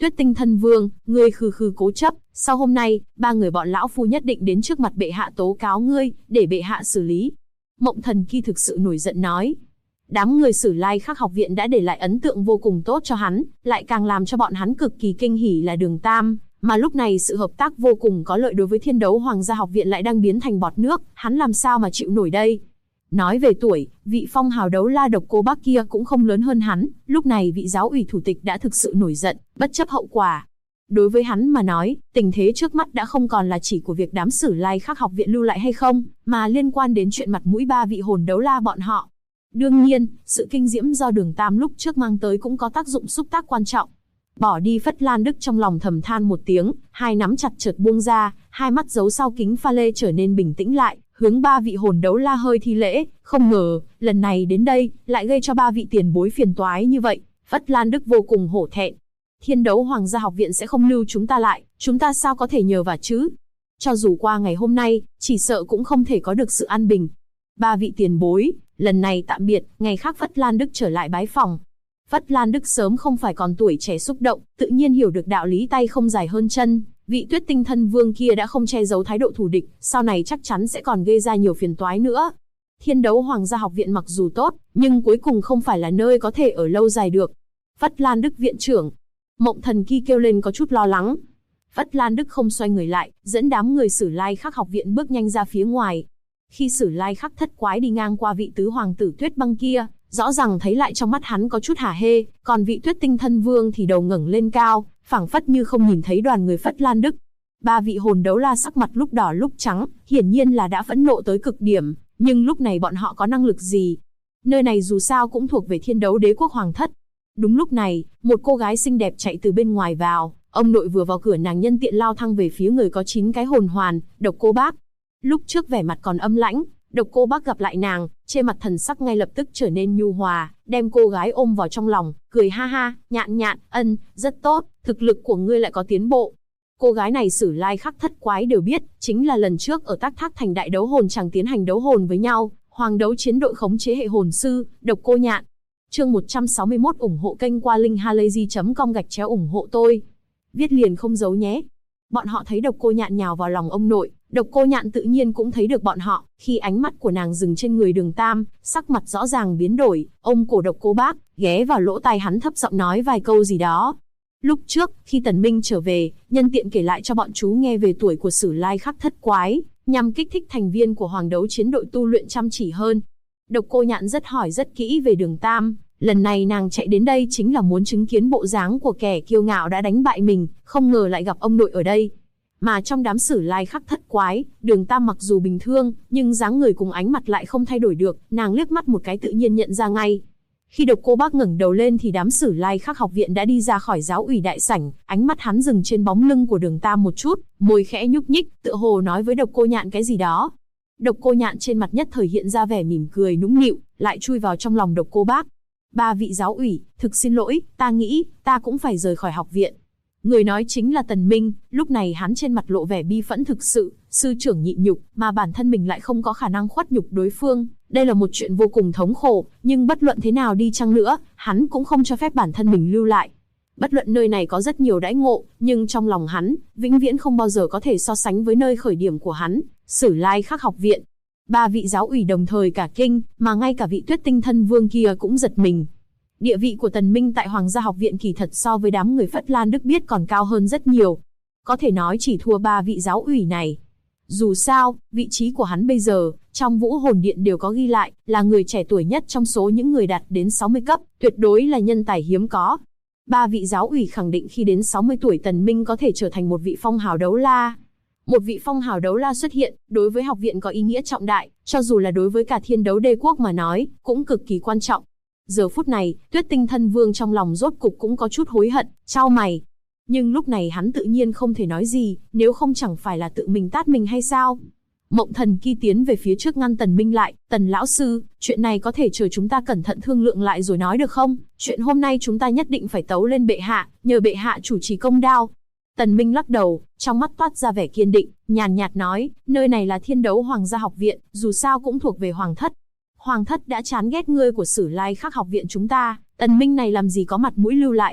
Tuyết Tinh Thân Vương, ngươi khư khư cố chấp, sau hôm nay, ba người bọn lão phu nhất định đến trước mặt bệ hạ tố cáo ngươi, để bệ hạ xử lý. Mộng Thần Kỳ thực sự nổi giận nói. Đám người Sử Lai Khắc học viện đã để lại ấn tượng vô cùng tốt cho hắn, lại càng làm cho bọn hắn cực kỳ kinh hỉ là Đường Tam, mà lúc này sự hợp tác vô cùng có lợi đối với Thiên Đấu Hoàng gia học viện lại đang biến thành bọt nước, hắn làm sao mà chịu nổi đây? Nói về tuổi, vị phong hào đấu la Độc Cô Bác kia cũng không lớn hơn hắn, lúc này vị giáo ủy thủ tịch đã thực sự nổi giận, bất chấp hậu quả. Đối với hắn mà nói, tình thế trước mắt đã không còn là chỉ của việc đám Sử Lai Khắc học viện lưu lại hay không, mà liên quan đến chuyện mặt mũi ba vị hồn đấu la bọn họ. Đương nhiên, sự kinh diễm do Đường Tam lúc trước mang tới cũng có tác dụng xúc tác quan trọng. Bỏ đi Phất Lan Đức trong lòng thầm than một tiếng, hai nắm chặt chợt buông ra, hai mắt giấu sau kính pha lê trở nên bình tĩnh lại, hướng ba vị hồn đấu la hơi thi lễ, không ngờ, lần này đến đây, lại gây cho ba vị tiền bối phiền toái như vậy. Phất Lan Đức vô cùng hổ thẹn. Thiên Đấu Hoàng gia học viện sẽ không lưu chúng ta lại, chúng ta sao có thể nhờ vả chứ? Cho dù qua ngày hôm nay, chỉ sợ cũng không thể có được sự an bình. Ba vị tiền bối, lần này tạm biệt, ngày khác Phất Lan Đức trở lại bái phòng. Phất Lan Đức sớm không phải còn tuổi trẻ xúc động, tự nhiên hiểu được đạo lý tay không dài hơn chân. Vị Tuyết Tinh Thân Vương kia đã không che giấu thái độ thù địch, sau này chắc chắn sẽ còn gây ra nhiều phiền toái nữa. Thiên Đấu Hoàng gia học viện mặc dù tốt, nhưng cuối cùng không phải là nơi có thể ở lâu dài được. Phất Lan Đức viện trưởng. Mộng Thần Kỳ kêu lên có chút lo lắng. Phất Lan Đức không xoay người lại, dẫn đám người Sử Lai Khắc học viện bước nhanh ra phía ngoài. Khi Sử Lai Khắc thất quái đi ngang qua vị tứ hoàng tử Tuyết Băng kia, rõ ràng thấy lại trong mắt hắn có chút hả hê, còn vị Tuyết Tinh Thân Vương thì đầu ngẩng lên cao, phảng phất như không nhìn thấy đoàn người Phất Lan Đức. Ba vị hồn đấu la sắc mặt lúc đỏ lúc trắng, hiển nhiên là đã phẫn nộ tới cực điểm, nhưng lúc này bọn họ có năng lực gì? Nơi này dù sao cũng thuộc về Thiên Đấu Đế quốc hoàng thất. Đúng lúc này, một cô gái xinh đẹp chạy từ bên ngoài vào, ông nội vừa vào cửa nàng nhân tiện lao thăng về phía người có 9 cái hồn hoàn, Độc Cô Bác. Lúc trước vẻ mặt còn âm lãnh, Độc Cô Bác gặp lại nàng, trên mặt thần sắc ngay lập tức trở nên nhu hòa, đem cô gái ôm vào trong lòng, cười ha ha, nhạn nhạn, ân, rất tốt, thực lực của ngươi lại có tiến bộ. Cô gái này Sử Lai Khắc thất quái đều biết, chính là lần trước ở Tắc Thác thành đại đấu hồn chẳng tiến hành đấu hồn với nhau, Hoàng đấu chiến đội khống chế hệ hồn sư, Độc Cô Nhạn. Chương 161 ủng hộ kênh qua linkhalazy.com ủng hộ tôi. Viết liền không giấu nhé. Bọn họ thấy Độc Cô Nhạn nhào vào lòng ông nội, Độc Cô Nhạn tự nhiên cũng thấy được bọn họ, khi ánh mắt của nàng dừng trên người Đường Tam, sắc mặt rõ ràng biến đổi, ôm cổ Độc Cô Bác, ghé vào lỗ tai hắn thấp giọng nói vài câu gì đó. Lúc trước, khi Tần Minh trở về, nhân tiện kể lại cho bọn chú nghe về tuổi của Sử Lai Khắc thất quái, nhằm kích thích thành viên của Hoàng đấu chiến đội tu luyện chăm chỉ hơn. Độc Cô Nhạn rất hỏi rất kỹ về Đường Tam, lần này nàng chạy đến đây chính là muốn chứng kiến bộ dáng của kẻ kiêu ngạo đã đánh bại mình, không ngờ lại gặp ông nội ở đây. Mà trong đám Sử Lai Khắc thất quái, Đường Tam mặc dù bình thường, nhưng dáng người cùng ánh mặt lại không thay đổi được, nàng liếc mắt một cái tự nhiên nhận ra ngay. Khi Độc Cô Bác ngẩng đầu lên thì đám Sử Lai Khắc học viện đã đi ra khỏi giáo ủy đại sảnh, ánh mắt hắn dừng trên bóng lưng của Đường Tam một chút, môi khẽ nhúc nhích, tựa hồ nói với Độc Cô Nhạn cái gì đó. Độc Cô Nhạn trên mặt nhất thời hiện ra vẻ mỉm cười nũng nịu, lại chui vào trong lòng Độc Cô Bác. Ba vị giáo ủy, thực xin lỗi, ta nghĩ, ta cũng phải rời khỏi học viện. Người nói chính là Tần Minh, lúc này hắn trên mặt lộ vẻ bi phẫn thực sự, sư trưởng nhịn nhục, mà bản thân mình lại không có khả năng khuất nhục đối phương. Đây là một chuyện vô cùng thống khổ, nhưng bất luận thế nào đi chăng nữa, hắn cũng không cho phép bản thân mình lưu lại. Bất luận nơi này có rất nhiều đãi ngộ, nhưng trong lòng hắn, vĩnh viễn không bao giờ có thể so sánh với nơi khởi điểm của hắn, Sử Lai Khắc học viện. Ba vị giáo ủy đồng thời cả kinh, mà ngay cả vị Tuyết Tinh Thân Vương kia cũng giật mình. Địa vị của Tần Minh tại Hoàng gia học viện kỳ thật so với đám người Phất Lan Đức biết còn cao hơn rất nhiều. Có thể nói chỉ thua ba vị giáo ủy này. Dù sao, vị trí của hắn bây giờ, trong Vũ Hồn Điện đều có ghi lại, là người trẻ tuổi nhất trong số những người đạt đến 60 cấp, tuyệt đối là nhân tài hiếm có. Ba vị giáo ủy khẳng định khi đến 60 tuổi Tần Minh có thể trở thành một vị phong hào đấu la. Một vị phong hào đấu la xuất hiện, đối với học viện có ý nghĩa trọng đại, cho dù là đối với cả Thiên Đấu Đế quốc mà nói, cũng cực kỳ quan trọng. Giờ phút này, Tuyết Tinh Thân Vương trong lòng rốt cục cũng có chút hối hận, chau mày. Nhưng lúc này hắn tự nhiên không thể nói gì, nếu không chẳng phải là tự mình tát mình hay sao? Mộng Thần Kỳ tiến về phía trước ngăn Tần Minh lại, Tần lão sư, chuyện này có thể chờ chúng ta cẩn thận thương lượng lại rồi nói được không? Chuyện hôm nay chúng ta nhất định phải tấu lên bệ hạ, nhờ bệ hạ chủ trì công đao. Tần Minh lắc đầu, trong mắt toát ra vẻ kiên định, nhàn nhạt nói, nơi này là Thiên Đấu Hoàng gia học viện, dù sao cũng thuộc về Hoàng thất. Hoàng thất đã chán ghét ngươi của Sử Lai Khắc học viện chúng ta, Tần Minh này làm gì có mặt mũi lưu lại.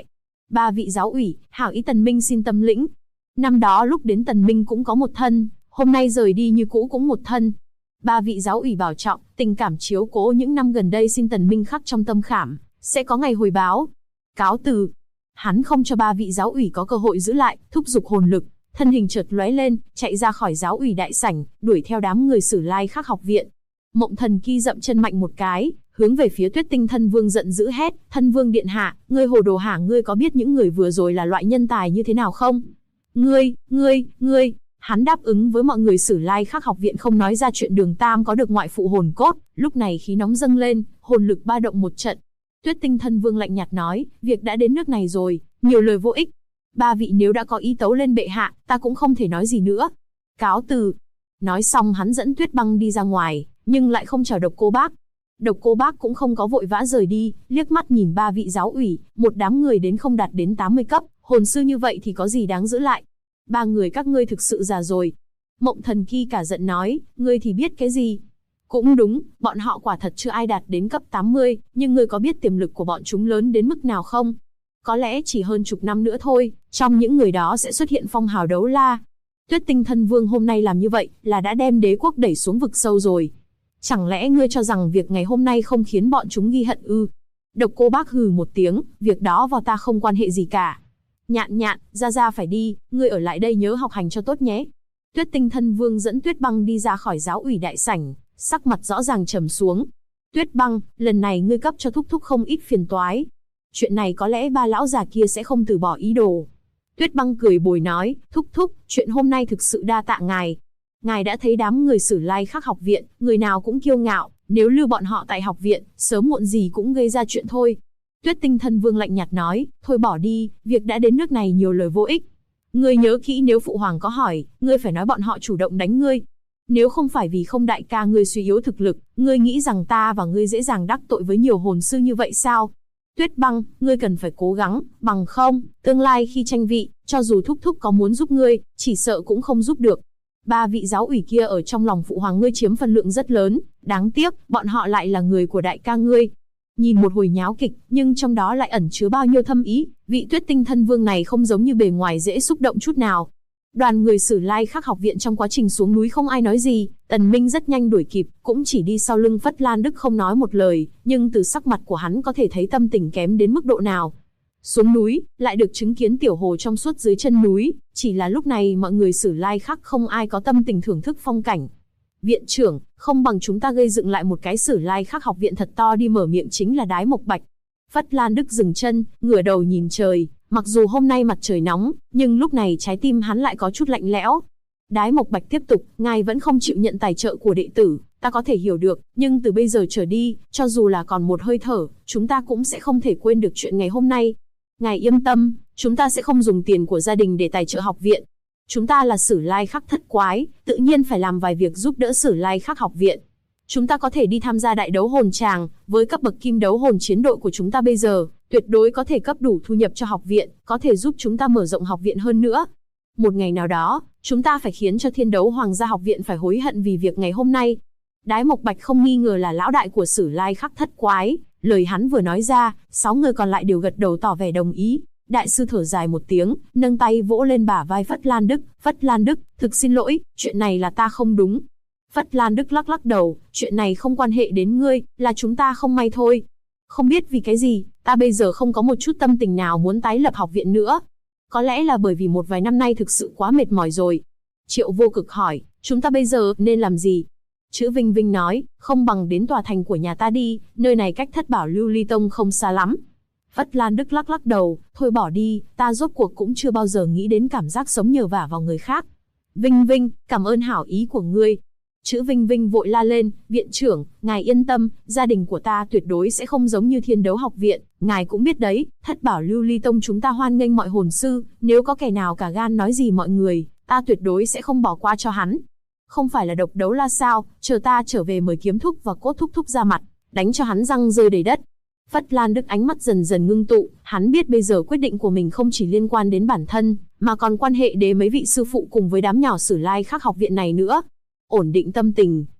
Ba vị giáo ủy, hảo ý Tần Minh xin tâm lĩnh. Năm đó lúc đến Tần Minh cũng có một thân, hôm nay rời đi như cũ cũng một thân. Ba vị giáo ủy bảo trọng, tình cảm chiếu cố những năm gần đây xin Tần Minh khắc trong tâm khảm, sẽ có ngày hồi báo. Cáo từ. Hắn không cho ba vị giáo ủy có cơ hội giữ lại, thúc giục hồn lực, thân hình chợt lóe lên, chạy ra khỏi giáo ủy đại sảnh, đuổi theo đám người Sử Lai Khắc học viện. Mộng Thần Kỳ dậm chân mạnh một cái, hướng về phía Tuyết Tinh Thân Vương giận dữ hét, Thân Vương điện hạ, ngươi hồ đồ hả, ngươi có biết những người vừa rồi là loại nhân tài như thế nào không? Ngươi, hắn đáp ứng với mọi người Sử Lai Khắc học viện không nói ra chuyện Đường Tam có được ngoại phụ hồn cốt, lúc này khí nóng dâng lên, hồn lực ba động một trận. Tuyết Tinh Thân Vương lạnh nhạt nói, việc đã đến nước này rồi, nhiều lời vô ích. Ba vị nếu đã có ý tấu lên bệ hạ, ta cũng không thể nói gì nữa. Cáo từ. Nói xong hắn dẫn Tuyết Băng đi ra ngoài, nhưng lại không chào Độc Cô Bác. Độc Cô Bác cũng không có vội vã rời đi, liếc mắt nhìn ba vị giáo ủy, một đám người đến không đạt đến 80 cấp, hồn sư như vậy thì có gì đáng giữ lại. Ba người các ngươi thực sự già rồi. Mộng Thần Kỳ cả giận nói, ngươi thì biết cái gì? Cũng đúng, bọn họ quả thật chưa ai đạt đến cấp 80, nhưng ngươi có biết tiềm lực của bọn chúng lớn đến mức nào không? Có lẽ chỉ hơn chục năm nữa thôi, trong những người đó sẽ xuất hiện phong hào đấu la. Tuyết Tinh Thân Vương hôm nay làm như vậy, là đã đem đế quốc đẩy xuống vực sâu rồi. Chẳng lẽ ngươi cho rằng việc ngày hôm nay không khiến bọn chúng ghi hận ư? Độc Cô Bác hừ một tiếng, việc đó vào ta không quan hệ gì cả. Nhạn, ra phải đi, ngươi ở lại đây nhớ học hành cho tốt nhé. Tuyết Tinh Thân Vương dẫn Tuyết Băng đi ra khỏi giáo ủy đại sảnh, sắc mặt rõ ràng trầm xuống. Tuyết Băng, lần này ngươi cấp cho thúc thúc không ít phiền toái. Chuyện này có lẽ ba lão già kia sẽ không từ bỏ ý đồ. Tuyết Băng cười bồi nói, thúc thúc, chuyện hôm nay thực sự đa tạ ngài. Ngài đã thấy đám người Sử Lai Khắc học viện, người nào cũng kiêu ngạo, nếu lưu bọn họ tại học viện, sớm muộn gì cũng gây ra chuyện thôi. Tuyết Tinh Thân Vương lạnh nhạt nói, thôi bỏ đi, việc đã đến nước này nhiều lời vô ích. Ngươi nhớ kỹ nếu phụ hoàng có hỏi, ngươi phải nói bọn họ chủ động đánh ngươi. Nếu không phải vì không đại ca ngươi suy yếu thực lực, ngươi nghĩ rằng ta và ngươi dễ dàng đắc tội với nhiều hồn sư như vậy sao? Tuyết Băng, ngươi cần phải cố gắng, bằng không, tương lai khi tranh vị, cho dù thúc thúc có muốn giúp ngươi, chỉ sợ cũng không giúp được. Ba vị giáo ủy kia ở trong lòng phụ hoàng ngươi chiếm phần lượng rất lớn, đáng tiếc, bọn họ lại là người của đại ca ngươi. Nhìn một hồi nháo kịch, nhưng trong đó lại ẩn chứa bao nhiêu thâm ý, vị Tuyết Tinh Thân Vương này không giống như bề ngoài dễ xúc động chút nào. Đoàn người Sử Lai Khắc học viện trong quá trình xuống núi không ai nói gì, Tần Minh rất nhanh đuổi kịp, cũng chỉ đi sau lưng Phất Lan Đức không nói một lời, nhưng từ sắc mặt của hắn có thể thấy tâm tình kém đến mức độ nào. Xuống núi, lại được chứng kiến tiểu hồ trong suốt dưới chân núi, chỉ là lúc này mọi người Sử Lai Khắc không ai có tâm tình thưởng thức phong cảnh. Viện trưởng, không bằng chúng ta gây dựng lại một cái Sử Lai Khắc học viện thật to đi, mở miệng chính là Đái Mộc Bạch. Phất Lan Đức dừng chân, ngửa đầu nhìn trời, mặc dù hôm nay mặt trời nóng, nhưng lúc này trái tim hắn lại có chút lạnh lẽo. Đái Mộc Bạch tiếp tục, ngài vẫn không chịu nhận tài trợ của đệ tử, ta có thể hiểu được, nhưng từ bây giờ trở đi, cho dù là còn một hơi thở, chúng ta cũng sẽ không thể quên được chuyện ngày hôm nay. Ngài yên tâm, chúng ta sẽ không dùng tiền của gia đình để tài trợ học viện. Chúng ta là Sử Lai Khắc thất quái, tự nhiên phải làm vài việc giúp đỡ Sử Lai Khắc học viện. Chúng ta có thể đi tham gia đại đấu hồn tràng, với cấp bậc kim đấu hồn chiến đội của chúng ta bây giờ, tuyệt đối có thể cấp đủ thu nhập cho học viện, có thể giúp chúng ta mở rộng học viện hơn nữa. Một ngày nào đó, chúng ta phải khiến cho Thiên Đấu Hoàng gia học viện phải hối hận vì việc ngày hôm nay. Đái Mộc Bạch không nghi ngờ là lão đại của Sử Lai Khắc thất quái, lời hắn vừa nói ra, 6 người còn lại đều gật đầu tỏ vẻ đồng ý. Đại sư thở dài một tiếng, nâng tay vỗ lên bả vai Phất Lan Đức. Phất Lan Đức, thực xin lỗi, chuyện này là ta không đúng. Phất Lan Đức lắc lắc đầu, chuyện này không quan hệ đến ngươi, là chúng ta không may thôi. Không biết vì cái gì, ta bây giờ không có một chút tâm tình nào muốn tái lập học viện nữa. Có lẽ là bởi vì một vài năm nay thực sự quá mệt mỏi rồi. Triệu Vô Cực hỏi, chúng ta bây giờ nên làm gì? Chữ Vinh Vinh nói, không bằng đến tòa thành của nhà ta đi, nơi này cách Thất Bảo Lưu Ly Tông không xa lắm. Phất Lan Đức lắc lắc đầu, thôi bỏ đi, ta rốt cuộc cũng chưa bao giờ nghĩ đến cảm giác sống nhờ vả vào người khác. Vinh Vinh, cảm ơn hảo ý của ngươi. Chữ Vinh Vinh vội la lên, viện trưởng, ngài yên tâm, gia đình của ta tuyệt đối sẽ không giống như Thiên Đấu học viện, ngài cũng biết đấy, Thất Bảo Lưu Ly Tông chúng ta hoan nghênh mọi hồn sư, nếu có kẻ nào cả gan nói gì mọi người, ta tuyệt đối sẽ không bỏ qua cho hắn. Không phải là độc đấu la sao, chờ ta trở về mời Kiếm Thúc và Cốt Thúc ra mặt, đánh cho hắn răng rơi đầy đất. Phất Lan Đức ánh mắt dần dần ngưng tụ, hắn biết bây giờ quyết định của mình không chỉ liên quan đến bản thân, mà còn quan hệ đến mấy vị sư phụ cùng với đám nhỏ Sử Lai Khắc học viện này nữa. Ổn định tâm tình,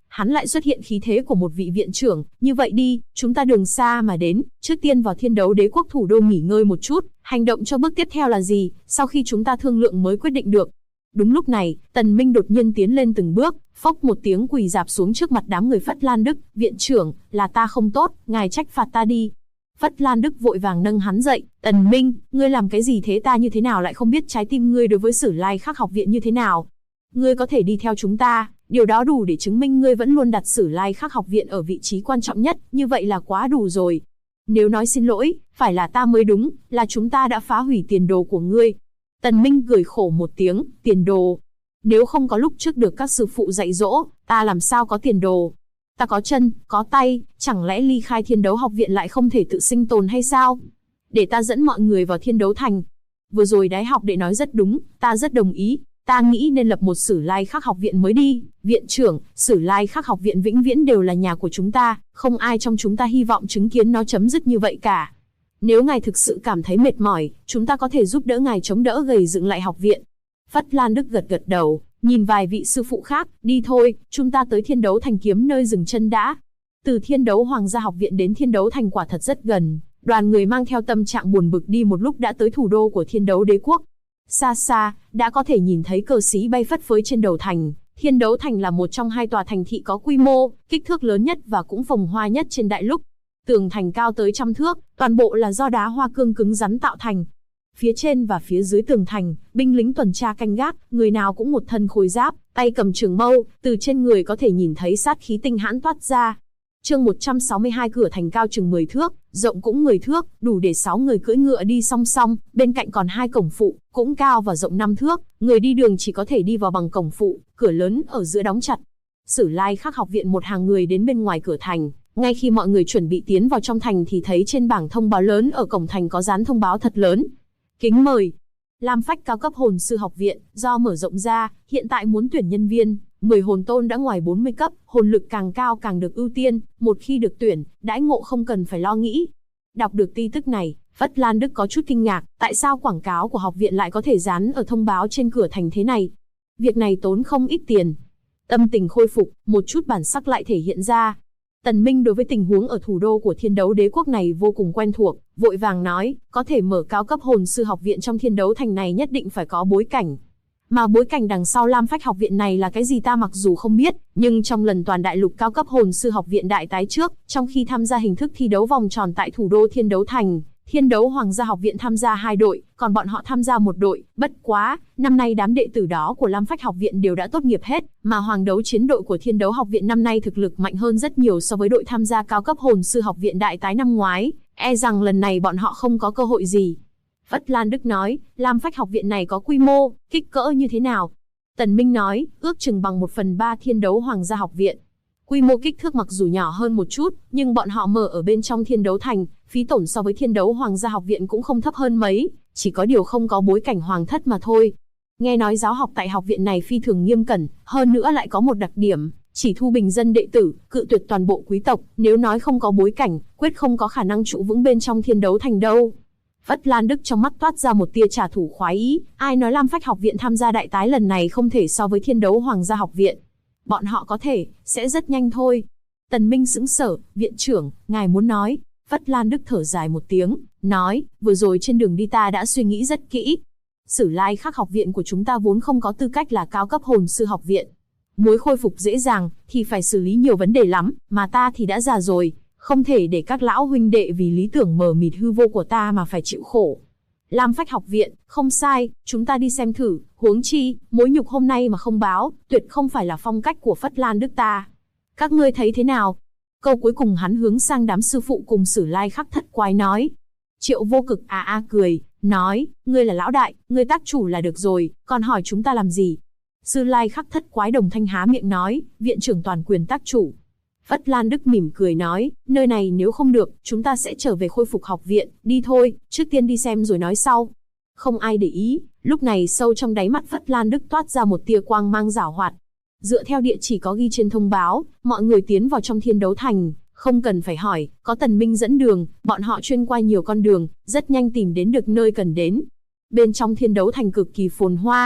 hắn lại xuất hiện khí thế của một vị viện trưởng. Như vậy đi, chúng ta đường xa mà đến, trước tiên vào Thiên Đấu Đế quốc thủ đô nghỉ ngơi một chút, hành động cho bước tiếp theo là gì, sau khi chúng ta thương lượng mới quyết định được. Đúng lúc này, Tần Minh đột nhiên tiến lên từng bước, phốc một tiếng quỳ rạp xuống trước mặt đám người Phất Lan Đức. Viện trưởng, là ta không tốt, ngài trách phạt ta đi. Phất Lan Đức vội vàng nâng hắn dậy. Tần Minh, ngươi làm cái gì thế? Ta như thế nào lại không biết trái tim ngươi đối với Sử Lai Khắc học viện như thế nào? Ngươi có thể đi theo chúng ta, điều đó đủ để chứng minh ngươi vẫn luôn đặt Sử Lai Khắc học viện ở vị trí quan trọng nhất, như vậy là quá đủ rồi. Nếu nói xin lỗi, phải là ta mới đúng, là chúng ta đã phá hủy tiền đồ của ngươi. Tần Minh cười khổ một tiếng. Tiền đồ? Nếu không có lúc trước được các sư phụ dạy dỗ, ta làm sao có tiền đồ? Ta có chân, có tay, chẳng lẽ ly khai Thiên Đấu học viện lại không thể tự sinh tồn hay sao? Để ta dẫn mọi người vào Thiên Đấu thành. Vừa rồi Đái học đệ nói rất đúng, ta rất đồng ý. Ta nghĩ nên lập một Sử Lai Khắc học viện mới đi. Viện trưởng, Sử Lai Khắc học viện vĩnh viễn đều là nhà của chúng ta, không ai trong chúng ta hy vọng chứng kiến nó chấm dứt như vậy cả. Nếu ngài thực sự cảm thấy mệt mỏi, chúng ta có thể giúp đỡ ngài chống đỡ gầy dựng lại học viện. Phất Lan Đức gật gật đầu, nhìn vài vị sư phụ khác. Đi thôi, chúng ta tới Thiên Đấu thành kiếm nơi dừng chân đã. Từ Thiên Đấu Hoàng gia học viện đến Thiên Đấu thành quả thật rất gần. Đoàn người mang theo tâm trạng buồn bực đi một lúc đã tới thủ đô của Thiên Đấu Đế quốc. Xa xa, đã có thể nhìn thấy cờ xí bay phất phới trên đầu thành. Thiên Đấu thành là một trong hai tòa thành thị có quy mô, kích thước lớn nhất và cũng phồn hoa nhất trên đại lục. Tường thành cao tới 100 thước, toàn bộ là do đá hoa cương cứng rắn tạo thành. Phía trên và phía dưới tường thành, binh lính tuần tra canh gác, người nào cũng một thân khôi giáp, tay cầm trường mâu, từ trên người có thể nhìn thấy sát khí tinh hãn toát ra. Chương 162. Cửa thành cao chừng 10 thước, rộng cũng 10 thước, đủ để 6 người cưỡi ngựa đi song song, bên cạnh còn 2 cổng phụ, cũng cao và rộng 5 thước, người đi đường chỉ có thể đi vào bằng cổng phụ, cửa lớn ở giữa đóng chặt. Sử Lai Khắc học viện một hàng người đến bên ngoài cửa thành, ngay khi mọi người chuẩn bị tiến vào trong thành thì thấy trên bảng thông báo lớn ở cổng thành có dán thông báo thật lớn. Kính mời. Lam Phách cao cấp hồn sư học viện, do mở rộng ra, hiện tại muốn tuyển nhân viên, 10 hồn tôn đã ngoài 40 cấp, hồn lực càng cao càng được ưu tiên, một khi được tuyển, đãi ngộ không cần phải lo nghĩ. Đọc được tin tức này, Phất Lan Đức có chút kinh ngạc, tại sao quảng cáo của học viện lại có thể dán ở thông báo trên cửa thành thế này? Việc này tốn không ít tiền. Tâm tình khôi phục, một chút bản sắc lại thể hiện ra. Tần Minh đối với tình huống ở thủ đô của Thiên Đấu Đế quốc này vô cùng quen thuộc, vội vàng nói, có thể mở cao cấp hồn sư học viện trong Thiên Đấu thành này nhất định phải có bối cảnh. Mà bối cảnh đằng sau Lam Phách học viện này là cái gì ta mặc dù không biết, nhưng trong lần toàn đại lục cao cấp hồn sư học viện đại tái trước, trong khi tham gia hình thức thi đấu vòng tròn tại thủ đô Thiên Đấu thành, Thiên Đấu Hoàng gia học viện tham gia 2 đội, còn bọn họ tham gia 1 đội, bất quá, năm nay đám đệ tử đó của Lam Phách học viện đều đã tốt nghiệp hết, mà Hoàng đấu chiến đội của Thiên Đấu học viện năm nay thực lực mạnh hơn rất nhiều so với đội tham gia cao cấp hồn sư học viện đại tái năm ngoái, e rằng lần này bọn họ không có cơ hội gì. Phất Lan Đức nói, Lam Phách học viện này có quy mô, kích cỡ như thế nào? Tần Minh nói, ước chừng bằng 1/3 Thiên Đấu Hoàng gia học viện. Quy mô kích thước mặc dù nhỏ hơn một chút, nhưng bọn họ mở ở bên trong Thiên Đấu thành, phí tổn so với Thiên Đấu Hoàng gia học viện cũng không thấp hơn mấy, chỉ có điều không có bối cảnh hoàng thất mà thôi. Nghe nói giáo học tại học viện này phi thường nghiêm cẩn, hơn nữa lại có một đặc điểm, chỉ thu bình dân đệ tử, cự tuyệt toàn bộ quý tộc, nếu nói không có bối cảnh, quyết không có khả năng trụ vững bên trong Thiên Đấu thành đâu. Phất Lan Đức trong mắt toát ra một tia trả thù khoái ý, ai nói Lam Phách học viện tham gia đại tái lần này không thể so với Thiên Đấu Hoàng gia học viện. Bọn họ có thể, sẽ rất nhanh thôi. Tần Minh sững sờ, viện trưởng, ngài muốn nói. Phất Lan Đức thở dài một tiếng, nói, vừa rồi trên đường đi ta đã suy nghĩ rất kỹ. Sử Lai Khắc học viện của chúng ta vốn không có tư cách là cao cấp hồn sư học viện. Muốn khôi phục dễ dàng, thì phải xử lý nhiều vấn đề lắm, mà ta thì đã già rồi, không thể để các lão huynh đệ vì lý tưởng mờ mịt hư vô của ta mà phải chịu khổ. Lam Phách học viện, không sai, chúng ta đi xem thử, huống chi, mối nhục hôm nay mà không báo, tuyệt không phải là phong cách của Phất Lan Đức ta. Các ngươi thấy thế nào? Câu cuối cùng hắn hướng sang đám sư phụ cùng Sử Lai Khắc thất quái nói. Triệu Vô Cực cười, nói, ngươi là lão đại, ngươi tác chủ là được rồi, còn hỏi chúng ta làm gì? Sử Lai Khắc thất quái đồng thanh há miệng nói, viện trưởng toàn quyền tác chủ. Phất Lan Đức mỉm cười nói, nơi này nếu không được, chúng ta sẽ trở về khôi phục học viện, đi thôi, trước tiên đi xem rồi nói sau. Không ai để ý, lúc này sâu trong đáy mắt Phất Lan Đức toát ra một tia quang mang giảo hoạt. Dựa theo địa chỉ có ghi trên thông báo, mọi người tiến vào trong Thiên Đấu thành, không cần phải hỏi, có Tần Minh dẫn đường, bọn họ chuyên qua nhiều con đường, rất nhanh tìm đến được nơi cần đến. Bên trong Thiên Đấu thành cực kỳ phồn hoa,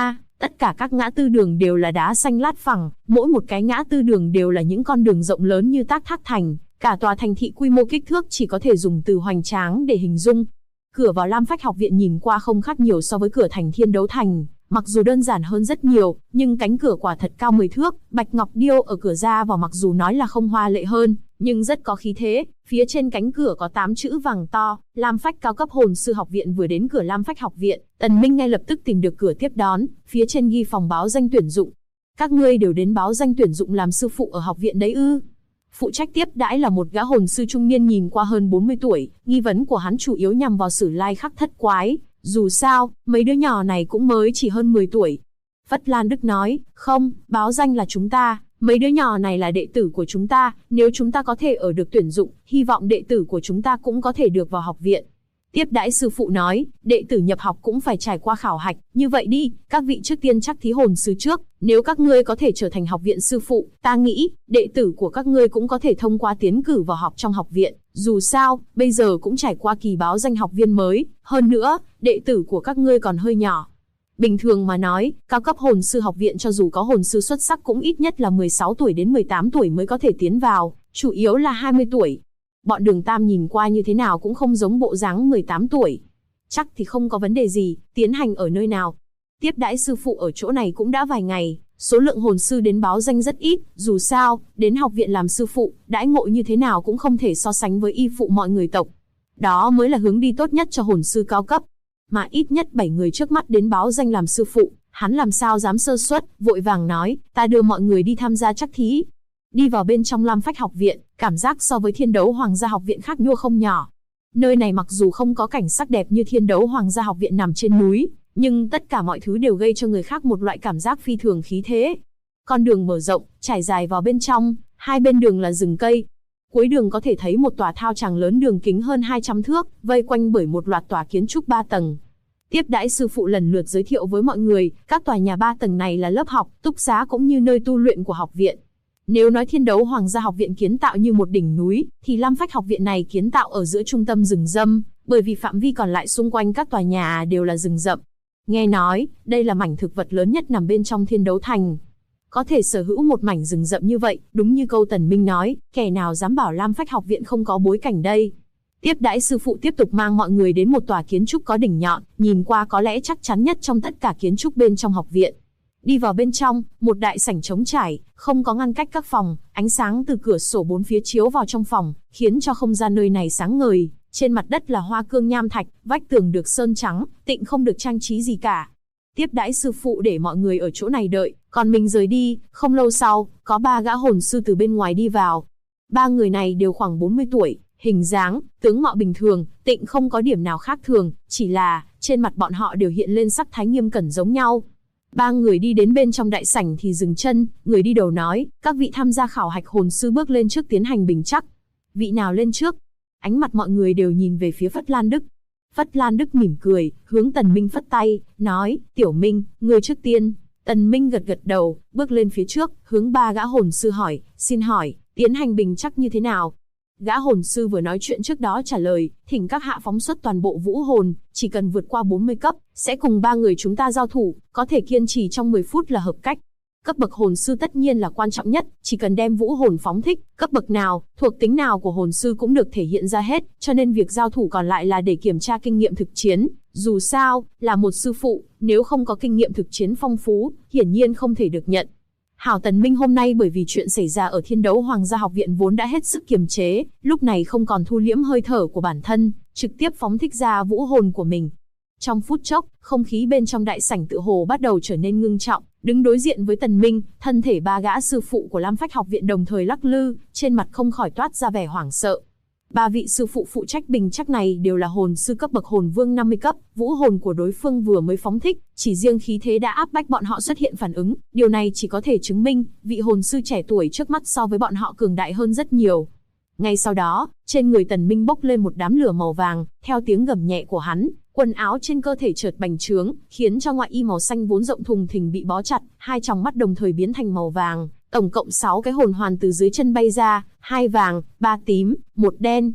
Tất cả các ngã tư đường đều là đá xanh lát phẳng, mỗi một cái ngã tư đường đều là những con đường rộng lớn như tác thác thành, cả tòa thành thị quy mô kích thước chỉ có thể dùng từ hoành tráng để hình dung. Cửa vào Lam Phách học viện nhìn qua không khác nhiều so với cửa thành Thiên Đấu Thành, mặc dù đơn giản hơn rất nhiều, nhưng cánh cửa quả thật cao 10 thước, bạch ngọc điêu ở cửa ra vào mặc dù nói là không hoa lệ hơn, nhưng rất có khí thế. Phía trên cánh cửa có 8 chữ vàng to, Lam Phách cao cấp hồn sư học viện. Vừa đến cửa Lam Phách học viện, Tần Minh ngay lập tức tìm được cửa tiếp đón, phía trên ghi phòng báo danh tuyển dụng. Các ngươi đều đến báo danh tuyển dụng làm sư phụ ở học viện đấy ư? Phụ trách tiếp đãi là một gã hồn sư trung niên nhìn qua hơn 40 tuổi, nghi vấn của hắn chủ yếu nhằm vào Sử Lai Khắc Thất Quái. Dù sao, mấy đứa nhỏ này cũng mới chỉ hơn 10 tuổi. Phất Lan Đức nói, không, báo danh là chúng ta, mấy đứa nhỏ này là đệ tử của chúng ta, nếu chúng ta có thể ở được tuyển dụng, hy vọng đệ tử của chúng ta cũng có thể được vào học viện. Tiếp đãi sư phụ nói, đệ tử nhập học cũng phải trải qua khảo hạch, như vậy đi, các vị trước tiên chắc thí hồn sư trước, nếu các ngươi có thể trở thành học viện sư phụ, ta nghĩ, đệ tử của các ngươi cũng có thể thông qua tiến cử vào học trong học viện, dù sao, bây giờ cũng trải qua kỳ báo danh học viên mới, hơn nữa, đệ tử của các ngươi còn hơi nhỏ. Bình thường mà nói, cao cấp hồn sư học viện cho dù có hồn sư xuất sắc cũng ít nhất là 16 tuổi đến 18 tuổi mới có thể tiến vào, chủ yếu là 20 tuổi. Bọn Đường Tam nhìn qua như thế nào cũng không giống bộ dáng 18 tuổi. Chắc thì không có vấn đề gì, tiến hành ở nơi nào. Tiếp đãi sư phụ ở chỗ này cũng đã vài ngày, số lượng hồn sư đến báo danh rất ít, dù sao, đến học viện làm sư phụ, đãi ngộ như thế nào cũng không thể so sánh với y phụ mọi người tộc. Đó mới là hướng đi tốt nhất cho hồn sư cao cấp. Mà ít nhất 7 người trước mắt đến báo danh làm sư phụ, hắn làm sao dám sơ suất, vội vàng nói, ta đưa mọi người đi tham gia chắc thí. Đi vào bên trong Lam Phách học viện, cảm giác so với Thiên Đấu Hoàng gia học viện khác nhau không nhỏ. Nơi này mặc dù không có cảnh sắc đẹp như Thiên Đấu Hoàng gia học viện nằm trên núi, nhưng tất cả mọi thứ đều gây cho người khác một loại cảm giác phi thường khí thế. Con đường mở rộng, trải dài vào bên trong, hai bên đường là rừng cây. Cuối đường có thể thấy một tòa thao tràng lớn đường kính hơn 200 thước, vây quanh bởi một loạt tòa kiến trúc 3 tầng. Tiếp đãi sư phụ lần lượt giới thiệu với mọi người, các tòa nhà 3 tầng này là lớp học, túc xá cũng như nơi tu luyện của học viện. Nếu nói Thiên Đấu Hoàng gia học viện kiến tạo như một đỉnh núi, thì Lam Phách học viện này kiến tạo ở giữa trung tâm rừng rậm, bởi vì phạm vi còn lại xung quanh các tòa nhà đều là rừng rậm. Nghe nói, đây là mảnh thực vật lớn nhất nằm bên trong Thiên Đấu Thành. Có thể sở hữu một mảnh rừng rậm như vậy, đúng như câu Tần Minh nói, kẻ nào dám bảo Lam Phách học viện không có bối cảnh đây. Tiếp đãi sư phụ tiếp tục mang mọi người đến một tòa kiến trúc có đỉnh nhọn, nhìn qua có lẽ chắc chắn nhất trong tất cả kiến trúc bên trong học viện. Đi vào bên trong, một đại sảnh trống trải, không có ngăn cách các phòng, ánh sáng từ cửa sổ bốn phía chiếu vào trong phòng, khiến cho không gian nơi này sáng ngời. Trên mặt đất là hoa cương nham thạch, vách tường được sơn trắng, tịnh không được trang trí gì cả. Tiếp đãi sư phụ để mọi người ở chỗ này đợi, còn mình rời đi. Không lâu sau, có 3 gã hồn sư từ bên ngoài đi vào. 3 người này đều khoảng 40 tuổi, hình dáng, tướng mạo bình thường, tịnh không có điểm nào khác thường, chỉ là trên mặt bọn họ đều hiện lên sắc thái nghiêm cẩn giống nhau. 3 người đi đến bên trong đại sảnh thì dừng chân, người đi đầu nói, các vị tham gia khảo hạch hồn sư bước lên trước tiến hành bình chắc. Vị nào lên trước? Ánh mặt mọi người đều nhìn về phía Phất Lan Đức. Phất Lan Đức mỉm cười, hướng Tần Minh phất tay, nói, Tiểu Minh, người trước tiên. Tần Minh gật gật đầu, bước lên phía trước, hướng 3 gã hồn sư hỏi, xin hỏi, tiến hành bình chắc như thế nào? Gã hồn sư vừa nói chuyện trước đó trả lời, thỉnh các hạ phóng xuất toàn bộ vũ hồn, chỉ cần vượt qua 40 cấp, sẽ cùng 3 người chúng ta giao thủ, có thể kiên trì trong 10 phút là hợp cách. Cấp bậc hồn sư tất nhiên là quan trọng nhất, chỉ cần đem vũ hồn phóng thích, cấp bậc nào, thuộc tính nào của hồn sư cũng được thể hiện ra hết, cho nên việc giao thủ còn lại là để kiểm tra kinh nghiệm thực chiến. Dù sao, là một sư phụ, nếu không có kinh nghiệm thực chiến phong phú, hiển nhiên không thể được nhận. Hảo Tần Minh hôm nay bởi vì chuyện xảy ra ở Thiên Đấu Hoàng gia học viện vốn đã hết sức kiềm chế, lúc này không còn thu liễm hơi thở của bản thân, trực tiếp phóng thích ra vũ hồn của mình. Trong phút chốc, không khí bên trong đại sảnh tựa hồ bắt đầu trở nên ngưng trọng, đứng đối diện với Tần Minh, thân thể 3 gã sư phụ của Lam Phách học viện đồng thời lắc lư, trên mặt không khỏi toát ra vẻ hoảng sợ. 3 vị sư phụ phụ trách bình chắc này đều là hồn sư cấp bậc hồn vương 50 cấp, vũ hồn của đối phương vừa mới phóng thích, chỉ riêng khí thế đã áp bách bọn họ xuất hiện phản ứng, điều này chỉ có thể chứng minh, vị hồn sư trẻ tuổi trước mắt so với bọn họ cường đại hơn rất nhiều. Ngay sau đó, trên người Tần Minh bốc lên một đám lửa màu vàng, theo tiếng gầm nhẹ của hắn, quần áo trên cơ thể chợt bành trướng, khiến cho ngoại y màu xanh vốn rộng thùng thình bị bó chặt, 2 tròng mắt đồng thời biến thành màu vàng, tổng cộng 6 cái hồn hoàn từ dưới chân bay ra, 2 vàng, 3 tím, 1 đen.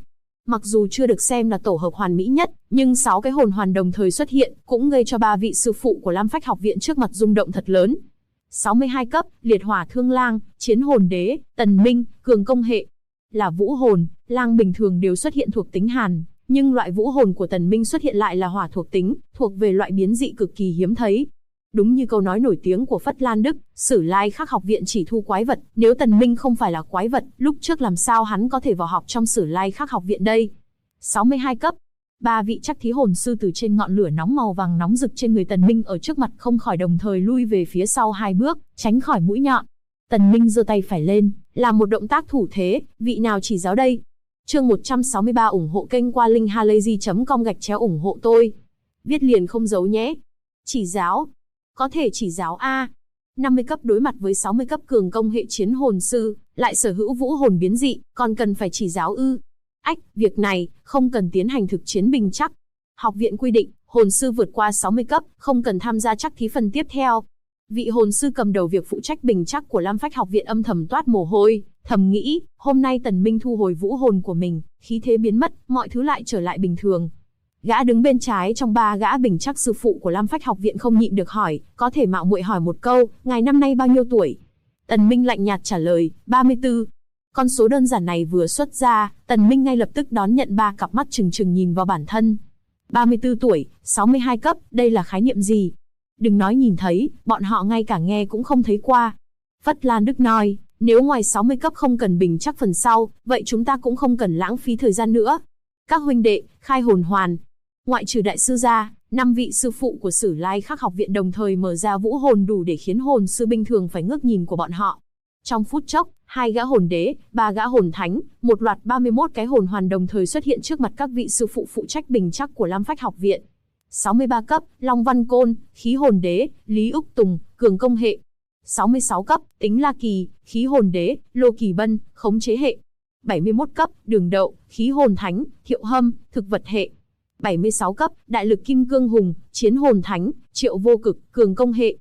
Mặc dù chưa được xem là tổ hợp hoàn mỹ nhất, nhưng 6 cái hồn hoàn đồng thời xuất hiện, cũng gây cho 3 vị sư phụ của Lam Phách học viện trước mặt rung động thật lớn. 62 cấp, Liệt Hỏa Thương Lang, Chiến Hồn Đế, Tần Minh, cường công hệ. Là vũ hồn, lang bình thường đều xuất hiện thuộc tính hàn, nhưng loại vũ hồn của Tần Minh xuất hiện lại là hỏa thuộc tính, thuộc về loại biến dị cực kỳ hiếm thấy. Đúng như câu nói nổi tiếng của Phất Lan Đức, Sử Lai Khắc học viện chỉ thu quái vật, nếu Tần Minh không phải là quái vật, lúc trước làm sao hắn có thể vào học trong Sử Lai Khắc học viện đây? 62 cấp, 3 vị chắc thí hồn sư từ trên ngọn lửa nóng màu vàng nóng rực trên người Tần Minh ở trước mặt không khỏi đồng thời lui về phía sau 2 bước, tránh khỏi mũi nhọn. Tần Minh giơ tay phải lên, làm một động tác thủ thế, vị nào chỉ giáo đây? Chương 163 ủng hộ kênh qua linkhalazy.com/ủng hộ tôi. Viết liền không giấu nhé. Chỉ giáo. Có thể chỉ giáo a. 50 cấp đối mặt với 60 cấp cường công hệ chiến hồn sư, lại sở hữu vũ hồn biến dị, còn cần phải chỉ giáo ư? Ách, việc này, không cần tiến hành thực chiến bình chắc. Học viện quy định, hồn sư vượt qua 60 cấp, không cần tham gia chắc thí phần tiếp theo. Vị hồn sư cầm đầu việc phụ trách bình chắc của Lam Phách học viện âm thầm toát mồ hôi, thầm nghĩ, hôm nay Tần Minh thu hồi vũ hồn của mình, khí thế biến mất, mọi thứ lại trở lại bình thường. Gã đứng bên trái trong 3 gã bình chắc sư phụ của Lam Phách học viện không nhịn được hỏi, có thể mạo muội hỏi một câu, ngài năm nay bao nhiêu tuổi? Tần Minh lạnh nhạt trả lời, 34. Con số đơn giản này vừa xuất ra, Tần Minh ngay lập tức đón nhận 3 cặp mắt trừng trừng nhìn vào bản thân. 34 tuổi, 62 cấp, đây là khái niệm gì? Đừng nói nhìn thấy, bọn họ ngay cả nghe cũng không thấy qua. Phất Lan Đức nói, nếu ngoài 60 cấp không cần bình chắc phần sau, vậy chúng ta cũng không cần lãng phí thời gian nữa. Các huynh đệ, khai hồn hoàn. Ngoại trừ đại sư ra, 5 vị sư phụ của Sử Lai Khắc học viện đồng thời mở ra vũ hồn đủ để khiến hồn sư bình thường phải ngước nhìn của bọn họ. Trong phút chốc, 2 gã hồn đế, 3 gã hồn thánh, một loạt 31 cái hồn hoàn đồng thời xuất hiện trước mặt các vị sư phụ phụ trách bình chắc của Lam Phách học viện. 63 cấp, Long Văn Côn, khí hồn đế, Lý Úc Tùng, cường công hệ. 66 cấp, Tính La Kỳ, khí hồn đế, Lô Kỳ Bân, khống chế hệ. 71 cấp, Đường Đậu, khí hồn thánh, Thiệu Hâm, thực vật hệ. 76 cấp, Đại lực Kim Cương Hùng, chiến hồn thánh, Triệu Vô Cực, cường công hệ.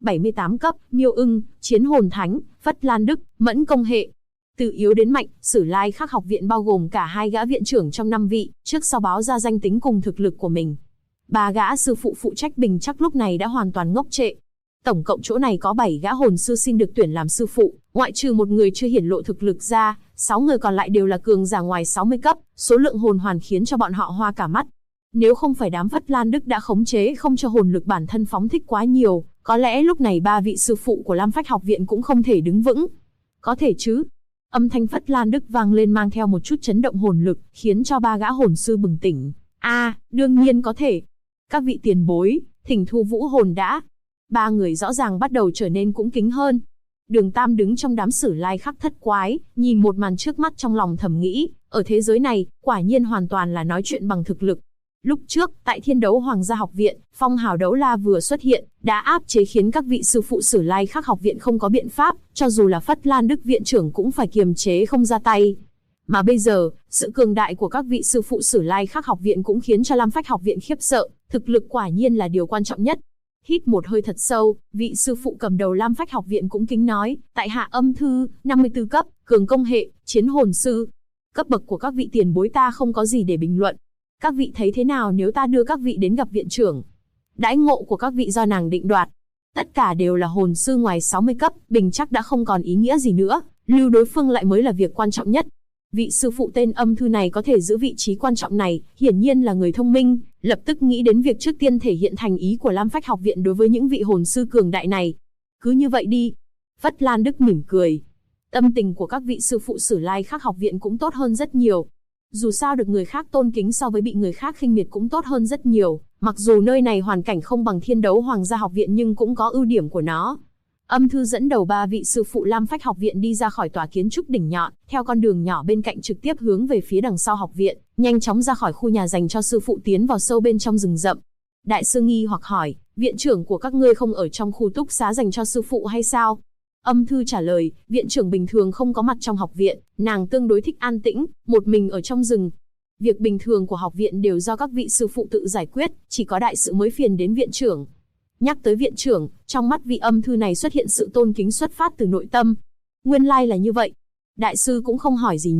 78 cấp, Miêu Ưng, chiến hồn thánh, Phất Lan Đức, mẫn công hệ. Từ yếu đến mạnh, Sử Lai Khắc học viện bao gồm cả 2 gã viện trưởng trong 5 vị, trước sau báo ra danh tính cùng thực lực của mình. 3 gã sư phụ phụ trách bình chắc lúc này đã hoàn toàn ngốc trệ. Tổng cộng chỗ này có 7 gã hồn sư xin được tuyển làm sư phụ, ngoại trừ một người chưa hiển lộ thực lực ra, 6 người còn lại đều là cường giả ngoài 60 cấp, số lượng hồn hoàn khiến cho bọn họ hoa cả mắt. Nếu không phải đám Phất Lan Đức đã khống chế không cho hồn lực bản thân phóng thích quá nhiều, có lẽ lúc này 3 vị sư phụ của Lam Phách học viện cũng không thể đứng vững. Có thể chứ? Âm thanh Phất Lan Đức vang lên mang theo một chút chấn động hồn lực, khiến cho 3 gã hồn sư bừng tỉnh. Đương nhiên có thể. Các vị tiền bối, thỉnh thu vũ hồn đã. 3 người rõ ràng bắt đầu trở nên cũng kính hơn. Đường Tam đứng trong đám Sử Lai Khắc thất quái, nhìn một màn trước mắt trong lòng thầm nghĩ, ở thế giới này, quả nhiên hoàn toàn là nói chuyện bằng thực lực. Lúc trước, tại Thiên Đấu Hoàng gia học viện, phong hào đấu la vừa xuất hiện, đã áp chế khiến các vị sư phụ Sử Lai Khắc học viện không có biện pháp, cho dù là Phất Lan Đức viện trưởng cũng phải kiềm chế không ra tay. Mà bây giờ, sự cường đại của các vị sư phụ Sử Lai Khắc học viện cũng khiến cho Lam Phách học viện khiếp sợ, thực lực quả nhiên là điều quan trọng nhất. Hít một hơi thật sâu, vị sư phụ cầm đầu Lam Phách học viện cũng kính nói, tại hạ Âm Thư, 54 cấp, cường công hệ, chiến hồn sư. Cấp bậc của các vị tiền bối ta không có gì để bình luận. Các vị thấy thế nào nếu ta đưa các vị đến gặp viện trưởng? Đãi ngộ của các vị do nàng định đoạt. Tất cả đều là hồn sư ngoài 60 cấp, bình chắc đã không còn ý nghĩa gì nữa, lưu đối phương lại mới là việc quan trọng nhất. Vị sư phụ tên Âm Thư này có thể giữ vị trí quan trọng này, hiển nhiên là người thông minh, lập tức nghĩ đến việc trước tiên thể hiện thành ý của Lam Phách học viện đối với những vị hồn sư cường đại này. Cứ như vậy đi. Phất Lan Đức mỉm cười. Tâm tình của các vị sư phụ Sử Lai Khắc học viện cũng tốt hơn rất nhiều. Dù sao được người khác tôn kính so với bị người khác khinh miệt cũng tốt hơn rất nhiều, mặc dù nơi này hoàn cảnh không bằng Thiên Đấu Hoàng gia học viện nhưng cũng có ưu điểm của nó. Âm Thư dẫn đầu 3 vị sư phụ Lam Phách học viện đi ra khỏi tòa kiến trúc đỉnh nhọn, theo con đường nhỏ bên cạnh trực tiếp hướng về phía đằng sau học viện, nhanh chóng ra khỏi khu nhà dành cho sư phụ tiến vào sâu bên trong rừng rậm. Đại sư nghi hoặc hỏi, viện trưởng của các ngươi không ở trong khu túc xá dành cho sư phụ hay sao? Âm Thư trả lời, viện trưởng bình thường không có mặt trong học viện, nàng tương đối thích an tĩnh, một mình ở trong rừng. Việc bình thường của học viện đều do các vị sư phụ tự giải quyết, chỉ có đại sự mới phiền đến viện trưởng. Nhắc tới viện trưởng, trong mắt vị Âm Thư này xuất hiện sự tôn kính xuất phát từ nội tâm. Nguyên lai là như vậy. Đại sư cũng không hỏi gì nhiều,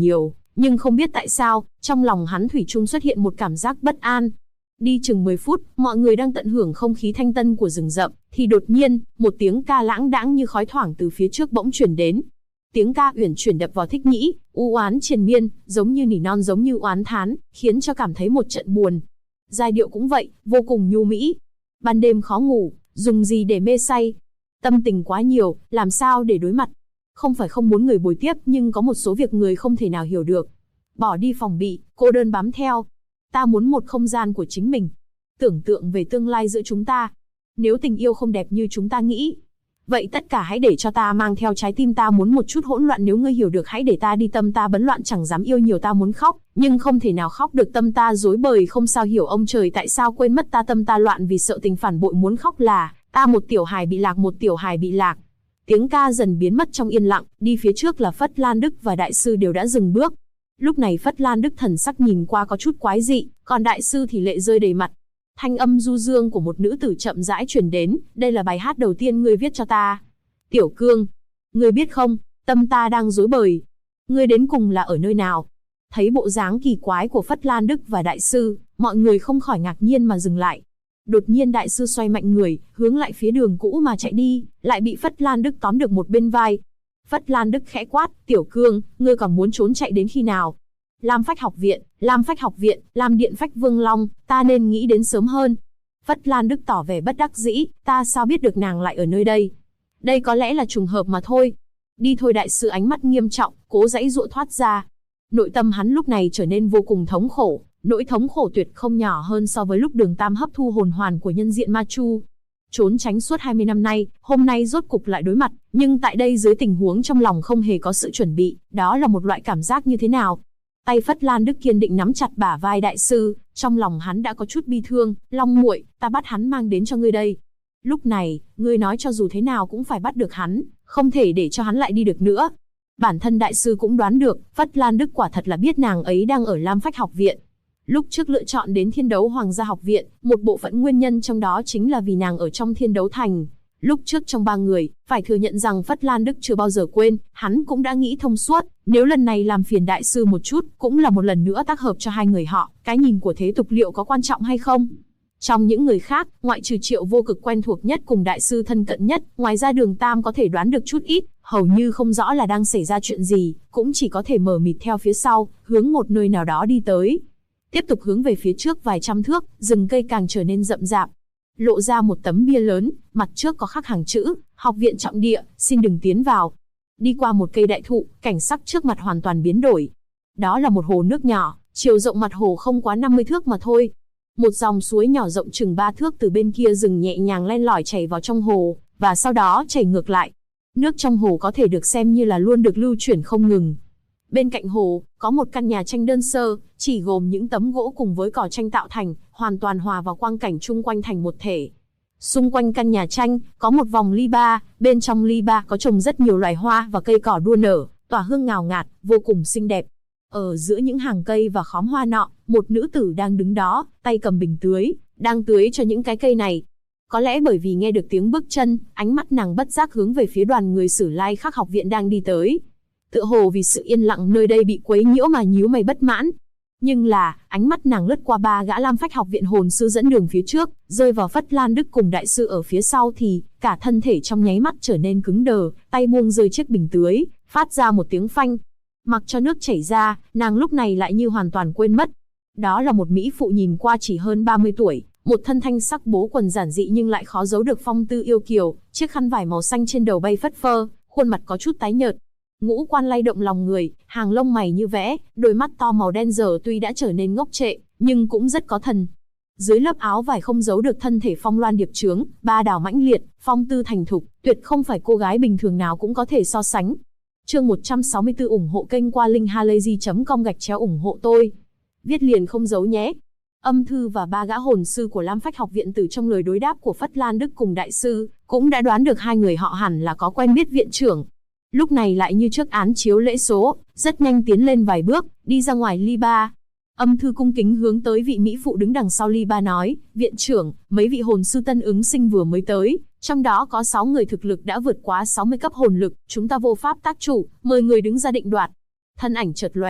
nhưng không biết tại sao, trong lòng hắn thủy chung xuất hiện một cảm giác bất an. Đi chừng 10 phút, mọi người đang tận hưởng không khí thanh tân của rừng rậm, thì đột nhiên, một tiếng ca lãng đãng như khói thoảng từ phía trước bỗng truyền đến. Tiếng ca uyển chuyển đập vào thích nhĩ, u oán triền miên, giống như nỉ non giống như oán thán, khiến cho cảm thấy một trận buồn. Giai điệu cũng vậy, vô cùng nhu mỹ. Ban đêm khó ngủ, dùng gì để mê say? Tâm tình quá nhiều, làm sao để đối mặt? Không phải không muốn người bồi tiếp, nhưng có một số việc người không thể nào hiểu được. Bỏ đi phòng bị, cô đơn bám theo. Ta muốn một không gian của chính mình. Tưởng tượng về tương lai giữa chúng ta. Nếu tình yêu không đẹp như chúng ta nghĩ, vậy tất cả hãy để cho ta mang theo trái tim ta muốn một chút hỗn loạn. Nếu ngươi hiểu được hãy để ta đi, tâm ta bấn loạn chẳng dám yêu nhiều. Ta muốn khóc, nhưng không thể nào khóc được, tâm ta rối bời không sao hiểu. Ông trời tại sao quên mất ta, tâm ta loạn vì sợ tình phản bội. Muốn khóc là ta một tiểu hài bị lạc, một tiểu hài bị lạc. Tiếng ca dần biến mất trong yên lặng, đi phía trước là Phất Lan Đức và đại sư đều đã dừng bước. Lúc này Phất Lan Đức thần sắc nhìn qua có chút quái dị, còn đại sư thì lệ rơi đầy mặt. Thanh âm du dương của một nữ tử chậm rãi truyền đến, đây là bài hát đầu tiên ngươi viết cho ta. Tiểu Cương, ngươi biết không, tâm ta đang rối bời. Ngươi đến cùng là ở nơi nào? Thấy bộ dáng kỳ quái của Phất Lan Đức và đại sư, mọi người không khỏi ngạc nhiên mà dừng lại. Đột nhiên đại sư xoay mạnh người, hướng lại phía đường cũ mà chạy đi, lại bị Phất Lan Đức tóm được một bên vai. Phất Lan Đức khẽ quát, Tiểu Cương, ngươi còn muốn trốn chạy đến khi nào? Lam Phách học viện, Lam Phách học viện, Lam Điện Phách Vương Long, ta nên nghĩ đến sớm hơn. Phất Lan Đức tỏ vẻ bất đắc dĩ, ta sao biết được nàng lại ở nơi đây? Đây có lẽ là trùng hợp mà thôi. Đi thôi, đại sư ánh mắt nghiêm trọng, cố giãy giụa thoát ra. Nội tâm hắn lúc này trở nên vô cùng thống khổ, nỗi thống khổ tuyệt không nhỏ hơn so với lúc Đường Tam hấp thu hồn hoàn của nhân diện Ma Chu. Trốn tránh suốt 20 năm nay, hôm nay rốt cục lại đối mặt, nhưng tại đây dưới tình huống trong lòng không hề có sự chuẩn bị, đó là một loại cảm giác như thế nào? Tay Phất Lan Đức kiên định nắm chặt bả vai đại sư, trong lòng hắn đã có chút bi thương. Long muội, ta bắt hắn mang đến cho ngươi đây. Lúc này, ngươi nói cho dù thế nào cũng phải bắt được hắn, không thể để cho hắn lại đi được nữa. Bản thân đại sư cũng đoán được, Phất Lan Đức quả thật là biết nàng ấy đang ở Lam Phách học viện. Lúc trước lựa chọn đến Thiên Đấu Hoàng gia học viện, một bộ phận nguyên nhân trong đó chính là vì nàng ở trong Thiên Đấu Thành. Lúc trước trong 3 người, phải thừa nhận rằng Phất Lan Đức chưa bao giờ quên, hắn cũng đã nghĩ thông suốt, nếu lần này làm phiền đại sư một chút, cũng là một lần nữa tác hợp cho hai người họ, cái nhìn của thế tục liệu có quan trọng hay không? Trong những người khác, ngoại trừ Triệu Vô Cực quen thuộc nhất cùng đại sư thân cận nhất, ngoài ra Đường Tam có thể đoán được chút ít, hầu như không rõ là đang xảy ra chuyện gì, cũng chỉ có thể mờ mịt theo phía sau, hướng một nơi nào đó đi tới. Tiếp tục hướng về phía trước vài trăm thước, rừng cây càng trở nên rậm rạp. Lộ ra một tấm bia lớn, mặt trước có khắc hàng chữ, học viện trọng địa, xin đừng tiến vào. Đi qua một cây đại thụ, cảnh sắc trước mặt hoàn toàn biến đổi. Đó là một hồ nước nhỏ, chiều rộng mặt hồ không quá 50 thước mà thôi. Một dòng suối nhỏ rộng chừng 3 thước từ bên kia rừng nhẹ nhàng len lỏi chảy vào trong hồ, và sau đó chảy ngược lại. Nước trong hồ có thể được xem như là luôn được lưu chuyển không ngừng. Bên cạnh hồ, có một căn nhà tranh đơn sơ, chỉ gồm những tấm gỗ cùng với cỏ tranh tạo thành, hoàn toàn hòa vào quang cảnh chung quanh thành một thể. Xung quanh căn nhà tranh, có một vòng ly ba, bên trong ly ba có trồng rất nhiều loài hoa và cây cỏ đua nở, tỏa hương ngào ngạt, vô cùng xinh đẹp. Ở giữa những hàng cây và khóm hoa nọ, một nữ tử đang đứng đó, tay cầm bình tưới, đang tưới cho những cái cây này. Có lẽ bởi vì nghe được tiếng bước chân, ánh mắt nàng bất giác hướng về phía đoàn người Sử Lai Khắc học viện đang đi tới. Tựa hồ vì sự yên lặng nơi đây bị quấy nhiễu mà nhíu mày bất mãn. Nhưng là, ánh mắt nàng lướt qua 3 gã Lam Phách học viện hồn sư dẫn đường phía trước, rơi vào Phất Lan Đức cùng đại sư ở phía sau thì, cả thân thể trong nháy mắt trở nên cứng đờ, tay buông rơi chiếc bình tưới, phát ra một tiếng phanh. Mặc cho nước chảy ra, nàng lúc này lại như hoàn toàn quên mất. Đó là một mỹ phụ nhìn qua chỉ hơn 30 tuổi, một thân thanh sắc bố quần giản dị nhưng lại khó giấu được phong tư yêu kiều, chiếc khăn vải màu xanh trên đầu bay phất phơ, khuôn mặt có chút tái nhợt. Ngũ quan lay động lòng người, hàng lông mày như vẽ, đôi mắt to màu đen giờ tuy đã trở nên ngốc trệ, nhưng cũng rất có thần. Dưới lớp áo vải không giấu được thân thể phong loan điệp trướng, ba đào mãnh liệt, phong tư thành thục, tuyệt không phải cô gái bình thường nào cũng có thể so sánh. Chương 164 ủng hộ kênh qua linkhalazy.com ủng hộ tôi. Viết liền không giấu nhé. Âm Thư và 3 gã hồn sư của Lam Phách học viện từ trong lời đối đáp của Phất Lan Đức cùng đại sư, cũng đã đoán được hai người họ hẳn là có quen biết viện trưởng. Lúc này lại như trước án chiếu lễ số, rất nhanh tiến lên vài bước, đi ra ngoài ly ba. Âm Thư cung kính hướng tới vị mỹ phụ đứng đằng sau ly ba nói, viện trưởng, mấy vị hồn sư tân ứng sinh vừa mới tới, trong đó có 6 người thực lực đã vượt quá 60 cấp hồn lực, chúng ta vô pháp tác chủ, mời người đứng ra định đoạt. Thân ảnh chợt lóe,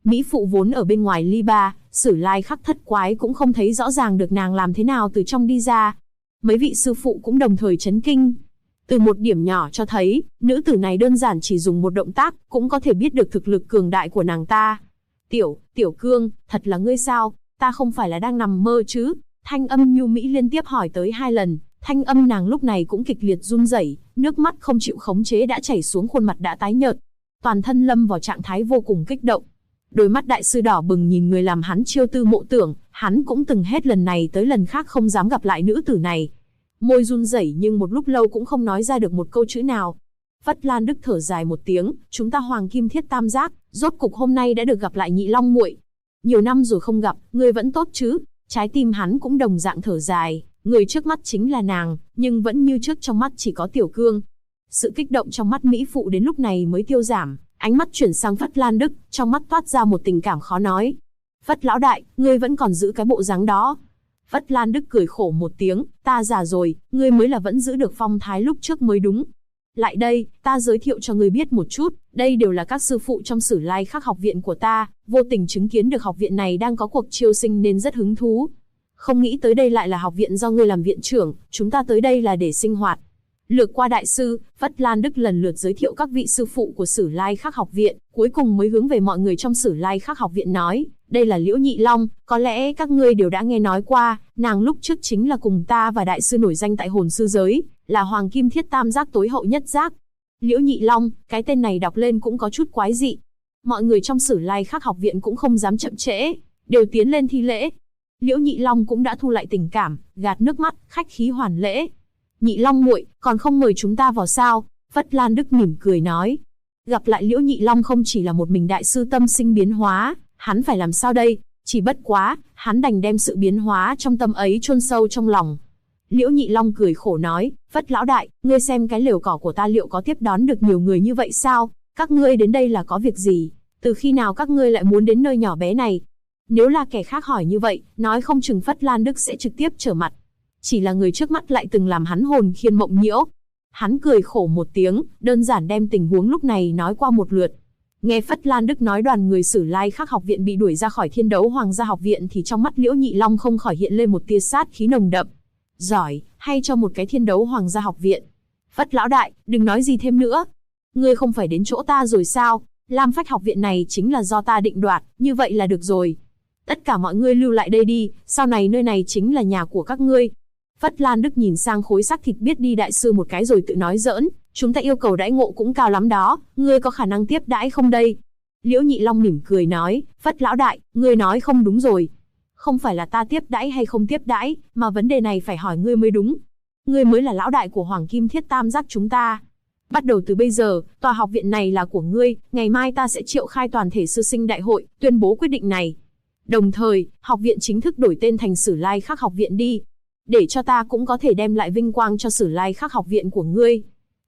Mỹ phụ vốn ở bên ngoài ly ba, Sử Lai Khắc thất quái cũng không thấy rõ ràng được nàng làm thế nào từ trong đi ra. Mấy vị sư phụ cũng đồng thời chấn kinh. Từ một điểm nhỏ cho thấy, nữ tử này đơn giản chỉ dùng một động tác, cũng có thể biết được thực lực cường đại của nàng ta. Tiểu Cương, thật là ngươi sao? Ta không phải là đang nằm mơ chứ? Thanh âm nhu mỹ liên tiếp hỏi tới 2 lần, thanh âm nàng lúc này cũng kịch liệt run rẩy, nước mắt không chịu khống chế đã chảy xuống khuôn mặt đã tái nhợt. Toàn thân lâm vào trạng thái vô cùng kích động. Đôi mắt đại sư đỏ bừng nhìn người làm hắn chiêu tư mộ tưởng, hắn cũng từng hết lần này tới lần khác không dám gặp lại nữ tử này. Môi run rẩy nhưng một lúc lâu cũng không nói ra được một câu chữ nào. Phất Lan Đức thở dài một tiếng, chúng ta Hoàng Kim Thiết Tam Giác, rốt cục hôm nay đã được gặp lại Nhị Long muội. Nhiều năm rồi không gặp, ngươi vẫn tốt chứ? Trái tim hắn cũng đồng dạng thở dài, người trước mắt chính là nàng, nhưng vẫn như trước trong mắt chỉ có Tiểu Cương. Sự kích động trong mắt Mỹ phụ đến lúc này mới tiêu giảm, ánh mắt chuyển sang Phất Lan Đức, trong mắt toát ra một tình cảm khó nói. Phất lão đại, ngươi vẫn còn giữ cái bộ dáng đó. Phất Lan Đức cười khổ một tiếng, ta già rồi, ngươi mới là vẫn giữ được phong thái lúc trước mới đúng. Lại đây, ta giới thiệu cho ngươi biết một chút, đây đều là các sư phụ trong Sử Lai Khắc học viện của ta, vô tình chứng kiến được học viện này đang có cuộc chiêu sinh nên rất hứng thú. Không nghĩ tới đây lại là học viện do ngươi làm viện trưởng, chúng ta tới đây là để sinh hoạt. Lược qua đại sư, Phất Lan Đức lần lượt giới thiệu các vị sư phụ của Sử Lai Khắc học viện, cuối cùng mới hướng về mọi người trong Sử Lai Khắc học viện nói, đây là Liễu Nhị Long, có lẽ các ngươi đều đã nghe nói qua, nàng lúc trước chính là cùng ta và đại sư nổi danh tại hồn sư giới, là Hoàng Kim Thiết Tam Giác tối hậu nhất giác. Liễu Nhị Long, cái tên này đọc lên cũng có chút quái dị. Mọi người trong Sử Lai Khắc học viện cũng không dám chậm trễ, đều tiến lên thi lễ. Liễu Nhị Long cũng đã thu lại tình cảm, gạt nước mắt, khách khí hoàn lễ. Nhị Long muội, còn không mời chúng ta vào sao? Phất Lan Đức mỉm cười nói. Gặp lại Liễu Nhị Long không chỉ là một mình đại sư tâm sinh biến hóa, hắn phải làm sao đây? Chỉ bất quá, hắn đành đem sự biến hóa trong tâm ấy chôn sâu trong lòng. Liễu Nhị Long cười khổ nói, Phất lão đại, ngươi xem cái lều cỏ của ta liệu có tiếp đón được nhiều người như vậy sao? Các ngươi đến đây là có việc gì? Từ khi nào các ngươi lại muốn đến nơi nhỏ bé này? Nếu là kẻ khác hỏi như vậy, nói không chừng Phất Lan Đức sẽ trực tiếp trở mặt. Chỉ là người trước mắt lại từng làm hắn hồn khiên mộng nhiễu. Hắn cười khổ một tiếng, đơn giản đem tình huống lúc này nói qua một lượt. Nghe Phất Lan Đức nói đoàn người Sử Lai Khắc học viện bị đuổi ra khỏi Thiên Đấu Hoàng gia học viện thì trong mắt Liễu Nhị Long không khỏi hiện lên một tia sát khí nồng đậm. Giỏi, hay cho một cái Thiên Đấu Hoàng gia học viện. Phất lão đại, đừng nói gì thêm nữa. Ngươi không phải đến chỗ ta rồi sao? Lam Phách học viện này chính là do ta định đoạt, như vậy là được rồi. Tất cả mọi ngươi lưu lại đây đi, sau này nơi này chính là nhà của các ngươi. Phất Lan Đức nhìn sang khối xác thịt biết đi đại sư một cái rồi tự nói giỡn, chúng ta yêu cầu đãi ngộ cũng cao lắm đó, ngươi có khả năng tiếp đãi không đây? Liễu Nhị Long mỉm cười nói, Phất lão đại, ngươi nói không đúng rồi. Không phải là ta tiếp đãi hay không tiếp đãi, mà vấn đề này phải hỏi ngươi mới đúng. Ngươi mới là lão đại của Hoàng Kim Thiết Tam Giác chúng ta. Bắt đầu từ bây giờ, tòa học viện này là của ngươi, ngày mai ta sẽ triệu khai toàn thể sư sinh đại hội, tuyên bố quyết định này. Đồng thời, học viện chính thức đổi tên thành Sử Lai Khắc học viện đi. Để cho ta cũng có thể đem lại vinh quang cho Sử Lai Khắc học viện của ngươi.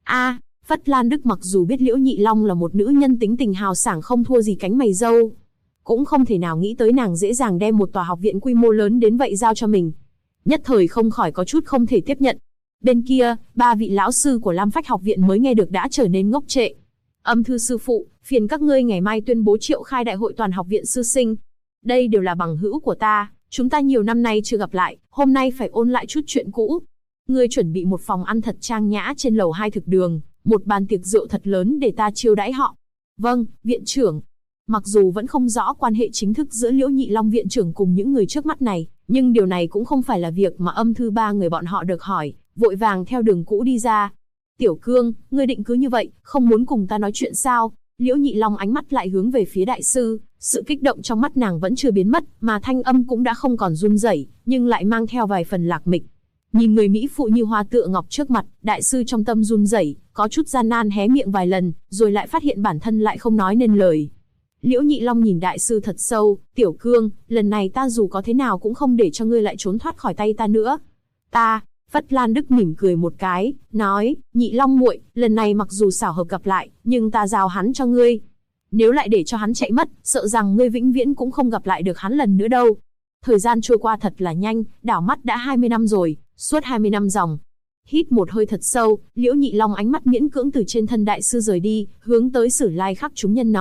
Phất Lan Đức mặc dù biết Liễu Nhị Long là một nữ nhân tính tình hào sảng không thua gì cánh mày râu, cũng không thể nào nghĩ tới nàng dễ dàng đem một tòa học viện quy mô lớn đến vậy giao cho mình. Nhất thời không khỏi có chút không thể tiếp nhận. Bên kia, 3 vị lão sư của Lam Phách học viện mới nghe được đã trở nên ngốc trệ. Âm thư sư phụ, phiền các ngươi ngày mai tuyên bố triệu khai đại hội toàn học viện sư sinh. Đây đều là bằng hữu của ta, chúng ta nhiều năm nay chưa gặp lại, hôm nay phải ôn lại chút chuyện cũ. Ngươi chuẩn bị một phòng ăn thật trang nhã trên lầu 2 thực đường, một bàn tiệc rượu thật lớn để ta chiêu đãi họ. Vâng, viện trưởng. Mặc dù vẫn không rõ quan hệ chính thức giữa Liễu Nhị Long viện trưởng cùng những người trước mắt này, nhưng điều này cũng không phải là việc mà âm thư 3 người bọn họ được hỏi, vội vàng theo đường cũ đi ra. Tiểu Cương, ngươi định cứ như vậy, không muốn cùng ta nói chuyện sao? Liễu Nhị Long ánh mắt lại hướng về phía đại sư, sự kích động trong mắt nàng vẫn chưa biến mất, mà thanh âm cũng đã không còn run rẩy, nhưng lại mang theo vài phần lạc mịch. Nhìn người mỹ phụ như hoa tựa ngọc trước mặt, đại sư trong tâm run rẩy, có chút gian nan hé miệng vài lần, rồi lại phát hiện bản thân lại không nói nên lời. Liễu Nhị Long nhìn đại sư thật sâu, Tiểu Cương, lần này ta dù có thế nào cũng không để cho ngươi lại trốn thoát khỏi tay ta nữa. Phất Lan Đức mỉm cười một cái, nói, Nhị Long muội, lần này mặc dù xảo hợp gặp lại, nhưng ta giao hắn cho ngươi. Nếu lại để cho hắn chạy mất, sợ rằng ngươi vĩnh viễn cũng không gặp lại được hắn lần nữa đâu. Thời gian trôi qua thật là nhanh, đảo mắt đã 20 năm rồi, suốt 20 năm dòng. Hít một hơi thật sâu, Liễu Nhị Long ánh mắt miễn cưỡng từ trên thân đại sư rời đi, hướng tới Sử Lai Khắc chúng nhân nói,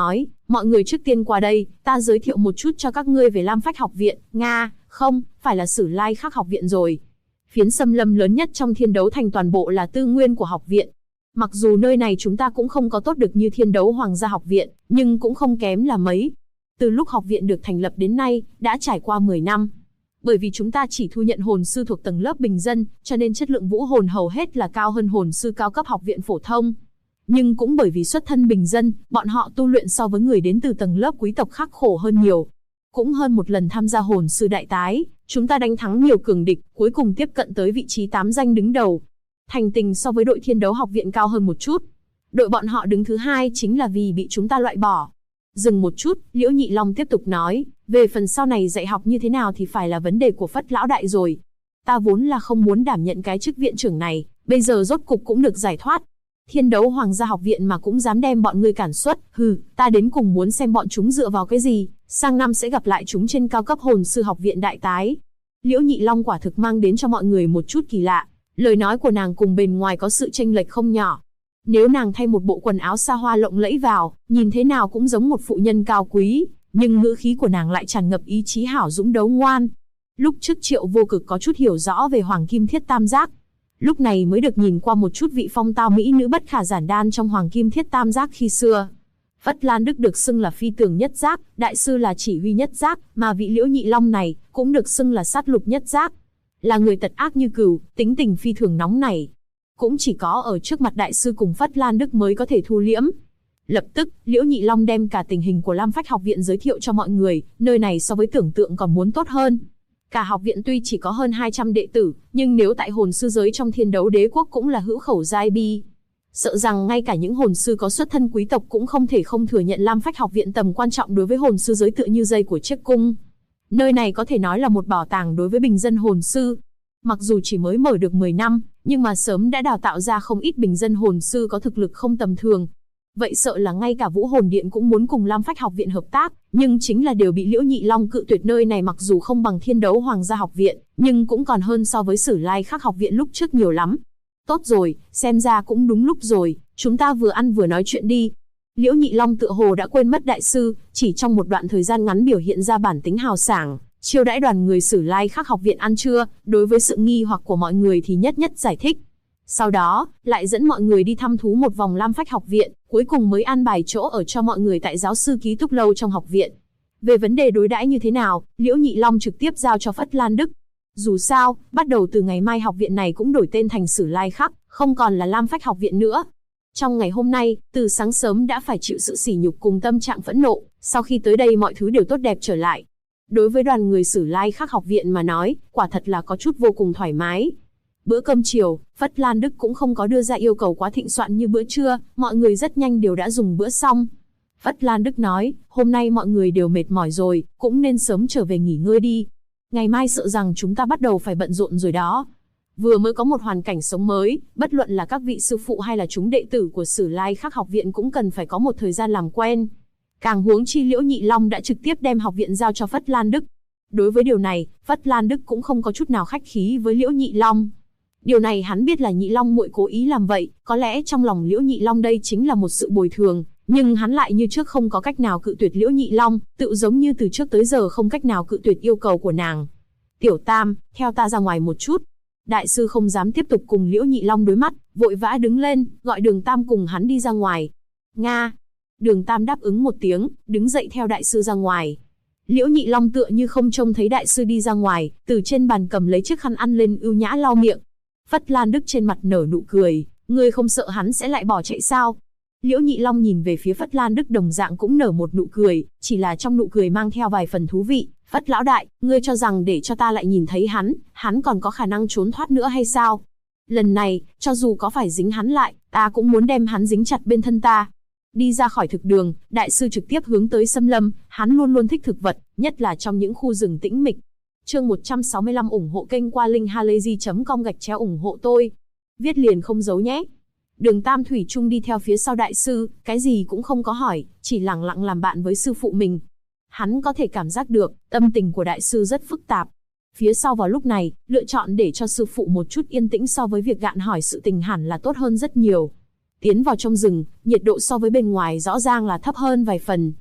Mọi người trước tiên qua đây, ta giới thiệu một chút cho các ngươi về Lam Phách học viện, Nga, không, phải là Sử Lai Khắc học viện rồi. Phiến xâm lâm lớn nhất trong Thiên Đấu Thành toàn bộ là tư nguyên của học viện. Mặc dù nơi này chúng ta cũng không có tốt được như Thiên Đấu Hoàng gia học viện, nhưng cũng không kém là mấy. Từ lúc học viện được thành lập đến nay, đã trải qua 10 năm. Bởi vì chúng ta chỉ thu nhận hồn sư thuộc tầng lớp bình dân, cho nên chất lượng vũ hồn hầu hết là cao hơn hồn sư cao cấp học viện phổ thông. Nhưng cũng bởi vì xuất thân bình dân, bọn họ tu luyện so với người đến từ tầng lớp quý tộc khắc khổ hơn nhiều. Cũng hơn một lần tham gia hồn sư đại tái, chúng ta đánh thắng nhiều cường địch, cuối cùng tiếp cận tới vị trí 8 danh đứng đầu. Thành tình so với đội Thiên Đấu học viện cao hơn một chút. Đội bọn họ đứng thứ 2 chính là vì bị chúng ta loại bỏ. Dừng một chút, Liễu Nhị Long tiếp tục nói, về phần sau này dạy học như thế nào thì phải là vấn đề của Phất lão đại rồi. Ta vốn là không muốn đảm nhận cái chức viện trưởng này, bây giờ rốt cục cũng được giải thoát. Thiên Đấu Hoàng gia học viện mà cũng dám đem bọn ngươi cản xuất, ta đến cùng muốn xem bọn chúng dựa vào cái gì, sang năm sẽ gặp lại chúng trên cao cấp hồn sư học viện đại tái. Liễu Nhị Long quả thực mang đến cho mọi người một chút kỳ lạ, lời nói của nàng cùng bên ngoài có sự chênh lệch không nhỏ. Nếu nàng thay một bộ quần áo xa hoa lộng lẫy vào, nhìn thế nào cũng giống một phụ nhân cao quý, nhưng ngữ khí của nàng lại tràn ngập ý chí hảo dũng đấu ngoan. Lúc trước Triệu Vô Cực có chút hiểu rõ về Hoàng Kim Thiết Tam Giác, lúc này mới được nhìn qua một chút vị phong tao mỹ nữ bất khả giản đan trong Hoàng Kim Thiết Tam Giác khi xưa. Phất Lan Đức được xưng là phi tường nhất giác, đại sư là chỉ huy nhất giác, mà vị Liễu Nhị Long này cũng được xưng là sát lục nhất giác. Là người tật ác như cừu, tính tình phi thường nóng nảy. Cũng chỉ có ở trước mặt đại sư cùng Phất Lan Đức mới có thể thu liễm. Lập tức, Liễu Nhị Long đem cả tình hình của Lam Phách học viện giới thiệu cho mọi người, nơi này so với tưởng tượng còn muốn tốt hơn. Cả học viện tuy chỉ có hơn 200 đệ tử, nhưng nếu tại hồn sư giới trong Thiên Đấu Đế quốc cũng là hữu khẩu giai bi. Sợ rằng ngay cả những hồn sư có xuất thân quý tộc cũng không thể không thừa nhận Lam Phách học viện tầm quan trọng đối với hồn sư giới tựa như dây của chiếc cung. Nơi này có thể nói là một bảo tàng đối với bình dân hồn sư. Mặc dù chỉ mới mở được 10 năm, nhưng mà sớm đã đào tạo ra không ít bình dân hồn sư có thực lực không tầm thường. Vậy sợ là ngay cả Vũ Hồn Điện cũng muốn cùng Lam Phách học viện hợp tác, nhưng chính là đều bị Liễu Nhị Long cự tuyệt. Nơi này mặc dù không bằng Thiên Đấu Hoàng gia học viện, nhưng cũng còn hơn so với Sử Lai Khắc học viện lúc trước nhiều lắm. Tốt rồi, xem ra cũng đúng lúc rồi, chúng ta vừa ăn vừa nói chuyện đi. Liễu Nhị Long tựa hồ đã quên mất đại sư, chỉ trong một đoạn thời gian ngắn biểu hiện ra bản tính hào sảng, chiêu đãi đoàn người Sử Lai Khắc học viện ăn trưa, đối với sự nghi hoặc của mọi người thì nhất nhất giải thích. Sau đó, lại dẫn mọi người đi thăm thú một vòng Lam Phách học viện, cuối cùng mới an bài chỗ ở cho mọi người tại giáo sư ký túc lâu trong học viện. Về vấn đề đối đãi như thế nào, Liễu Nhị Long trực tiếp giao cho Phất Lan Đức. Dù sao, bắt đầu từ ngày mai học viện này cũng đổi tên thành Sử Lai Khắc, không còn là Lam Phách học viện nữa. Trong ngày hôm nay, từ sáng sớm đã phải chịu sự sỉ nhục cùng tâm trạng phẫn nộ, sau khi tới đây mọi thứ đều tốt đẹp trở lại. Đối với đoàn người Sử Lai Khắc học viện mà nói, quả thật là có chút vô cùng thoải mái. Bữa cơm chiều, Phất Lan Đức cũng không có đưa ra yêu cầu quá thịnh soạn như bữa trưa, mọi người rất nhanh đều đã dùng bữa xong. Phất Lan Đức nói, hôm nay mọi người đều mệt mỏi rồi, cũng nên sớm trở về nghỉ ngơi đi. Ngày mai sợ rằng chúng ta bắt đầu phải bận rộn rồi đó. Vừa mới có một hoàn cảnh sống mới, bất luận là các vị sư phụ hay là chúng đệ tử của Sử Lai Khắc học viện cũng cần phải có một thời gian làm quen. Càng huống chi Liễu Nhị Long đã trực tiếp đem học viện giao cho Phất Lan Đức. Đối với điều này, Phất Lan Đức cũng không có chút nào khách khí với Liễu Nhị Long. Điều này hắn biết là Nhị Long muội cố ý làm vậy, có lẽ trong lòng Liễu Nhị Long đây chính là một sự bồi thường, nhưng hắn lại như trước không có cách nào cự tuyệt Liễu Nhị Long, tự giống như từ trước tới giờ không cách nào cự tuyệt yêu cầu của nàng. Tiểu Tam, theo ta ra ngoài một chút. Đại sư không dám tiếp tục cùng Liễu Nhị Long đối mắt, vội vã đứng lên, gọi Đường Tam cùng hắn đi ra ngoài. Nga. Đường Tam đáp ứng một tiếng, đứng dậy theo đại sư ra ngoài. Liễu Nhị Long tựa như không trông thấy đại sư đi ra ngoài, từ trên bàn cầm lấy chiếc khăn ăn lên ưu nhã lau miệng. Phất Lan Đức trên mặt nở nụ cười, ngươi không sợ hắn sẽ lại bỏ chạy sao? Liễu Nhị Long nhìn về phía Phất Lan Đức đồng dạng cũng nở một nụ cười, chỉ là trong nụ cười mang theo vài phần thú vị. Phất lão đại, ngươi cho rằng để cho ta lại nhìn thấy hắn còn có khả năng trốn thoát nữa hay sao? Lần này, cho dù có phải dính hắn lại, ta cũng muốn đem hắn dính chặt bên thân ta. Đi ra khỏi thực đường, đại sư trực tiếp hướng tới xâm lâm, hắn luôn luôn thích thực vật, nhất là trong những khu rừng tĩnh mịch. Chương 165 ủng hộ kênh qua linkhalazy.com ủng hộ tôi. Viết liền không giấu nhé. Đường Tam thủy chung đi theo phía sau đại sư, cái gì cũng không có hỏi, chỉ lặng lặng làm bạn với sư phụ mình. Hắn có thể cảm giác được, tâm tình của đại sư rất phức tạp. Phía sau vào lúc này, lựa chọn để cho sư phụ một chút yên tĩnh so với việc gạn hỏi sự tình hẳn là tốt hơn rất nhiều. Tiến vào trong rừng, nhiệt độ so với bên ngoài rõ ràng là thấp hơn vài phần.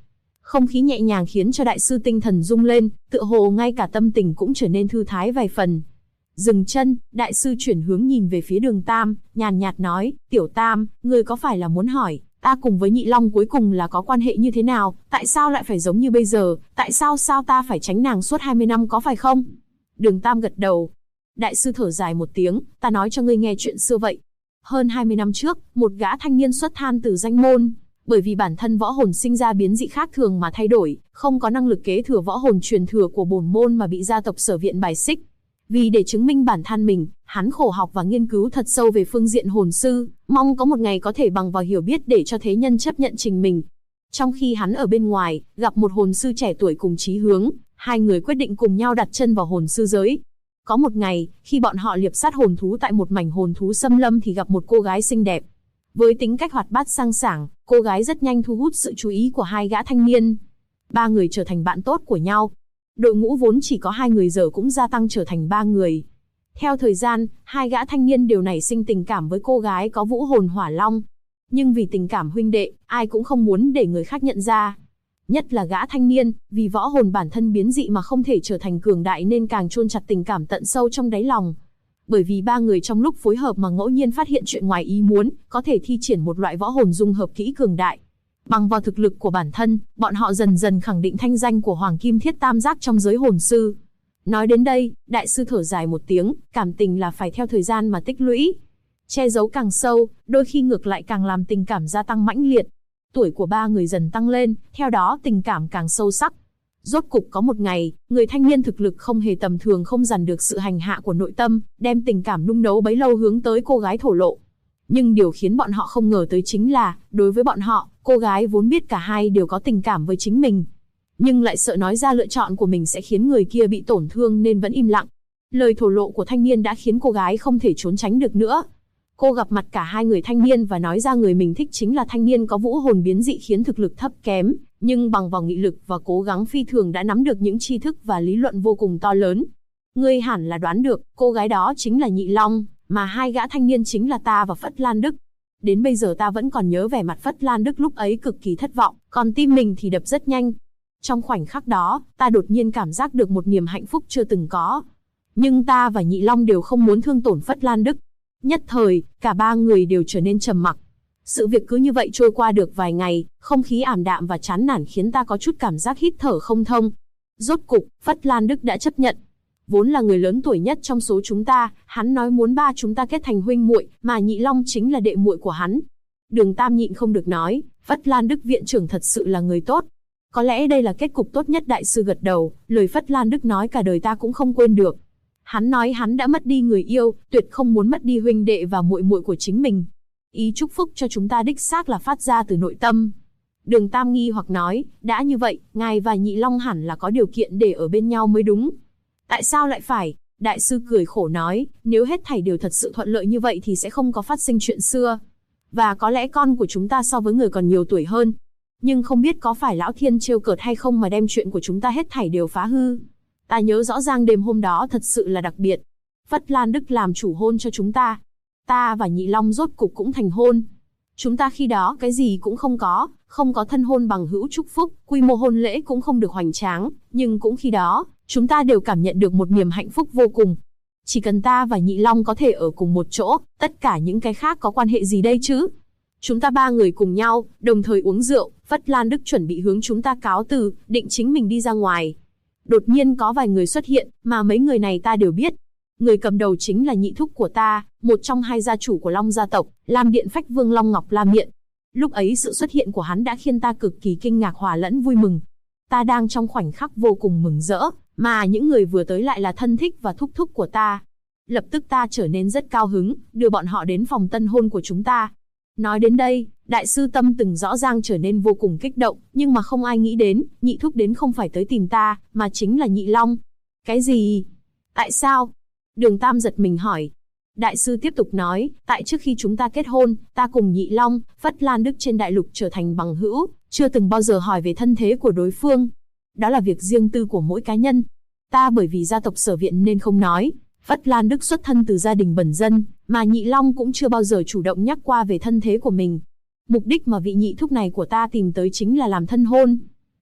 Không khí nhẹ nhàng khiến cho đại sư tinh thần rung lên, tựa hồ ngay cả tâm tình cũng trở nên thư thái vài phần. Dừng chân, đại sư chuyển hướng nhìn về phía Đường Tam, nhàn nhạt nói, Tiểu Tam, ngươi có phải là muốn hỏi, ta cùng với Nhị Long cuối cùng là có quan hệ như thế nào, tại sao lại phải giống như bây giờ, tại sao ta phải tránh nàng suốt 20 năm có phải không? Đường Tam gật đầu. Đại sư thở dài một tiếng, ta nói cho ngươi nghe chuyện xưa vậy. Hơn 20 năm trước, một gã thanh niên xuất than từ danh môn, bởi vì bản thân võ hồn sinh ra biến dị khác thường mà thay đổi, không có năng lực kế thừa võ hồn truyền thừa của bổn môn mà bị gia tộc Sở Viện bài xích. Vì để chứng minh bản thân mình, hắn khổ học và nghiên cứu thật sâu về phương diện hồn sư, mong có một ngày có thể bằng vào hiểu biết để cho thế nhân chấp nhận trình mình. Trong khi hắn ở bên ngoài, gặp một hồn sư trẻ tuổi cùng chí hướng, hai người quyết định cùng nhau đặt chân vào hồn sư giới. Có một ngày, khi bọn họ liệp sát hồn thú tại một mảnh hồn thú xâm lâm thì gặp một cô gái xinh đẹp. Với tính cách hoạt bát sang sảng, cô gái rất nhanh thu hút sự chú ý của hai gã thanh niên. Ba người trở thành bạn tốt của nhau. Đội ngũ vốn chỉ có 2 người giờ cũng gia tăng trở thành 3 người. Theo thời gian, hai gã thanh niên đều nảy sinh tình cảm với cô gái có vũ hồn hỏa long. Nhưng vì tình cảm huynh đệ, ai cũng không muốn để người khác nhận ra. Nhất là gã thanh niên, vì võ hồn bản thân biến dị mà không thể trở thành cường đại nên càng chôn chặt tình cảm tận sâu trong đáy lòng. Bởi vì 3 người trong lúc phối hợp mà ngẫu nhiên phát hiện chuyện ngoài ý muốn, có thể thi triển một loại võ hồn dung hợp kỹ cường đại. Bằng vào thực lực của bản thân, bọn họ dần dần khẳng định thanh danh của Hoàng Kim Thiết Tam Giác trong giới hồn sư. Nói đến đây, đại sư thở dài một tiếng, cảm tình là phải theo thời gian mà tích lũy. Che giấu càng sâu, đôi khi ngược lại càng làm tình cảm gia tăng mãnh liệt. Tuổi của 3 người dần tăng lên, theo đó tình cảm càng sâu sắc. Rốt cục có một ngày, người thanh niên thực lực không hề tầm thường không dằn được sự hành hạ của nội tâm, đem tình cảm nung nấu bấy lâu hướng tới cô gái thổ lộ. Nhưng điều khiến bọn họ không ngờ tới chính là, đối với bọn họ, cô gái vốn biết cả hai đều có tình cảm với chính mình. Nhưng lại sợ nói ra lựa chọn của mình sẽ khiến người kia bị tổn thương nên vẫn im lặng. Lời thổ lộ của thanh niên đã khiến cô gái không thể trốn tránh được nữa. Cô gặp mặt cả hai người thanh niên và nói ra người mình thích chính là thanh niên có vũ hồn biến dị khiến thực lực thấp kém, nhưng bằng vào nghị lực và cố gắng phi thường đã nắm được những tri thức và lý luận vô cùng to lớn. Ngươi hẳn là đoán được, cô gái đó chính là Nhị Long, mà hai gã thanh niên chính là ta và Phất Lan Đức. Đến bây giờ ta vẫn còn nhớ vẻ mặt Phất Lan Đức lúc ấy cực kỳ thất vọng, còn tim mình thì đập rất nhanh. Trong khoảnh khắc đó, ta đột nhiên cảm giác được một niềm hạnh phúc chưa từng có. Nhưng ta và Nhị Long đều không muốn thương tổn Phất Lan Đức. Nhất thời, cả 3 người đều trở nên trầm mặc. Sự việc cứ như vậy trôi qua được vài ngày, không khí ảm đạm và chán nản khiến ta có chút cảm giác hít thở không thông. Rốt cục, Phất Lan Đức đã chấp nhận. Vốn là người lớn tuổi nhất trong số chúng ta, hắn nói muốn ba chúng ta kết thành huynh muội, mà Nhị Long chính là đệ muội của hắn. Đường Tam nhịn không được nói, Phất Lan Đức viện trưởng thật sự là người tốt. Có lẽ đây là kết cục tốt nhất, đại sư gật đầu, lời Phất Lan Đức nói cả đời ta cũng không quên được. Hắn nói hắn đã mất đi người yêu, tuyệt không muốn mất đi huynh đệ và muội muội của chính mình. Ý chúc phúc cho chúng ta đích xác là phát ra từ nội tâm. Đường Tam nghi hoặc nói, đã như vậy, ngài và Nhị Long hẳn là có điều kiện để ở bên nhau mới đúng. Tại sao lại phải? Đại sư cười khổ nói, nếu hết thảy đều thật sự thuận lợi như vậy thì sẽ không có phát sinh chuyện xưa. Và có lẽ con của chúng ta so với người còn nhiều tuổi hơn. Nhưng không biết có phải Lão Thiên trêu cợt hay không mà đem chuyện của chúng ta hết thảy đều phá hư. Ta nhớ rõ ràng đêm hôm đó thật sự là đặc biệt. Phất Lan Đức làm chủ hôn cho chúng ta. Ta và Nhị Long rốt cục cũng thành hôn. Chúng ta khi đó cái gì cũng không có thân hôn bằng hữu chúc phúc, quy mô hôn lễ cũng không được hoành tráng, nhưng cũng khi đó, chúng ta đều cảm nhận được một niềm hạnh phúc vô cùng. Chỉ cần ta và Nhị Long có thể ở cùng một chỗ, tất cả những cái khác có quan hệ gì đây chứ? Chúng ta 3 người cùng nhau, đồng thời uống rượu, Phất Lan Đức chuẩn bị hướng chúng ta cáo từ, định chính mình đi ra ngoài. Đột nhiên có vài người xuất hiện, mà mấy người này ta đều biết. Người cầm đầu chính là nhị thúc của ta, một trong 2 gia chủ của Long gia tộc, Lam Điện Phách Vương Long Ngọc Lam Miện. Lúc ấy sự xuất hiện của hắn đã khiến ta cực kỳ kinh ngạc hòa lẫn vui mừng. Ta đang trong khoảnh khắc vô cùng mừng rỡ, mà những người vừa tới lại là thân thích và thúc thúc của ta. Lập tức ta trở nên rất cao hứng, đưa bọn họ đến phòng tân hôn của chúng ta. Nói đến đây, đại sư tâm từng rõ ràng trở nên vô cùng kích động, nhưng mà không ai nghĩ đến, nhị thúc đến không phải tới tìm ta, mà chính là Nhị Long. Cái gì? Tại sao? Đường Tam giật mình hỏi. Đại sư tiếp tục nói, tại trước khi chúng ta kết hôn, ta cùng Nhị Long, Phất Lan Đức trên đại lục trở thành bằng hữu, chưa từng bao giờ hỏi về thân thế của đối phương. Đó là việc riêng tư của mỗi cá nhân. Ta bởi vì gia tộc Sở Viện nên không nói. Phất Lan Đức xuất thân từ gia đình bần dân, mà Nhị Long cũng chưa bao giờ chủ động nhắc qua về thân thế của mình. Mục đích mà vị nhị thúc này của ta tìm tới chính là làm thân hôn.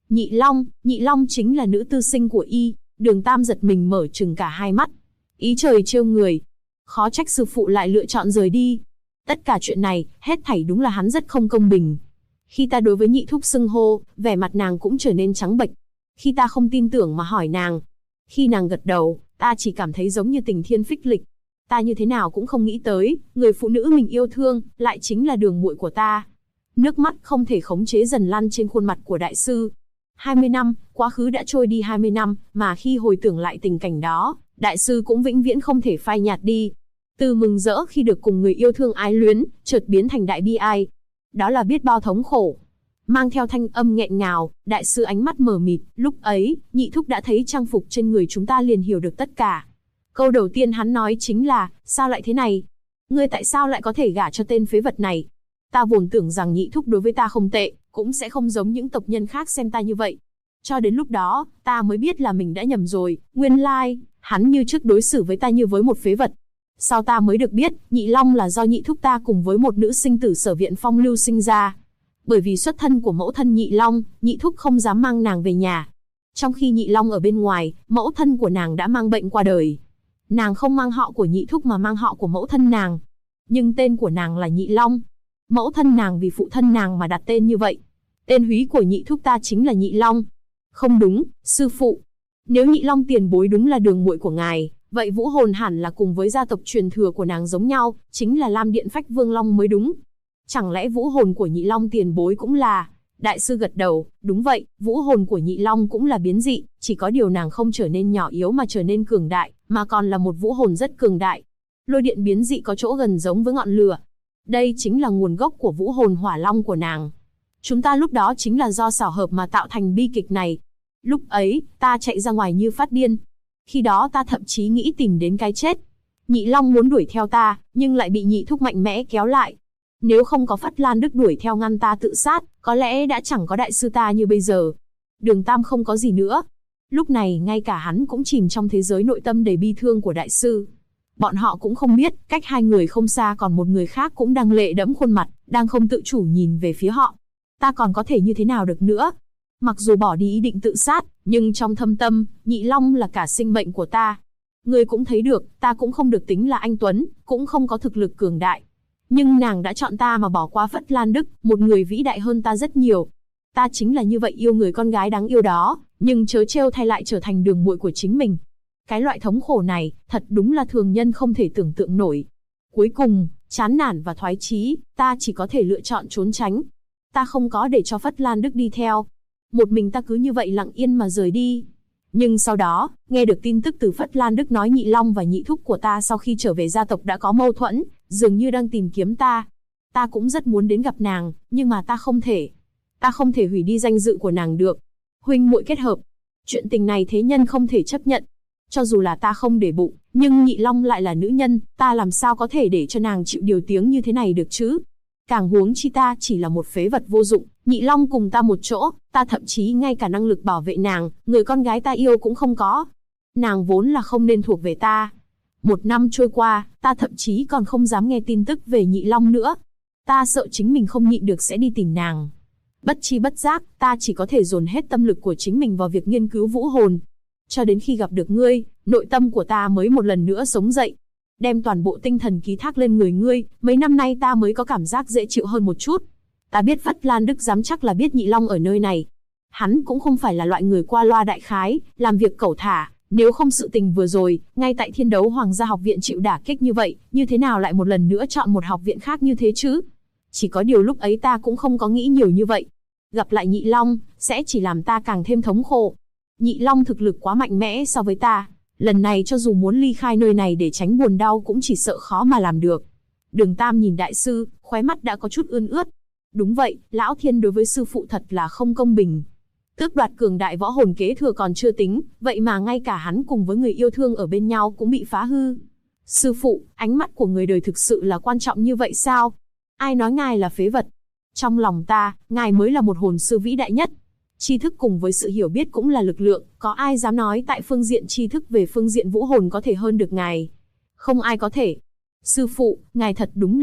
Nhị Long chính là nữ tư sinh của y. Đường Tam giật mình mở trừng cả hai mắt. Ý trời trêu người. Khó trách sư phụ lại lựa chọn rời đi. Tất cả chuyện này, hết thảy đúng là hắn rất không công bình. Khi ta đối với nhị thúc xưng hô, vẻ mặt nàng cũng trở nên trắng bệch. Khi ta không tin tưởng mà hỏi nàng. Khi nàng gật đầu, ta chỉ cảm thấy giống như tình thiên phích lịch. Ta như thế nào cũng không nghĩ tới, người phụ nữ mình yêu thương, lại chính là đường muội của ta. Nước mắt không thể khống chế dần lăn trên khuôn mặt của đại sư. 20 năm, quá khứ đã trôi đi 20 năm, mà khi hồi tưởng lại tình cảnh đó, đại sư cũng vĩnh viễn không thể phai nhạt đi. Từ mừng rỡ khi được cùng người yêu thương ái luyến, chợt biến thành đại bi ai. Đó là biết bao thống khổ. Mang theo thanh âm nghẹn ngào, đại sư ánh mắt mờ mịt, lúc ấy, nhị thúc đã thấy trang phục trên người chúng ta liền hiểu được tất cả. Câu đầu tiên hắn nói chính là, sao lại thế này? Ngươi tại sao lại có thể gả cho tên phế vật này? Ta vốn tưởng rằng nhị thúc đối với ta không tệ, cũng sẽ không giống những tộc nhân khác xem ta như vậy. Cho đến lúc đó, ta mới biết là mình đã nhầm rồi, nguyên lai, hắn như trước đối xử với ta như với một phế vật. Sau ta mới được biết, Nhị Long là do nhị thúc ta cùng với một nữ sinh tử Sở Viện Phong lưu sinh ra. Bởi vì xuất thân của mẫu thân Nhị Long, nhị thúc không dám mang nàng về nhà. Trong khi Nhị Long ở bên ngoài, mẫu thân của nàng đã mang bệnh qua đời. Nàng không mang họ của nhị thúc mà mang họ của mẫu thân nàng. Nhưng tên của nàng là Nhị Long. Mẫu thân nàng vì phụ thân nàng mà đặt tên như vậy. Tên húy của nhị thúc ta chính là Nhị Long. Không đúng, sư phụ. Nếu Nhị Long tiền bối đúng là đường muội của ngài, vậy vũ hồn hẳn là cùng với gia tộc truyền thừa của nàng giống nhau, chính là Lam Điện Phách Vương Long mới đúng. Chẳng lẽ vũ hồn của Nhị Long tiền bối cũng là... Đại sư gật đầu, đúng vậy, vũ hồn của Nhị Long cũng là biến dị, chỉ có điều nàng không trở nên nhỏ yếu mà trở nên cường đại, mà còn là một vũ hồn rất cường đại. Lôi điện biến dị có chỗ gần giống với ngọn lửa. Đây chính là nguồn gốc của vũ hồn hỏa long của nàng. Chúng ta lúc đó chính là do xảo hợp mà tạo thành bi kịch này. Lúc ấy, ta chạy ra ngoài như phát điên. Khi đó ta thậm chí nghĩ tìm đến cái chết. Nhị Long muốn đuổi theo ta, nhưng lại bị nhị thúc mạnh mẽ kéo lại. Nếu không có Phất Lan Đức đuổi theo ngăn ta tự sát, có lẽ đã chẳng có đại sư ta như bây giờ. Đường Tam không có gì nữa. Lúc này ngay cả hắn cũng chìm trong thế giới nội tâm đầy bi thương của đại sư. Bọn họ cũng không biết, cách hai người không xa còn một người khác cũng đang lệ đẫm khuôn mặt, đang không tự chủ nhìn về phía họ. Ta còn có thể như thế nào được nữa? Mặc dù bỏ đi ý định tự sát, nhưng trong thâm tâm, Nhị Long là cả sinh mệnh của ta. Ngươi cũng thấy được, ta cũng không được tính là anh tuấn, cũng không có thực lực cường đại. Nhưng nàng đã chọn ta mà bỏ qua Phất Lan Đức, một người vĩ đại hơn ta rất nhiều. Ta chính là như vậy yêu người con gái đáng yêu đó, nhưng chớ trêu thay lại trở thành đường muội của chính mình. Cái loại thống khổ này, thật đúng là thường nhân không thể tưởng tượng nổi. Cuối cùng, chán nản và thoái chí, ta chỉ có thể lựa chọn trốn tránh. Ta không có để cho Phất Lan Đức đi theo. Một mình ta cứ như vậy lặng yên mà rời đi. Nhưng sau đó, nghe được tin tức từ Phất Lan Đức nói Nhị Long và nhị thúc của ta sau khi trở về gia tộc đã có mâu thuẫn, dường như đang tìm kiếm ta. Ta cũng rất muốn đến gặp nàng, nhưng mà ta không thể. Ta không thể hủy đi danh dự của nàng được. Huynh muội kết hợp. Chuyện tình này thế nhân không thể chấp nhận. Cho dù là ta không để bụng, nhưng Nhị Long lại là nữ nhân, ta làm sao có thể để cho nàng chịu điều tiếng như thế này được chứ? Càng huống chi ta chỉ là một phế vật vô dụng, Nhị Long cùng ta một chỗ, ta thậm chí ngay cả năng lực bảo vệ nàng, người con gái ta yêu cũng không có. Nàng vốn là không nên thuộc về ta. 1 năm trôi qua, ta thậm chí còn không dám nghe tin tức về Nhị Long nữa. Ta sợ chính mình không nhịn được sẽ đi tìm nàng. Bất chi bất giác, ta chỉ có thể dồn hết tâm lực của chính mình vào việc nghiên cứu vũ hồn. Cho đến khi gặp được ngươi, nội tâm của ta mới một lần nữa sống dậy. Đem toàn bộ tinh thần ký thác lên người ngươi, mấy năm nay ta mới có cảm giác dễ chịu hơn một chút. Ta biết Phất Lan Đức dám chắc là biết Nhị Long ở nơi này. Hắn cũng không phải là loại người qua loa đại khái, làm việc cẩu thả. Nếu không sự tình vừa rồi, ngay tại Thiên Đấu Hoàng gia học viện chịu đả kích như vậy, như thế nào lại một lần nữa chọn một học viện khác như thế chứ? Chỉ có điều lúc ấy ta cũng không có nghĩ nhiều như vậy. Gặp lại Nhị Long, sẽ chỉ làm ta càng thêm thống khổ. Nhị Long thực lực quá mạnh mẽ so với ta. Lần này cho dù muốn ly khai nơi này để tránh buồn đau cũng chỉ sợ khó mà làm được. Đường Tam nhìn đại sư, khóe mắt đã có chút ươn ướt. Đúng vậy, Lão Thiên đối với sư phụ thật là không công bình. Tước đoạt cường đại võ hồn kế thừa còn chưa tính, vậy mà ngay cả hắn cùng với người yêu thương ở bên nhau cũng bị phá hư. Sư phụ, ánh mắt của người đời thực sự là quan trọng như vậy sao? Ai nói ngài là phế vật? Trong lòng ta, ngài mới là một hồn sư vĩ đại nhất. Tri thức cùng với sự hiểu biết cũng là lực lượng, có ai dám nói tại phương diện tri thức về phương diện vũ hồn có thể hơn được ngài? Không ai có thể. Sư phụ, ngài thật đúng là...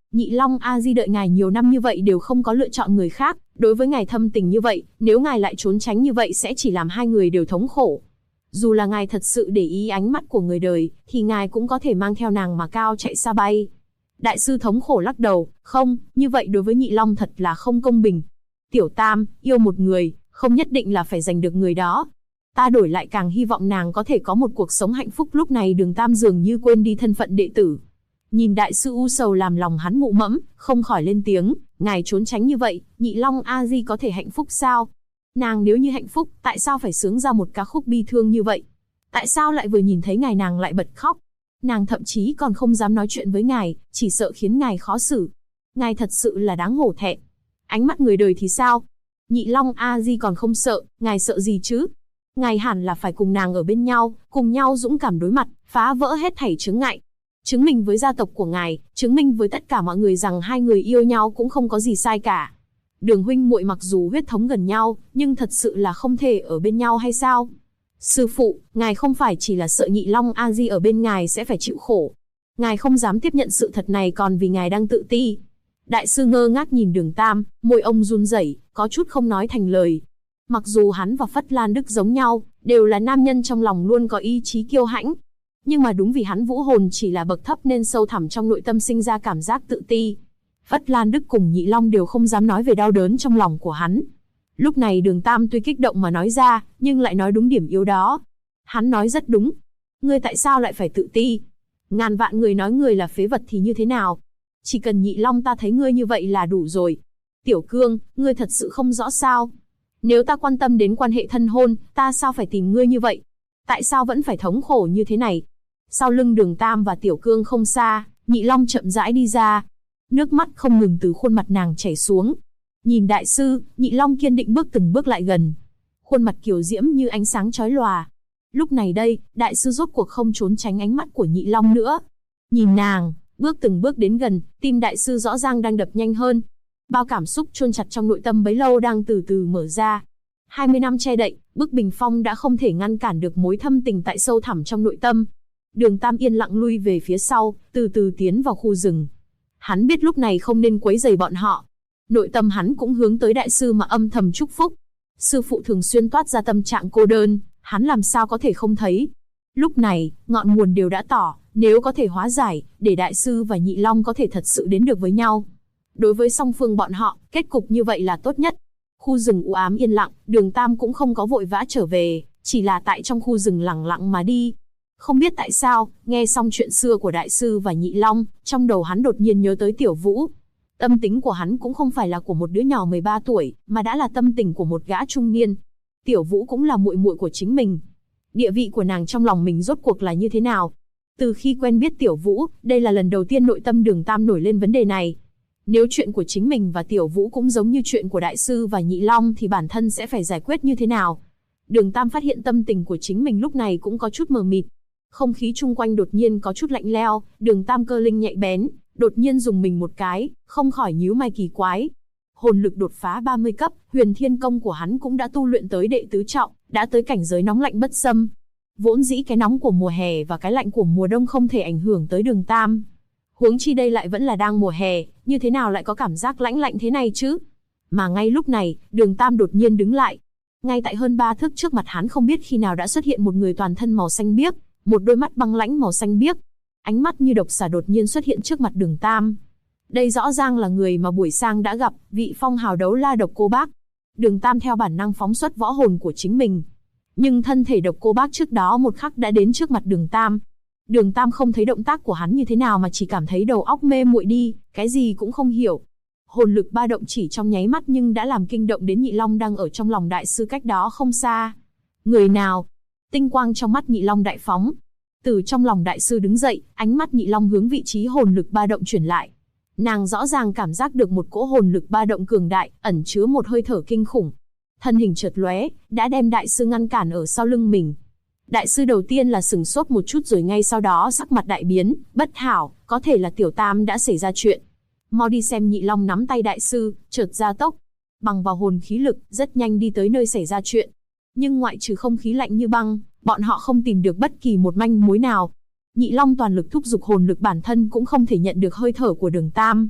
Nhị Long A Di đợi ngài nhiều năm như vậy đều không có lựa chọn người khác, đối với ngài thâm tình như vậy, nếu ngài lại trốn tránh như vậy sẽ chỉ làm hai người đều thống khổ. Dù là ngài thật sự để ý ánh mắt của người đời, thì ngài cũng có thể mang theo nàng mà cao chạy xa bay. Đại sư thống khổ lắc đầu, không, như vậy đối với Nhị Long thật là không công bình. Tiểu Tam, yêu một người, không nhất định là phải giành được người đó. Ta đổi lại càng hy vọng nàng có thể có một cuộc sống hạnh phúc. Lúc này Đường Tam dường như quên đi thân phận đệ tử. Nhìn đại sư u sầu làm lòng hắn mụ mẫm, không khỏi lên tiếng, ngài trốn tránh như vậy, Nhị Long A Di có thể hạnh phúc sao? Nàng nếu như hạnh phúc, tại sao phải sướng ra một ca khúc bi thương như vậy? Tại sao lại vừa nhìn thấy ngài nàng lại bật khóc? Nàng thậm chí còn không dám nói chuyện với ngài, chỉ sợ khiến ngài khó xử. Ngài thật sự là đáng hổ thẹn. Ánh mắt người đời thì sao? Nhị Long A Di còn không sợ, ngài sợ gì chứ? Ngài hẳn là phải cùng nàng ở bên nhau, cùng nhau dũng cảm đối mặt, phá vỡ hết thảy chướng ngại. Chứng minh với gia tộc của ngài, chứng minh với tất cả mọi người rằng hai người yêu nhau cũng không có gì sai cả. Đường huynh muội mặc dù huyết thống gần nhau, nhưng thật sự là không thể ở bên nhau hay sao? Sư phụ, ngài không phải chỉ là sợ Nhị Long A Di ở bên ngài sẽ phải chịu khổ. Ngài không dám tiếp nhận sự thật này còn vì ngài đang tự ti. Đại sư ngơ ngác nhìn Đường Tam, môi ông run rẩy, có chút không nói thành lời. Mặc dù hắn và Phất Lan Đức giống nhau, đều là nam nhân trong lòng luôn có ý chí kiêu hãnh. Nhưng mà đúng vì hắn vũ hồn chỉ là bậc thấp nên sâu thẳm trong nội tâm sinh ra cảm giác tự ti. Phất Lan Đức cùng Nhị Long đều không dám nói về đau đớn trong lòng của hắn. Lúc này Đường Tam tuy kích động mà nói ra, nhưng lại nói đúng điểm yếu đó. Hắn nói rất đúng. Ngươi tại sao lại phải tự ti? Ngàn vạn người nói người là phế vật thì như thế nào? Chỉ cần Nhị Long ta thấy ngươi như vậy là đủ rồi. Tiểu Cương, ngươi thật sự không rõ sao? Nếu ta quan tâm đến quan hệ thân hôn, ta sao phải tìm ngươi như vậy? Tại sao vẫn phải thống khổ như thế này? Sau lưng Đường Tam và Tiểu Cương không xa, Nhị Long chậm rãi đi ra. Nước mắt không ngừng từ khuôn mặt nàng chảy xuống. Nhìn đại sư, Nhị Long kiên định bước từng bước lại gần. Khuôn mặt kiều diễm như ánh sáng chói lòa. Lúc này đây, đại sư rốt cuộc không trốn tránh ánh mắt của Nhị Long nữa. Nhìn nàng, bước từng bước đến gần, tim đại sư rõ ràng đang đập nhanh hơn. Bao cảm xúc chôn chặt trong nội tâm bấy lâu đang từ từ mở ra. 20 năm che đậy, bức bình phong đã không thể ngăn cản được mối thâm tình tại sâu thẳm trong nội tâm. Đường Tam yên lặng lui về phía sau, từ từ tiến vào khu rừng. Hắn biết lúc này không nên quấy rầy bọn họ. Nội tâm hắn cũng hướng tới đại sư mà âm thầm chúc phúc. Sư phụ thường xuyên toát ra tâm trạng cô đơn, hắn làm sao có thể không thấy. Lúc này, ngọn nguồn đều đã tỏ, nếu có thể hóa giải, để đại sư và Nhị Long có thể thật sự đến được với nhau. Đối với song phương bọn họ, kết cục như vậy là tốt nhất. Khu rừng u ám yên lặng, Đường Tam cũng không có vội vã trở về, chỉ là tại trong khu rừng lặng lặng mà đi. Không biết tại sao, nghe xong chuyện xưa của đại sư và Nhị Long, trong đầu hắn đột nhiên nhớ tới Tiểu Vũ. Tâm tính của hắn cũng không phải là của một đứa nhỏ 13 tuổi, mà đã là tâm tình của một gã trung niên. Tiểu Vũ cũng là muội muội của chính mình. Địa vị của nàng trong lòng mình rốt cuộc là như thế nào? Từ khi quen biết Tiểu Vũ, đây là lần đầu tiên nội tâm Đường Tam nổi lên vấn đề này. Nếu chuyện của chính mình và Tiểu Vũ cũng giống như chuyện của đại sư và Nhị Long thì bản thân sẽ phải giải quyết như thế nào? Đường Tam phát hiện tâm tình của chính mình lúc này cũng có chút mờ mịt. Không khí chung quanh đột nhiên có chút lạnh lẽo, Đường Tam cơ linh nhạy bén, đột nhiên dùng mình một cái, không khỏi nhíu mày kỳ quái. Hồn lực đột phá 30 cấp, Huyền Thiên Công của hắn cũng đã tu luyện tới đệ tứ trọng, đã tới cảnh giới nóng lạnh bất xâm. Vốn dĩ cái nóng của mùa hè và cái lạnh của mùa đông không thể ảnh hưởng tới Đường Tam. Huống chi đây lại vẫn là đang mùa hè, như thế nào lại có cảm giác lãnh lạnh thế này chứ? Mà ngay lúc này, Đường Tam đột nhiên đứng lại. Ngay tại hơn 3 thước trước mặt hắn không biết khi nào đã xuất hiện một người toàn thân màu xanh biếc, một đôi mắt băng lãnh màu xanh biếc. Ánh mắt như độc xà đột nhiên xuất hiện trước mặt Đường Tam. Đây rõ ràng là người mà buổi sáng đã gặp, vị phong hào đấu la Độc Cô Bác. Đường Tam theo bản năng phóng xuất võ hồn của chính mình. Nhưng thân thể Độc Cô Bác trước đó một khắc đã đến trước mặt Đường Tam. Đường Tam không thấy động tác của hắn như thế nào mà chỉ cảm thấy đầu óc mê muội đi, cái gì cũng không hiểu. Hồn lực ba động chỉ trong nháy mắt nhưng đã làm kinh động đến Nhị Long đang ở trong lòng đại sư cách đó không xa. Người nào? Tinh quang trong mắt Nhị Long đại phóng. Từ trong lòng đại sư đứng dậy, ánh mắt Nhị Long hướng vị trí hồn lực ba động chuyển lại. Nàng rõ ràng cảm giác được một cỗ hồn lực ba động cường đại, ẩn chứa một hơi thở kinh khủng. Thân hình chợt lóe, đã đem đại sư ngăn cản ở sau lưng mình. Đại sư đầu tiên là sửng sốt một chút rồi ngay sau đó sắc mặt đại biến, bất hảo, có thể là Tiểu Tam đã xảy ra chuyện. Mau đi xem. Nhị Long nắm tay đại sư, chợt gia tốc, bằng vào hồn khí lực, rất nhanh đi tới nơi xảy ra chuyện. Nhưng ngoại trừ không khí lạnh như băng, bọn họ không tìm được bất kỳ một manh mối nào. Nhị Long toàn lực thúc giục hồn lực bản thân cũng không thể nhận được hơi thở của Đường Tam.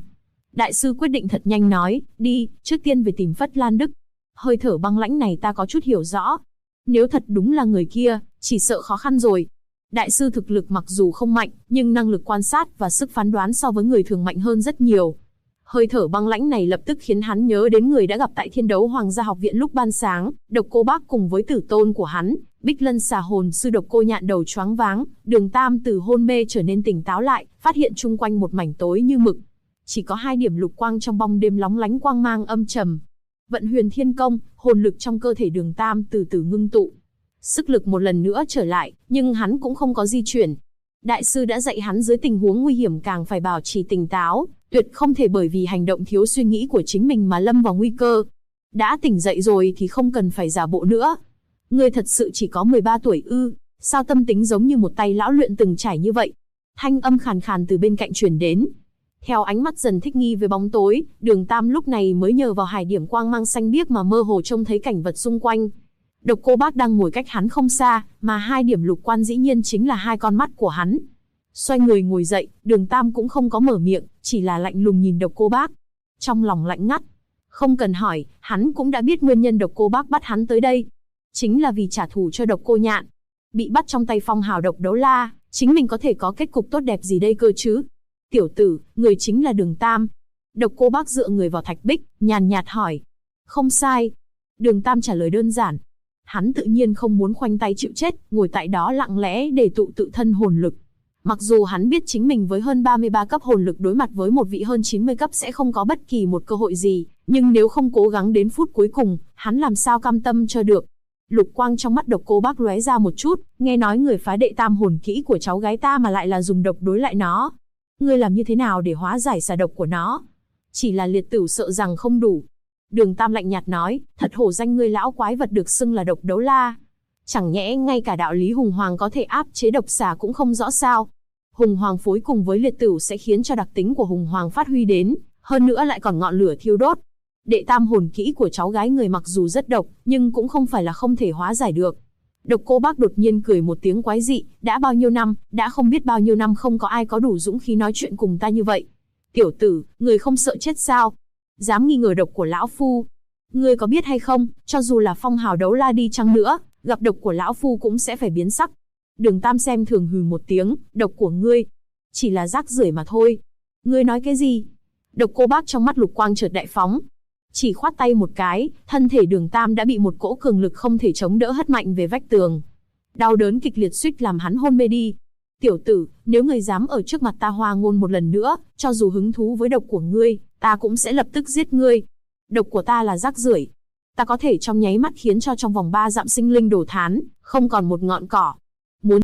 Đại sư quyết định thật nhanh nói, đi, trước tiên về tìm Phất Lan Đức. Hơi thở băng lãnh này ta có chút hiểu rõ. Nếu thật đúng là người kia, chỉ sợ khó khăn rồi. Đại sư thực lực mặc dù không mạnh, nhưng năng lực quan sát và sức phán đoán so với người thường mạnh hơn rất nhiều. Hơi thở băng lãnh này lập tức khiến hắn nhớ đến người đã gặp tại Thiên Đấu Hoàng gia học viện lúc ban sáng, Độc Cô Bác cùng với tử tôn của hắn, Bích Lân Xà Hồn sư Độc Cô Nhạn đầu choáng váng, Đường Tam từ hôn mê trở nên tỉnh táo lại, phát hiện chung quanh một mảnh tối như mực. Chỉ có 2 điểm lục quang trong bóng đêm lóng lánh quang mang âm trầm. Vận Huyền Thiên Công, hồn lực trong cơ thể Đường Tam từ từ ngưng tụ. Sức lực một lần nữa trở lại, nhưng hắn cũng không có di chuyển. Đại sư đã dạy hắn dưới tình huống nguy hiểm càng phải bảo trì tỉnh táo, tuyệt không thể bởi vì hành động thiếu suy nghĩ của chính mình mà lâm vào nguy cơ. Đã tỉnh dậy rồi thì không cần phải giả bộ nữa. Ngươi thật sự chỉ có 13 tuổi ư? Sao tâm tính giống như một tay lão luyện từng trải như vậy? Thanh âm khàn khàn từ bên cạnh truyền đến. Theo ánh mắt dần thích nghi với bóng tối, Đường Tam lúc này mới nhờ vào hải điểm quang mang xanh biếc mà mơ hồ trông thấy cảnh vật xung quanh. Độc Cô Bác đang ngồi cách hắn không xa, mà 2 điểm lục quan dĩ nhiên chính là 2 con mắt của hắn. Xoay người ngồi dậy, Đường Tam cũng không có mở miệng, chỉ là lạnh lùng nhìn Độc Cô Bác. Trong lòng lạnh ngắt. Không cần hỏi, hắn cũng đã biết nguyên nhân Độc Cô Bác bắt hắn tới đây. Chính là vì trả thù cho Độc Cô Nhạn. Bị bắt trong tay Phong Hào Độc Đấu La, chính mình có thể có kết cục tốt đẹp gì đây cơ chứ? Tiểu tử, người chính là Đường Tam. Độc Cô Bác dựa người vào thạch bích, nhàn nhạt hỏi. Không sai. Đường Tam trả lời đơn giản. Hắn tự nhiên không muốn khoanh tay chịu chết, ngồi tại đó lặng lẽ để tụ tự thân hồn lực. Mặc dù hắn biết chính mình với hơn 33 cấp hồn lực đối mặt với một vị hơn 90 cấp sẽ không có bất kỳ một cơ hội gì, nhưng nếu không cố gắng đến phút cuối cùng, hắn làm sao cam tâm cho được. Lục quang trong mắt Độc Cô Bác lóe ra một chút, nghe nói người phá đệ tam hồn kỹ của cháu gái ta mà lại là dùng độc đối lại nó. Ngươi làm như thế nào để hóa giải xà độc của nó? Chỉ là liệt tửu sợ rằng không đủ. Đường Tam lạnh nhạt nói, thật hổ danh ngươi lão quái vật được xưng là Độc Đấu La. Chẳng nhẽ ngay cả đạo lý Hùng Hoàng có thể áp chế độc xà cũng không rõ sao? Hùng Hoàng phối cùng với liệt tửu sẽ khiến cho đặc tính của Hùng Hoàng phát huy đến, hơn nữa lại còn ngọn lửa thiêu đốt. Đệ tam hồn kỹ của cháu gái người mặc dù rất độc, nhưng cũng không phải là không thể hóa giải được. Độc Cô Bác đột nhiên cười một tiếng quái dị, đã bao nhiêu năm, đã không biết bao nhiêu năm không có ai có đủ dũng khí nói chuyện cùng ta như vậy. Tiểu tử, người không sợ chết sao? Dám nghi ngờ độc của lão phu. Ngươi có biết hay không, cho dù là Phong Hào Đấu La đi chăng nữa, gặp độc của lão phu cũng sẽ phải biến sắc. Đường Tam xem thường hừ một tiếng, độc của ngươi chỉ là rác rưởi mà thôi. Ngươi nói cái gì? Độc Cô Bác trong mắt lục quang chợt đại phóng. Chỉ khoát tay một cái, thân thể Đường Tam đã bị một cỗ cường lực không thể chống đỡ hất mạnh về vách tường. Đau đớn kịch liệt suýt làm hắn hôn mê đi. Tiểu tử, nếu ngươi dám ở trước mặt ta hoa ngôn một lần nữa, cho dù hứng thú với độc của ngươi, ta cũng sẽ lập tức giết ngươi. Độc của ta là rác rưởi. Ta có thể trong nháy mắt khiến cho trong vòng 3 dặm sinh linh đổ thán, không còn một ngọn cỏ. Muốn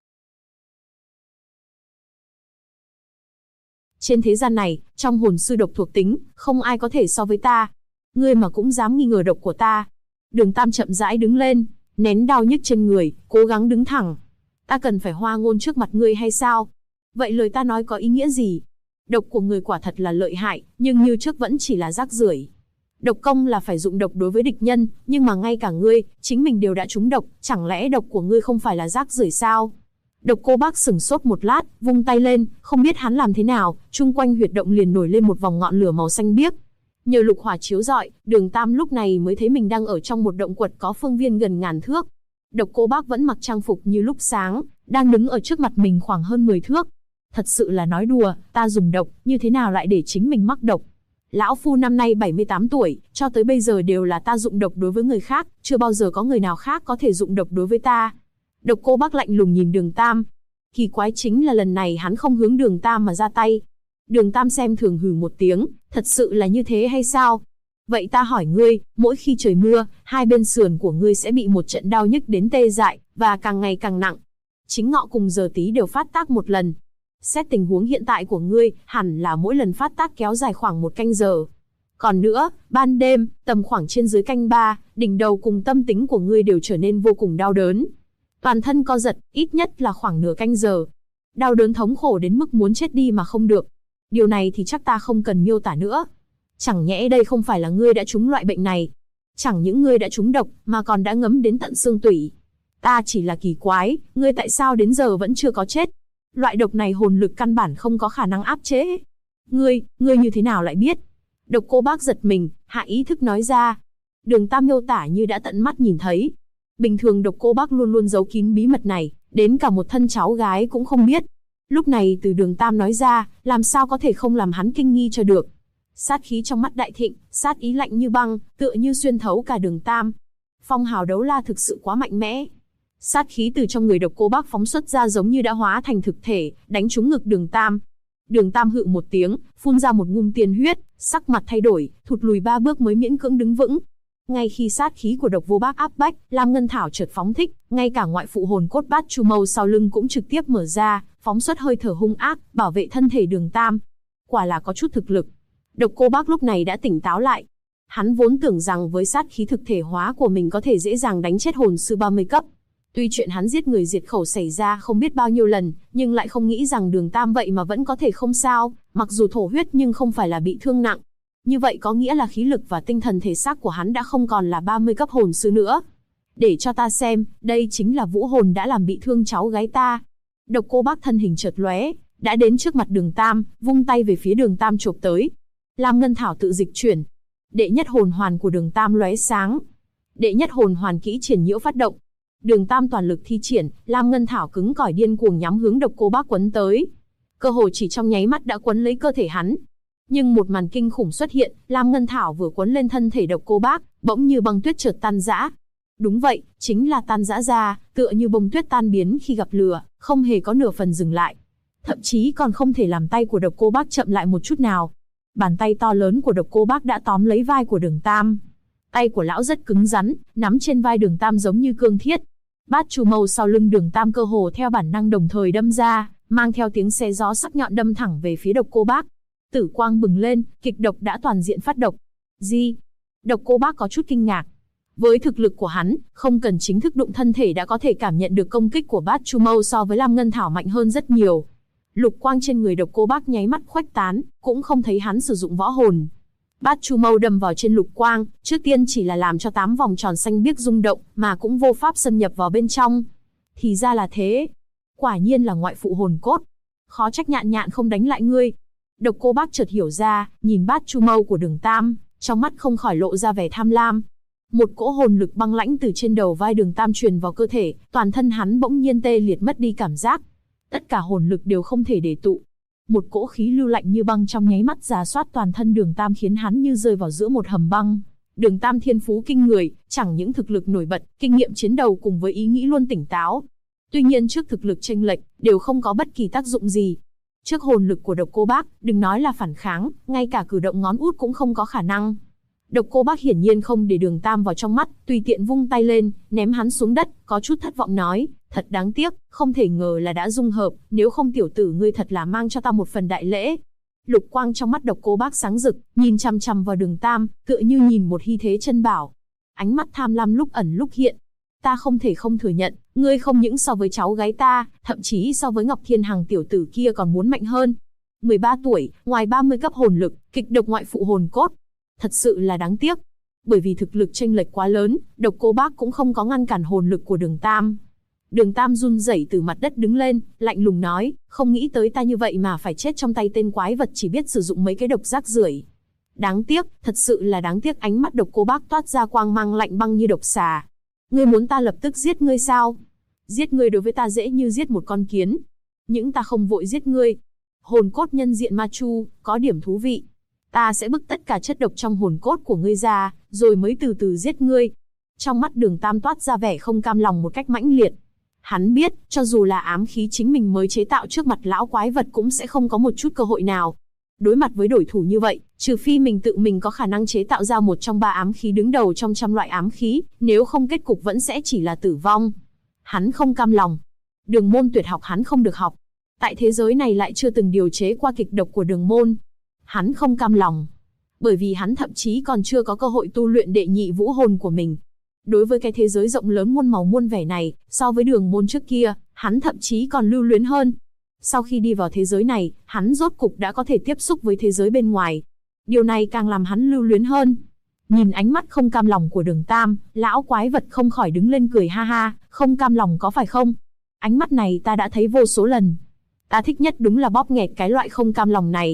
trên thế gian này, trong hồn sư độc thuộc tính, không ai có thể so với ta. Ngươi mà cũng dám nghi ngờ độc của ta. Đường Tam chậm rãi đứng lên, nén đau nhức trên người, cố gắng đứng thẳng. Ta cần phải hoa ngôn trước mặt ngươi hay sao? Vậy lời ta nói có ý nghĩa gì? Độc của người quả thật là lợi hại, nhưng như trước vẫn chỉ là rác rưởi. Độc công là phải dụng độc đối với địch nhân, nhưng mà ngay cả ngươi, chính mình đều đã trúng độc, chẳng lẽ độc của ngươi không phải là rác rưởi sao? Độc Cô Bác sửng sốt một lát, vung tay lên, không biết hắn làm thế nào, chung quanh huyệt động liền nổi lên một vòng ngọn lửa màu xanh biếc. Nhờ lục hỏa chiếu rọi, Đường Tam lúc này mới thấy mình đang ở trong một động quật có phương viên gần ngàn thước. Độc Cô Bác vẫn mặc trang phục như lúc sáng, đang đứng ở trước mặt mình khoảng hơn 10 thước. Thật sự là nói đùa, ta dùng độc, như thế nào lại để chính mình mắc độc? Lão phu năm nay 78 tuổi, cho tới bây giờ đều là ta dụng độc đối với người khác, chưa bao giờ có người nào khác có thể dụng độc đối với ta. Độc Cô Bác lạnh lùng nhìn Đường Tam. Kỳ quái chính là lần này hắn không hướng Đường Tam mà ra tay. Đường Tam xem thường hừ một tiếng, thật sự là như thế hay sao? Vậy ta hỏi ngươi, mỗi khi trời mưa, hai bên sườn của ngươi sẽ bị một trận đau nhức đến tê dại, và càng ngày càng nặng. Chính ngọ cùng giờ tí đều phát tác một lần. Xét tình huống hiện tại của ngươi, hẳn là mỗi lần phát tác kéo dài khoảng 1 canh giờ. Còn nữa, ban đêm, tầm khoảng trên dưới canh 3, đỉnh đầu cùng tâm tính của ngươi đều trở nên vô cùng đau đớn. Toàn thân co giật, ít nhất là khoảng nửa canh giờ. Đau đớn thống khổ đến mức muốn chết đi mà không được. Điều này thì chắc ta không cần miêu tả nữa. Chẳng nhẽ đây không phải là ngươi đã trúng loại bệnh này? Chẳng những ngươi đã trúng độc, mà còn đã ngấm đến tận xương tủy. Ta chỉ là kỳ quái, ngươi tại sao đến giờ vẫn chưa có chết? Loại độc này hồn lực căn bản không có khả năng áp chế. Ngươi như thế nào lại biết? Độc Cô Bác giật mình, hạ ý thức nói ra. Đường Tam miêu tả như đã tận mắt nhìn thấy. Bình thường Độc Cô Bác luôn luôn giấu kín bí mật này, đến cả một thân cháu gái cũng không biết. Lúc này từ Đường Tam nói ra, làm sao có thể không làm hắn kinh nghi cho được. Sát khí trong mắt đại thịnh, sát ý lạnh như băng, tựa như xuyên thấu cả Đường Tam. Phong hào đấu la thực sự quá mạnh mẽ. Sát khí từ trong người Độc Cô Bác phóng xuất ra giống như đã hóa thành thực thể, đánh trúng ngực Đường Tam. Đường Tam hự một tiếng, phun ra một ngụm tiên huyết, sắc mặt thay đổi, thụt lùi 3 bước mới miễn cưỡng đứng vững. Ngay khi sát khí của Độc Vô Bác áp bách, Lam Ngân Thảo chợt phóng thích, ngay cả ngoại phụ hồn cốt Bát Chu Mâu sau lưng cũng trực tiếp mở ra, phóng xuất hơi thở hung ác, bảo vệ thân thể Đường Tam. Quả là có chút thực lực. Độc Cô Bác lúc này đã tỉnh táo lại. Hắn vốn tưởng rằng với sát khí thực thể hóa của mình có thể dễ dàng đánh chết hồn sư 30 cấp. Tuy chuyện hắn giết người diệt khẩu xảy ra không biết bao nhiêu lần, nhưng lại không nghĩ rằng Đường Tam vậy mà vẫn có thể không sao, mặc dù thổ huyết nhưng không phải là bị thương nặng. Như vậy có nghĩa là khí lực và tinh thần thể xác của hắn đã không còn là 30 cấp hồn sư nữa. Để cho ta xem, đây chính là vũ hồn đã làm bị thương cháu gái ta. Độc Cô Bác thân hình chợt lóe, đã đến trước mặt Đường Tam, vung tay về phía Đường Tam chộp tới. Lam Ngân Thảo tự dịch chuyển. Đệ nhất hồn hoàn của Đường Tam lóe sáng. Đệ nhất hồn hoàn kỹ triển nhiễu phát động. Đường Tam toàn lực thi triển, Lam Ngân Thảo cứng cỏi điên cuồng nhắm hướng Độc Cô Bác quấn tới. Cơ hồ chỉ trong nháy mắt đã quấn lấy cơ thể hắn. Nhưng một màn kinh khủng xuất hiện, Lam Ngân Thảo vừa quấn lên thân thể Độc Cô Bác, bỗng như băng tuyết chợt tan rã. Đúng vậy, chính là tan rã ra, tựa như bông tuyết tan biến khi gặp lửa, không hề có nửa phần dừng lại. Thậm chí còn không thể làm tay của Độc Cô Bác chậm lại một chút nào. Bàn tay to lớn của Độc Cô Bác đã tóm lấy vai của Đường Tam. Tay của lão rất cứng rắn, nắm trên vai Đường Tam giống như cương thiết. Bát Chu Mâu sau lưng Đường Tam cơ hồ theo bản năng đồng thời đâm ra, mang theo tiếng xé gió sắc nhọn đâm thẳng về phía Độc Cô Bác. Tử quang bừng lên, kịch độc đã toàn diện phát độc. Gì? Độc Cô Bác có chút kinh ngạc. Với thực lực của hắn, không cần chính thức đụng thân thể đã có thể cảm nhận được công kích của Bát Chu Mâu so với Lam Ngân Thảo mạnh hơn rất nhiều. Lục quang trên người Độc Cô Bác nháy mắt khuếch tán, cũng không thấy hắn sử dụng võ hồn. Bát Chu Mâu đâm vào trên lục quang, trước tiên chỉ là làm cho 8 vòng tròn xanh biếc rung động, mà cũng vô pháp xâm nhập vào bên trong. Thì ra là thế. Quả nhiên là ngoại phụ hồn cốt. Khó trách Nhạn Nhạn không đánh lại ngươi. Độc Cô Bác chợt hiểu ra, nhìn Bát Chu Mâu của Đường Tam, trong mắt không khỏi lộ ra vẻ tham lam. Một cỗ hồn lực băng lãnh từ trên đầu vai Đường Tam truyền vào cơ thể, toàn thân hắn bỗng nhiên tê liệt mất đi cảm giác. Tất cả hồn lực đều không thể để tụ. Một cỗ khí lưu lạnh như băng trong nháy mắt rà soát toàn thân Đường Tam khiến hắn như rơi vào giữa một hầm băng. Đường Tam thiên phú kinh người, chẳng những thực lực nổi bật, kinh nghiệm chiến đấu cùng với ý nghĩ luôn tỉnh táo. Tuy nhiên trước thực lực chênh lệch, đều không có bất kỳ tác dụng gì. Trước hồn lực của Độc Cô Bác, đừng nói là phản kháng, ngay cả cử động ngón út cũng không có khả năng. Độc Cô Bác hiển nhiên không để Đường Tam vào trong mắt, tùy tiện vung tay lên, ném hắn xuống đất, có chút thất vọng nói, thật đáng tiếc, không thể ngờ là đã dung hợp, nếu không tiểu tử ngươi thật là mang cho ta một phần đại lễ. Lục quang trong mắt Độc Cô Bác sáng rực, nhìn chằm chằm vào Đường Tam, tựa như nhìn một hy thế chân bảo. Ánh mắt tham lam lúc ẩn lúc hiện. Ta không thể không thừa nhận, ngươi không những so với cháu gái ta, thậm chí so với Ngọc Thiên Hằng tiểu tử kia còn muốn mạnh hơn. 13 tuổi, ngoài 30 cấp hồn lực, kịch độc ngoại phụ hồn cốt. Thật sự là đáng tiếc. Bởi vì thực lực chênh lệch quá lớn, Độc Cô Bác cũng không có ngăn cản hồn lực của Đường Tam. Đường Tam run rẩy từ mặt đất đứng lên, lạnh lùng nói, không nghĩ tới ta như vậy mà phải chết trong tay tên quái vật chỉ biết sử dụng mấy cái độc rác rưởi. Đáng tiếc, thật sự là đáng tiếc. Ánh mắt Độc Cô Bác toát ra quang mang lạnh băng như độc xà. Ngươi muốn ta lập tức giết ngươi sao? Giết ngươi đối với ta dễ như giết một con kiến. Nhưng ta không vội giết ngươi. Hồn cốt nhân diện ma chu, có điểm thú vị. Ta sẽ bức tất cả chất độc trong hồn cốt của ngươi ra, rồi mới từ từ giết ngươi. Trong mắt Đường Tam toát ra vẻ không cam lòng một cách mãnh liệt. Hắn biết, cho dù là ám khí chính mình mới chế tạo trước mặt lão quái vật cũng sẽ không có một chút cơ hội nào. Đối mặt với đối thủ như vậy, trừ phi mình tự mình có khả năng chế tạo ra một trong 3 ám khí đứng đầu trong trăm loại ám khí, nếu không kết cục vẫn sẽ chỉ là tử vong. Hắn không cam lòng. Đường môn tuyệt học hắn không được học. Tại thế giới này lại chưa từng điều chế qua kịch độc của Đường môn. Hắn không cam lòng. Bởi vì hắn thậm chí còn chưa có cơ hội tu luyện đệ nhị vũ hồn của mình. Đối với cái thế giới rộng lớn muôn màu muôn vẻ này, so với Đường môn trước kia, hắn thậm chí còn lưu luyến hơn. Sau khi đi vào thế giới này, hắn rốt cục đã có thể tiếp xúc với thế giới bên ngoài. Điều này càng làm hắn lưu luyến hơn. Nhìn ánh mắt không cam lòng của Đường Tam, lão quái vật không khỏi đứng lên cười ha ha, không cam lòng có phải không? Ánh mắt này ta đã thấy vô số lần. Ta thích nhất đúng là bóp nghẹt cái loại không cam lòng này.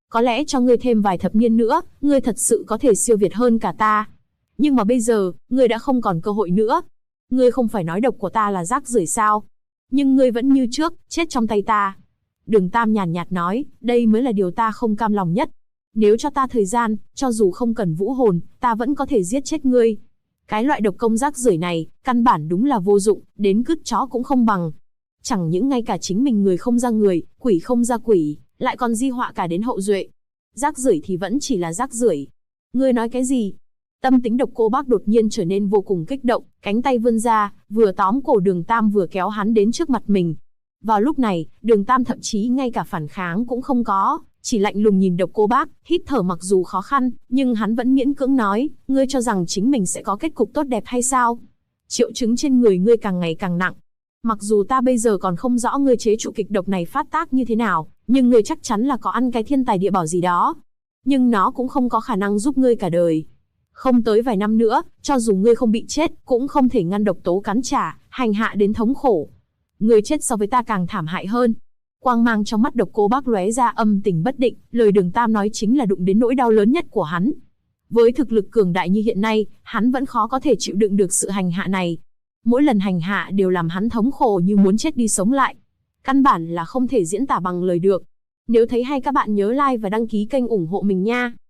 Có lẽ cho ngươi thêm vài thập niên nữa, ngươi thật sự có thể siêu việt hơn cả ta. Nhưng mà bây giờ, ngươi đã không còn cơ hội nữa. Ngươi không phải nói độc của ta là rác rưởi sao? Nhưng ngươi vẫn như trước, chết trong tay ta. Đường Tam nhàn nhạt nói, đây mới là điều ta không cam lòng nhất. Nếu cho ta thời gian, cho dù không cần vũ hồn, ta vẫn có thể giết chết ngươi. Cái loại độc công rác rưởi này, căn bản đúng là vô dụng, đến cứt chó cũng không bằng. Chẳng những ngay cả chính mình người không ra người, quỷ không ra quỷ, lại còn di họa cả đến hậu duệ. Rác rưởi thì vẫn chỉ là rác rưởi. Ngươi nói cái gì? Tâm tính Độc Cô Bác đột nhiên trở nên vô cùng kích động, cánh tay vươn ra, vừa tóm cổ Đường Tam vừa kéo hắn đến trước mặt mình. Vào lúc này, Đường Tam thậm chí ngay cả phản kháng cũng không có, chỉ lạnh lùng nhìn Độc Cô Bác, hít thở mặc dù khó khăn, nhưng hắn vẫn miễn cưỡng nói, ngươi cho rằng chính mình sẽ có kết cục tốt đẹp hay sao? Triệu chứng trên người ngươi càng ngày càng nặng. Mặc dù ta bây giờ còn không rõ ngươi chế trụ kịch độc này phát tác như thế nào, nhưng ngươi chắc chắn là có ăn cái thiên tài địa bảo gì đó. Nhưng nó cũng không có khả năng giúp ngươi cả đời. Không tới vài năm nữa, cho dù ngươi không bị chết, cũng không thể ngăn độc tố cắn trả, hành hạ đến thống khổ. Ngươi chết so với ta càng thảm hại hơn. Quang mang trong mắt Độc Cô Bác lóe ra âm tình bất định, lời Đường Tam nói chính là đụng đến nỗi đau lớn nhất của hắn. Với thực lực cường đại như hiện nay, hắn vẫn khó có thể chịu đựng được sự hành hạ này. Mỗi lần hành hạ đều làm hắn thống khổ như muốn chết đi sống lại. Căn bản là không thể diễn tả bằng lời được. Nếu thấy hay các bạn nhớ like và đăng ký kênh ủng hộ mình nha.